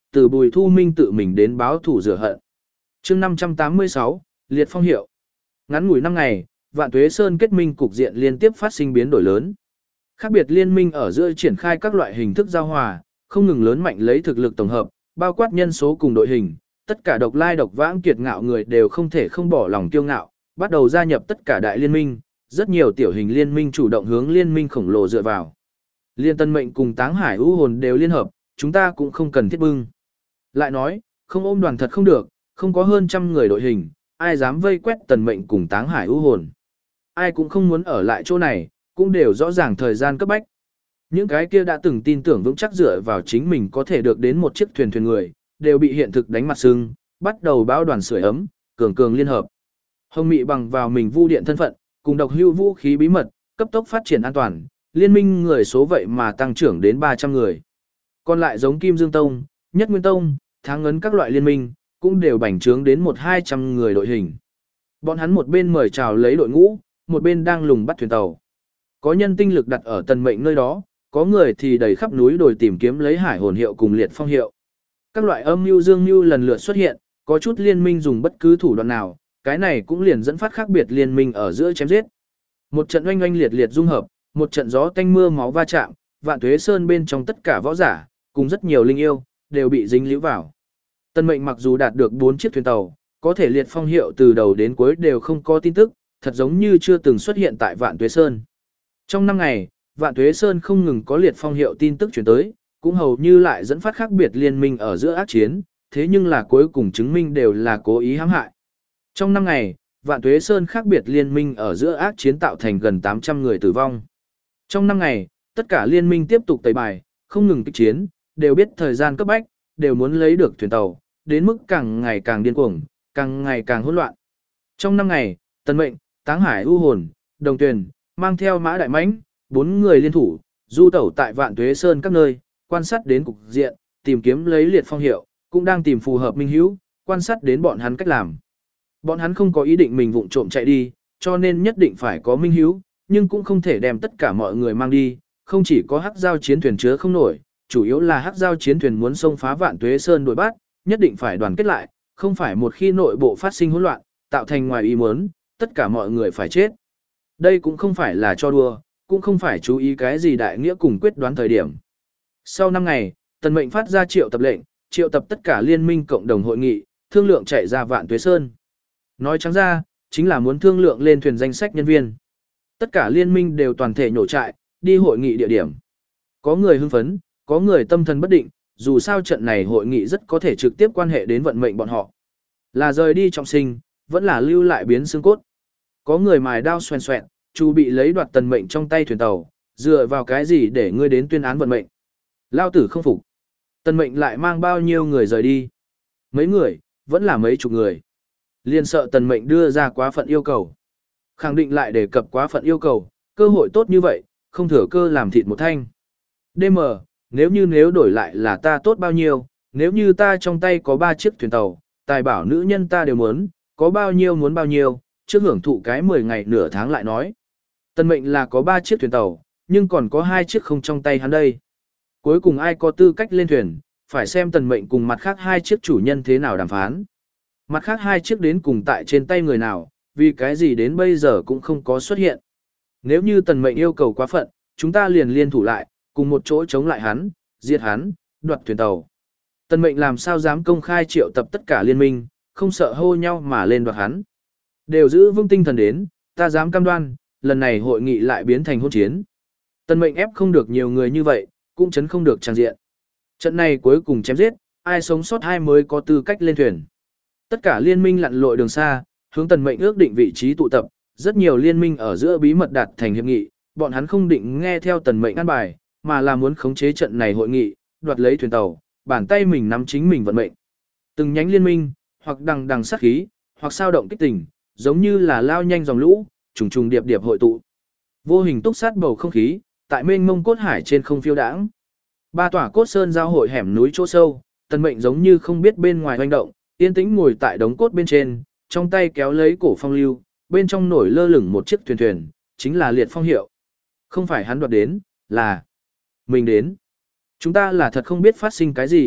từ Bùi Thu Minh tự mình đến báo thủ rửa hận. Chương năm trăm tám mươi sáu, Liệt Phong hiệu. Ngắn ngủi năm ngày, Vạn Tuế Sơn kết minh cục diện liên tiếp phát sinh biến đổi lớn. Khác biệt liên minh ở giữa triển khai các loại hình thức giao hòa, không ngừng lớn mạnh lấy thực lực tổng hợp, bao quát nhân số cùng đội hình, tất cả độc lai độc vãng kiệt ngạo người đều không thể không bỏ lòng kiêu ngạo, bắt đầu gia nhập tất cả đại liên minh, rất nhiều tiểu hình liên minh chủ động hướng liên minh khổng lồ dựa vào. Liên Tân Mệnh cùng Táng Hải U Hồn đều liên hợp, chúng ta cũng không cần thiết bưng. Lại nói, không ôm đoàn thật không được, không có hơn trăm người đội hình, ai dám vây quét Tần Mệnh cùng Táng Hải U Hồn. Ai cũng không muốn ở lại chỗ này, cũng đều rõ ràng thời gian cấp bách. Những cái kia đã từng tin tưởng vững chắc dựa vào chính mình có thể được đến một chiếc thuyền thuyền người, đều bị hiện thực đánh mặt sưng, bắt đầu báo đoàn sưởi ấm, cường cường liên hợp. Hồng Mị bằng vào mình vu điện thân phận, cùng độc hưu vũ khí bí mật, cấp tốc phát triển an toàn, liên minh người số vậy mà tăng trưởng đến ba trăm người. Còn lại giống Kim Dương Tông, Nhất Nguyên Tông, Tháng Ấn các loại liên minh, cũng đều bành trướng đến một hai trăm người đội hình. Bọn hắn một bên mời chào lấy đội ngũ, một bên đang lùng bắt thuyền tàu. Có nhân tinh lực đặt ở Tần Mệnh nơi đó, có người thì đầy khắp núi đồi tìm kiếm lấy Hải Hồn hiệu cùng Liệt Phong hiệu. Các loại âm mưu dương mưu lần lượt xuất hiện, có chút liên minh dùng bất cứ thủ đoạn nào, cái này cũng liền dẫn phát khác biệt liên minh ở giữa chém giết. Một trận oanh oanh liệt liệt dung hợp, một trận gió tanh mưa máu va chạm, Vạn Tuế Sơn bên trong tất cả võ giả, cùng rất nhiều linh yêu, đều bị dính líu vào. Tân Mệnh mặc dù đạt được bốn chiếc thuyền tàu, có thể Liệt Phong hiệu từ đầu đến cuối đều không có tin tức, thật giống như chưa từng xuất hiện tại Vạn Tuế Sơn. Trong năm ngày, Vạn Tuế Sơn không ngừng có Liệt Phong hiệu tin tức chuyển tới, cũng hầu như lại dẫn phát khác biệt liên minh ở giữa ác chiến, thế nhưng là cuối cùng chứng minh đều là cố ý hãm hại. Trong năm ngày, Vạn Tuế Sơn khác biệt liên minh ở giữa ác chiến tạo thành gần tám trăm người tử vong. Trong năm ngày, tất cả liên minh tiếp tục tẩy bài, không ngừng kích chiến, đều biết thời gian cấp bách, đều muốn lấy được thuyền tàu, đến mức càng ngày càng điên cuồng, càng ngày càng hỗn loạn. Trong năm ngày, Tần Mệnh, Táng Hải U Hồn, Đồng Tuyền, mang theo Mã Đại Mãnh, bốn người liên thủ, du tẩu tại Vạn Tuế Sơn các nơi, quan sát đến cục diện, tìm kiếm lấy Liệt Phong hiệu, cũng đang tìm phù hợp minh hữu, quan sát đến bọn hắn cách làm. Bọn hắn không có ý định mình vụng trộm chạy đi, cho nên nhất định phải có minh hữu, nhưng cũng không thể đem tất cả mọi người mang đi, không chỉ có hắc giao chiến thuyền chứa không nổi, chủ yếu là hắc giao chiến thuyền muốn xông phá Vạn Tuế Sơn đuổi bắt, nhất định phải đoàn kết lại, không phải một khi nội bộ phát sinh hỗn loạn, tạo thành ngoài ý muốn, tất cả mọi người phải chết. Đây cũng không phải là cho đùa, cũng không phải chú ý cái gì đại nghĩa cùng quyết đoán thời điểm. Sau năm ngày, Tần Mệnh phát ra triệu tập lệnh, triệu tập tất cả liên minh cộng đồng hội nghị, thương lượng chạy ra Vạn Tuế Sơn. Nói trắng ra, chính là muốn thương lượng lên thuyền danh sách nhân viên. Tất cả liên minh đều toàn thể nhổ trại, đi hội nghị địa điểm. Có người hưng phấn, có người tâm thần bất định, dù sao trận này hội nghị rất có thể trực tiếp quan hệ đến vận mệnh bọn họ. Là rời đi trọng sinh, vẫn là lưu lại biến xương cốt. Có người mài đao xoèn xoẹn, chu bị lấy đoạt Tần Mệnh trong tay thuyền tàu, dựa vào cái gì để ngươi đến tuyên án vận mệnh. Lao tử không phục. Tần Mệnh lại mang bao nhiêu người rời đi? Mấy người, vẫn là mấy chục người. Liên sợ Tần Mệnh đưa ra quá phận yêu cầu. Khẳng định lại đề cập quá phận yêu cầu, cơ hội tốt như vậy, không thừa cơ làm thịt một thanh. đê em, nếu như nếu đổi lại là ta tốt bao nhiêu, nếu như ta trong tay có ba chiếc thuyền tàu, tài bảo nữ nhân ta đều muốn, có bao nhiêu muốn bao nhiêu, trước hưởng thụ cái mười ngày nửa tháng lại nói. Tần Mệnh là có ba chiếc thuyền tàu, nhưng còn có hai chiếc không trong tay hắn đây. Cuối cùng ai có tư cách lên thuyền, phải xem Tần Mệnh cùng mặt khác hai chiếc chủ nhân thế nào đàm phán. Mặt khác hai chiếc đến cùng tại trên tay người nào, vì cái gì đến bây giờ cũng không có xuất hiện. Nếu như Tần Mệnh yêu cầu quá phận, chúng ta liền liên thủ lại, cùng một chỗ chống lại hắn, diệt hắn, đoạt thuyền tàu. Tần Mệnh làm sao dám công khai triệu tập tất cả liên minh, không sợ hô nhau mà lên đoạt hắn. Đều giữ vững tinh thần đến, ta dám cam đoan, lần này hội nghị lại biến thành hôn chiến. Tần Mệnh ép không được nhiều người như vậy, cũng chấn không được trang diện. Trận này cuối cùng chém giết, ai sống sót ai mới có tư cách lên thuyền. Tất cả liên minh lặn lội đường xa, hướng Tần Mệnh ước định vị trí tụ tập, rất nhiều liên minh ở giữa bí mật đạt thành hiệp nghị, bọn hắn không định nghe theo Tần Mệnh an bài, mà là muốn khống chế trận này hội nghị, đoạt lấy thuyền tàu, bàn tay mình nắm chính mình vận mệnh. Từng nhánh liên minh, hoặc đằng đằng sát khí, hoặc sao động kích tình, giống như là lao nhanh dòng lũ, trùng trùng điệp điệp hội tụ. Vô hình túc sát bầu không khí, tại mênh mông cốt hải trên không phiêu đãng. Ba tòa cốt sơn giao hội hẻm núi chỗ sâu, Tần Mệnh giống như không biết bên ngoài hoành động, yên tĩnh ngồi tại đống cốt bên trên, trong tay kéo lấy cổ phong lưu, bên trong nổi lơ lửng một chiếc thuyền thuyền, chính là Liệt Phong hiệu. Không phải hắn đoạt đến, là mình đến. Chúng ta là thật không biết phát sinh cái gì,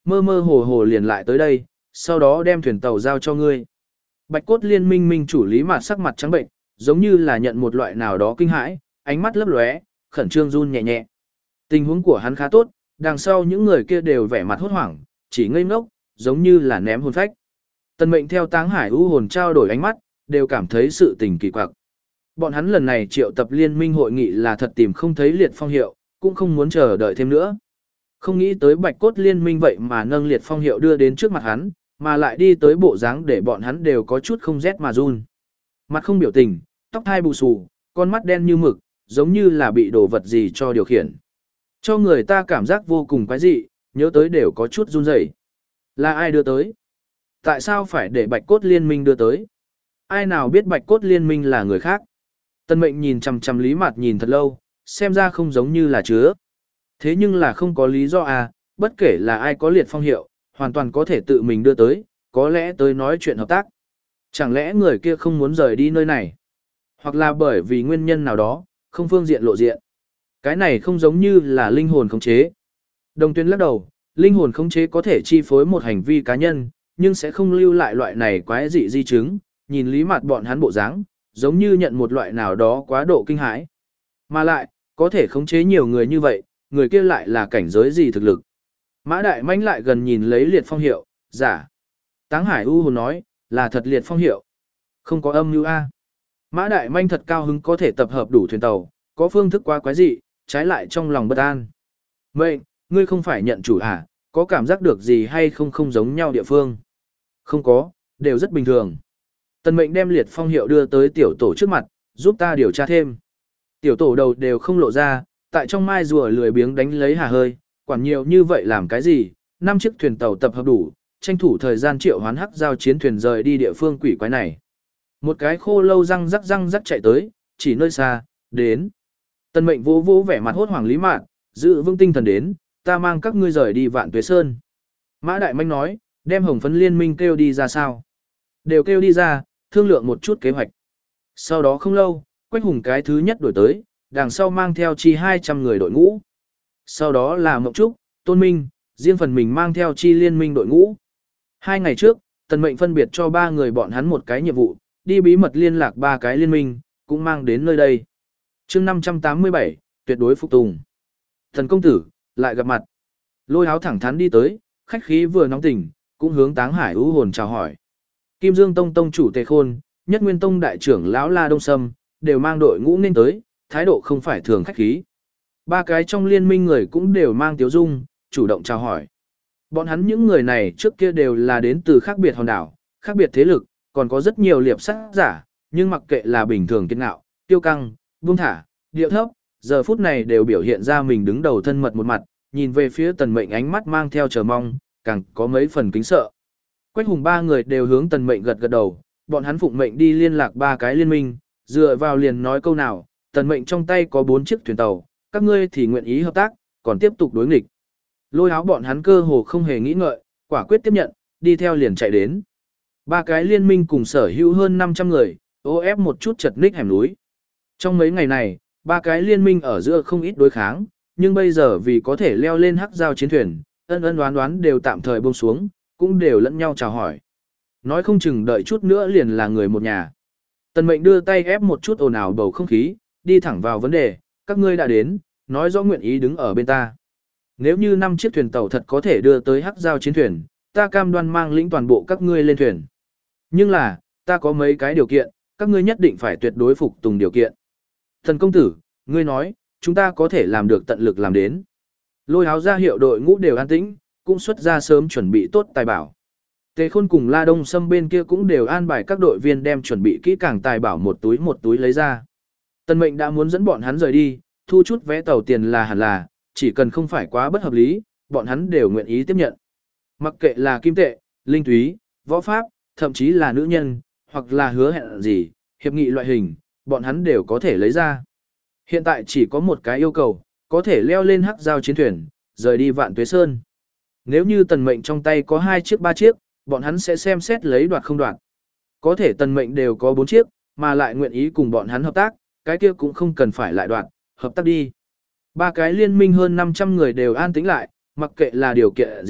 mơ mơ hồ hồ liền lại tới đây, sau đó đem thuyền tàu giao cho ngươi. Bạch cốt liên minh minh chủ Lý Mạt sắc mặt trắng bệnh, giống như là nhận một loại nào đó kinh hãi, ánh mắt lấp lóe, khẩn trương run nhẹ nhẹ. Tình huống của hắn khá tốt, đằng sau những người kia đều vẻ mặt hốt hoảng, chỉ ngây ngốc, giống như là ném hồn phách. Tần Mệnh theo Táng Hải U hồn trao đổi ánh mắt, đều cảm thấy sự tình kỳ quặc. Bọn hắn lần này triệu tập liên minh hội nghị là thật tìm không thấy Liệt Phong hiệu, cũng không muốn chờ đợi thêm nữa. Không nghĩ tới Bạch cốt liên minh vậy mà nâng Liệt Phong hiệu đưa đến trước mặt hắn, mà lại đi tới bộ dáng để bọn hắn đều có chút không rét mà run. Mặt không biểu tình, tóc hai bù xù, con mắt đen như mực, giống như là bị đồ vật gì cho điều khiển. Cho người ta cảm giác vô cùng quái dị, nhớ tới đều có chút run rẩy. Là ai đưa tới? Tại sao phải để Bạch cốt liên minh đưa tới? Ai nào biết Bạch cốt liên minh là người khác? Tân Mệnh nhìn chằm chằm Lý Mạt nhìn thật lâu, xem ra không giống như là chứa. Thế nhưng là không có lý do à, bất kể là ai có Liệt Phong hiệu, hoàn toàn có thể tự mình đưa tới, có lẽ tới nói chuyện hợp tác. Chẳng lẽ người kia không muốn rời đi nơi này? Hoặc là bởi vì nguyên nhân nào đó, không phương diện lộ diện. Cái này không giống như là linh hồn khống chế. Đồng Tuyên lắc đầu, linh hồn khống chế có thể chi phối một hành vi cá nhân, nhưng sẽ không lưu lại loại này quái dị di chứng, nhìn Lý Mạt bọn hắn bộ dáng, giống như nhận một loại nào đó quá độ kinh hãi. Mà lại, có thể khống chế nhiều người như vậy, người kia lại là cảnh giới gì thực lực. Mã Đại Manh lại gần nhìn lấy Liệt Phong hiệu, giả. Táng Hải U hồn nói, là thật Liệt Phong hiệu. Không có âm mưu A. Mã Đại Manh thật cao hứng có thể tập hợp đủ thuyền tàu, có phương thức quá quái dị, trái lại trong lòng bất an. Mệnh, ngươi không phải nhận chủ à, có cảm giác được gì hay không không giống nhau địa phương? Không có, đều rất bình thường. Tần Mệnh đem Liệt Phong hiệu đưa tới tiểu tổ trước mặt, giúp ta điều tra thêm. Tiểu tổ đầu đều không lộ ra, tại trong mai rùa lười biếng đánh lấy hà hơi, quản nhiều như vậy làm cái gì? Năm chiếc thuyền tàu tập hợp đủ, tranh thủ thời gian triệu hoán hắc giao chiến thuyền rời đi địa phương quỷ quái này. Một cái khô lâu răng rắc răng rắc chạy tới, chỉ nơi xa, đến. Tần Mệnh vô vô vẻ mặt hốt hoảng Lý Mạt, giữ vững tinh thần đến, ta mang các ngươi rời đi Vạn Tuế Sơn. Mã Đại Manh nói, đem Hồng Phấn Liên minh kêu đi ra sao? Đều kêu đi ra, thương lượng một chút kế hoạch. Sau đó không lâu, Quách Hùng cái thứ nhất đổi tới, đằng sau mang theo chi hai trăm người đội ngũ. Sau đó là Mộng Trúc, Tôn Minh, riêng phần mình mang theo chi liên minh đội ngũ. Hai ngày trước, Tần Mệnh phân biệt cho ba người bọn hắn một cái nhiệm vụ, đi bí mật liên lạc ba cái liên minh, cũng mang đến nơi đây. chương năm trăm tám mươi bảy, tuyệt đối phục tùng. Thần công tử, lại gặp mặt. Lôi Háo thẳng thắn đi tới, khách khí vừa nóng tình, cũng hướng Táng Hải U hồn chào hỏi. Kim Dương Tông tông chủ Tề Khôn, Nhất Nguyên Tông đại trưởng lão La Đông Sâm, đều mang đội ngũ nên tới, thái độ không phải thường khách khí. Ba cái trong liên minh người cũng đều mang tiếu dung, chủ động chào hỏi. Bọn hắn những người này trước kia đều là đến từ khác biệt hòn đảo, khác biệt thế lực, còn có rất nhiều liệp sát giả, nhưng mặc kệ là bình thường kiệt ngạo, tiêu căng, buông thả, điệu thấp, giờ phút này đều biểu hiện ra mình đứng đầu thân mật một mặt, nhìn về phía Tần Mệnh ánh mắt mang theo chờ mong, càng có mấy phần kính sợ. Quách Hùng ba người đều hướng Tần Mệnh gật gật đầu, bọn hắn phụng mệnh đi liên lạc ba cái liên minh, dựa vào liền nói câu nào, Tần Mệnh trong tay có bốn chiếc thuyền tàu, các ngươi thì nguyện ý hợp tác, còn tiếp tục đối nghịch. Lôi Háo bọn hắn cơ hồ không hề nghĩ ngợi, quả quyết tiếp nhận, đi theo liền chạy đến. Ba cái liên minh cùng sở hữu hơn năm trăm người, ô ép một chút chật ních hẻm núi. Trong mấy ngày này, ba cái liên minh ở giữa không ít đối kháng, nhưng bây giờ vì có thể leo lên hắc giao chiến thuyền, ân ân đoán đoán đều tạm thời buông xuống, cũng đều lẫn nhau chào hỏi. Nói không chừng đợi chút nữa liền là người một nhà. Tần Mệnh đưa tay ép một chút ồn ào bầu không khí, đi thẳng vào vấn đề, các ngươi đã đến, nói rõ nguyện ý đứng ở bên ta. Nếu như năm chiếc thuyền tàu thật có thể đưa tới hắc giao chiến thuyền, ta cam đoan mang lĩnh toàn bộ các ngươi lên thuyền. Nhưng là, ta có mấy cái điều kiện, các ngươi nhất định phải tuyệt đối phục tùng điều kiện. Thần công tử, ngươi nói, chúng ta có thể làm được tận lực làm đến. Lôi Háo ra hiệu đội ngũ đều an tĩnh, cũng xuất ra sớm chuẩn bị tốt tài bảo. Tề Khôn cùng La Đông Sâm bên kia cũng đều an bài các đội viên đem chuẩn bị kỹ càng tài bảo một túi một túi lấy ra. Tần Mệnh đã muốn dẫn bọn hắn rời đi, thu chút vé tàu tiền là hẳn là, chỉ cần không phải quá bất hợp lý, bọn hắn đều nguyện ý tiếp nhận. Mặc kệ là kim tệ, linh túy, võ pháp, thậm chí là nữ nhân, hoặc là hứa hẹn gì, hiệp nghị loại hình, bọn hắn đều có thể lấy ra. Hiện tại chỉ có một cái yêu cầu, có thể leo lên hắc giao chiến thuyền, rời đi Vạn Tuế Sơn. Nếu như Tần Mệnh trong tay có hai chiếc ba chiếc, bọn hắn sẽ xem xét lấy đoạt không đoạt. Có thể Tần Mệnh đều có bốn chiếc, mà lại nguyện ý cùng bọn hắn hợp tác, cái kia cũng không cần phải lại đoạt, hợp tác đi. Ba cái liên minh hơn năm trăm người đều an tĩnh lại, mặc kệ là điều kiện gì,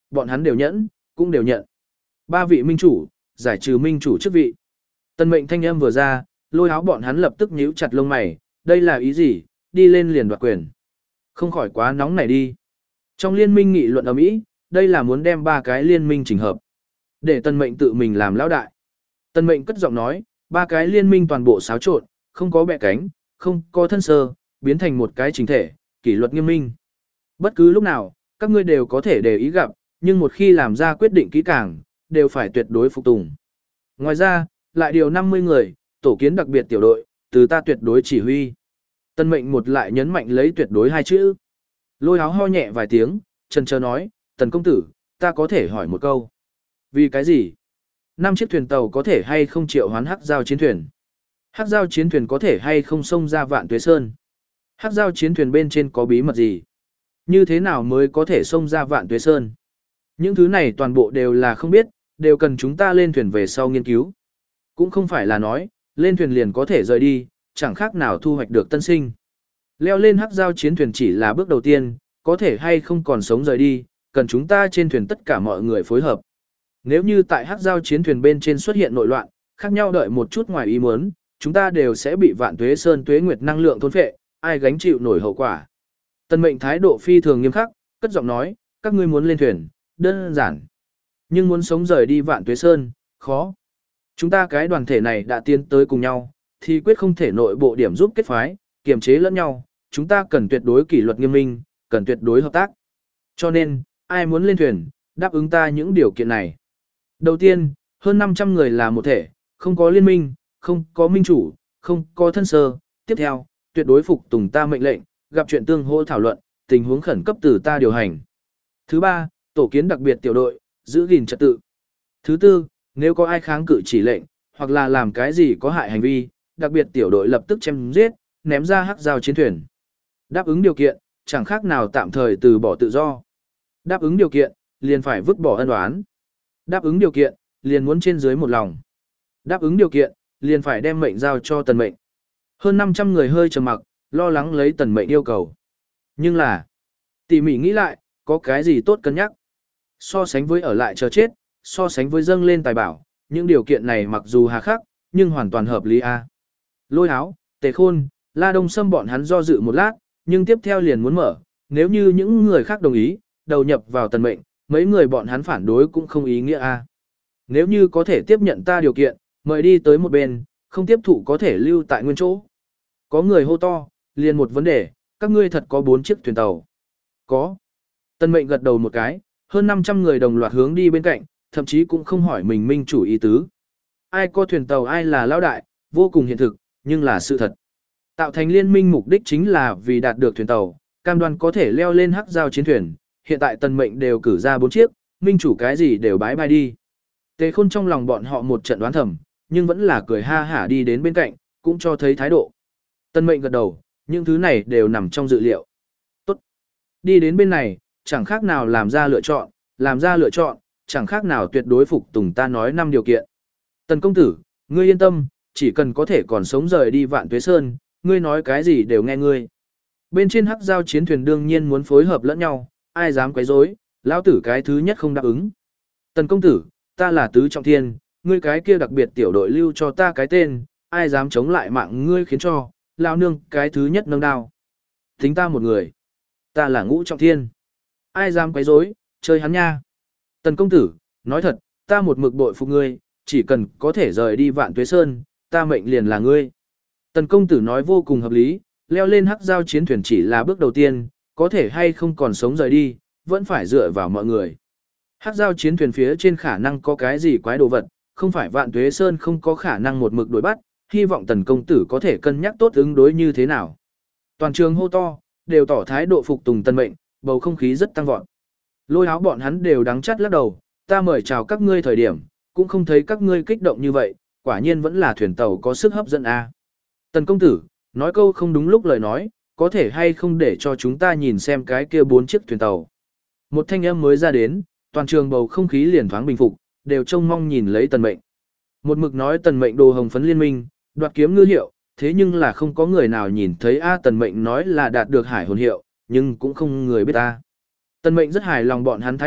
bọn hắn đều nhẫn, cũng đều nhận. Ba vị minh chủ, giải trừ minh chủ chức vị. Tần mệnh thanh âm vừa ra, Lôi Háo bọn hắn lập tức nhíu chặt lông mày, đây là ý gì, đi lên liền đoạt quyền. Không khỏi quá nóng này đi. Trong liên minh nghị luận ầm ĩ, đây là muốn đem ba cái liên minh chỉnh hợp. Để tần mệnh tự mình làm lão đại. Tần mệnh cất giọng nói, ba cái liên minh toàn bộ xáo trộn, không có bẹ cánh, không có thân sơ, biến thành một cái chính thể, kỷ luật nghiêm minh. Bất cứ lúc nào, các ngươi đều có thể để ý gặp, nhưng một khi làm ra quyết định kỹ càng, đều phải tuyệt đối phục tùng. Ngoài ra, lại điều năm mươi người, tổ kiến đặc biệt tiểu đội, từ ta tuyệt đối chỉ huy. Tân mệnh một lại nhấn mạnh lấy tuyệt đối hai chữ. Lôi Háo ho nhẹ vài tiếng, chần chờ nói, tần công tử, ta có thể hỏi một câu. Vì cái gì? Năm chiếc thuyền tàu có thể hay không triệu hoán hắc giao chiến thuyền? Hắc giao chiến thuyền có thể hay không xông ra Vạn Tuế Sơn? Hắc giao chiến thuyền bên trên có bí mật gì? Như thế nào mới có thể xông ra Vạn Tuế Sơn? Những thứ này toàn bộ đều là không biết, đều cần chúng ta lên thuyền về sau nghiên cứu. Cũng không phải là nói, lên thuyền liền có thể rời đi, chẳng khác nào thu hoạch được tân sinh. Leo lên hắc giao chiến thuyền chỉ là bước đầu tiên, có thể hay không còn sống rời đi, cần chúng ta trên thuyền tất cả mọi người phối hợp. Nếu như tại hắc giao chiến thuyền bên trên xuất hiện nội loạn, khác nhau đợi một chút ngoài ý muốn, chúng ta đều sẽ bị Vạn Tuế Sơn tuế nguyệt năng lượng thôn phệ, ai gánh chịu nổi hậu quả. Tần mệnh thái độ phi thường nghiêm khắc, cất giọng nói, các ngươi muốn lên thuyền, đơn giản. Nhưng muốn sống rời đi Vạn Tuế Sơn, khó. Chúng ta cái đoàn thể này đã tiến tới cùng nhau, thì quyết không thể nội bộ điểm giúp kết phái, kiềm chế lẫn nhau, chúng ta cần tuyệt đối kỷ luật nghiêm minh, cần tuyệt đối hợp tác. Cho nên, ai muốn lên thuyền, đáp ứng ta những điều kiện này. Đầu tiên, hơn năm trăm người là một thể, không có liên minh, không có minh chủ, không có thân sơ. Tiếp theo, tuyệt đối phục tùng ta mệnh lệnh, gặp chuyện tương hỗ thảo luận, tình huống khẩn cấp từ ta điều hành. Thứ ba, tổ kiến đặc biệt tiểu đội, giữ gìn trật tự. Thứ tư, nếu có ai kháng cự chỉ lệnh, hoặc là làm cái gì có hại hành vi, đặc biệt tiểu đội lập tức chém giết, ném ra hắc giao chiến thuyền. Đáp ứng điều kiện, chẳng khác nào tạm thời từ bỏ tự do. Đáp ứng điều kiện, liền phải vứt bỏ ân oán. Đáp ứng điều kiện, liền muốn trên dưới một lòng. Đáp ứng điều kiện, liền phải đem mệnh giao cho tần mệnh. Hơn năm trăm người hơi trầm mặc, lo lắng lấy tần mệnh yêu cầu. Nhưng là, tỉ mỉ nghĩ lại, có cái gì tốt cân nhắc. So sánh với ở lại chờ chết, so sánh với dâng lên tài bảo, những điều kiện này mặc dù hà khắc, nhưng hoàn toàn hợp lý a. Lôi Háo, Tề Khôn, La Đông Sâm bọn hắn do dự một lát, nhưng tiếp theo liền muốn mở, nếu như những người khác đồng ý, đầu nhập vào tần mệnh, mấy người bọn hắn phản đối cũng không ý nghĩa a. Nếu như có thể tiếp nhận ta điều kiện, mời đi tới một bên, không tiếp thụ có thể lưu tại nguyên chỗ. Có người hô to, liền một vấn đề, các ngươi thật có bốn chiếc thuyền tàu. Có. Tần mệnh gật đầu một cái, hơn năm trăm người đồng loạt hướng đi bên cạnh, thậm chí cũng không hỏi mình minh chủ ý tứ. Ai có thuyền tàu ai là lão đại, vô cùng hiện thực, nhưng là sự thật. Tạo thành liên minh mục đích chính là vì đạt được thuyền tàu, cam đoan có thể leo lên hắc giao chiến thuyền. Hiện tại tần mệnh đều cử ra bốn chiếc, minh chủ cái gì đều bái bai đi. Tề Khôn trong lòng bọn họ một trận đoán thầm, nhưng vẫn là cười ha hả đi đến bên cạnh, cũng cho thấy thái độ. Tần mệnh gật đầu, những thứ này đều nằm trong dự liệu. Tốt. Đi đến bên này, chẳng khác nào làm ra lựa chọn, làm ra lựa chọn, chẳng khác nào tuyệt đối phục tùng ta nói năm điều kiện. Tần công tử, ngươi yên tâm, chỉ cần có thể còn sống rời đi Vạn Tuế Sơn, ngươi nói cái gì đều nghe ngươi. Bên trên hắc giao chiến thuyền đương nhiên muốn phối hợp lẫn nhau, ai dám quấy rối, lão tử cái thứ nhất không đáp ứng. Tần công tử, ta là tứ trọng thiên, ngươi cái kia đặc biệt tiểu đội lưu cho ta cái tên, ai dám chống lại mạng ngươi khiến cho, lão nương cái thứ nhất nâng đao. Tính ta một người, ta là ngũ trọng thiên. Ai dám quấy rối, chơi hắn nha. Tần công tử, nói thật, ta một mực bội phục ngươi, chỉ cần có thể rời đi Vạn Tuế Sơn, ta mệnh liền là ngươi. Tần công tử nói vô cùng hợp lý, leo lên hắc giao chiến thuyền chỉ là bước đầu tiên, có thể hay không còn sống rời đi, vẫn phải dựa vào mọi người. Hắc giao chiến thuyền phía trên khả năng có cái gì quái đồ vật, không phải Vạn Tuế Sơn không có khả năng một mực đuổi bắt, hy vọng tần công tử có thể cân nhắc tốt ứng đối như thế nào. Toàn trường hô to, đều tỏ thái độ phục tùng tần mệnh, bầu không khí rất tăng vọt. Lôi Háo bọn hắn đều đắng chát lắc đầu, ta mời chào các ngươi thời điểm, cũng không thấy các ngươi kích động như vậy, quả nhiên vẫn là thuyền tàu có sức hấp dẫn a. Tần công tử, nói câu không đúng lúc lời nói, có thể hay không để cho chúng ta nhìn xem cái kia bốn chiếc thuyền tàu. Một thanh âm mới ra đến, toàn trường bầu không khí liền thoáng bình phục, đều trông mong nhìn lấy tần mệnh. Một mực nói tần mệnh đồ hồng phấn liên minh, đoạt kiếm ngư hiệu, thế nhưng là không có người nào nhìn thấy a. Tần mệnh nói là đạt được hải hồn hiệu, nhưng cũng không người biết a. Tần mệnh rất hài lòng bọn hắn thái độ,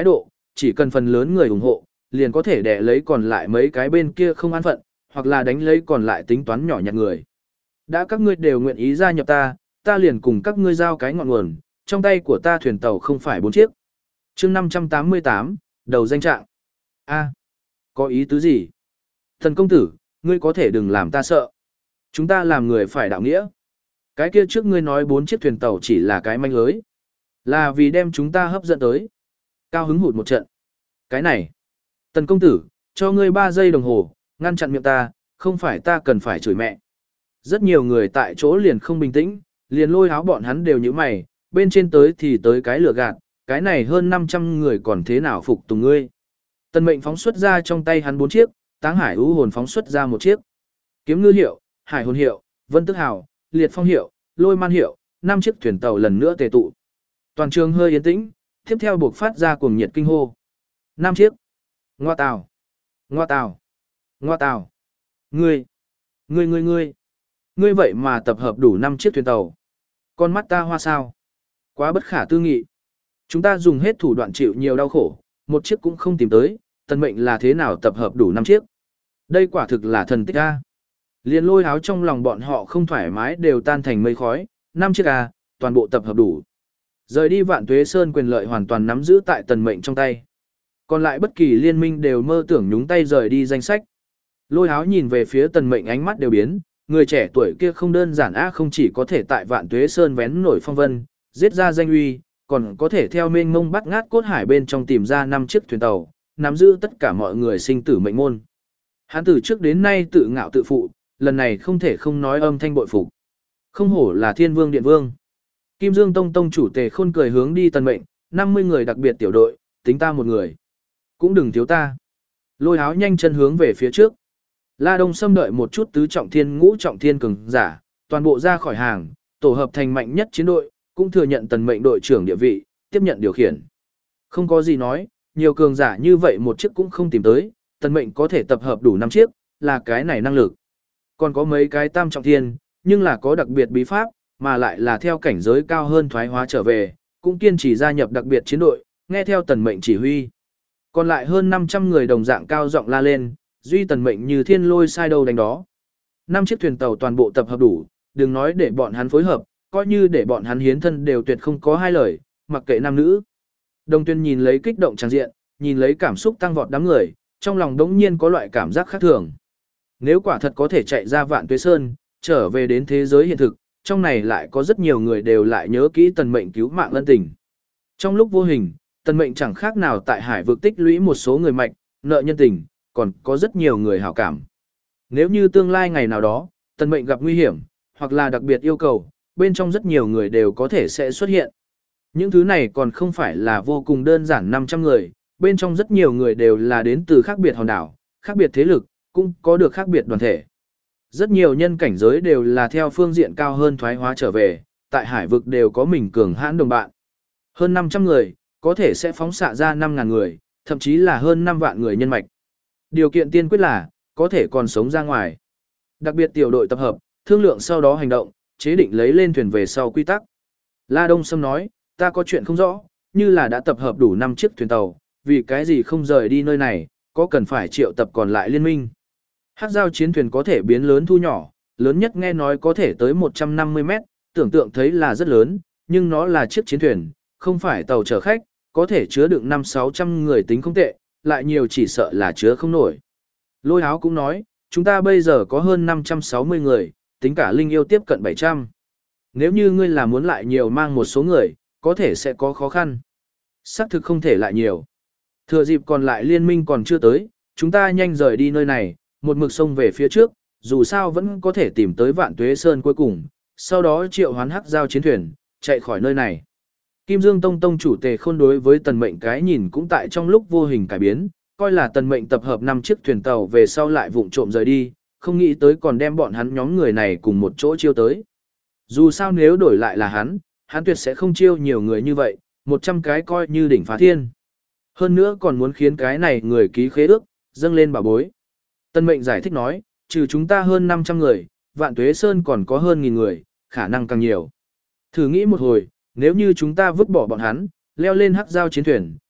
chỉ cần phần lớn người ủng hộ, liền có thể đè lấy còn lại mấy cái bên kia không an phận, hoặc là đánh lấy còn lại tính toán nhỏ nhặt người. Đã các ngươi đều nguyện ý gia nhập ta, ta liền cùng các ngươi giao cái ngọn nguồn, trong tay của ta thuyền tàu không phải bốn chiếc. chương năm trăm tám mươi tám, đầu danh trạng. A, có ý tứ gì? Thần công tử, ngươi có thể đừng làm ta sợ. Chúng ta làm người phải đạo nghĩa. Cái kia trước ngươi nói bốn chiếc thuyền tàu chỉ là cái manh lưới. Là vì đem chúng ta hấp dẫn tới. Cao hứng hụt một trận. Cái này. Tần công tử, cho ngươi ba giây đồng hồ, ngăn chặn miệng ta, không phải ta cần phải chửi mẹ. Rất nhiều người tại chỗ liền không bình tĩnh, liền lôi áo bọn hắn đều như mày, bên trên tới thì tới cái lửa gạt, cái này hơn năm trăm người còn thế nào phục tùng ngươi. Tần mệnh phóng xuất ra trong tay hắn bốn chiếc, Táng Hải U hồn phóng xuất ra một chiếc. Kiếm ngư hiệu, Hải hồn hiệu, Vân Tức Hào, Liệt Phong hiệu, Lôi Man hiệu, năm chiếc thuyền tàu lần nữa tề tụ. Toàn trường hơi yên tĩnh, tiếp theo buộc phát ra cuồng nhiệt kinh hô. Năm chiếc. Ngoa tào. Ngoa tào. Ngoa tào. Ngươi. Ngươi ngươi ngươi. Ngươi vậy mà tập hợp đủ năm chiếc thuyền tàu. Con mắt ta hoa sao. Quá bất khả tư nghị. Chúng ta dùng hết thủ đoạn chịu nhiều đau khổ, một chiếc cũng không tìm tới, tần mệnh là thế nào tập hợp đủ năm chiếc. Đây quả thực là thần tích a. Liên lôi áo trong lòng bọn họ không thoải mái đều tan thành mây khói, năm chiếc a, toàn bộ tập hợp đủ. Rời đi Vạn Tuế Sơn quyền lợi hoàn toàn nắm giữ tại tần mệnh trong tay. Còn lại bất kỳ liên minh đều mơ tưởng nhúng tay rời đi danh sách. Lôi áo nhìn về phía tần mệnh ánh mắt đều biến, người trẻ tuổi kia không đơn giản á, không chỉ có thể tại Vạn Tuế Sơn vén nổi phong vân, giết ra danh uy, còn có thể theo mênh mông bắt ngát cốt hải bên trong tìm ra năm chiếc thuyền tàu, nắm giữ tất cả mọi người sinh tử mệnh môn. Hắn từ trước đến nay tự ngạo tự phụ, lần này không thể không nói âm thanh bội phục. Không hổ là Thiên Vương Điện Vương. Kim Dương Tông Tông chủ Tề Khôn cười hướng đi tần mệnh, năm mươi người đặc biệt tiểu đội, tính ta một người. Cũng đừng thiếu ta. Lôi áo nhanh chân hướng về phía trước. La Đông Sâm đợi một chút tứ trọng thiên ngũ trọng thiên cường giả, toàn bộ ra khỏi hàng, tổ hợp thành mạnh nhất chiến đội, cũng thừa nhận tần mệnh đội trưởng địa vị, tiếp nhận điều khiển. Không có gì nói, nhiều cường giả như vậy một chiếc cũng không tìm tới, tần mệnh có thể tập hợp đủ năm chiếc, là cái này năng lực. Còn có mấy cái tam trọng thiên, nhưng là có đặc biệt bí pháp, mà lại là theo cảnh giới cao hơn thoái hóa trở về, cũng kiên trì gia nhập đặc biệt chiến đội, nghe theo tần mệnh chỉ huy. Còn lại hơn năm trăm người đồng dạng cao giọng la lên, duy tần mệnh như thiên lôi sai đâu đánh đó. Năm chiếc thuyền tàu toàn bộ tập hợp đủ, đừng nói để bọn hắn phối hợp, coi như để bọn hắn hiến thân đều tuyệt không có hai lời, mặc kệ nam nữ. Đồng Tuyên nhìn lấy kích động tràn diện, nhìn lấy cảm xúc tăng vọt đám người, trong lòng đống nhiên có loại cảm giác khác thường. Nếu quả thật có thể chạy ra Vạn Tuế Sơn, trở về đến thế giới hiện thực, trong này lại có rất nhiều người đều lại nhớ kỹ tần mệnh cứu mạng ân tình. Trong lúc vô hình, tần mệnh chẳng khác nào tại hải vực tích lũy một số người mạnh, nợ nhân tình, còn có rất nhiều người hảo cảm. Nếu như tương lai ngày nào đó, tần mệnh gặp nguy hiểm, hoặc là đặc biệt yêu cầu, bên trong rất nhiều người đều có thể sẽ xuất hiện. Những thứ này còn không phải là vô cùng đơn giản năm trăm người, bên trong rất nhiều người đều là đến từ khác biệt hòn đảo, khác biệt thế lực, cũng có được khác biệt đoàn thể. Rất nhiều nhân cảnh giới đều là theo phương diện cao hơn thoái hóa trở về, tại hải vực đều có mình cường hãn đồng bạn. Hơn năm trăm người, có thể sẽ phóng xạ ra năm ngàn người, thậm chí là hơn năm vạn người nhân mạch. Điều kiện tiên quyết là, có thể còn sống ra ngoài. Đặc biệt tiểu đội tập hợp, thương lượng sau đó hành động, chế định lấy lên thuyền về sau quy tắc. La Đông Sâm nói, ta có chuyện không rõ, như là đã tập hợp đủ năm chiếc thuyền tàu, vì cái gì không rời đi nơi này, có cần phải triệu tập còn lại liên minh. Hắc giao chiến thuyền có thể biến lớn thu nhỏ, lớn nhất nghe nói có thể tới một trăm năm mươi mét, tưởng tượng thấy là rất lớn, nhưng nó là chiếc chiến thuyền, không phải tàu chở khách, có thể chứa đựng năm sáu trăm người tính không tệ, lại nhiều chỉ sợ là chứa không nổi. Lôi áo cũng nói, chúng ta bây giờ có hơn năm trăm sáu mươi người, tính cả linh yêu tiếp cận bảy trăm. Nếu như ngươi là muốn lại nhiều mang một số người, có thể sẽ có khó khăn. Xác thực không thể lại nhiều. Thừa dịp còn lại liên minh còn chưa tới, chúng ta nhanh rời đi nơi này, một mực sông về phía trước, dù sao vẫn có thể tìm tới Vạn Tuế Sơn cuối cùng, sau đó triệu hoán hắc giao chiến thuyền, chạy khỏi nơi này. Kim Dương Tông Tông chủ Tề Khôn đối với tần mệnh cái nhìn cũng tại trong lúc vô hình cải biến, coi là tần mệnh tập hợp năm chiếc thuyền tàu về sau lại vụng trộm rời đi, không nghĩ tới còn đem bọn hắn nhóm người này cùng một chỗ chiêu tới. Dù sao nếu đổi lại là hắn, hắn tuyệt sẽ không chiêu nhiều người như vậy, một trăm cái coi như đỉnh phá thiên. Hơn nữa còn muốn khiến cái này người ký khế ước, dâng lên bảo bối. Tân mệnh giải thích nói, trừ chúng ta hơn năm trăm người, Vạn Tuế Sơn còn có hơn nghìn người, khả năng càng nhiều. Thử nghĩ một hồi, nếu như chúng ta vứt bỏ bọn hắn, leo lên hắc giao chiến thuyền,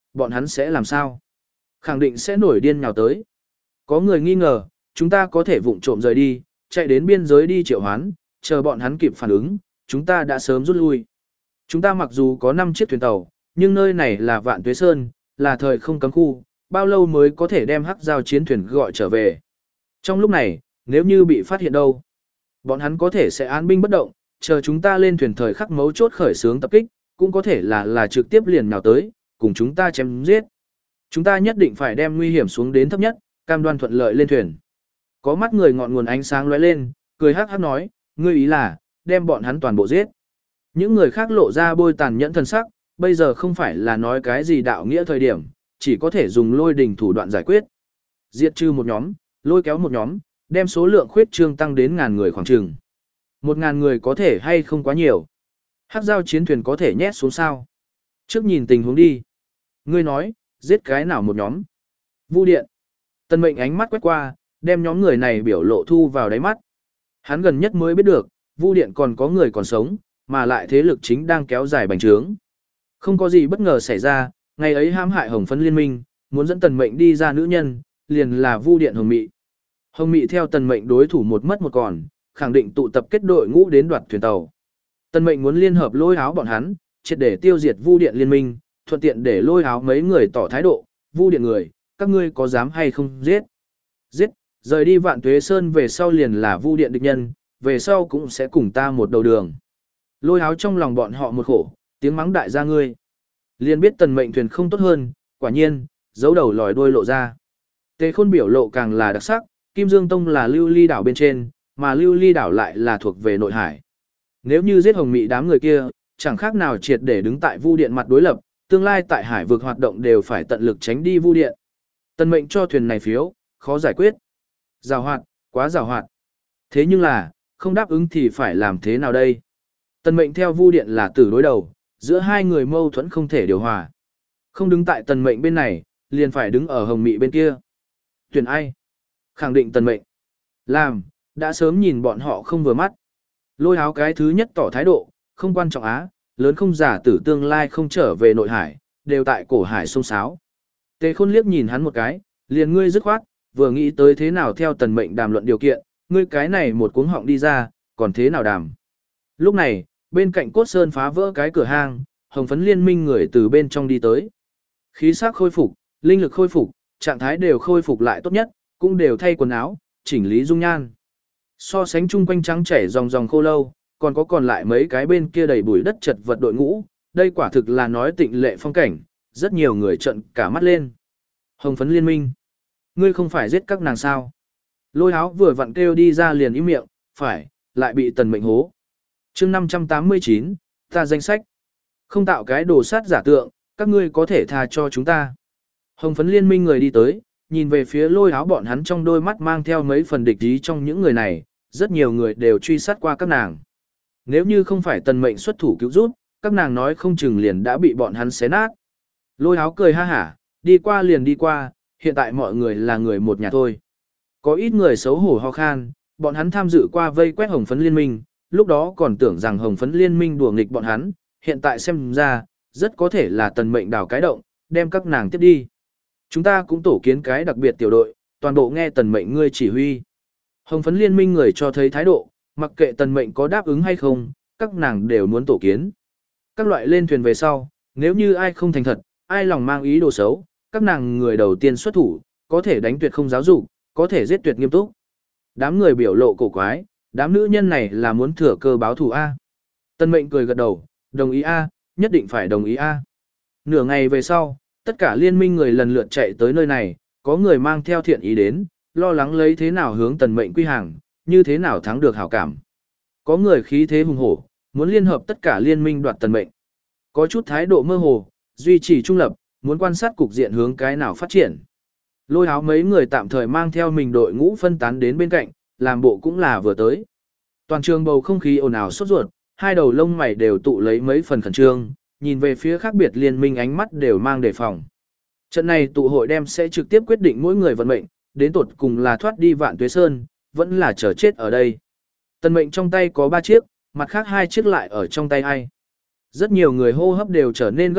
bọn hắn sẽ làm sao? Khẳng định sẽ nổi điên nhào tới. Có người nghi ngờ, chúng ta có thể vụng trộm rời đi, chạy đến biên giới đi triệu hoán, chờ bọn hắn kịp phản ứng, chúng ta đã sớm rút lui. Chúng ta mặc dù có năm chiếc thuyền tàu, nhưng nơi này là Vạn Tuế Sơn, là thời không cấm khu, bao lâu mới có thể đem hắc giao chiến thuyền gọi trở về. Trong lúc này, nếu như bị phát hiện đâu, bọn hắn có thể sẽ án binh bất động, chờ chúng ta lên thuyền thời khắc mấu chốt khởi xướng tập kích, cũng có thể là là trực tiếp liền nào tới, cùng chúng ta chém giết. Chúng ta nhất định phải đem nguy hiểm xuống đến thấp nhất, cam đoan thuận lợi lên thuyền. Có mắt người ngọn nguồn ánh sáng lóe lên, cười hắc hắc nói, ngươi ý là, đem bọn hắn toàn bộ giết. Những người khác lộ ra bôi tàn nhẫn thần sắc, bây giờ không phải là nói cái gì đạo nghĩa thời điểm, chỉ có thể dùng lôi đình thủ đoạn giải quyết. Diệt trừ một nhóm, lôi kéo một nhóm, đem số lượng khuyết trương tăng đến ngàn người khoảng chừng. Một ngàn người có thể hay không quá nhiều. Hắc giao chiến thuyền có thể nhét xuống sao. Trước nhìn tình huống đi. Ngươi nói, giết cái nào một nhóm. Vu điện. Tân mệnh ánh mắt quét qua, đem nhóm người này biểu lộ thu vào đáy mắt. Hắn gần nhất mới biết được, Vu điện còn có người còn sống, mà lại thế lực chính đang kéo dài bành trướng. Không có gì bất ngờ xảy ra, ngày ấy hãm hại Hồng Phấn Liên minh, muốn dẫn Tần Mệnh đi ra nữ nhân, liền là Vu điện Hồng Mị. Hồng Mị theo Tần Mệnh đối thủ một mất một còn, khẳng định tụ tập kết đội ngũ đến đoạt thuyền tàu. Tần Mệnh muốn liên hợp lôi áo bọn hắn, triệt để tiêu diệt Vu điện liên minh, thuận tiện để lôi áo mấy người tỏ thái độ, Vu điện người, các ngươi có dám hay không giết? Giết, rời đi Vạn Tuế Sơn về sau liền là Vu điện địch nhân, về sau cũng sẽ cùng ta một đầu đường. Lôi áo trong lòng bọn họ một khổ, tiếng mắng đại gia ngươi. Liền biết Tần Mệnh thuyền không tốt hơn, quả nhiên, giấu đầu lòi đuôi lộ ra. Tề Khôn biểu lộ càng là đặc sắc, Kim Dương Tông là Lưu Ly đảo bên trên, mà Lưu Ly đảo lại là thuộc về nội hải. Nếu như giết Hồng Mị đám người kia, chẳng khác nào triệt để đứng tại Vu điện mặt đối lập, tương lai tại hải vực hoạt động đều phải tận lực tránh đi Vu điện. Tần Mệnh cho thuyền này phiếu, khó giải quyết. Giàu hoạt, quá giàu hoạt. Thế nhưng là, không đáp ứng thì phải làm thế nào đây? Tần Mệnh theo Vu điện là tử đối đầu, giữa hai người mâu thuẫn không thể điều hòa. Không đứng tại Tần Mệnh bên này, liền phải đứng ở Hồng Mị bên kia. Tuyển ai? Khẳng định Tần Mệnh. Làm, đã sớm nhìn bọn họ không vừa mắt. Lôi áo cái thứ nhất tỏ thái độ, không quan trọng á, lớn không giả tử tương lai không trở về nội hải, đều tại cổ hải sông sáo. Tề Khôn liếc nhìn hắn một cái, liền ngươi dứt khoát, vừa nghĩ tới thế nào theo Tần Mệnh đàm luận điều kiện, ngươi cái này một cuống họng đi ra, còn thế nào đàm. Lúc này, bên cạnh cốt sơn phá vỡ cái cửa hang, Hồng Phấn Liên minh người từ bên trong đi tới. Khí sắc khôi phục, linh lực khôi phục, trạng thái đều khôi phục lại tốt nhất, cũng đều thay quần áo, chỉnh lý dung nhan. So sánh chung quanh trắng chảy dòng dòng khô lâu, còn có còn lại mấy cái bên kia đầy bụi đất chật vật đội ngũ, đây quả thực là nói tịnh lệ phong cảnh, rất nhiều người trợn cả mắt lên. Hồng Phấn Liên minh, ngươi không phải giết các nàng sao? Lôi áo vừa vặn kêu đi ra liền im miệng, phải, lại bị Tần Mệnh hố. Chương năm trăm tám mươi chín, ta danh sách. Không tạo cái đồ sát giả tượng, các ngươi có thể tha cho chúng ta. Hồng Phấn Liên minh người đi tới, nhìn về phía lôi áo bọn hắn trong đôi mắt mang theo mấy phần địch ý trong những người này, rất nhiều người đều truy sát qua các nàng. Nếu như không phải Tần Mệnh xuất thủ cứu giúp, các nàng nói không chừng liền đã bị bọn hắn xé nát. Lôi áo cười ha hả, đi qua liền đi qua, hiện tại mọi người là người một nhà thôi. Có ít người xấu hổ ho khan, bọn hắn tham dự qua vây quét Hồng Phấn Liên minh, lúc đó còn tưởng rằng Hồng Phấn Liên minh đùa nghịch bọn hắn, hiện tại xem ra, rất có thể là Tần Mệnh đào cái động, đem các nàng tiếp đi. Chúng ta cũng tổ kiến cái đặc biệt tiểu đội, toàn bộ nghe Tần Mệnh ngươi chỉ huy. Hồng Phấn Liên minh người cho thấy thái độ, mặc kệ Tần Mệnh có đáp ứng hay không, các nàng đều muốn tổ kiến. Các loại lên thuyền về sau, nếu như ai không thành thật, ai lòng mang ý đồ xấu, các nàng người đầu tiên xuất thủ, có thể đánh tuyệt không giáo dục, có thể giết tuyệt nghiêm túc. Đám người biểu lộ cổ quái, đám nữ nhân này là muốn thừa cơ báo thù A. Tần Mệnh cười gật đầu, đồng ý A, nhất định phải đồng ý A. Nửa ngày về sau, tất cả liên minh người lần lượt chạy tới nơi này, có người mang theo thiện ý đến, lo lắng lấy thế nào hướng Tần Mệnh quy hàng, như thế nào thắng được hảo cảm. Có người khí thế hùng hổ, muốn liên hợp tất cả liên minh đoạt Tần Mệnh. Có chút thái độ mơ hồ, duy trì trung lập, muốn quan sát cục diện hướng cái nào phát triển. Lôi áo mấy người tạm thời mang theo mình đội ngũ phân tán đến bên cạnh, làm bộ cũng là vừa tới. Toàn trường bầu không khí ồn ào sốt ruột, hai đầu lông mày đều tụ lấy mấy phần khẩn trương, nhìn về phía khác biệt liên minh ánh mắt đều mang đề phòng. Trận này tụ hội đem sẽ trực tiếp quyết định mỗi người vận mệnh, đến tột cùng là thoát đi Vạn Tuế Sơn, vẫn là chờ chết ở đây. Tần Mệnh trong tay có ba chiếc, mặt khác hai chiếc lại ở trong tay ai. Rất nhiều người hô hấp đều trở nên gấp rút,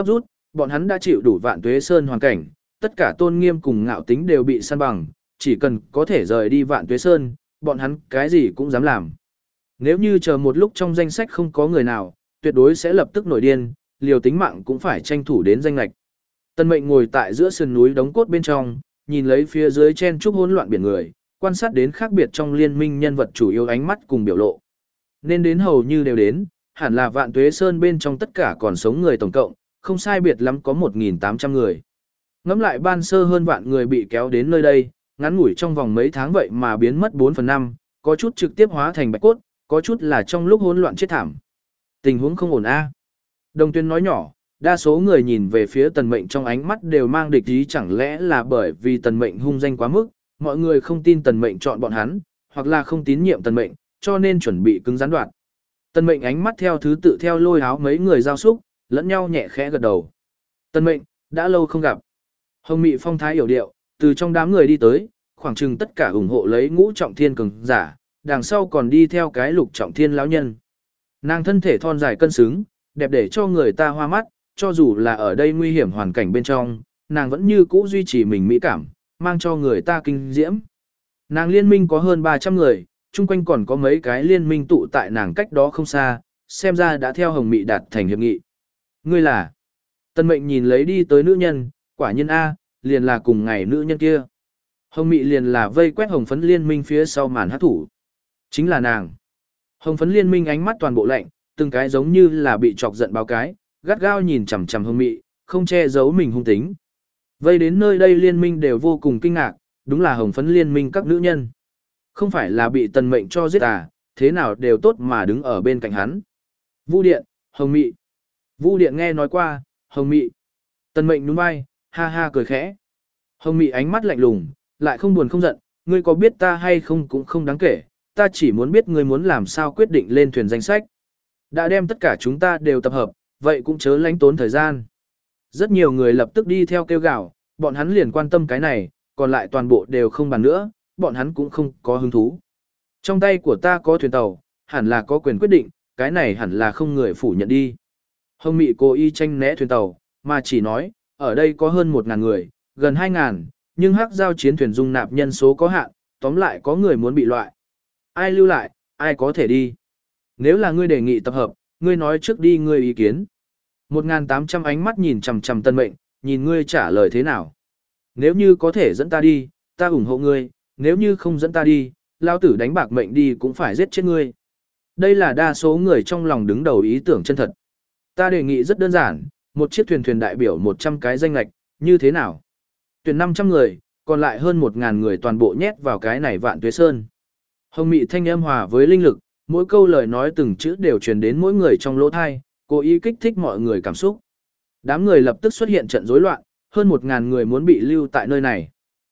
bọn hắn đã chịu đủ Vạn Tuế Sơn hoàn cảnh, tất cả tôn nghiêm cùng ngạo tính đều bị săn bằng, chỉ cần có thể rời đi Vạn Tuế Sơn, bọn hắn cái gì cũng dám làm. Nếu như chờ một lúc trong danh sách không có người nào, tuyệt đối sẽ lập tức nổi điên, liều tính mạng cũng phải tranh thủ đến danh lệch. Tân Mệnh ngồi tại giữa sườn núi đống cốt bên trong, nhìn lấy phía dưới chen chúc hỗn loạn biển người, quan sát đến khác biệt trong liên minh nhân vật chủ yếu ánh mắt cùng biểu lộ. Nên đến hầu như đều đến, hẳn là Vạn Tuế Sơn bên trong tất cả còn sống người tổng cộng, không sai biệt lắm có một nghìn tám trăm người. Ngẫm lại ban sơ hơn vạn người bị kéo đến nơi đây, ngắn ngủi trong vòng mấy tháng vậy mà biến mất bốn phần năm, có chút trực tiếp hóa thành bạch cốt, có chút là trong lúc hỗn loạn chết thảm. Tình huống không ổn a. Đồng Tuyên nói nhỏ, đa số người nhìn về phía Tần Mệnh trong ánh mắt đều mang địch ý, chẳng lẽ là bởi vì Tần Mệnh hung danh quá mức, mọi người không tin Tần Mệnh chọn bọn hắn, hoặc là không tín nhiệm Tần Mệnh, cho nên chuẩn bị cứng rắn đoạt. Tần Mệnh ánh mắt theo thứ tự theo lôi áo mấy người giao xúc, lẫn nhau nhẹ khẽ gật đầu. Tần Mệnh, đã lâu không gặp. Hồng Mị phong thái hiểu điệu, từ trong đám người đi tới, khoảng chừng tất cả ủng hộ lấy Ngũ Trọng Thiên cường giả, đằng sau còn đi theo cái Lục Trọng Thiên lão nhân. Nàng thân thể thon dài cân xứng, đẹp để cho người ta hoa mắt, cho dù là ở đây nguy hiểm hoàn cảnh bên trong, nàng vẫn như cũ duy trì mình mỹ cảm, mang cho người ta kinh diễm. Nàng liên minh có hơn ba trăm người, chung quanh còn có mấy cái liên minh tụ tại nàng cách đó không xa, xem ra đã theo Hồng Mị đạt thành hiệp nghị. Ngươi là? Tần Mệnh nhìn lấy đi tới nữ nhân, quả nhiên A, liền là cùng ngày nữ nhân kia. Hồng Mị liền là vây quét hồng phấn liên minh phía sau màn hát thủ. Chính là nàng. Hồng phấn liên minh ánh mắt toàn bộ lạnh, từng cái giống như là bị chọc giận báo cái, gắt gao nhìn chằm chằm Hồng Mị, không che giấu mình hung tính. Vây đến nơi đây liên minh đều vô cùng kinh ngạc, đúng là hồng phấn liên minh các nữ nhân. Không phải là bị Tần Mệnh cho giết à, thế nào đều tốt mà đứng ở bên cạnh hắn. Vu Điện, Hồng Mị. Vu Điện nghe nói qua, Hồng Mị. Tần Mệnh nhún vai, ha ha cười khẽ. Hồng Mị ánh mắt lạnh lùng, lại không buồn không giận, ngươi có biết ta hay không cũng không đáng kể, ta chỉ muốn biết ngươi muốn làm sao quyết định lên thuyền danh sách. Đã đem tất cả chúng ta đều tập hợp, vậy cũng chớ lánh tốn thời gian. Rất nhiều người lập tức đi theo kêu gào, bọn hắn liền quan tâm cái này, còn lại toàn bộ đều không bàn nữa, bọn hắn cũng không có hứng thú. Trong tay của ta có thuyền tàu, hẳn là có quyền quyết định, cái này hẳn là không người phủ nhận đi. Hồng Mị cố ý tranh né thuyền tàu, mà chỉ nói, ở đây có hơn một ngàn người, gần hai ngàn, nhưng hắc giao chiến thuyền dung nạp nhân số có hạn, tóm lại có người muốn bị loại. Ai lưu lại, ai có thể đi. Nếu là ngươi đề nghị tập hợp, ngươi nói trước đi ngươi ý kiến. một nghìn tám trăm ánh mắt nhìn chằm chằm Tân Mệnh, nhìn ngươi trả lời thế nào. Nếu như có thể dẫn ta đi, ta ủng hộ ngươi, nếu như không dẫn ta đi, lao tử đánh bạc mệnh đi cũng phải giết chết ngươi. Đây là đa số người trong lòng đứng đầu ý tưởng chân thật. Ta đề nghị rất đơn giản, một chiếc thuyền thuyền đại biểu một trăm cái danh lệch, như thế nào? Tuyển năm trăm người, còn lại hơn một nghìn người toàn bộ nhét vào cái này Vạn Tuế Sơn. Hồng Mị thanh âm hòa với linh lực, mỗi câu lời nói từng chữ đều truyền đến mỗi người trong lỗ thai, cố ý kích thích mọi người cảm xúc. Đám người lập tức xuất hiện trận rối loạn, hơn một nghìn người muốn bị lưu tại nơi này.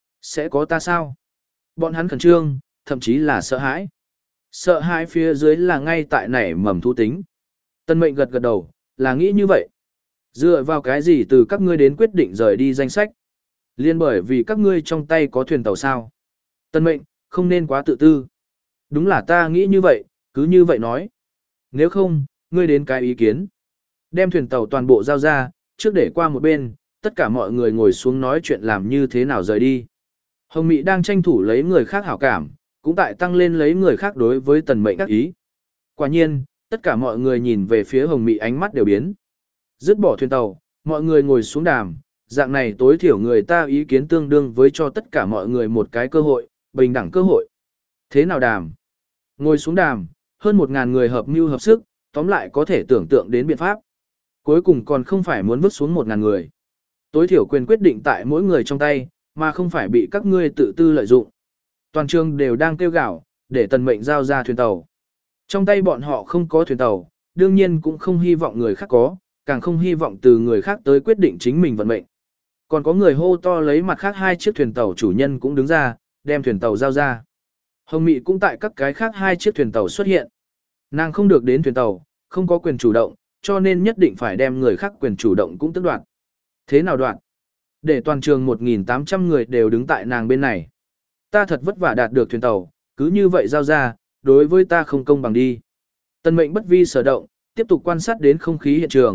Sẽ có ta sao? Bọn hắn khẩn trương, thậm chí là sợ hãi. Sợ hãi phía dưới là ngay tại nảy mầm thú tính. Tân Mệnh gật gật đầu, là nghĩ như vậy. Dựa vào cái gì từ các ngươi đến quyết định rời đi danh sách? Liên bởi vì các ngươi trong tay có thuyền tàu sao? Tân Mệnh, không nên quá tự tư. Đúng là ta nghĩ như vậy, cứ như vậy nói. Nếu không, ngươi đến cái ý kiến. Đem thuyền tàu toàn bộ giao ra, trước để qua một bên, tất cả mọi người ngồi xuống nói chuyện làm như thế nào rời đi. Hồng Mị đang tranh thủ lấy người khác hảo cảm, cũng tại tăng lên lấy người khác đối với Tần Mệnh các ý. Quả nhiên, tất cả mọi người nhìn về phía Hồng Mị ánh mắt đều biến. Dứt bỏ thuyền tàu, mọi người ngồi xuống đàm, dạng này tối thiểu người ta ý kiến tương đương với cho tất cả mọi người một cái cơ hội, bình đẳng cơ hội. Thế nào đàm? Ngồi xuống đàm, hơn một ngàn người hợp mưu hợp sức, tóm lại có thể tưởng tượng đến biện pháp. Cuối cùng còn không phải muốn vứt xuống một ngàn người. Tối thiểu quyền quyết định tại mỗi người trong tay, mà không phải bị các ngươi tự tư lợi dụng. Toàn trường đều đang kêu gào, để Tần Mệnh giao ra thuyền tàu. Trong tay bọn họ không có thuyền tàu, đương nhiên cũng không hy vọng người khác có, càng không hy vọng từ người khác tới quyết định chính mình vận mệnh. Còn có người hô to lấy mặt khác hai chiếc thuyền tàu chủ nhân cũng đứng ra, đem thuyền tàu giao ra. Hồng Mị cũng tại các cái khác hai chiếc thuyền tàu xuất hiện. Nàng không được đến thuyền tàu, không có quyền chủ động, cho nên nhất định phải đem người khác quyền chủ động cũng tức đoạt. Thế nào đoạt? Để toàn trường một nghìn tám trăm người đều đứng tại nàng bên này. Ta thật vất vả đạt được thuyền tàu, cứ như vậy giao ra, đối với ta không công bằng đi. Tần Mệnh bất vi sở động, tiếp tục quan sát đến không khí hiện trường,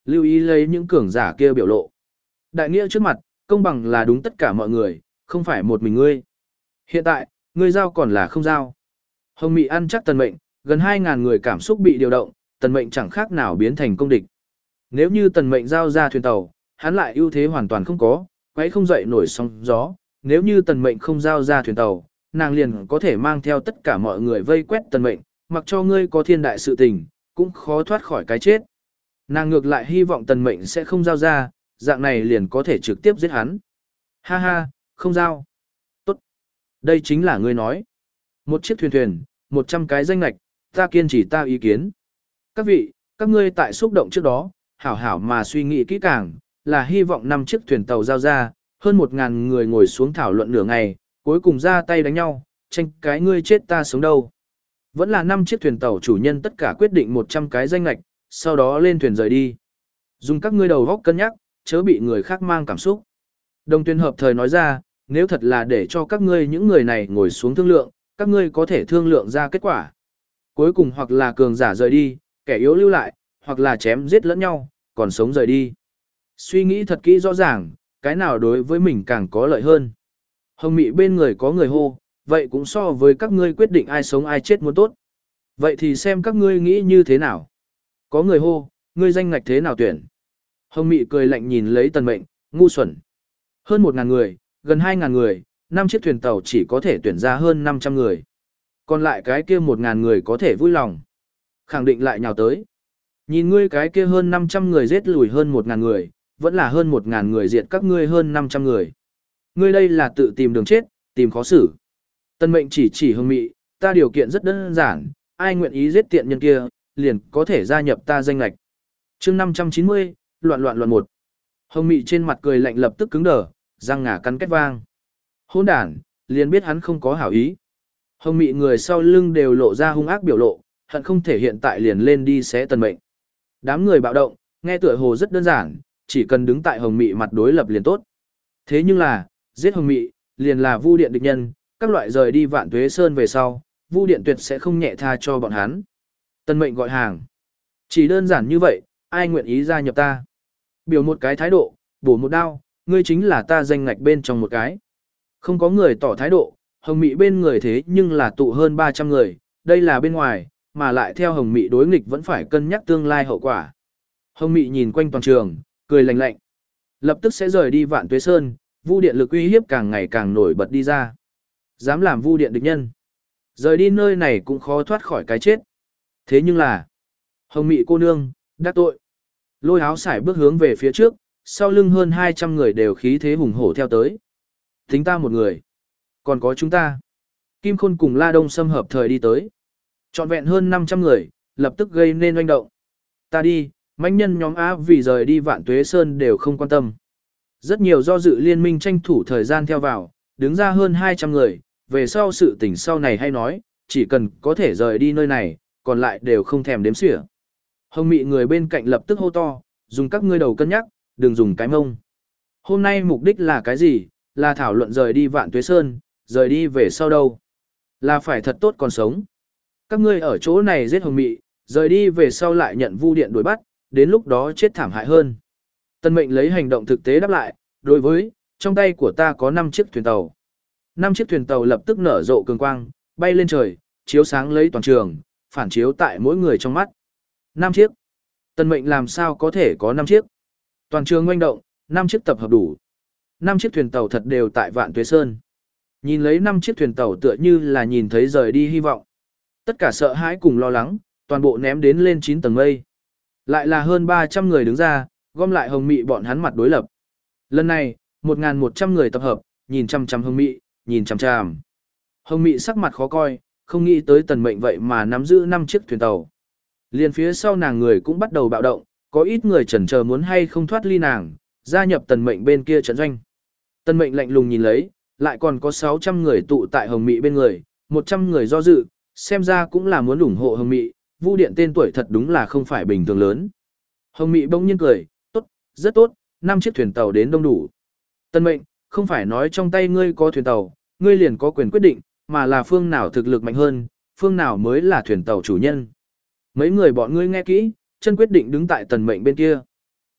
Lưu ý lấy những cường giả kia biểu lộ. Đại nghĩa trước mặt, công bằng là đúng tất cả mọi người, không phải một mình ngươi. Hiện tại, ngươi giao còn là không giao. Hồng Mị ăn chắc Tần Mệnh, gần hai ngàn người cảm xúc bị điều động, Tần Mệnh chẳng khác nào biến thành công địch. Nếu như Tần Mệnh giao ra thuyền tàu, hắn lại ưu thế hoàn toàn không có, quấy không dậy nổi sóng gió. Nếu như Tần Mệnh không giao ra thuyền tàu, nàng liền có thể mang theo tất cả mọi người vây quét Tần Mệnh, mặc cho ngươi có thiên đại sự tình, cũng khó thoát khỏi cái chết. Nàng ngược lại hy vọng Tần Mệnh sẽ không giao ra, dạng này liền có thể trực tiếp giết hắn. Ha ha, không giao. Tốt. Đây chính là ngươi nói. Một chiếc thuyền thuyền, một trăm cái danh lạch, ta kiên trì ta ý kiến. Các vị, các ngươi tại xúc động trước đó, hảo hảo mà suy nghĩ kỹ càng, là hy vọng năm chiếc thuyền tàu giao ra, hơn một ngàn người ngồi xuống thảo luận nửa ngày, cuối cùng ra tay đánh nhau, tranh cái ngươi chết ta sống đâu. Vẫn là năm chiếc thuyền tàu chủ nhân tất cả quyết định một trăm cái danh lạch, sau đó lên thuyền rời đi. Dùng các ngươi đầu góc cân nhắc, chớ bị người khác mang cảm xúc. Đồng tuyên hợp thời nói ra, nếu thật là để cho các ngươi những người này ngồi xuống thương lượng, các ngươi có thể thương lượng ra kết quả. Cuối cùng hoặc là cường giả rời đi, kẻ yếu lưu lại, hoặc là chém giết lẫn nhau, còn sống rời đi. Suy nghĩ thật kỹ rõ ràng, cái nào đối với mình càng có lợi hơn. Hồng Mị bên người có người hô, vậy cũng so với các ngươi quyết định ai sống ai chết muốn tốt. Vậy thì xem các ngươi nghĩ như thế nào. Có người hô, ngươi danh ngạch thế nào tuyển. Hồng Mị cười lạnh nhìn lấy Tần Mệnh, ngu xuẩn. Hơn một ngàn người, gần hai ngàn người, năm chiếc thuyền tàu chỉ có thể tuyển ra hơn năm trăm người. Còn lại cái kia một ngàn người có thể vui lòng. Khẳng định lại nhào tới. Nhìn ngươi cái kia hơn năm trăm người giết lùi hơn một ngàn người, vẫn là hơn một ngàn người diệt các ngươi hơn năm trăm người. Ngươi đây là tự tìm đường chết, tìm khó xử. Tần Mệnh chỉ chỉ Hồng Mị, ta điều kiện rất đơn giản, ai nguyện ý giết tiện nhân kia, liền có thể gia nhập ta danh lạch. Chương năm trăm chín mươi, loạn loạn loạn một. Hồng Mị trên mặt cười lạnh lập tức cứng đờ, răng ngà cắn két vang. Hỗn đản, liền biết hắn không có hảo ý. Hồng Mị người sau lưng đều lộ ra hung ác biểu lộ, hận không thể hiện tại liền lên đi xé Tần Mệnh. Đám người bạo động, nghe tựa hồ rất đơn giản, chỉ cần đứng tại Hồng Mị mặt đối lập liền tốt. Thế nhưng là, giết Hồng Mị, liền là Vu Điện địch nhân, các loại rời đi Vạn Tuế Sơn về sau, Vu Điện tuyệt sẽ không nhẹ tha cho bọn hắn. Tần Mệnh gọi hàng. Chỉ đơn giản như vậy, ai nguyện ý gia nhập ta? Biểu một cái thái độ, bổ một đao, ngươi chính là ta danh ngạch bên trong một cái. Không có người tỏ thái độ, Hồng Mị bên người thế nhưng là tụ hơn ba trăm người, đây là bên ngoài, mà lại theo Hồng Mị đối nghịch vẫn phải cân nhắc tương lai hậu quả. Hồng Mị nhìn quanh toàn trường, cười lạnh lạnh. Lập tức sẽ rời đi Vạn Tuế Sơn, Vu Điện lực uy hiếp càng ngày càng nổi bật đi ra. Dám làm Vu Điện địch nhân. Rời đi nơi này cũng khó thoát khỏi cái chết. Thế nhưng là, Hồng Mị cô nương, đắc tội. Lôi áo sải bước hướng về phía trước, sau lưng hơn hai trăm người đều khí thế hùng hổ theo tới. Tính ta một người. Còn có chúng ta. Kim Khôn cùng La Đông Sâm hợp thời đi tới. Trọn vẹn hơn năm trăm người, lập tức gây nên oanh động. Ta đi, mãnh nhân nhóm A vì rời đi Vạn Tuế Sơn đều không quan tâm. Rất nhiều do dự liên minh tranh thủ thời gian theo vào, đứng ra hơn hai trăm người, về sau sự tình sau này hay nói, chỉ cần có thể rời đi nơi này, còn lại đều không thèm đếm xỉa. Hồng Mị người bên cạnh lập tức hô to, dùng các ngươi đầu cân nhắc, đừng dùng cái mông. Hôm nay mục đích là cái gì? Là thảo luận rời đi Vạn Tuế Sơn, rời đi về sau đâu? Là phải thật tốt còn sống. Các ngươi ở chỗ này giết Hồng Mị, rời đi về sau lại nhận Vu Điện đuổi bắt, đến lúc đó chết thảm hại hơn. Tần Mệnh lấy hành động thực tế đáp lại, đối với, trong tay của ta có năm chiếc thuyền tàu. năm chiếc thuyền tàu lập tức nở rộ cường quang, bay lên trời, chiếu sáng lấy toàn trường, phản chiếu tại mỗi người trong mắt. năm chiếc. Tần Mệnh làm sao có thể có năm chiếc? Toàn trường ngoanh động, năm chiếc tập hợp đủ. năm chiếc thuyền tàu thật đều tại Vạn Tuế Sơn. Nhìn lấy năm chiếc thuyền tàu tựa như là nhìn thấy rời đi hy vọng. Tất cả sợ hãi cùng lo lắng, toàn bộ ném đến lên chín tầng mây. Lại là hơn ba trăm người đứng ra, gom lại Hồng Mị bọn hắn mặt đối lập. Lần này, một nghìn một trăm người tập hợp, nhìn chằm chằm Hồng Mị, nhìn chằm chằm. Hồng Mị sắc mặt khó coi, không nghĩ tới Tần Mệnh vậy mà nắm giữ năm chiếc thuyền tàu. Liền phía sau nàng người cũng bắt đầu bạo động, có ít người chần chờ muốn hay không thoát ly nàng, gia nhập Tần Mệnh bên kia trận doanh. Tần Mệnh lạnh lùng nhìn lấy, lại còn có sáu trăm người tụ tại Hồng Mị bên người, một trăm người do dự, xem ra cũng là muốn ủng hộ Hồng Mị, Vu Điện tên tuổi thật đúng là không phải bình thường lớn. Hồng Mị bỗng nhiên cười, tốt, rất tốt, năm chiếc thuyền tàu đến đông đủ. Tần Mệnh, không phải nói trong tay ngươi có thuyền tàu, ngươi liền có quyền quyết định, mà là phương nào thực lực mạnh hơn, phương nào mới là thuyền tàu chủ nhân. Mấy người bọn ngươi nghe kỹ, chân quyết định đứng tại Tần Mệnh bên kia.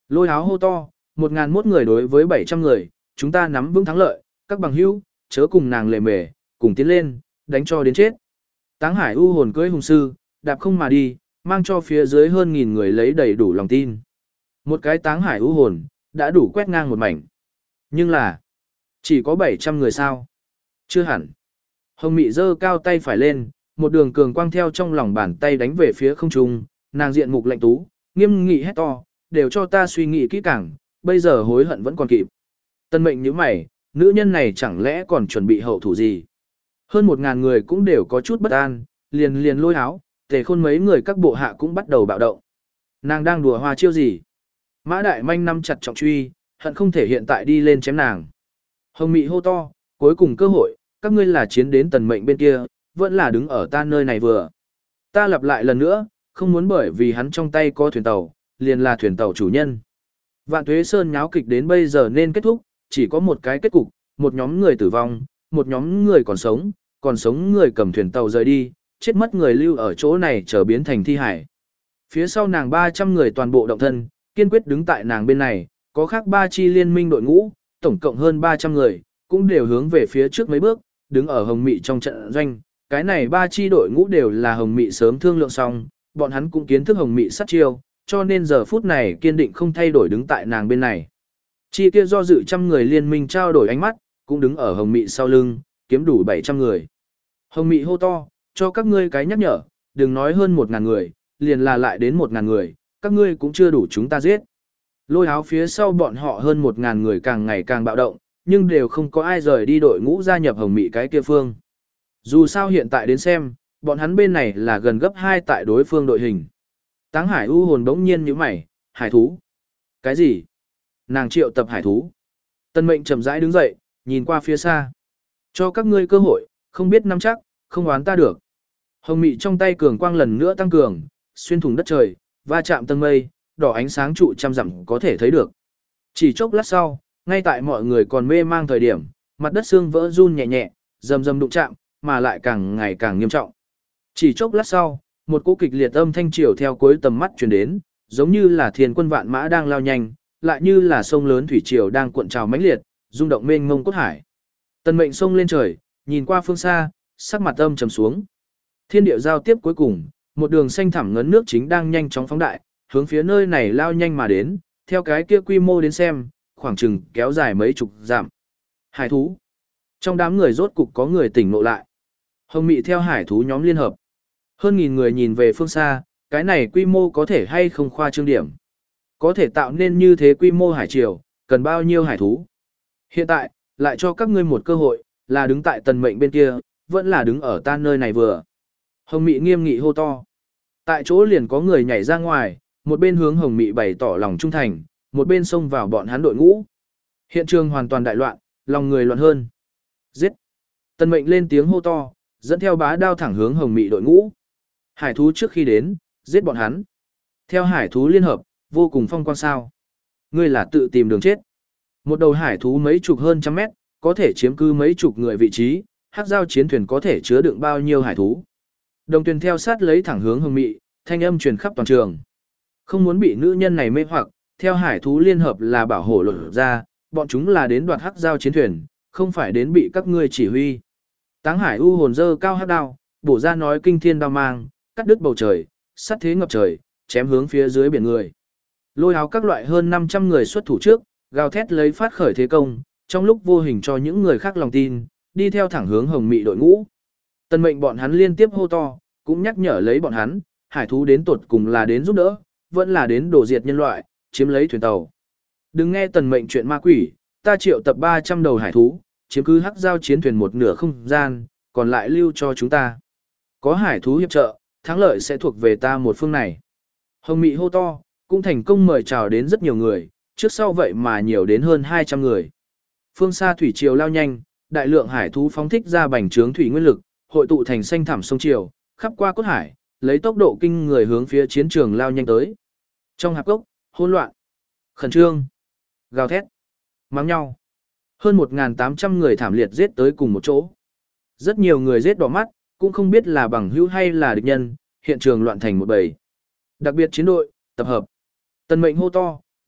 Lôi Háo hô to, một ngàn mốt người đối với bảy trăm người, chúng ta nắm vững thắng lợi, các bằng hữu, chớ cùng nàng lề mề, cùng tiến lên, đánh cho đến chết. Táng Hải u hồn cưỡi hùng sư, đạp không mà đi, mang cho phía dưới hơn nghìn người lấy đầy đủ lòng tin. Một cái Táng Hải u hồn, đã đủ quét ngang một mảnh. Nhưng là, chỉ có bảy trăm người sao? Chưa hẳn. Hồng Mị giơ cao tay phải lên, một đường cường quang theo trong lòng bàn tay đánh về phía không trung, nàng diện mục lạnh tú, nghiêm nghị hét to, đều cho ta suy nghĩ kỹ càng, bây giờ hối hận vẫn còn kịp. Tân Mệnh nhíu mày, nữ nhân này chẳng lẽ còn chuẩn bị hậu thủ gì? Hơn một ngàn người cũng đều có chút bất an, liền liền Lôi Háo, Tề Khôn mấy người các bộ hạ cũng bắt đầu bạo động. Nàng đang đùa hoa chiêu gì? Mã Đại Manh nắm chặt trọng truy, hận không thể hiện tại đi lên chém nàng. Hồng Mị hô to, cuối cùng cơ hội, các ngươi là chiến đến Tần Mệnh bên kia, vẫn là đứng ở ta nơi này vừa. Ta lặp lại lần nữa, không muốn bởi vì hắn trong tay có thuyền tàu, liền là thuyền tàu chủ nhân. Vạn Tuế Sơn nháo kịch đến bây giờ nên kết thúc, chỉ có một cái kết cục, một nhóm người tử vong, một nhóm người còn sống, còn sống người cầm thuyền tàu rời đi, chết mất người lưu ở chỗ này trở biến thành thi hải. Phía sau nàng ba trăm người toàn bộ động thân, kiên quyết đứng tại nàng bên này, có khác ba chi liên minh đội ngũ, tổng cộng hơn ba trăm người, cũng đều hướng về phía trước mấy bước, đứng ở Hồng Mị trong trận doanh. Cái này ba chi đội ngũ đều là Hồng Mị sớm thương lượng xong, bọn hắn cũng kiến thức Hồng Mị sát chiêu, cho nên giờ phút này kiên định không thay đổi đứng tại nàng bên này. Chi kia do dự trăm người liên minh trao đổi ánh mắt, cũng đứng ở Hồng Mị sau lưng, kiếm đủ bảy trăm người. Hồng Mị hô to, cho các ngươi cái nhắc nhở, đừng nói hơn một ngàn người, liền là lại đến một ngàn người, các ngươi cũng chưa đủ chúng ta giết. Lôi Háo phía sau bọn họ hơn một ngàn người càng ngày càng bạo động, nhưng đều không có ai rời đi đội ngũ gia nhập Hồng Mị cái kia phương. Dù sao hiện tại đến xem, bọn hắn bên này là gần gấp hai tại đối phương đội hình. Táng Hải u hồn bỗng nhiên nhíu mày, hải thú. Cái gì? Nàng triệu tập hải thú. Tân Mệnh chậm rãi đứng dậy, nhìn qua phía xa. Cho các ngươi cơ hội, không biết nắm chắc, không oán ta được. Hồng Mị trong tay cường quang lần nữa tăng cường, xuyên thủng đất trời, va chạm tầng mây, đỏ ánh sáng trụ trăm dặm có thể thấy được. Chỉ chốc lát sau, ngay tại mọi người còn mê mang thời điểm, mặt đất xương vỡ run nhẹ nhẹ, rầm rầm đụng chạm, mà lại càng ngày càng nghiêm trọng. Chỉ chốc lát sau, một cỗ kịch liệt âm thanh triều theo cuối tầm mắt truyền đến, giống như là thiên quân vạn mã đang lao nhanh, lại như là sông lớn thủy triều đang cuộn trào mãnh liệt, rung động mênh mông cốt hải. Tần Mệnh xông lên trời, nhìn qua phương xa, sắc mặt âm trầm xuống. Thiên địa giao tiếp cuối cùng, một đường xanh thẳm ngấn nước chính đang nhanh chóng phóng đại, hướng phía nơi này lao nhanh mà đến, theo cái kia quy mô đến xem, khoảng chừng kéo dài mấy chục dặm. Hải thú. Trong đám người rốt cục có người tỉnh ngộ lại. Hồng Mị theo hải thú nhóm liên hợp. Hơn nghìn người nhìn về phương xa, cái này quy mô có thể hay không khoa trương điểm. Có thể tạo nên như thế quy mô hải triều, cần bao nhiêu hải thú. Hiện tại, lại cho các ngươi một cơ hội, là đứng tại Tần Mệnh bên kia, vẫn là đứng ở ta nơi này vừa. Hồng Mị nghiêm nghị hô to. Tại chỗ liền có người nhảy ra ngoài, một bên hướng Hồng Mị bày tỏ lòng trung thành, một bên xông vào bọn hắn đội ngũ. Hiện trường hoàn toàn đại loạn, lòng người loạn hơn. Giết! Tần Mệnh lên tiếng hô to, dẫn theo bá đao thẳng hướng Hồng Mị đội ngũ. Hải thú trước khi đến, giết bọn hắn. Theo hải thú liên hợp, vô cùng phong quang sao. Ngươi là tự tìm đường chết. Một đầu hải thú mấy chục hơn trăm mét, có thể chiếm cứ mấy chục người vị trí, hắc giao chiến thuyền có thể chứa đựng bao nhiêu hải thú. Đồng thuyền theo sát lấy thẳng hướng Hồng Mị, thanh âm truyền khắp toàn trường. Không muốn bị nữ nhân này mê hoặc, theo hải thú liên hợp là bảo hộ lột ra, bọn chúng là đến đoạt hắc giao chiến thuyền, không phải đến bị các ngươi chỉ huy. Táng Hải u hồn dơ cao hắc đao, bổ ra nói kinh thiên đao mang, cắt đứt bầu trời, sát thế ngập trời, chém hướng phía dưới biển người. Lôi Háo các loại hơn năm trăm người xuất thủ trước, gào thét lấy phát khởi thế công, trong lúc vô hình cho những người khác lòng tin, đi theo thẳng hướng Hồng Mị đội ngũ. Tần Mệnh bọn hắn liên tiếp hô to, cũng nhắc nhở lấy bọn hắn, hải thú đến tột cùng là đến giúp đỡ, vẫn là đến đổ diệt nhân loại, chiếm lấy thuyền tàu. Đừng nghe Tần Mệnh chuyện ma quỷ, ta triệu tập ba trăm đầu hải thú, chiếm cứ hắc giao chiến thuyền một nửa không gian, còn lại lưu cho chúng ta. Có hải thú hiệp trợ, thắng lợi sẽ thuộc về ta một phương này. Hồng Mị hô to, cũng thành công mời chào đến rất nhiều người, trước sau vậy mà nhiều đến hơn hai trăm người. Phương xa thủy triều lao nhanh, đại lượng hải thú phóng thích ra bành trướng thủy nguyên lực, hội tụ thành xanh thẳm sông triều, khắp qua cốt hải, lấy tốc độ kinh người hướng phía chiến trường lao nhanh tới. Trong hạp cốc, hỗn loạn, khẩn trương, gào thét, mắng nhau. Hơn một nghìn tám trăm người thảm liệt giết tới cùng một chỗ. Rất nhiều người giết đỏ mắt, cũng không biết là bằng hữu hay là địch nhân, hiện trường loạn thành một bầy. Đặc biệt chiến đội, tập hợp. Tần Mệnh hô to,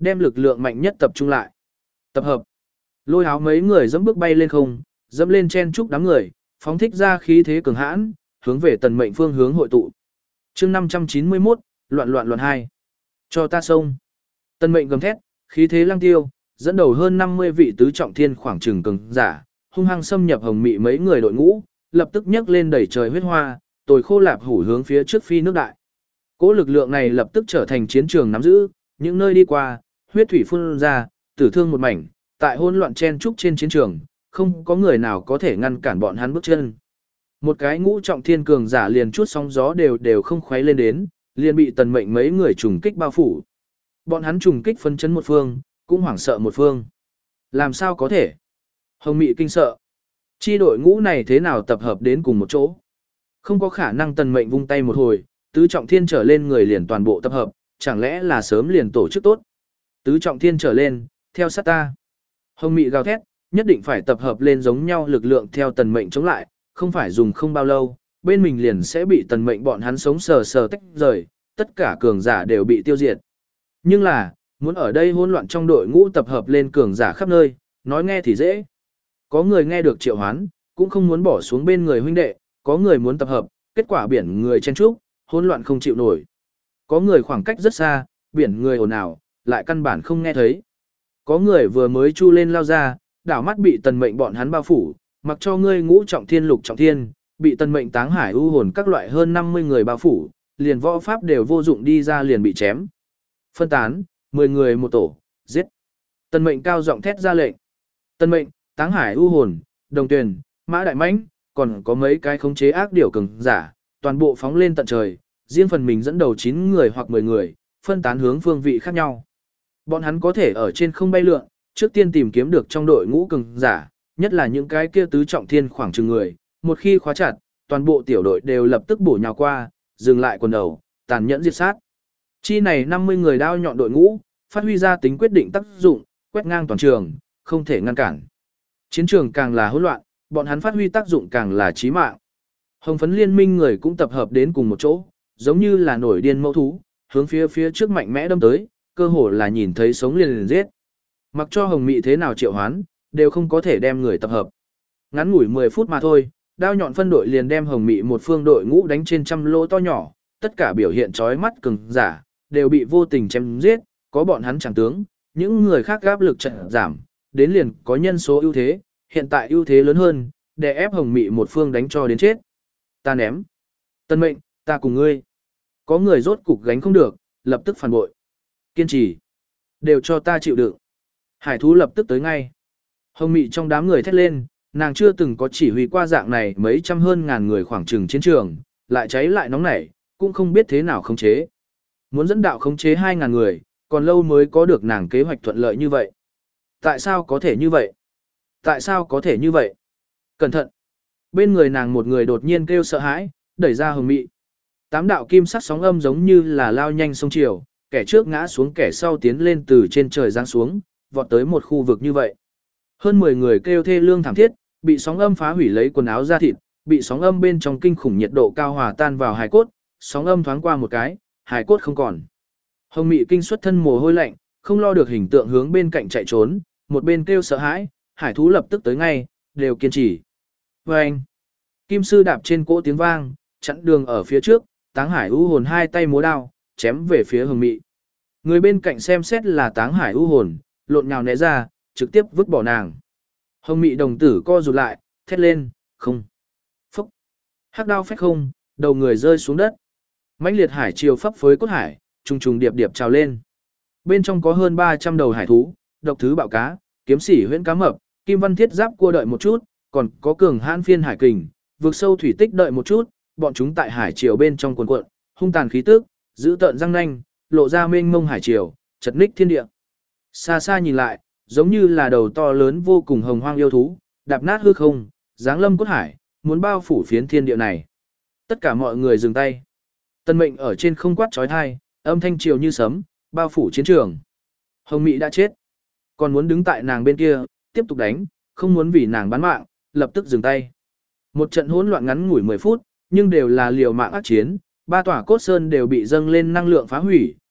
đem lực lượng mạnh nhất tập trung lại. Tập hợp. Lôi áo mấy người dẫm bước bay lên không, dẫm lên chen chúc đám người, phóng thích ra khí thế cường hãn, hướng về tần mệnh phương hướng hội tụ. chương năm trăm chín mươi mốt, loạn loạn loạn hai. Cho ta xông. Tần mệnh gầm thét, khí thế lăng tiêu, dẫn đầu hơn năm mươi vị tứ trọng thiên khoảng trừng cường giả, hung hăng xâm nhập hồng mị mấy người đội ngũ, lập tức nhấc lên đẩy trời huyết hoa, tồi khô lạp hủ hướng phía trước phi nước đại. Cỗ lực lượng này lập tức trở thành chiến trường nắm giữ, những nơi đi qua, huyết thủy phun ra, tử thương một mảnh, tại hỗn loạn chen trúc trên chiến trường, không có người nào có thể ngăn cản bọn hắn bước chân. Một cái ngũ trọng thiên cường giả liền chút sóng gió đều đều không khuấy lên đến, liền bị tần mệnh mấy người trùng kích bao phủ. Bọn hắn trùng kích phân chấn một phương, cũng hoảng sợ một phương. Làm sao có thể? Hồng Mị kinh sợ. Chi đội ngũ này thế nào tập hợp đến cùng một chỗ? Không có khả năng tần mệnh vung tay một hồi, tứ trọng thiên trở lên người liền toàn bộ tập hợp, chẳng lẽ là sớm liền tổ chức tốt? Tứ trọng thiên trở lên, theo sát ta. Hồng Mị gào thét, nhất định phải tập hợp lên giống nhau lực lượng theo tần mệnh chống lại, không phải dùng không bao lâu, bên mình liền sẽ bị tần mệnh bọn hắn sống sờ sờ tách rời, tất cả cường giả đều bị tiêu diệt. Nhưng là, muốn ở đây hỗn loạn trong đội ngũ tập hợp lên cường giả khắp nơi, nói nghe thì dễ. Có người nghe được triệu hoán, cũng không muốn bỏ xuống bên người huynh đệ, có người muốn tập hợp, kết quả biển người chen trúc, hỗn loạn không chịu nổi. Có người khoảng cách rất xa, biển người ồn ào, lại căn bản không nghe thấy. Có người vừa mới chu lên lao ra, đảo mắt bị tần mệnh bọn hắn bao phủ, mặc cho ngươi ngũ trọng thiên lục trọng thiên, bị tần mệnh táng hải u hồn các loại hơn năm mươi người bao phủ, liền võ pháp đều vô dụng đi ra liền bị chém. Phân tán, mười người một tổ, giết. Tần mệnh cao giọng thét ra lệnh. Tần mệnh, táng hải u hồn, đồng tuyền, mã đại mãnh, còn có mấy cái khống chế ác điều cường giả, toàn bộ phóng lên tận trời, riêng phần mình dẫn đầu chín người hoặc mười người, phân tán hướng phương vị khác nhau. Bọn hắn có thể ở trên không bay lượn, trước tiên tìm kiếm được trong đội ngũ cường giả, nhất là những cái kia tứ trọng thiên khoảng chừng người, một khi khóa chặt, toàn bộ tiểu đội đều lập tức bổ nhào qua, dừng lại quần đầu, tàn nhẫn diệt sát. Chi này năm mươi người đao nhọn đội ngũ, phát huy ra tính quyết định tác dụng, quét ngang toàn trường, không thể ngăn cản. Chiến trường càng là hỗn loạn, bọn hắn phát huy tác dụng càng là chí mạng. Hồng phấn liên minh người cũng tập hợp đến cùng một chỗ, giống như là nổi điên mẫu thú, hướng phía phía trước mạnh mẽ đâm tới, cơ hồ là nhìn thấy sống liền liền giết. Mặc cho Hồng Mị thế nào triệu hoán, đều không có thể đem người tập hợp. Ngắn ngủi mười phút mà thôi, đao nhọn phân đội liền đem Hồng Mị một phương đội ngũ đánh trên trăm lỗ to nhỏ, tất cả biểu hiện chói mắt cường giả, đều bị vô tình chém giết, có bọn hắn chẳng tướng, những người khác áp lực trận giảm, đến liền có nhân số ưu thế, hiện tại ưu thế lớn hơn, để ép Hồng Mị một phương đánh cho đến chết. Ta ném. Tân mệnh, ta cùng ngươi. Có người rốt cục gánh không được, lập tức phản bội. Kiên trì. Đều cho ta chịu đựng. Hải thú lập tức tới ngay. Hồng Mị trong đám người thét lên, nàng chưa từng có chỉ huy qua dạng này mấy trăm hơn ngàn người khoảng trừng chiến trường, lại cháy lại nóng nảy, cũng không biết thế nào khống chế. Muốn dẫn đạo khống chế hai ngàn người, còn lâu mới có được nàng kế hoạch thuận lợi như vậy. Tại sao có thể như vậy? Tại sao có thể như vậy? Cẩn thận! Bên người nàng một người đột nhiên kêu sợ hãi, đẩy ra Hồng Mị. Tám đạo kim sắc sóng âm giống như là lao nhanh sông chiều, kẻ trước ngã xuống kẻ sau tiến lên từ trên trời giáng xuống, vọt tới một khu vực như vậy. Hơn mười người kêu thê lương thảm thiết, bị sóng âm phá hủy lấy quần áo da thịt, bị sóng âm bên trong kinh khủng nhiệt độ cao hòa tan vào hài cốt, sóng âm thoáng qua một cái, hài cốt không còn. Hồng Mị kinh xuất thân mồ hôi lạnh, không lo được hình tượng hướng bên cạnh chạy trốn, một bên kêu sợ hãi, hải thú lập tức tới ngay, đều kiên trì. Và anh, kim sư đạp trên cỗ tiếng vang, chặn đường ở phía trước, Táng Hải u hồn hai tay múa đao, chém về phía Hồng Mị. Người bên cạnh xem xét là Táng Hải u hồn, lộn nhào né ra, trực tiếp vứt bỏ nàng. Hồng Mị đồng tử co rụt lại, thét lên, không. Phúc. Hắc đao phách không, đầu người rơi xuống đất. Mãnh liệt hải triều phấp phới cốt hải, trùng trùng điệp điệp trào lên. Bên trong có hơn ba trăm đầu hải thú, độc thứ bạo cá, kiếm sỉ huyễn cá mập, kim văn thiết giáp cua đợi một chút, còn có cường hãn phiên hải kình, vượt sâu thủy tích đợi một chút, bọn chúng tại hải triều bên trong cuồn cuộn, hung tàn khí tức, giữ tợn răng nanh, lộ ra mênh mông hải triều, chật ních thiên địa. Xa xa nhìn lại, giống như là đầu to lớn vô cùng hồng hoang yêu thú, đạp nát hư không, giáng lâm cốt hải, muốn bao phủ phiến thiên địa này. Tất cả mọi người dừng tay. Tân mệnh ở trên không quát chói tai, âm thanh triều như sấm, bao phủ chiến trường. Hồng Mị đã chết, còn muốn đứng tại nàng bên kia, tiếp tục đánh, không muốn vì nàng bán mạng, lập tức dừng tay. Một trận hỗn loạn ngắn ngủi mười phút, nhưng đều là liều mạng ác chiến, ba tòa cốt sơn đều bị dâng lên năng lượng phá hủy,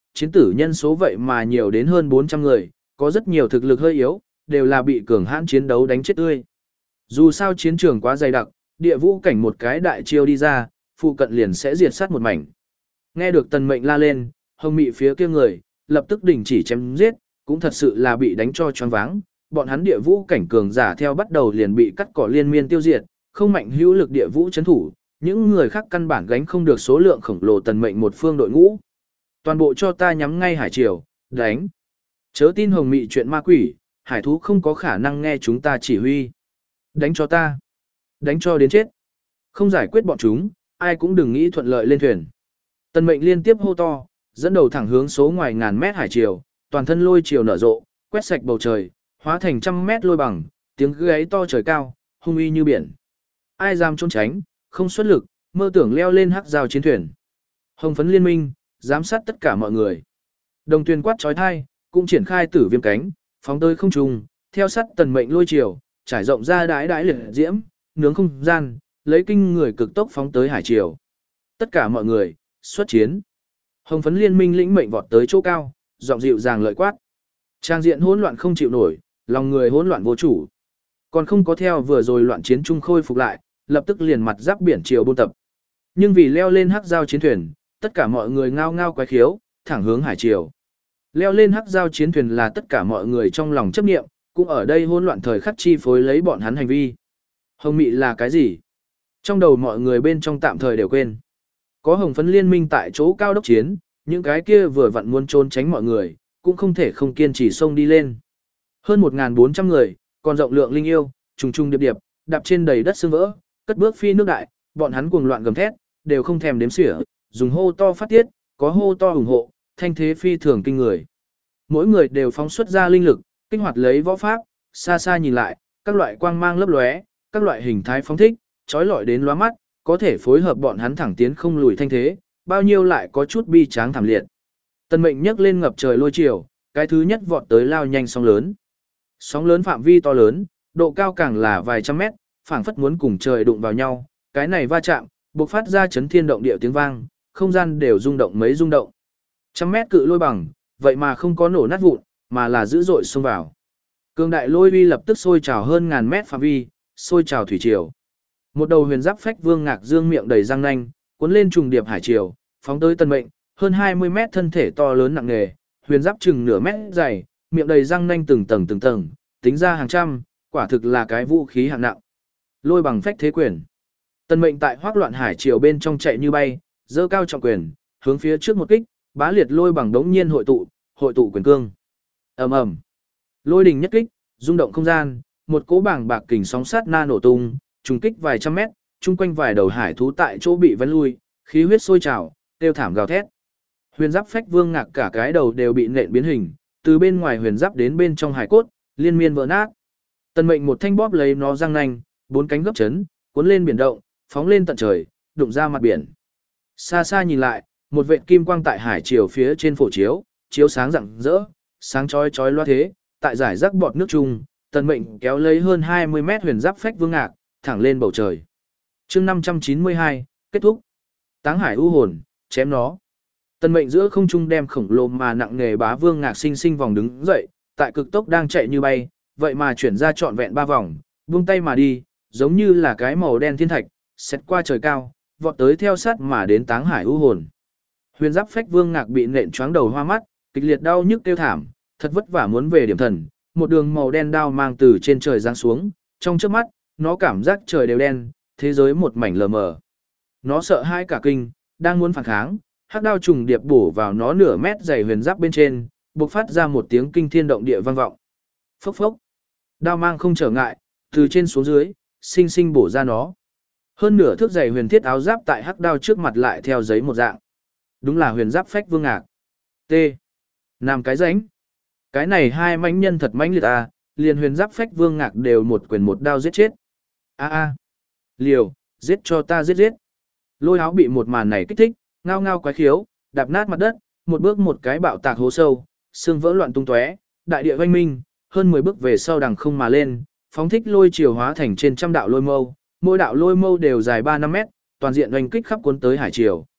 chiến tử nhân số vậy mà nhiều đến hơn bốn trăm người, có rất nhiều thực lực hơi yếu, đều là bị cường hãn chiến đấu đánh chết tươi. Dù sao chiến trường quá dày đặc, địa vũ cảnh một cái đại chiêu đi ra, phụ cận liền sẽ diệt sát một mảnh. Nghe được tần mệnh la lên, hồng mị phía kia người, lập tức đình chỉ chém giết, cũng thật sự là bị đánh cho choáng váng. Bọn hắn địa vũ cảnh cường giả theo bắt đầu liền bị cắt cỏ liên miên tiêu diệt, không mạnh hữu lực địa vũ chấn thủ, những người khác căn bản gánh không được số lượng khổng lồ tần mệnh một phương đội ngũ. Toàn bộ cho ta nhắm ngay hải triều, đánh. Chớ tin hồng mị chuyện ma quỷ, hải thú không có khả năng nghe chúng ta chỉ huy. Đánh cho ta. Đánh cho đến chết. Không giải quyết bọn chúng, ai cũng đừng nghĩ thuận lợi lên thuyền. Tần mệnh liên tiếp hô to, dẫn đầu thẳng hướng số ngoài ngàn mét hải triều, toàn thân lôi triều nở rộ, quét sạch bầu trời, hóa thành trăm mét lôi bằng, tiếng gáy to trời cao, hung uy như biển. Ai dám trốn tránh, không xuất lực, mơ tưởng leo lên hắc giao chiến thuyền. Hồng phấn liên minh, giám sát tất cả mọi người. Đồng tuyên quát trói thai, cũng triển khai tử viêm cánh, phóng tới không trung, theo sát tần mệnh lôi triều, trải rộng ra đái đái liệt diễm, nướng không gian, lấy kinh người cực tốc phóng tới hải triều. Tất cả mọi người, xuất chiến. Hồng phấn liên minh lĩnh mệnh vọt tới chỗ cao, giọng dịu dàng lợi quát. Trang diện hỗn loạn không chịu nổi, lòng người hỗn loạn vô chủ. Còn không có theo vừa rồi loạn chiến trung khôi phục lại, lập tức liền mặt giáp biển triều buôn tập. Nhưng vì leo lên hắc giao chiến thuyền, tất cả mọi người ngao ngao quái khiếu, thẳng hướng hải triều. Leo lên hắc giao chiến thuyền là tất cả mọi người trong lòng chấp niệm, cũng ở đây hỗn loạn thời khắc chi phối lấy bọn hắn hành vi. Hồng mị là cái gì? Trong đầu mọi người bên trong tạm thời đều quên. Có hồng phấn liên minh tại chỗ cao đốc chiến, những cái kia vừa vặn muốn trốn tránh mọi người, cũng không thể không kiên trì xông đi lên. Hơn một nghìn bốn trăm người, còn rộng lượng linh yêu, trùng trùng điệp điệp, đạp trên đầy đất sương vỡ, cất bước phi nước đại, bọn hắn cuồng loạn gầm thét, đều không thèm đếm xỉa, dùng hô to phát tiết, có hô to ủng hộ, thanh thế phi thường kinh người. Mỗi người đều phóng xuất ra linh lực, kích hoạt lấy võ pháp, xa xa nhìn lại, các loại quang mang lấp lóe, các loại hình thái phóng thích, chói lọi đến lóa mắt, có thể phối hợp bọn hắn thẳng tiến không lùi thanh thế, bao nhiêu lại có chút bi tráng thảm liệt. Tần mệnh nhấc lên ngập trời lôi chiều, cái thứ nhất vọt tới lao nhanh sóng lớn. Sóng lớn phạm vi to lớn, độ cao càng là vài trăm mét, phảng phất muốn cùng trời đụng vào nhau, cái này va chạm, bộc phát ra chấn thiên động địa tiếng vang, không gian đều rung động mấy rung động. Trăm mét cự lôi bằng, vậy mà không có nổ nát vụn, mà là dữ dội xông vào. Cường đại lôi uy lập tức sôi trào hơn ngàn mét phạm vi, sôi trào thủy triều. Một đầu huyền giáp phách vương ngạc dương miệng đầy răng nanh, cuốn lên trùng điệp hải triều, phóng tới tần mệnh, hơn hai mươi mét thân thể to lớn nặng nề, huyền giáp chừng nửa mét dày, miệng đầy răng nanh từng tầng từng tầng, tính ra hàng trăm, quả thực là cái vũ khí hạng nặng. Lôi bằng phách thế quyền. Tần mệnh tại hoác loạn hải triều bên trong chạy như bay, giơ cao trọng quyền, hướng phía trước một kích, bá liệt lôi bằng đống nhiên hội tụ, hội tụ quyền cương. Ầm ầm. Lôi đình nhất kích, rung động không gian, một cỗ bảng bạc kình sóng sát na nổ tung, trùng kích vài trăm mét, chung quanh vài đầu hải thú tại chỗ bị vén lui, khí huyết sôi trào, tiêu thảm gào thét. Huyền giáp phách vương ngạc cả cái đầu đều bị nện biến hình, từ bên ngoài huyền giáp đến bên trong hải cốt, liên miên vỡ nát. Tần mệnh một thanh bóp lấy nó răng nanh, bốn cánh gấp chấn, cuốn lên biển động, phóng lên tận trời, đụng ra mặt biển. Xa xa nhìn lại, một vệt kim quang tại hải chiều phía trên phổ chiếu, chiếu sáng rạng rỡ, sáng chói chói loa thế, tại giải rác bọt nước trung, tần mệnh kéo lấy hơn hai mươi mét huyền giáp phách vương ngạc, thẳng lên bầu trời. Chương năm trăm chín mươi hai, kết thúc. Táng hải u hồn, chém nó. Tần mệnh giữa không trung đem khổng lồ mà nặng nề bá vương ngạc sinh sinh vòng đứng dậy, tại cực tốc đang chạy như bay, vậy mà chuyển ra trọn vẹn ba vòng, buông tay mà đi, giống như là cái màu đen thiên thạch, xét qua trời cao, vọt tới theo sát mà đến táng hải u hồn. Huyền giáp phách vương ngạc bị nện choáng đầu hoa mắt, kịch liệt đau nhức kêu thảm, thật vất vả muốn về điểm thần, một đường màu đen đao mang từ trên trời giáng xuống, trong chớp mắt, nó cảm giác trời đều đen, thế giới một mảnh lờ mờ. Nó sợ hãi cả kinh, đang muốn phản kháng, hắc đao trùng điệp bổ vào nó nửa mét dày huyền giáp bên trên, bộc phát ra một tiếng kinh thiên động địa vang vọng. Phốc phốc. Đao mang không trở ngại, từ trên xuống dưới, sinh sinh bổ ra nó. Hơn nửa thước dày huyền thiết áo giáp tại hắc đao trước mặt lại theo giấy một dạng. Đúng là huyền giáp phách vương ngạc. T. Làm cái ránh. Cái này hai mãnh nhân thật mãnh liệt à, liền huyền giáp phách vương ngạc đều một quyền một đao giết chết. A a. Liều, giết cho ta giết giết. Lôi áo bị một màn này kích thích, ngao ngao quái khiếu, đạp nát mặt đất, một bước một cái bạo tạc hố sâu, xương vỡ loạn tung tóe, đại địa oanh minh, hơn mười bước về sau đằng không mà lên, phóng thích lôi chiều hóa thành trên trăm đạo lôi mâu, mỗi đạo lôi mâu đều dài ba năm mét, toàn diện oanh kích khắp cuốn tới hải triều.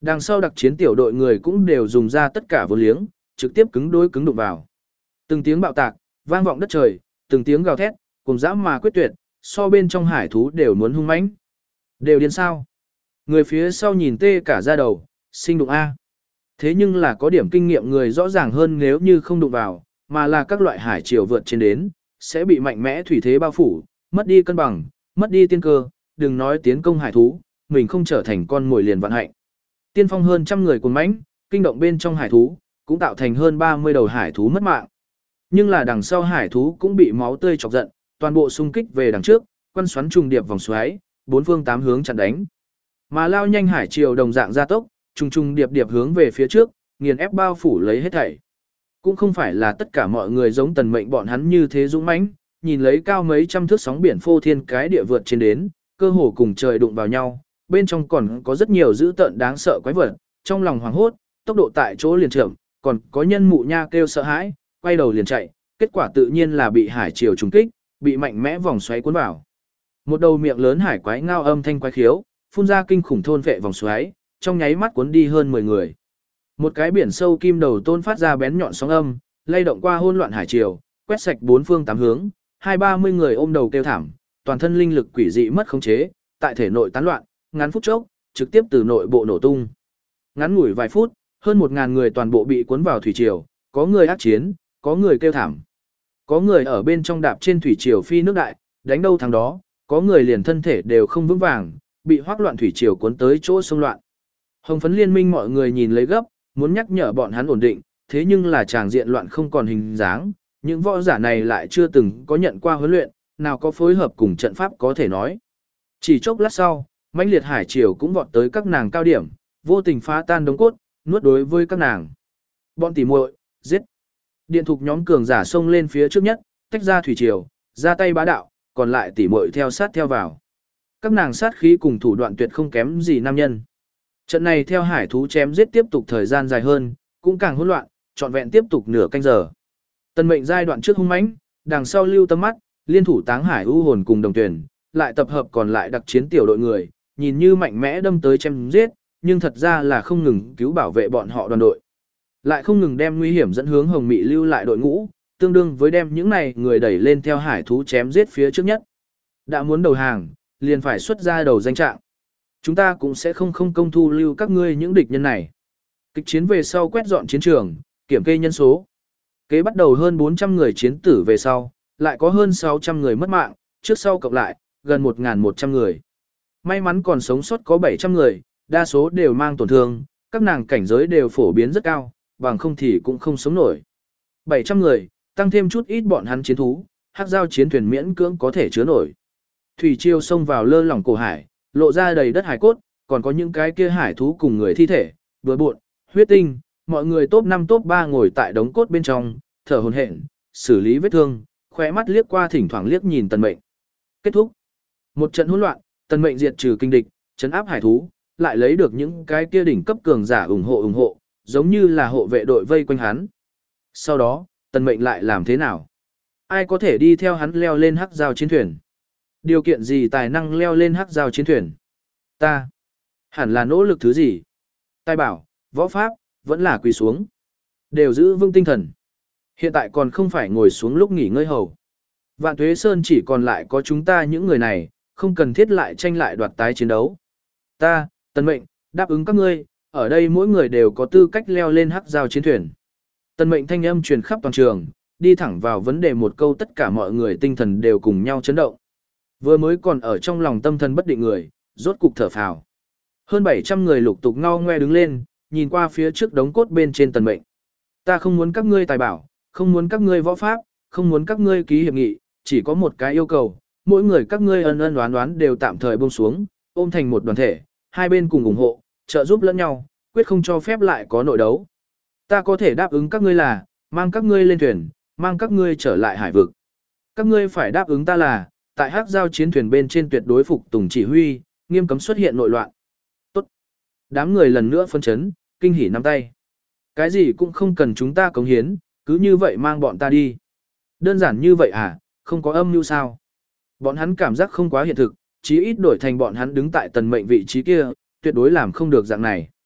Đằng sau đặc chiến tiểu đội người cũng đều dùng ra tất cả vô liếng, trực tiếp cứng đối cứng đụng vào. Từng tiếng bạo tạc, vang vọng đất trời, từng tiếng gào thét, cùng dã mà quyết tuyệt, so bên trong hải thú đều muốn hung mãnh. Đều điên sao? Người phía sau nhìn tê cả da đầu, sinh đụng A. Thế nhưng là có điểm kinh nghiệm người rõ ràng hơn nếu như không đụng vào, mà là các loại hải triều vượt trên đến, sẽ bị mạnh mẽ thủy thế bao phủ, mất đi cân bằng, mất đi tiên cơ, đừng nói tiến công hải thú, mình không trở thành con mồi liền vạn hạnh. Tiên phong hơn trăm người cuồng mãnh, kinh động bên trong hải thú, cũng tạo thành hơn ba mươi đầu hải thú mất mạng. Nhưng là đằng sau hải thú cũng bị máu tươi chọc giận, toàn bộ xung kích về đằng trước, quăn xoắn trùng điệp vòng xoáy, bốn phương tám hướng chặn đánh. Mà lao nhanh hải triều đồng dạng gia tốc, trùng trùng điệp điệp hướng về phía trước, nghiền ép bao phủ lấy hết thảy. Cũng không phải là tất cả mọi người giống Tần Mệnh bọn hắn như thế dũng mãnh, nhìn lấy cao mấy trăm thước sóng biển phô thiên cái địa vượt trên đến, cơ hồ cùng trời đụng vào nhau, bên trong còn có rất nhiều dữ tợn đáng sợ quái vật, trong lòng hoảng hốt, tốc độ tại chỗ liền chậm, còn có nhân mụ nha kêu sợ hãi, quay đầu liền chạy, kết quả tự nhiên là bị hải triều trùng kích, bị mạnh mẽ vòng xoáy cuốn vào. Một đầu miệng lớn hải quái ngao âm thanh quái khiếu, phun ra kinh khủng thôn vệ vòng xoáy, trong nháy mắt cuốn đi hơn mười người. Một cái biển sâu kim đầu tôn phát ra bén nhọn sóng âm, lay động qua hỗn loạn hải triều, quét sạch bốn phương tám hướng, hai ba mươi người ôm đầu kêu thảm, toàn thân linh lực quỷ dị mất khống chế, tại thể nội tán loạn, ngắn phút chốc, trực tiếp từ nội bộ nổ tung. Ngắn ngủi vài phút, hơn một ngàn người toàn bộ bị cuốn vào thủy triều, có người ác chiến, có người kêu thảm. Có người ở bên trong đạp trên thủy triều phi nước đại, đánh đâu thắng đó, có người liền thân thể đều không vững vàng, bị hoắc loạn thủy triều cuốn tới chỗ sông loạn. Hồng phấn liên minh mọi người nhìn lấy gấp, muốn nhắc nhở bọn hắn ổn định, thế nhưng là tràng diện loạn không còn hình dáng, những võ giả này lại chưa từng có nhận qua huấn luyện, nào có phối hợp cùng trận pháp có thể nói. Chỉ chốc lát sau, mãnh liệt hải triều cũng vọt tới các nàng cao điểm, vô tình phá tan đống cốt, nuốt đối với các nàng. Bọn tỉ muội, giết. Điện thục nhóm cường giả xông lên phía trước nhất, tách ra thủy triều, ra tay bá đạo, còn lại tỉ muội theo sát theo vào. Các nàng sát khí cùng thủ đoạn tuyệt không kém gì nam nhân. Trận này theo hải thú chém giết tiếp tục thời gian dài hơn, cũng càng hỗn loạn, trọn vẹn tiếp tục nửa canh giờ. Tần Mệnh giai đoạn trước hung mãnh, đằng sau lưu tâm mắt, liên thủ Táng Hải u hồn cùng đồng tuyển, lại tập hợp còn lại đặc chiến tiểu đội người, nhìn như mạnh mẽ đâm tới chém giết, nhưng thật ra là không ngừng cứu bảo vệ bọn họ đoàn đội. Lại không ngừng đem nguy hiểm dẫn hướng Hồng Mị lưu lại đội ngũ, tương đương với đem những này người đẩy lên theo hải thú chém giết phía trước nhất. Đã muốn đầu hàng, liền phải xuất ra đầu danh trạng. Chúng ta cũng sẽ không không công thu lưu các ngươi những địch nhân này. Kịch chiến về sau quét dọn chiến trường, kiểm kê nhân số. Kế bắt đầu hơn bốn trăm người chiến tử về sau, lại có hơn sáu trăm người mất mạng, trước sau cộng lại, gần một nghìn một trăm người. May mắn còn sống sót có bảy trăm người, đa số đều mang tổn thương, các nàng cảnh giới đều phổ biến rất cao, bằng không thì cũng không sống nổi. bảy trăm người, tăng thêm chút ít bọn hắn chiến thú, hắc giao chiến thuyền miễn cưỡng có thể chứa nổi. Thủy triều xông vào lơ lỏng cổ hải, lộ ra đầy đất hải cốt, còn có những cái kia hải thú cùng người thi thể, vừa bộn, huyết tinh, mọi người top năm top ba ngồi tại đống cốt bên trong, thở hổn hển, xử lý vết thương, khóe mắt liếc qua thỉnh thoảng liếc nhìn Tần Mệnh. Kết thúc. Một trận hỗn loạn, Tần Mệnh diệt trừ kinh địch, trấn áp hải thú, lại lấy được những cái kia đỉnh cấp cường giả ủng hộ ủng hộ, giống như là hộ vệ đội vây quanh hắn. Sau đó, Tần Mệnh lại làm thế nào? Ai có thể đi theo hắn leo lên hắc giao chiến thuyền? Điều kiện gì tài năng leo lên hắc giao chiến thuyền? Ta. Hẳn là nỗ lực thứ gì? Tài bảo, võ pháp, vẫn là quỳ xuống. Đều giữ vững tinh thần. Hiện tại còn không phải ngồi xuống lúc nghỉ ngơi hầu. Vạn Tuế Sơn chỉ còn lại có chúng ta những người này, không cần thiết lại tranh lại đoạt tái chiến đấu. Ta, Tần Mệnh, đáp ứng các ngươi, ở đây mỗi người đều có tư cách leo lên hắc giao chiến thuyền. Tần Mệnh thanh âm truyền khắp toàn trường, đi thẳng vào vấn đề một câu tất cả mọi người tinh thần đều cùng nhau chấn động. Vừa mới còn ở trong lòng tâm thần bất định người, rốt cục thở phào. Hơn bảy trăm người lục tục ngao ngoe đứng lên, nhìn qua phía trước đống cốt bên trên Tần Mệnh. Ta không muốn các ngươi tài bảo, không muốn các ngươi võ pháp, không muốn các ngươi ký hiệp nghị, chỉ có một cái yêu cầu, mỗi người các ngươi ân ân đoán đoán đều tạm thời buông xuống, ôm thành một đoàn thể, hai bên cùng ủng hộ, trợ giúp lẫn nhau, quyết không cho phép lại có nội đấu. Ta có thể đáp ứng các ngươi là, mang các ngươi lên thuyền, mang các ngươi trở lại hải vực. Các ngươi phải đáp ứng ta là, tại hắc giao chiến thuyền bên trên tuyệt đối phục tùng chỉ huy, nghiêm cấm xuất hiện nội loạn. Tốt. Đám người lần nữa phân chấn, kinh hỉ nắm tay. Cái gì cũng không cần chúng ta cống hiến, cứ như vậy mang bọn ta đi. Đơn giản như vậy à, không có âm mưu sao? Bọn hắn cảm giác không quá hiện thực, chí ít đổi thành bọn hắn đứng tại Tần Mệnh vị trí kia, tuyệt đối làm không được dạng này.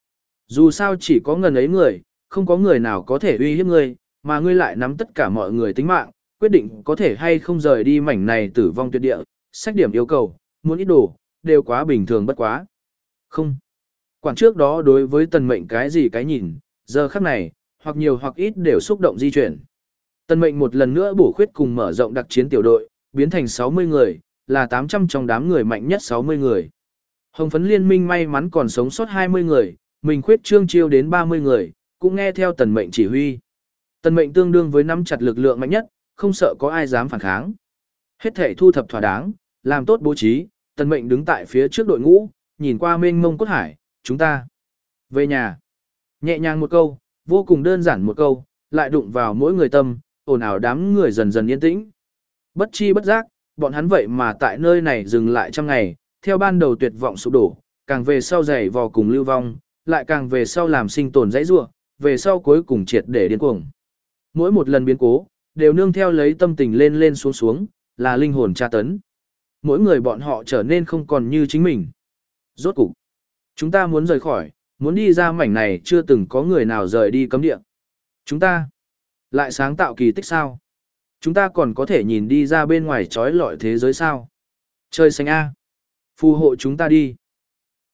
Dù sao chỉ có ngần ấy người, không có người nào có thể uy hiếp ngươi, mà ngươi lại nắm tất cả mọi người tính mạng, quyết định có thể hay không rời đi mảnh này tử vong tuyệt địa, sách điểm yêu cầu, muốn ít đồ, đều quá bình thường bất quá. Không. Quản trước đó đối với tần mệnh cái gì cái nhìn, giờ khắc này, hoặc nhiều hoặc ít đều xúc động di chuyển. Tần mệnh một lần nữa bổ khuyết cùng mở rộng đặc chiến tiểu đội, biến thành sáu mươi người, là tám trăm trong đám người mạnh nhất sáu mươi người. Hồng phấn liên minh may mắn còn sống sót hai mươi người, mình khuyết trương chiêu đến ba mươi người, cũng nghe theo tần mệnh chỉ huy. Tần mệnh tương đương với nắm chặt lực lượng mạnh nhất, không sợ có ai dám phản kháng. Hết thể thu thập thỏa đáng, làm tốt bố trí, tần mệnh đứng tại phía trước đội ngũ, nhìn qua mênh mông cốt hải, chúng ta về nhà. Nhẹ nhàng một câu, vô cùng đơn giản một câu, lại đụng vào mỗi người tâm, ồn ào đám người dần dần yên tĩnh. Bất chi bất giác, bọn hắn vậy mà tại nơi này dừng lại trăm ngày, theo ban đầu tuyệt vọng sụp đổ, càng về sau dày vò cùng lưu vong, lại càng về sau làm sinh tồn dãy rủa, về sau cuối cùng triệt để điên cuồng. Mỗi một lần biến cố, đều nương theo lấy tâm tình lên lên xuống xuống, là linh hồn tra tấn. Mỗi người bọn họ trở nên không còn như chính mình. Rốt cục, chúng ta muốn rời khỏi, muốn đi ra mảnh này chưa từng có người nào rời đi cấm địa. Chúng ta lại sáng tạo kỳ tích sao? Chúng ta còn có thể nhìn đi ra bên ngoài trói lọi thế giới sao? Trời xanh A. Phù hộ chúng ta đi.